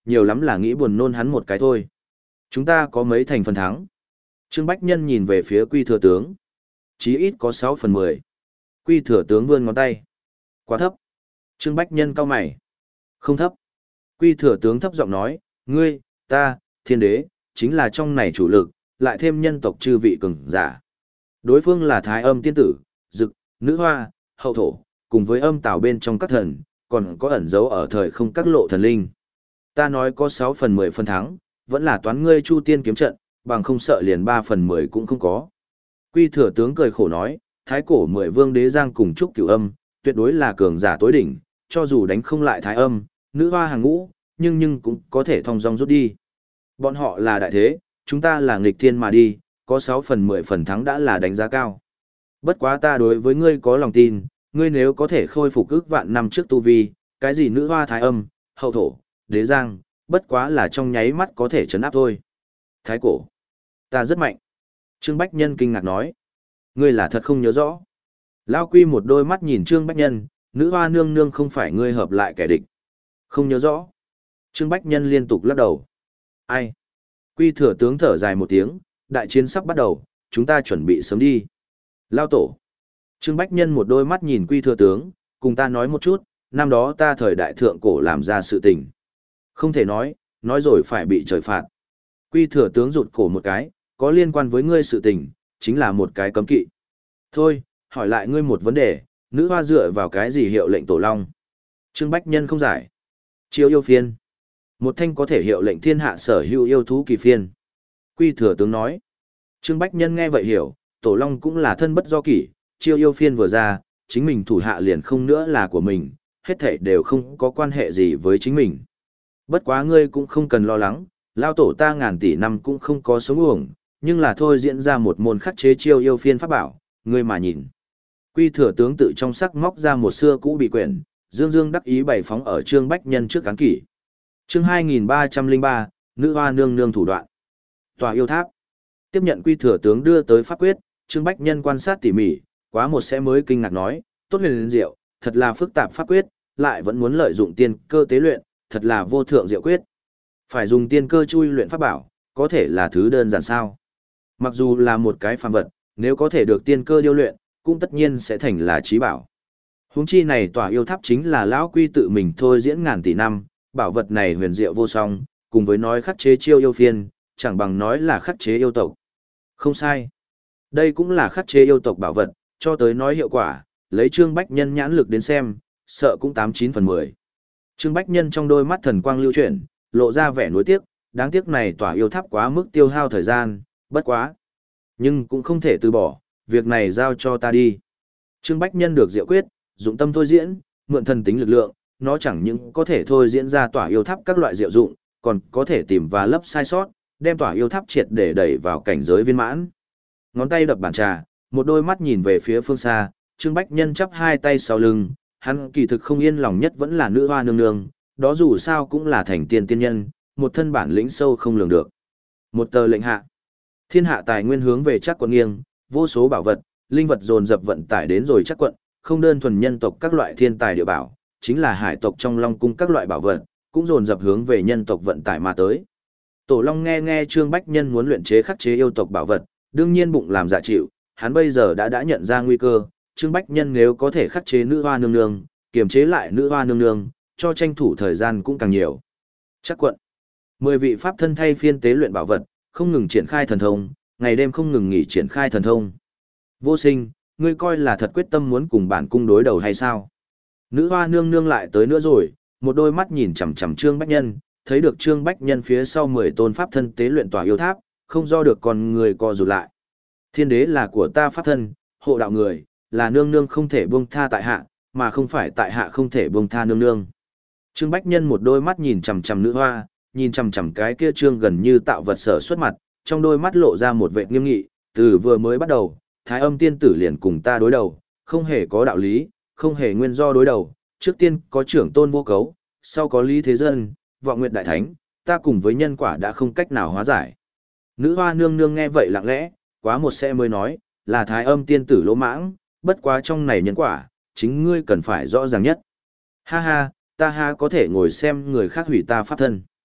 nhiều lắm là nghĩ buồn nôn hắn một cái thôi. Chúng ta có mấy thành phần thắng? Trương Bách Nhân nhìn về phía Quy thừa tướng. Chí ít có sáu phần mười. Quy thừa tướng vươn ngón tay. Quá thấp. Trương Bách Nhân cau mày. Không thấp. Quy thừa tướng thấp giọng nói, ngươi, ta, thiên đế, chính là trong này chủ lực, lại thêm nhân tộc chư vị cường giả. Đối phương là Thái Âm tiên tử, Dực, Nữ Hoa, Hậu Thổ, cùng với âm tào bên trong các thần, còn có ẩn dấu ở thời không các lộ thần linh. Ta nói có sáu phần mười phần thắng, vẫn là toán ngươi Chu Tiên kiếm trận, bằng không sợ liền ba phần mười cũng không có. Quy thừa tướng cười khổ nói, Thái cổ mười vương đế giang cùng Trúc Cửu Âm, tuyệt đối là cường giả tối đỉnh, cho dù đánh không lại Thái Âm, Nữ Hoa hàng ngũ, nhưng nhưng cũng có thể thong dong rút đi. Bọn họ là đại thế, chúng ta là nghịch thiên mà đi, có sáu phần mười phần thắng đã là đánh giá cao. Bất quá ta đối với ngươi có lòng tin, ngươi nếu có thể khôi phục ước vạn năm trước tu vi, cái gì Nữ Hoa Thái Âm, Hậu Thổ, Đế Giang, bất quá là trong nháy mắt có thể chấn áp thôi. Thái cổ, ta rất mạnh. Trương Bách Nhân kinh ngạc nói, ngươi là thật không nhớ rõ. Lao Quy một đôi mắt nhìn Trương Bách Nhân, Nữ Hoa nương nương không phải ngươi hợp lại kẻ địch. Không nhớ rõ. Trương Bách Nhân liên tục lắc đầu. Ai? Quy thừa tướng thở dài một tiếng, đại chiến sắp bắt đầu, chúng ta chuẩn bị sớm đi. Lao tổ. Trương Bách Nhân một đôi mắt nhìn Quy thừa tướng, cùng ta nói một chút, năm đó ta thời đại thượng cổ làm ra sự tình. Không thể nói, nói rồi phải bị trời phạt. Quy thừa tướng rụt cổ một cái, có liên quan với ngươi sự tình, chính là một cái cấm kỵ. Thôi, hỏi lại ngươi một vấn đề, Nữ Hoa dựa vào cái gì hiệu lệnh tổ long? Trương Bách Nhân không giải. Chiêu yêu phiên. Một thanh có thể hiệu lệnh thiên hạ sở hữu yêu thú kỳ phiên. Quy thừa tướng nói. Trương Bách Nhân nghe vậy hiểu, tổ long cũng là thân bất do kỷ, chiêu yêu phiên vừa ra, chính mình thủ hạ liền không nữa là của mình, hết thảy đều không có quan hệ gì với chính mình. Bất quá ngươi cũng không cần lo lắng, lao tổ ta ngàn tỷ năm cũng không có sống uổng, nhưng là thôi diễn ra một môn khắc chế chiêu yêu phiên pháp bảo, ngươi mà nhìn. Quy thừa tướng tự trong sắc móc ra một xưa cũ bị quyển, dương dương đắc ý bày phóng ở Trương Bách Nhân trước cán kỷ. Chương hai nghìn ba trăm lẻ ba, Nữ Hoa nương nương thủ đoạn. Tòa yêu tháp. Tiếp nhận Quy thừa tướng đưa tới pháp quyết, Trương Bách Nhân quan sát tỉ mỉ, quá một sẽ mới kinh ngạc nói, tốt huyền diệu, thật là phức tạp pháp quyết, lại vẫn muốn lợi dụng tiên cơ tế luyện, thật là vô thượng diệu quyết. Phải dùng tiên cơ chui luyện pháp bảo, có thể là thứ đơn giản sao? Mặc dù là một cái phàm vật, nếu có thể được tiên cơ điêu luyện, cũng tất nhiên sẽ thành là trí bảo. Huống chi này tòa yêu tháp chính là lão Quy tự mình thôi diễn ngàn tỷ năm, bảo vật này huyền diệu vô song, cùng với nói khắc chế chiêu yêu phiên, chẳng bằng nói là khắc chế yêu tộc. Không sai. Đây cũng là khắc chế yêu tộc bảo vật, cho tới nói hiệu quả, lấy Trương Bách Nhân nhãn lực đến xem, sợ cũng tám chín phần mười. Trương Bách Nhân trong đôi mắt thần quang lưu chuyển, lộ ra vẻ nuối tiếc, đáng tiếc này tòa yêu tháp quá mức tiêu hao thời gian, bất quá. Nhưng cũng không thể từ bỏ, việc này giao cho ta đi. Trương Bách Nhân được diệu quyết, dụng tâm thôi diễn, mượn thần tính lực lượng, nó chẳng những có thể thôi diễn ra tòa yêu tháp các loại diệu dụng, còn có thể tìm và lấp sai sót, đem tòa yêu tháp triệt để đẩy vào cảnh giới viên mãn. Ngón tay đập bàn trà, một đôi mắt nhìn về phía phương xa, Trương Bách Nhân chắp hai tay sau lưng, hắn kỳ thực không yên lòng nhất vẫn là Nữ Hoa nương nương, đó dù sao cũng là thành tiên tiên nhân, một thân bản lĩnh sâu không lường được. Một tờ lệnh hạ, thiên hạ tài nguyên hướng về Trác quận nghiêng, vô số bảo vật, linh vật dồn dập vận tải đến rồi Trác quận, không đơn thuần nhân tộc các loại thiên tài địa bảo, chính là hải tộc trong Long cung các loại bảo vật, cũng dồn dập hướng về nhân tộc vận tải mà tới. Tổ Long nghe nghe Trương Bách Nhân muốn luyện chế khắc chế yêu tộc bảo vật, đương nhiên bụng làm dạ chịu, hắn bây giờ đã đã nhận ra nguy cơ, Trương Bách Nhân nếu có thể khắc chế Nữ Hoa nương nương, kiềm chế lại Nữ Hoa nương nương, cho tranh thủ thời gian cũng càng nhiều. Trác quận, mười vị pháp thân thay phiên tế luyện bảo vật, không ngừng triển khai thần thông, ngày đêm không ngừng nghỉ triển khai thần thông. Vô Sinh, ngươi coi là thật quyết tâm muốn cùng bản cung đối đầu hay sao? Nữ Hoa nương nương lại tới nữa rồi, một đôi mắt nhìn chằm chằm Trương Bách Nhân, thấy được Trương Bách Nhân phía sau mười tôn pháp thân tế luyện tòa yêu tháp, không do được con người co rụt lại. Thiên đế là của ta pháp thân, hộ đạo người, là nương nương không thể buông tha tại hạ, mà không phải tại hạ không thể buông tha nương nương. Trương Bách Nhân một đôi mắt nhìn chằm chằm Nữ Hoa, nhìn chằm chằm cái kia trương gần như tạo vật sở xuất mặt, trong đôi mắt lộ ra một vẻ nghiêm nghị, từ vừa mới bắt đầu, Thái Âm tiên tử liền cùng ta đối đầu, không hề có đạo lý, không hề nguyên do đối đầu, trước tiên có trưởng tôn vô cấu, sau có Lý Thế Dân, Vọng Nguyệt Đại Thánh, ta cùng với nhân quả đã không cách nào hóa giải. Nữ Hoa nương nương nghe vậy lặng lẽ, quá một sẽ mới nói, là Thái Âm tiên tử lỗ mãng, bất quá trong này nhân quả, chính ngươi cần phải rõ ràng nhất. Ha ha, ta ha có thể ngồi xem người khác hủy ta pháp thân.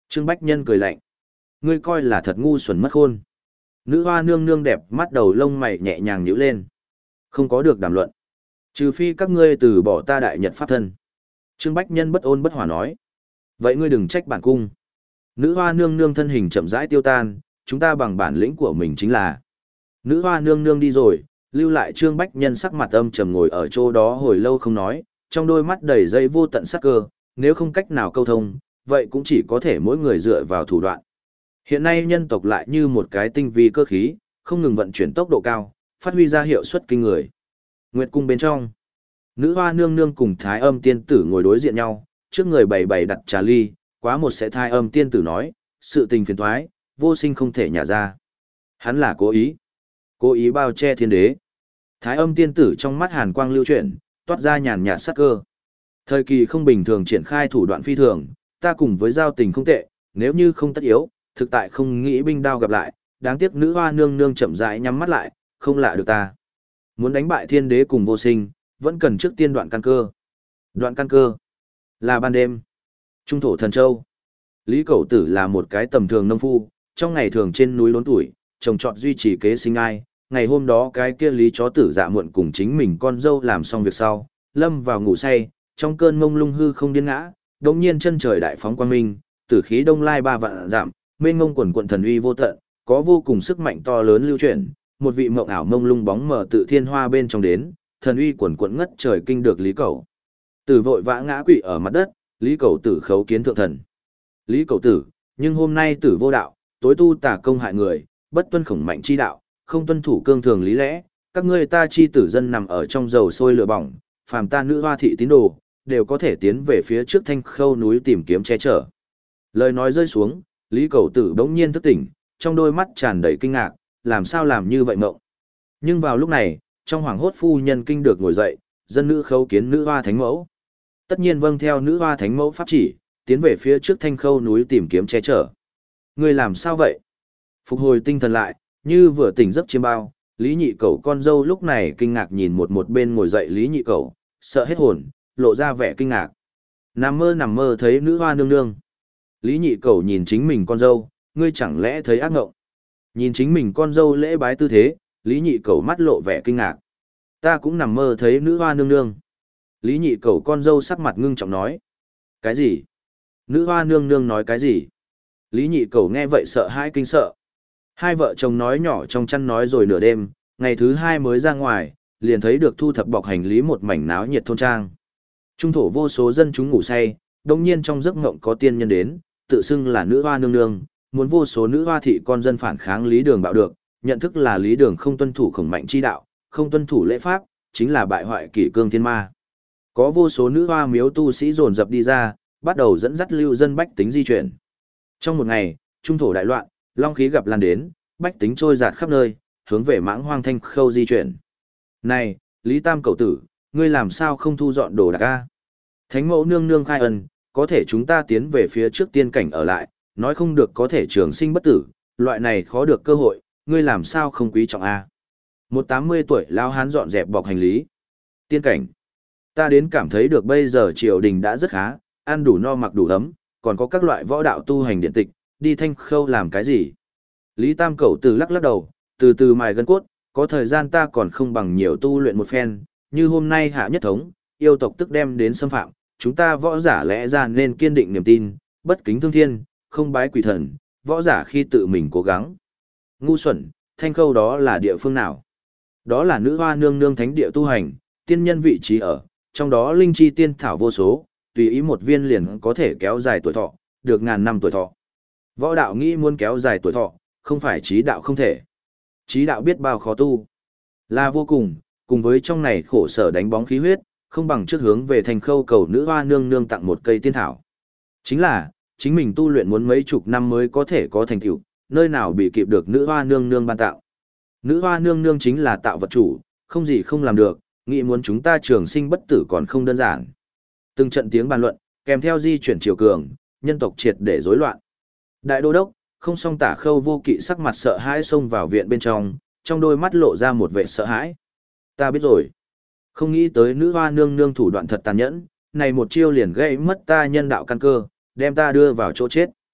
Trương Bách Nhân cười lạnh. Ngươi coi là thật ngu xuẩn mất khôn. Nữ hoa nương nương đẹp mắt đầu lông mày nhẹ nhàng nhíu lên. Không có được đàm luận. Trừ phi các ngươi từ bỏ ta đại nhật pháp thân. Trương Bách Nhân bất ôn bất hỏa nói. Vậy ngươi đừng trách bản cung. Nữ hoa nương nương thân hình chậm rãi tiêu tan, chúng ta bằng bản lĩnh của mình chính là. Nữ hoa nương nương đi rồi, lưu lại Trương Bách Nhân sắc mặt âm trầm ngồi ở chỗ đó hồi lâu không nói, trong đôi mắt đầy dây vô tận sắc cơ, nếu không cách nào câu thông, vậy cũng chỉ có thể mỗi người dựa vào thủ đoạn. Hiện nay nhân tộc lại như một cái tinh vi cơ khí, không ngừng vận chuyển tốc độ cao, phát huy ra hiệu suất kinh người. Nguyệt cung bên trong, nữ hoa nương nương cùng Thái Âm tiên tử ngồi đối diện nhau, trước người bày bày đặt trà ly, quá một sẽ Thái Âm tiên tử nói, sự tình phiền toái, vô sinh không thể nhả ra. Hắn là cố ý, cố ý bao che thiên đế. Thái Âm tiên tử trong mắt hàn quang lưu chuyển, toát ra nhàn nhạt sắc cơ. Thời kỳ không bình thường triển khai thủ đoạn phi thường, ta cùng với giao tình không tệ, nếu như không tất yếu, thực tại không nghĩ binh đao gặp lại, đáng tiếc nữ hoa nương nương chậm rãi nhắm mắt lại, không lạ được ta. Muốn đánh bại thiên đế cùng vô sinh, vẫn cần trước tiên đoạn căn cơ. Đoạn căn cơ là ban đêm. Trung thổ thần châu. Lý Cẩu Tử là một cái tầm thường nông phu, trong ngày thường trên núi lớn tuổi, trồng trọt duy trì kế sinh ai. Ngày hôm đó cái kia Lý chó tử dạ muộn cùng chính mình con dâu làm xong việc sau, lâm vào ngủ say, trong cơn mông lung hư không điên ngã, đột nhiên chân trời đại phóng quang minh, tử khí đông lai ba vạn giảm, mênh ngông quần quận thần uy vô tận, có vô cùng sức mạnh to lớn lưu chuyển, một vị mộng ảo mông lung bóng mờ tự thiên hoa bên trong đến, thần uy quần quận ngất trời kinh được Lý Cẩu. Tử vội vã ngã quỵ ở mặt đất, Lý Cẩu Tử khấu kiến thượng thần. Lý Cẩu Tử, nhưng hôm nay tử vô đạo, tối tu tà công hại người, bất tuân khổng mạnh chi đạo, không tuân thủ cương thường lý lẽ, các ngươi ta chi tử dân nằm ở trong dầu sôi lửa bỏng, phàm ta nữ hoa thị tín đồ, đều có thể tiến về phía trước Thanh Khâu núi tìm kiếm che chở. Lời nói rơi xuống, Lý Cẩu Tử bỗng nhiên thức tỉnh, trong đôi mắt tràn đầy kinh ngạc, làm sao làm như vậy mộng. Nhưng vào lúc này, trong hoàng hốt phu nhân kinh được ngồi dậy, dân nữ khấu kiến nữ hoa thánh mẫu. Tất nhiên vâng theo nữ hoa thánh mẫu pháp chỉ, tiến về phía trước Thanh Khâu núi tìm kiếm che chở. Người làm sao vậy? Phục hồi tinh thần lại, như vừa tỉnh giấc chiêm bao, Lý Nhị Cẩu con dâu lúc này kinh ngạc nhìn một một bên ngồi dậy Lý Nhị Cẩu, sợ hết hồn, lộ ra vẻ kinh ngạc. Nằm mơ nằm mơ thấy nữ hoa nương nương. Lý Nhị Cẩu nhìn chính mình con dâu, ngươi chẳng lẽ thấy ác ngộng? Nhìn chính mình con dâu lễ bái tư thế, Lý Nhị Cẩu mắt lộ vẻ kinh ngạc. Ta cũng nằm mơ thấy nữ hoa nương nương. Lý Nhị Cẩu con dâu sắc mặt ngưng trọng nói. Cái gì? Nữ hoa nương nương nói cái gì? Lý Nhị Cẩu nghe vậy sợ hãi kinh sợ. Hai vợ chồng nói nhỏ trong chăn nói rồi nửa đêm, ngày thứ hai mới ra ngoài, liền thấy được thu thập bọc hành lý một mảnh náo nhiệt thôn trang. Trung thổ vô số dân chúng ngủ say, đồng nhiên trong giấc ngộng có tiên nhân đến, tự xưng là nữ hoa nương nương, muốn vô số nữ hoa thị con dân phản kháng Lý Đường bạo được, nhận thức là Lý Đường không tuân thủ khổng mạnh chi đạo, không tuân thủ lễ pháp, chính là bại hoại kỷ cương thiên ma. Có vô số nữ hoa miếu tu sĩ dồn dập đi ra, bắt đầu dẫn dắt lưu dân bách tính di chuyển. Trong một ngày, trung thổ đại loạn, long khí gặp lan đến, bách tính trôi dạt khắp nơi, hướng về mãng hoang Thanh Khâu di chuyển. Này, Lý Tam cậu tử, ngươi làm sao không thu dọn đồ đạc a? Thánh mẫu nương nương khai ân, có thể chúng ta tiến về phía trước tiên cảnh ở lại, nói không được có thể trường sinh bất tử, loại này khó được cơ hội, ngươi làm sao không quý trọng a? Một tám mươi tuổi lao hán dọn dẹp bọc hành lý. Tiên cảnh. Ta đến cảm thấy được bây giờ triều đình đã rất khá, ăn đủ no mặc đủ ấm, còn có các loại võ đạo tu hành điện tịch, đi Thanh Khâu làm cái gì? Lý Tam cậu tử lắc lắc đầu, từ từ mài gân cốt, có thời gian ta còn không bằng nhiều tu luyện một phen, như hôm nay hạ nhất thống, yêu tộc tức đem đến xâm phạm, chúng ta võ giả lẽ ra nên kiên định niềm tin, bất kính thương thiên, không bái quỷ thần, võ giả khi tự mình cố gắng. Ngu xuẩn, Thanh Khâu đó là địa phương nào? Đó là nữ hoa nương nương thánh địa tu hành, tiên nhân vị trí ở, trong đó linh chi tiên thảo vô số, tùy ý một viên liền có thể kéo dài tuổi thọ, được ngàn năm tuổi thọ. Võ đạo nghĩ muốn kéo dài tuổi thọ, không phải trí đạo không thể. Trí đạo biết bao khó tu. Là vô cùng, cùng với trong này khổ sở đánh bóng khí huyết, không bằng trước hướng về Thanh Khâu cầu nữ hoa nương nương tặng một cây tiên thảo. Chính là, chính mình tu luyện muốn mấy chục năm mới có thể có thành tựu, nơi nào bị kịp được nữ hoa nương nương ban tạo. Nữ hoa nương nương chính là tạo vật chủ, không gì không làm được, nghĩ muốn chúng ta trường sinh bất tử còn không đơn giản. Từng trận tiếng bàn luận, kèm theo di chuyển chiều cường, nhân tộc triệt để rối loạn. Đại đô đốc, không song Tả Khâu Vô Kỵ sắc mặt sợ hãi xông vào viện bên trong, trong đôi mắt lộ ra một vẻ sợ hãi. Ta biết rồi. Không nghĩ tới nữ hoa nương nương thủ đoạn thật tàn nhẫn, này một chiêu liền gây mất ta nhân đạo căn cơ, đem ta đưa vào chỗ chết.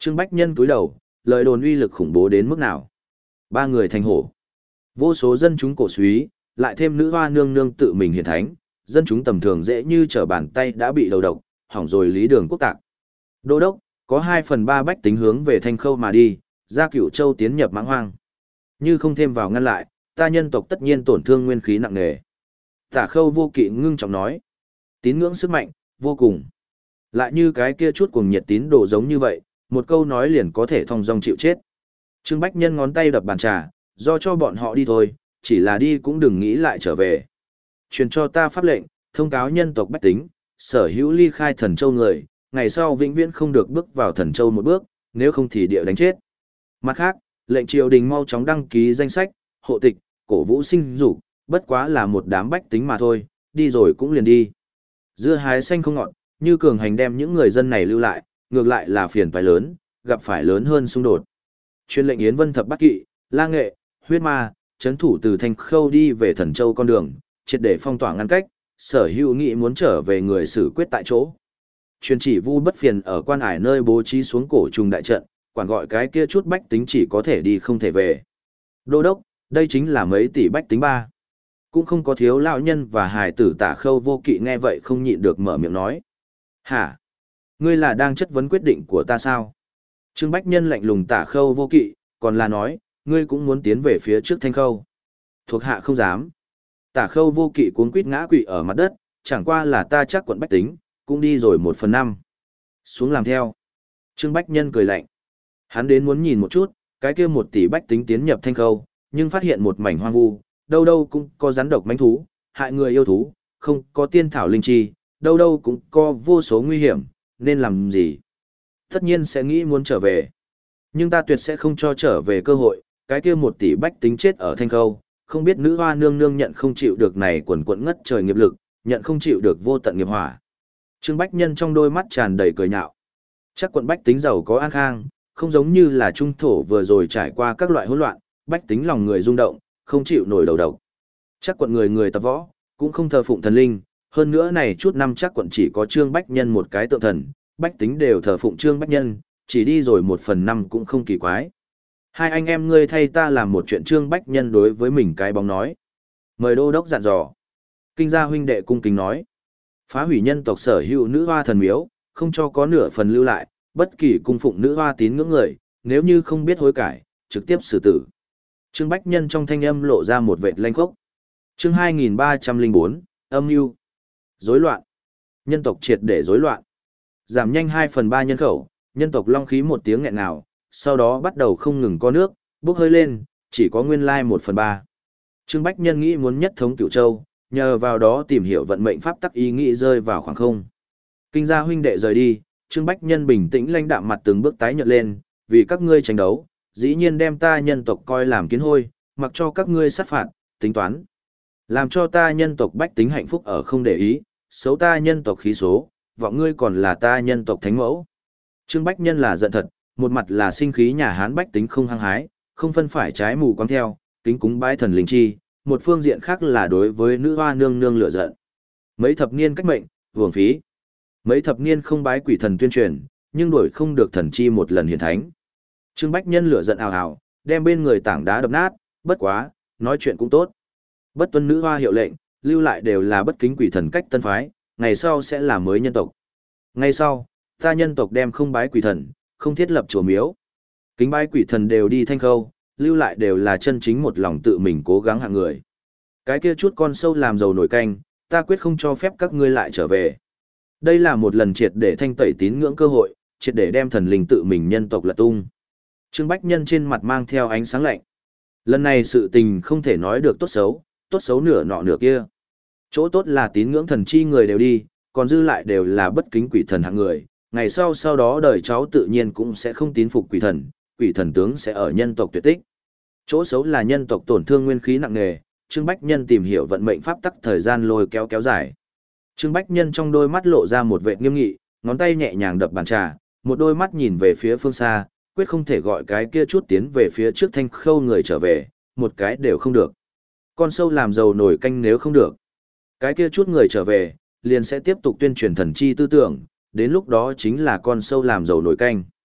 Trương Bách Nhân cúi đầu, lời đồn uy lực khủng bố đến mức nào. Ba người thành hổ. Vô số dân chúng cổ suý, lại thêm nữ hoa nương nương tự mình hiện thánh, dân chúng tầm thường dễ như trở bàn tay đã bị đầu độc, hỏng rồi lý đường quốc tạc. Đô đốc, có hai phần ba bách tính hướng về Thanh Khâu mà đi, ra Cửu Châu tiến nhập mãng hoang. Như không thêm vào ngăn lại, ta nhân tộc tất nhiên tổn thương nguyên khí nặng nề. Tả Khâu Vô Kỵ ngưng trọng nói, tín ngưỡng sức mạnh, vô cùng. Lại như cái kia chút cuồng nhiệt tín đồ giống như vậy, một câu nói liền có thể thong dong chịu chết. Trương Bách Nhân ngón tay đập bàn trà, do cho bọn họ đi thôi, chỉ là đi cũng đừng nghĩ lại trở về. Truyền cho ta pháp lệnh, thông cáo nhân tộc bách tính, sở hữu ly khai Thần Châu người, ngày sau vĩnh viễn không được bước vào Thần Châu một bước, nếu không thì địa đánh chết. Mặt khác, lệnh triều đình mau chóng đăng ký danh sách, hộ tịch, cổ vũ sinh dục, bất quá là một đám bách tính mà thôi, đi rồi cũng liền đi. Dưa hái xanh không ngọt, như cường hành đem những người dân này lưu lại, ngược lại là phiền toái lớn, gặp phải lớn hơn xung đột. Chuyên lệnh Yến Vân Thập Bát Kỵ, La Nghệ, Huyết Ma, chấn thủ từ Thanh Khâu đi về Thần Châu con đường, triệt để phong tỏa ngăn cách, sở hữu nghị muốn trở về người xử quyết tại chỗ. Truyền chỉ Vu Bất Phiền ở quan ải nơi bố trí xuống cổ trùng đại trận, quản gọi cái kia chút bách tính chỉ có thể đi không thể về. Đô đốc, đây chính là mấy tỷ bách tính ba. Cũng không có thiếu lão nhân và hài tử Tả Khâu Vô Kỵ nghe vậy không nhịn được mở miệng nói. Hả? Ngươi là đang chất vấn quyết định của ta sao? Trương Bách Nhân lạnh lùng Tả Khâu Vô Kỵ, còn là nói, ngươi cũng muốn tiến về phía trước Thanh Khâu. Thuộc hạ không dám. Tả Khâu Vô Kỵ cuống quýt ngã quỵ ở mặt đất, chẳng qua là ta chắc quận bách tính, cũng đi rồi một phần năm. Xuống làm theo. Trương Bách Nhân cười lạnh. Hắn đến muốn nhìn một chút, cái kia một tỷ bách tính tiến nhập Thanh Khâu, nhưng phát hiện một mảnh hoang vu, đâu đâu cũng có rắn độc mãnh thú, hại người yêu thú, không có tiên thảo linh chi, đâu đâu cũng có vô số nguy hiểm, nên làm gì? Tất nhiên sẽ nghĩ muốn trở về. Nhưng ta tuyệt sẽ không cho trở về cơ hội, cái kia một tỷ bách tính chết ở Thanh Khâu, không biết nữ hoa nương nương nhận không chịu được này quần quẫn ngất trời nghiệp lực, nhận không chịu được vô tận nghiệp hỏa. Trương Bách Nhân trong đôi mắt tràn đầy cười nhạo. Chắc quận bách tính giàu có an khang, không giống như là trung thổ vừa rồi trải qua các loại hỗn loạn, bách tính lòng người rung động, không chịu nổi đầu độc. Chắc quận người người tập võ, cũng không thờ phụng thần linh, hơn nữa này chút năm chắc quận chỉ có Trương Bách Nhân một cái tượng thần, bách tính đều thờ phụng Trương Bách Nhân, chỉ đi rồi một phần năm cũng không kỳ quái. Hai anh em ngươi thay ta làm một chuyện Trương Bách Nhân đối với mình cái bóng nói. Mời đô đốc dặn dò. Kinh gia huynh đệ cung kính nói. Phá hủy nhân tộc sở hữu nữ hoa thần miếu, không cho có nửa phần lưu lại, bất kỳ cung phụng nữ hoa tín ngưỡng người, nếu như không biết hối cải, trực tiếp xử tử. Trương Bách Nhân trong thanh âm lộ ra một vệt lanh khốc. Chương hai nghìn ba trăm lẻ bốn, âm mưu. Rối loạn. Nhân tộc triệt để rối loạn. Giảm nhanh hai phần ba nhân khẩu, nhân tộc long khí một tiếng nghẹn ngào, sau đó bắt đầu không ngừng có nước, bốc hơi lên, chỉ có nguyên lai một phần ba. Trương Bách Nhân nghĩ muốn nhất thống Cửu Châu, nhờ vào đó tìm hiểu vận mệnh pháp tắc ý nghĩ rơi vào khoảng không. Kinh gia huynh đệ rời đi, Trương Bách Nhân bình tĩnh lãnh đạm mặt từng bước tái nhợt lên, vì các ngươi tranh đấu, dĩ nhiên đem ta nhân tộc coi làm kiến hôi, mặc cho các ngươi sát phạt, tính toán. Làm cho ta nhân tộc bách tính hạnh phúc ở không để ý, xấu ta nhân tộc khí số, vọng ngươi còn là ta nhân tộc thánh mẫu. Trương Bách Nhân là giận thật, một mặt là sinh khí nhà Hán bách tính không hăng hái, không phân phải trái mù quáng theo, kính cúng bái thần linh chi, một phương diện khác là đối với nữ hoa nương nương lửa giận. Mấy thập niên cách mệnh, uổng phí. Mấy thập niên không bái quỷ thần tuyên truyền, nhưng đổi không được thần chi một lần hiển thánh. Trương Bách Nhân lửa giận ào ào, đem bên người tảng đá đập nát, bất quá, nói chuyện cũng tốt. Bất tuân nữ hoa hiệu lệnh, lưu lại đều là bất kính quỷ thần cách tân phái, ngày sau sẽ là mới nhân tộc. Ngày sau, ta nhân tộc đem không bái quỷ thần, không thiết lập chùa miếu. Kính bái quỷ thần đều đi Thanh Khâu, lưu lại đều là chân chính một lòng tự mình cố gắng hạng người. Cái kia chút con sâu làm dầu nổi canh, ta quyết không cho phép các ngươi lại trở về. Đây là một lần triệt để thanh tẩy tín ngưỡng cơ hội, triệt để đem thần linh tự mình nhân tộc lật tung. Trương Bách Nhân trên mặt mang theo ánh sáng lạnh. Lần này sự tình không thể nói được tốt xấu, tốt xấu nửa nọ nửa kia. Chỗ tốt là tín ngưỡng thần chi người đều đi, còn dư lại đều là bất kính quỷ thần hạng người. Ngày sau sau đó đời cháu tự nhiên cũng sẽ không tín phục quỷ thần, quỷ thần tướng sẽ ở nhân tộc tuyệt tích. Chỗ xấu là nhân tộc tổn thương nguyên khí nặng nề, Trương Bách Nhân tìm hiểu vận mệnh pháp tắc thời gian lôi kéo kéo dài. Trương Bách Nhân trong đôi mắt lộ ra một vẻ nghiêm nghị, ngón tay nhẹ nhàng đập bàn trà, một đôi mắt nhìn về phía phương xa, quyết không thể gọi cái kia chút tiến về phía trước Thanh Khâu người trở về, một cái đều không được. Con sâu làm dầu nổi canh nếu không được. Cái kia chút người trở về, liền sẽ tiếp tục tuyên truyền thần chi tư tưởng, đến lúc đó chính là con sâu làm dầu nổi canh.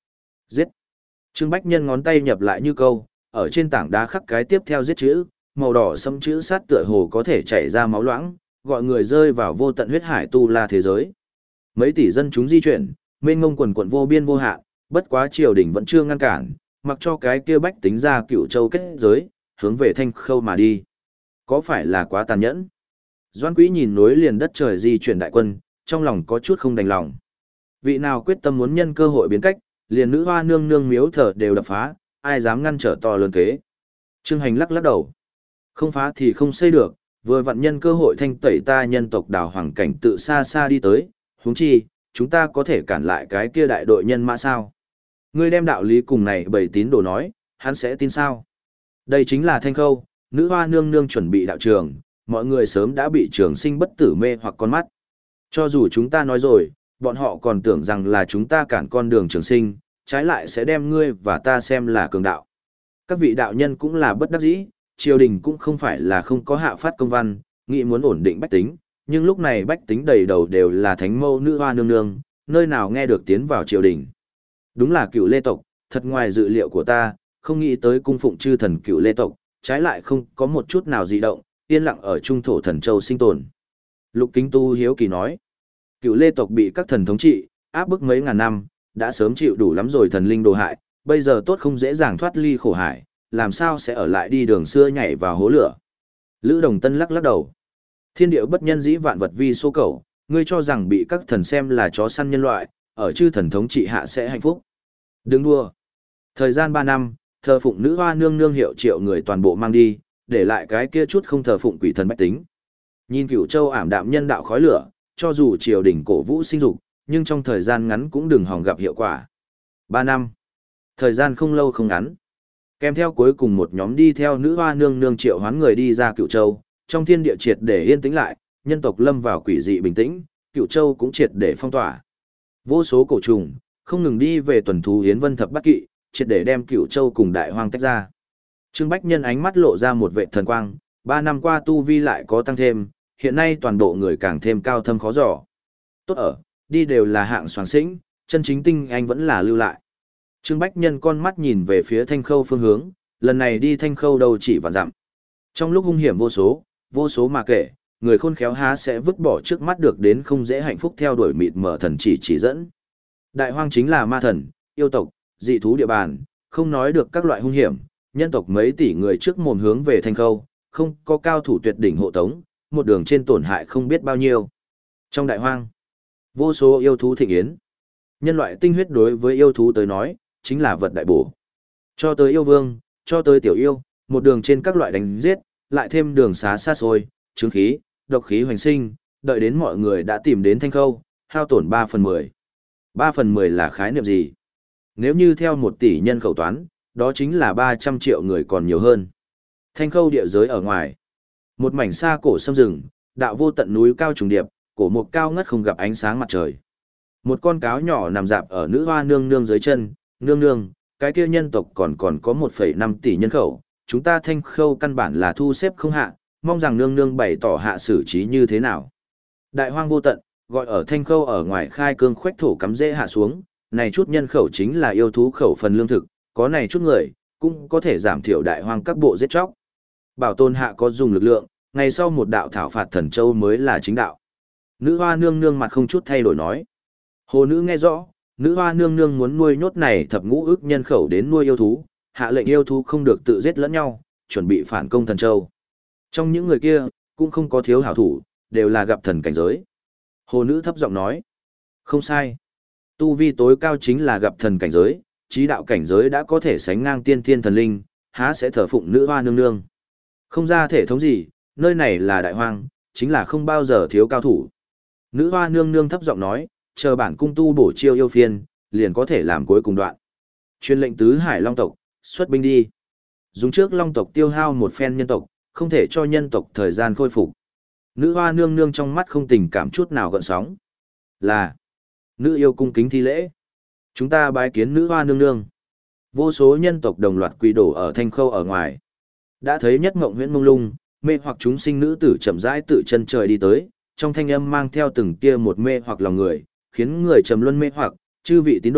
Giết. Trương Bách Nhân ngón tay nhập lại như câu, ở trên tảng đá khắc cái tiếp theo giết chữ, màu đỏ sẫm chữ sát tựa hồ có thể chảy ra máu loãng, gọi người rơi vào vô tận huyết hải tu la thế giới. Mấy tỷ dân chúng di chuyển, mênh mông quần quần vô biên vô hạn, bất quá triều đình vẫn chưa ngăn cản, mặc cho cái kia bách tính ra Cựu Châu kết giới, hướng về Thanh Khâu mà đi. Có phải là quá tàn nhẫn? Doan Quý nhìn nối liền đất trời di chuyển đại quân, trong lòng có chút không đành lòng. Vị nào quyết tâm muốn nhân cơ hội biến cách, liền nữ hoa nương nương miếu thờ đều đập phá, ai dám ngăn trở to lớn kế. Trương Hành lắc lắc đầu. Không phá thì không xây được, vừa vặn nhân cơ hội thanh tẩy ta nhân tộc đào hoàng cảnh tự xa xa đi tới, huống chi, chúng ta có thể cản lại cái kia đại đội nhân mã sao. Ngươi đem đạo lý cùng này bày tín đồ nói, hắn sẽ tin sao? Đây chính là Thanh Khâu, nữ hoa nương nương chuẩn bị đạo trường, mọi người sớm đã bị trường sinh bất tử mê hoặc con mắt. Cho dù chúng ta nói rồi, bọn họ còn tưởng rằng là chúng ta cản con đường trường sinh, trái lại sẽ đem ngươi và ta xem là cường đạo. Các vị đạo nhân cũng là bất đắc dĩ, triều đình cũng không phải là không có hạ phát công văn, nghĩ muốn ổn định bách tính, nhưng lúc này bách tính đầy đầu đều là thánh mâu nữ hoa nương nương, nơi nào nghe được tiến vào triều đình. Đúng là Cựu Lê tộc, thật ngoài dự liệu của ta, không nghĩ tới cung phụng chư thần Cựu Lê tộc, trái lại không có một chút nào dị động, yên lặng ở trung thổ thần châu sinh tồn. Lục Kính Tu hiếu kỳ nói, Cựu Lê tộc bị các thần thống trị, áp bức mấy ngàn năm, đã sớm chịu đủ lắm rồi thần linh đồ hại, bây giờ tốt không dễ dàng thoát ly khổ hải, làm sao sẽ ở lại đi đường xưa nhảy vào hố lửa. Lữ Đồng Tân lắc lắc đầu. Thiên điệu bất nhân dĩ vạn vật vi số cầu, ngươi cho rằng bị các thần xem là chó săn nhân loại, ở chư thần thống trị hạ sẽ hạnh phúc. Đừng đua. Thời gian ba năm, thờ phụng nữ hoa nương nương hiệu triệu người toàn bộ mang đi, để lại cái kia chút không thờ phụng quỷ thần bách tính. Nhìn Cửu Châu ảm đạm nhân đạo khói lửa, cho dù triều đình cổ vũ sinh dục, nhưng trong thời gian ngắn cũng đừng hòng gặp hiệu quả. Ba năm. Thời gian không lâu không ngắn. Kèm theo cuối cùng một nhóm đi theo nữ hoa nương nương triệu hoán người đi ra Cửu Châu, trong thiên địa triệt để yên tĩnh lại, nhân tộc lâm vào quỷ dị bình tĩnh, Cửu Châu cũng triệt để phong tỏa. Vô số cổ trùng không ngừng đi về tuần thú Yến Vân thập bát kỵ, triệt để đem Cửu Châu cùng Đại Hoang tách ra. Trương Bách Nhân ánh mắt lộ ra một vệ thần quang, ba năm qua tu vi lại có tăng thêm, hiện nay toàn bộ người càng thêm cao thâm khó dò. Tốt ở, đi đều là hạng soàng xĩnh, chân chính tinh anh vẫn là lưu lại. Trương Bách Nhân con mắt nhìn về phía Thanh Khâu phương hướng, lần này đi Thanh Khâu đâu chỉ vạn dặm. Trong lúc hung hiểm vô số, vô số mà kể, người khôn khéo há sẽ vứt bỏ trước mắt được đến không dễ hạnh phúc theo đuổi mịt mở thần chỉ chỉ dẫn. Đại Hoang chính là ma thần, yêu tộc, dị thú địa bàn, không nói được các loại hung hiểm, nhân tộc mấy tỷ người trước mồm hướng về Thanh Khâu, không có cao thủ tuyệt đỉnh hộ tống, một đường trên tổn hại không biết bao nhiêu. Trong Đại Hoang, vô số yêu thú thịnh yến. Nhân loại tinh huyết đối với yêu thú tới nói, chính là vật đại bổ. Cho tới yêu vương, cho tới tiểu yêu, một đường trên các loại đánh giết, lại thêm đường xá xa xôi, chứng khí, độc khí hoành sinh, đợi đến mọi người đã tìm đến Thanh Khâu, hao tổn ba phần mười. ba phần mười là khái niệm gì? Nếu như theo một tỷ nhân khẩu toán, đó chính là ba trăm triệu người còn nhiều hơn. Thanh Khâu địa giới ở ngoài. Một mảnh xa cổ sâm rừng, đạo vô tận núi cao trùng điệp, cổ mục cao ngất không gặp ánh sáng mặt trời. Một con cáo nhỏ nằm dạp ở nữ hoa nương nương dưới chân, nương nương, cái kia nhân tộc còn còn có một phẩy năm tỷ nhân khẩu, chúng ta Thanh Khâu căn bản là thu xếp không hạ, mong rằng nương nương bày tỏ hạ xử trí như thế nào. Đại Hoang vô tận, gọi ở Thanh Khâu ở ngoài khai cương khoách thổ cắm rễ hạ xuống, này chút nhân khẩu chính là yêu thú khẩu phần lương thực, có này chút người, cũng có thể giảm thiểu Đại Hoang các bộ giết chóc. Bảo tồn hạ có dùng lực lượng, ngày sau một đạo thảo phạt thần châu mới là chính đạo. Nữ hoa nương nương mặt không chút thay đổi nói. Hồ nữ nghe rõ, nữ hoa nương nương muốn nuôi nhốt này thập ngũ ức nhân khẩu đến nuôi yêu thú, hạ lệnh yêu thú không được tự giết lẫn nhau, chuẩn bị phản công thần châu. Trong những người kia, cũng không có thiếu hảo thủ, đều là gặp thần cảnh giới. Hồ nữ thấp giọng nói. Không sai. Tu vi tối cao chính là gặp thần cảnh giới, trí đạo cảnh giới đã có thể sánh ngang tiên thiên thần linh, há sẽ thờ phụng nữ hoa nương nương. Không ra thể thống gì, nơi này là Đại Hoang, chính là không bao giờ thiếu cao thủ. Nữ hoa nương nương thấp giọng nói, chờ bản cung tu bổ chiêu yêu phiên, liền có thể làm cuối cùng đoạn. Truyền lệnh tứ hải long tộc, xuất binh đi. Dùng trước long tộc tiêu hao một phen nhân tộc, không thể cho nhân tộc thời gian khôi phục. Nữ hoa nương nương trong mắt không tình cảm chút nào gợn sóng. Là, nữ yêu cung kính thi lễ. Chúng ta bái kiến nữ hoa nương nương. Vô số nhân tộc đồng loạt quỳ đổ ở Thanh Khâu ở ngoài. Đã thấy nhất mộng huyễn mông lung, mê hoặc chúng sinh nữ tử chậm rãi tự chân trời đi tới, trong thanh âm mang theo từng tia một mê hoặc lòng người, khiến người trầm luân mê hoặc, chư vị tín đồ,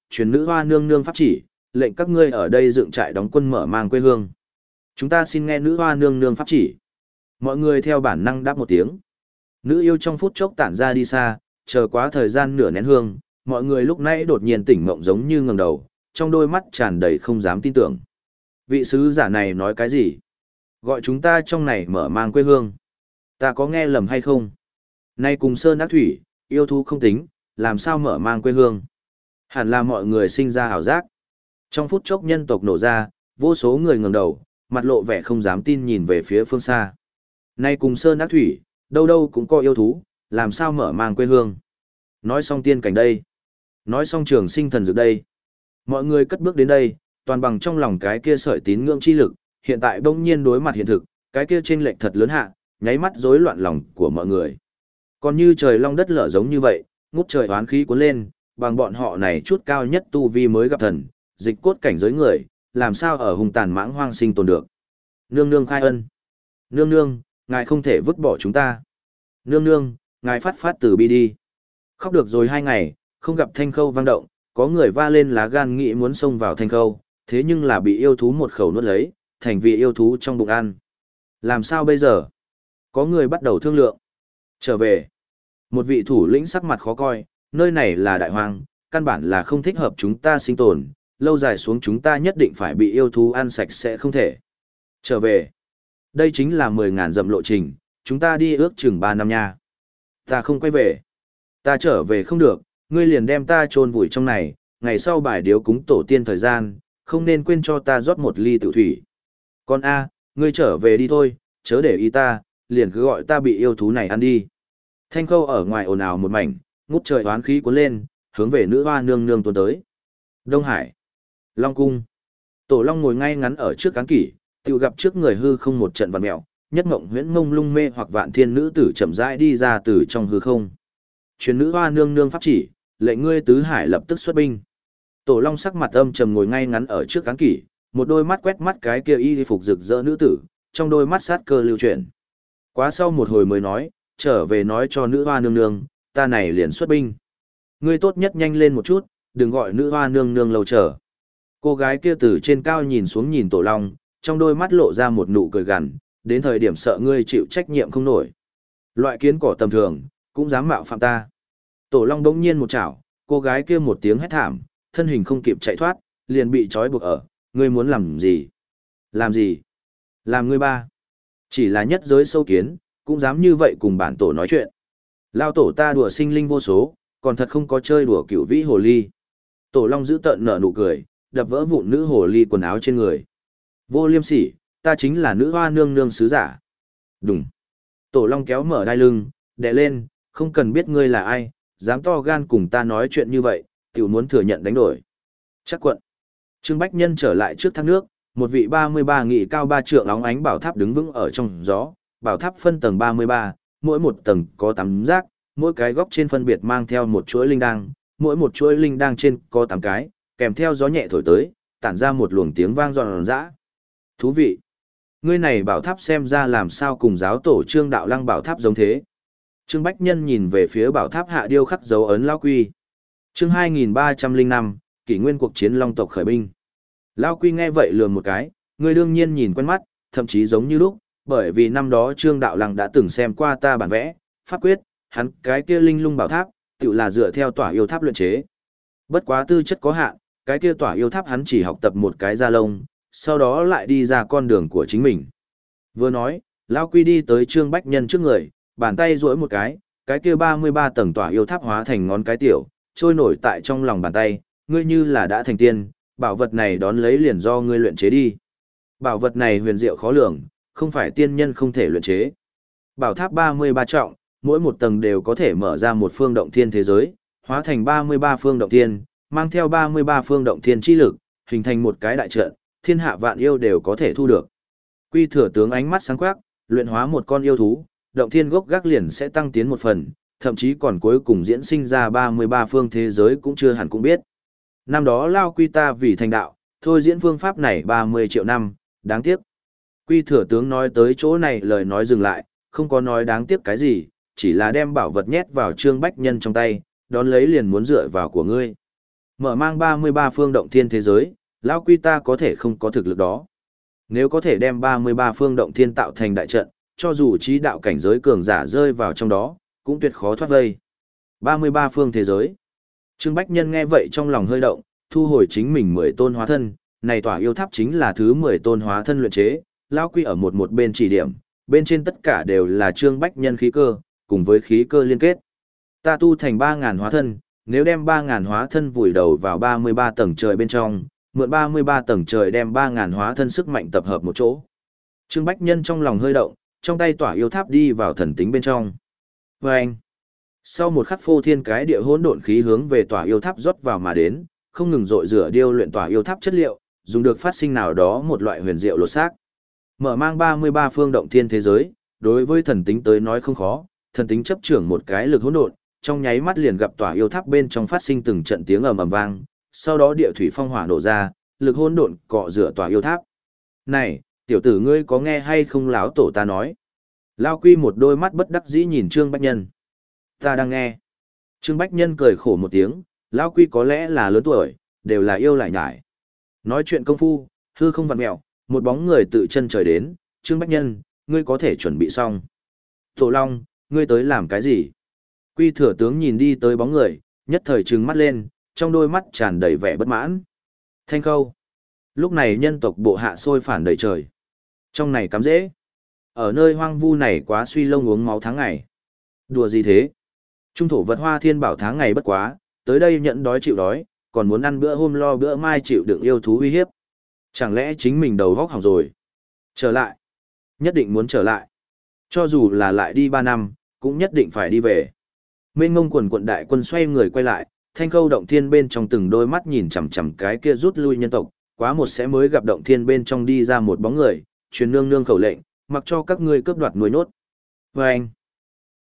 truyền nữ hoa nương nương pháp chỉ, lệnh các ngươi ở đây dựng trại đóng quân mở mang quê hương. Chúng ta xin nghe nữ hoa nương nương pháp chỉ. Mọi người theo bản năng đáp một tiếng. Nữ yêu trong phút chốc tản ra đi xa, chờ quá thời gian nửa nén hương, mọi người lúc nãy đột nhiên tỉnh mộng giống như ngẩng đầu, trong đôi mắt tràn đầy không dám tin tưởng. Vị sứ giả này nói cái gì? Gọi chúng ta trong này mở mang quê hương. Ta có nghe lầm hay không? Nay cùng sơn ác thủy, yêu thú không tính, làm sao mở mang quê hương? Hẳn là mọi người sinh ra hảo giác. Trong phút chốc nhân tộc nổ ra, vô số người ngẩng đầu, mặt lộ vẻ không dám tin nhìn về phía phương xa. Nay cùng sơn ác thủy, đâu đâu cũng có yêu thú, làm sao mở mang quê hương? Nói xong tiên cảnh đây. Nói xong trường sinh thần dược đây. Mọi người cất bước đến đây, toàn bằng trong lòng cái kia sợi tín ngưỡng chi lực, hiện tại bỗng nhiên đối mặt hiện thực, cái kia chênh lệch thật lớn hạ, nháy mắt rối loạn lòng của mọi người. Còn như trời long đất lở giống như vậy, ngút trời oán khí cuốn lên, bằng bọn họ này chút cao nhất tu vi mới gặp thần, dịch cốt cảnh giới người, làm sao ở hùng tàn mãng hoang sinh tồn được. Nương nương khai ân. Nương nương, ngài không thể vứt bỏ chúng ta. Nương nương, ngài phát phát từ bi đi. Khóc được rồi hai ngày, không gặp thanh khâu vang động, có người va lên lá gan nghĩ muốn xông vào thanh khâu, thế nhưng là bị yêu thú một khẩu nuốt lấy, thành vị yêu thú trong bụng ăn. Làm sao bây giờ? Có người bắt đầu thương lượng. Trở về. Một vị thủ lĩnh sắc mặt khó coi, nơi này là đại hoang, căn bản là không thích hợp chúng ta sinh tồn, lâu dài xuống chúng ta nhất định phải bị yêu thú ăn sạch sẽ không thể. Trở về. Đây chính là mười ngàn dặm lộ trình, chúng ta đi ước chừng ba năm nha. Ta không quay về. Ta trở về không được, ngươi liền đem ta chôn vùi trong này, ngày sau bài điếu cúng tổ tiên thời gian, không nên quên cho ta rót một ly tự thủy. Con A, ngươi trở về đi thôi, chớ để ý ta, liền cứ gọi ta bị yêu thú này ăn đi. Thanh khâu ở ngoài ồn ào một mảnh, ngút trời oán khí cuốn lên, hướng về nữ hoa nương nương tuôn tới. Đông Hải, Long Cung. Tổ Long ngồi ngay ngắn ở trước cán kỷ, tự gặp trước người hư không một trận vặn mẹo, nhất mộng huyễn ngông lung mê hoặc vạn thiên nữ tử chậm rãi đi ra từ trong hư không. Truyền nữ hoa nương nương pháp chỉ, lệnh ngươi tứ hải lập tức xuất binh. Tổ Long sắc mặt âm trầm ngồi ngay ngắn ở trước cán kỷ, một đôi mắt quét mắt cái kia y phục rực rỡ nữ tử, trong đôi mắt sát cơ lưu chuyển. Quá sau một hồi mới nói, trở về nói cho nữ hoa nương nương, ta này liền xuất binh. Ngươi tốt nhất nhanh lên một chút, đừng gọi nữ hoa nương nương lâu chờ. Cô gái kia từ trên cao nhìn xuống nhìn Tổ Long, trong đôi mắt lộ ra một nụ cười gằn, đến thời điểm sợ ngươi chịu trách nhiệm không nổi. Loại kiến cỏ tầm thường, cũng dám mạo phạm ta. Tổ Long bỗng nhiên một chảo, cô gái kia một tiếng hét thảm, thân hình không kịp chạy thoát, liền bị trói buộc ở, ngươi muốn làm gì? Làm gì? Làm ngươi ba. Chỉ là nhất giới sâu kiến, cũng dám như vậy cùng bản tổ nói chuyện. Lao tổ ta đùa sinh linh vô số, còn thật không có chơi đùa cửu vĩ hồ ly. Tổ Long giữ tợn nở nụ cười, đập vỡ vụn nữ hồ ly quần áo trên người. Vô liêm sỉ, ta chính là nữ hoa nương nương sứ giả. Đúng. Tổ Long kéo mở đai lưng, đè lên, không cần biết ngươi là ai, dám to gan cùng ta nói chuyện như vậy, tiểu muốn thừa nhận đánh đổi. Chắc quận. Trương Bách Nhân trở lại trước thác nước, một vị ba mươi ba nghị cao ba trượng óng ánh bảo tháp đứng vững ở trong gió, bảo tháp phân tầng ba mươi ba, mỗi một tầng có tám giác, mỗi cái góc trên phân biệt mang theo một chuỗi linh đăng, mỗi một chuỗi linh đăng trên có tám cái, kèm theo gió nhẹ thổi tới, tản ra một luồng tiếng vang giòn giã. Thú vị. Ngươi này bảo tháp xem ra làm sao cùng giáo tổ Trương Đạo Lăng bảo tháp giống thế. Trương Bách Nhân nhìn về phía bảo tháp hạ điêu khắc dấu ấn Lão Quy. Chương hai nghìn ba trăm lẻ năm, kỷ nguyên cuộc chiến long tộc khởi binh. Lão Quy nghe vậy lườm một cái, ngươi đương nhiên nhìn quen mắt, thậm chí giống như lúc, bởi vì năm đó Trương Đạo Lăng đã từng xem qua ta bản vẽ, pháp quyết, hắn cái kia linh lung bảo tháp, tự là dựa theo tỏa yêu tháp luyện chế. Bất quá tư chất có hạn, cái kia tỏa yêu tháp hắn chỉ học tập một cái da lông, sau đó lại đi ra con đường của chính mình. Vừa nói, Lão Quy đi tới Trương Bách Nhân trước người, bàn tay duỗi một cái, cái kia ba mươi ba tầng tỏa yêu tháp hóa thành ngón cái tiểu, trôi nổi tại trong lòng bàn tay, ngươi như là đã thành tiên, bảo vật này đón lấy liền do ngươi luyện chế đi. Bảo vật này huyền diệu khó lường, không phải tiên nhân không thể luyện chế. Bảo tháp ba mươi ba trọng, mỗi một tầng đều có thể mở ra một phương động thiên thế giới, hóa thành ba mươi ba phương động thiên, mang theo ba mươi ba phương động thiên chi lực, hình thành một cái đại trận, thiên hạ vạn yêu đều có thể thu được. Quy Thừa tướng ánh mắt sáng quắc, luyện hóa một con yêu thú, động thiên gốc gác liền sẽ tăng tiến một phần, thậm chí còn cuối cùng diễn sinh ra ba mươi ba phương thế giới cũng chưa hẳn cũng biết. Năm đó Lao Quy ta vì thành đạo, thôi diễn phương pháp này ba mươi triệu năm, đáng tiếc. Quy Thừa tướng nói tới chỗ này lời nói dừng lại, không có nói đáng tiếc cái gì, chỉ là đem bảo vật nhét vào Trương Bách Nhân trong tay, đón lấy liền muốn dựa vào của ngươi. Mở mang ba mươi ba phương động thiên thế giới, lão quy ta có thể không có thực lực đó. Nếu có thể đem ba mươi ba phương động thiên tạo thành đại trận, cho dù trí đạo cảnh giới cường giả rơi vào trong đó, cũng tuyệt khó thoát vây. ba mươi ba phương thế giới. Trương Bách Nhân nghe vậy trong lòng hơi động, thu hồi chính mình mười tôn hóa thân, này tỏa yêu tháp chính là thứ mười tôn hóa thân luyện chế, lão quy ở một một bên chỉ điểm, bên trên tất cả đều là Trương Bách Nhân khí cơ, cùng với khí cơ liên kết. Ta tu thành ba ngàn hóa thân, nếu đem ba ngàn hóa thân vùi đầu vào ba mươi ba tầng trời bên trong, mượn ba mươi ba tầng trời đem ba ngàn hóa thân sức mạnh tập hợp một chỗ. Trương Bách Nhân trong lòng hơi động, trong tay tỏa yêu tháp đi vào thần tính bên trong. Và anh, sau một khắc phô thiên cái địa hỗn độn khí hướng về tỏa yêu tháp rót vào mà đến, không ngừng dội rửa điêu luyện tỏa yêu tháp chất liệu, dùng được phát sinh nào đó một loại huyền diệu lột xác. Mở mang ba mươi ba phương động thiên thế giới, đối với thần tính tới nói không khó, thần tính chấp trưởng một cái lực hỗn độn, trong nháy mắt liền gặp tỏa yêu tháp bên trong phát sinh từng trận tiếng ầm ầm vang, sau đó địa thủy phong hỏa nổ ra, lực hỗn độn cọ rửa tỏa yêu tháp. Này, tiểu tử ngươi có nghe hay không láo tổ ta nói? Lao Quy một đôi mắt bất đắc dĩ nhìn Trương Bách Nhân. Ta đang nghe. Trương Bách Nhân cười khổ một tiếng, Lao Quy có lẽ là lớn tuổi, đều là yêu lại nhải. Nói chuyện công phu, hư không vặn mẹo, một bóng người tự chân trời đến, Trương Bách Nhân, ngươi có thể chuẩn bị xong. Tổ Long, ngươi tới làm cái gì? Quy thừa tướng nhìn đi tới bóng người, nhất thời trừng mắt lên, trong đôi mắt tràn đầy vẻ bất mãn. Thanh Khâu. Lúc này nhân tộc bộ hạ sôi phản đầy trời. Trong này cắm dễ. Ở nơi hoang vu này quá suy lông uống máu tháng ngày. Đùa gì thế? Trung thổ vật hoa thiên bảo tháng ngày bất quá, tới đây nhận đói chịu đói, còn muốn ăn bữa hôm lo bữa mai chịu đựng yêu thú uy hiếp. Chẳng lẽ chính mình đầu vóc hỏng rồi? Trở lại. Nhất định muốn trở lại. Cho dù là lại đi ba năm, cũng nhất định phải đi về. Mênh ngông quần quận đại quân xoay người quay lại, Thanh Khâu động thiên bên trong từng đôi mắt nhìn chằm chằm cái kia rút lui nhân tộc, quá một sẽ mới gặp động thiên bên trong đi ra một bóng người, truyền nương nương khẩu lệnh, mặc cho các ngươi cướp đoạt nuôi nốt. Và anh,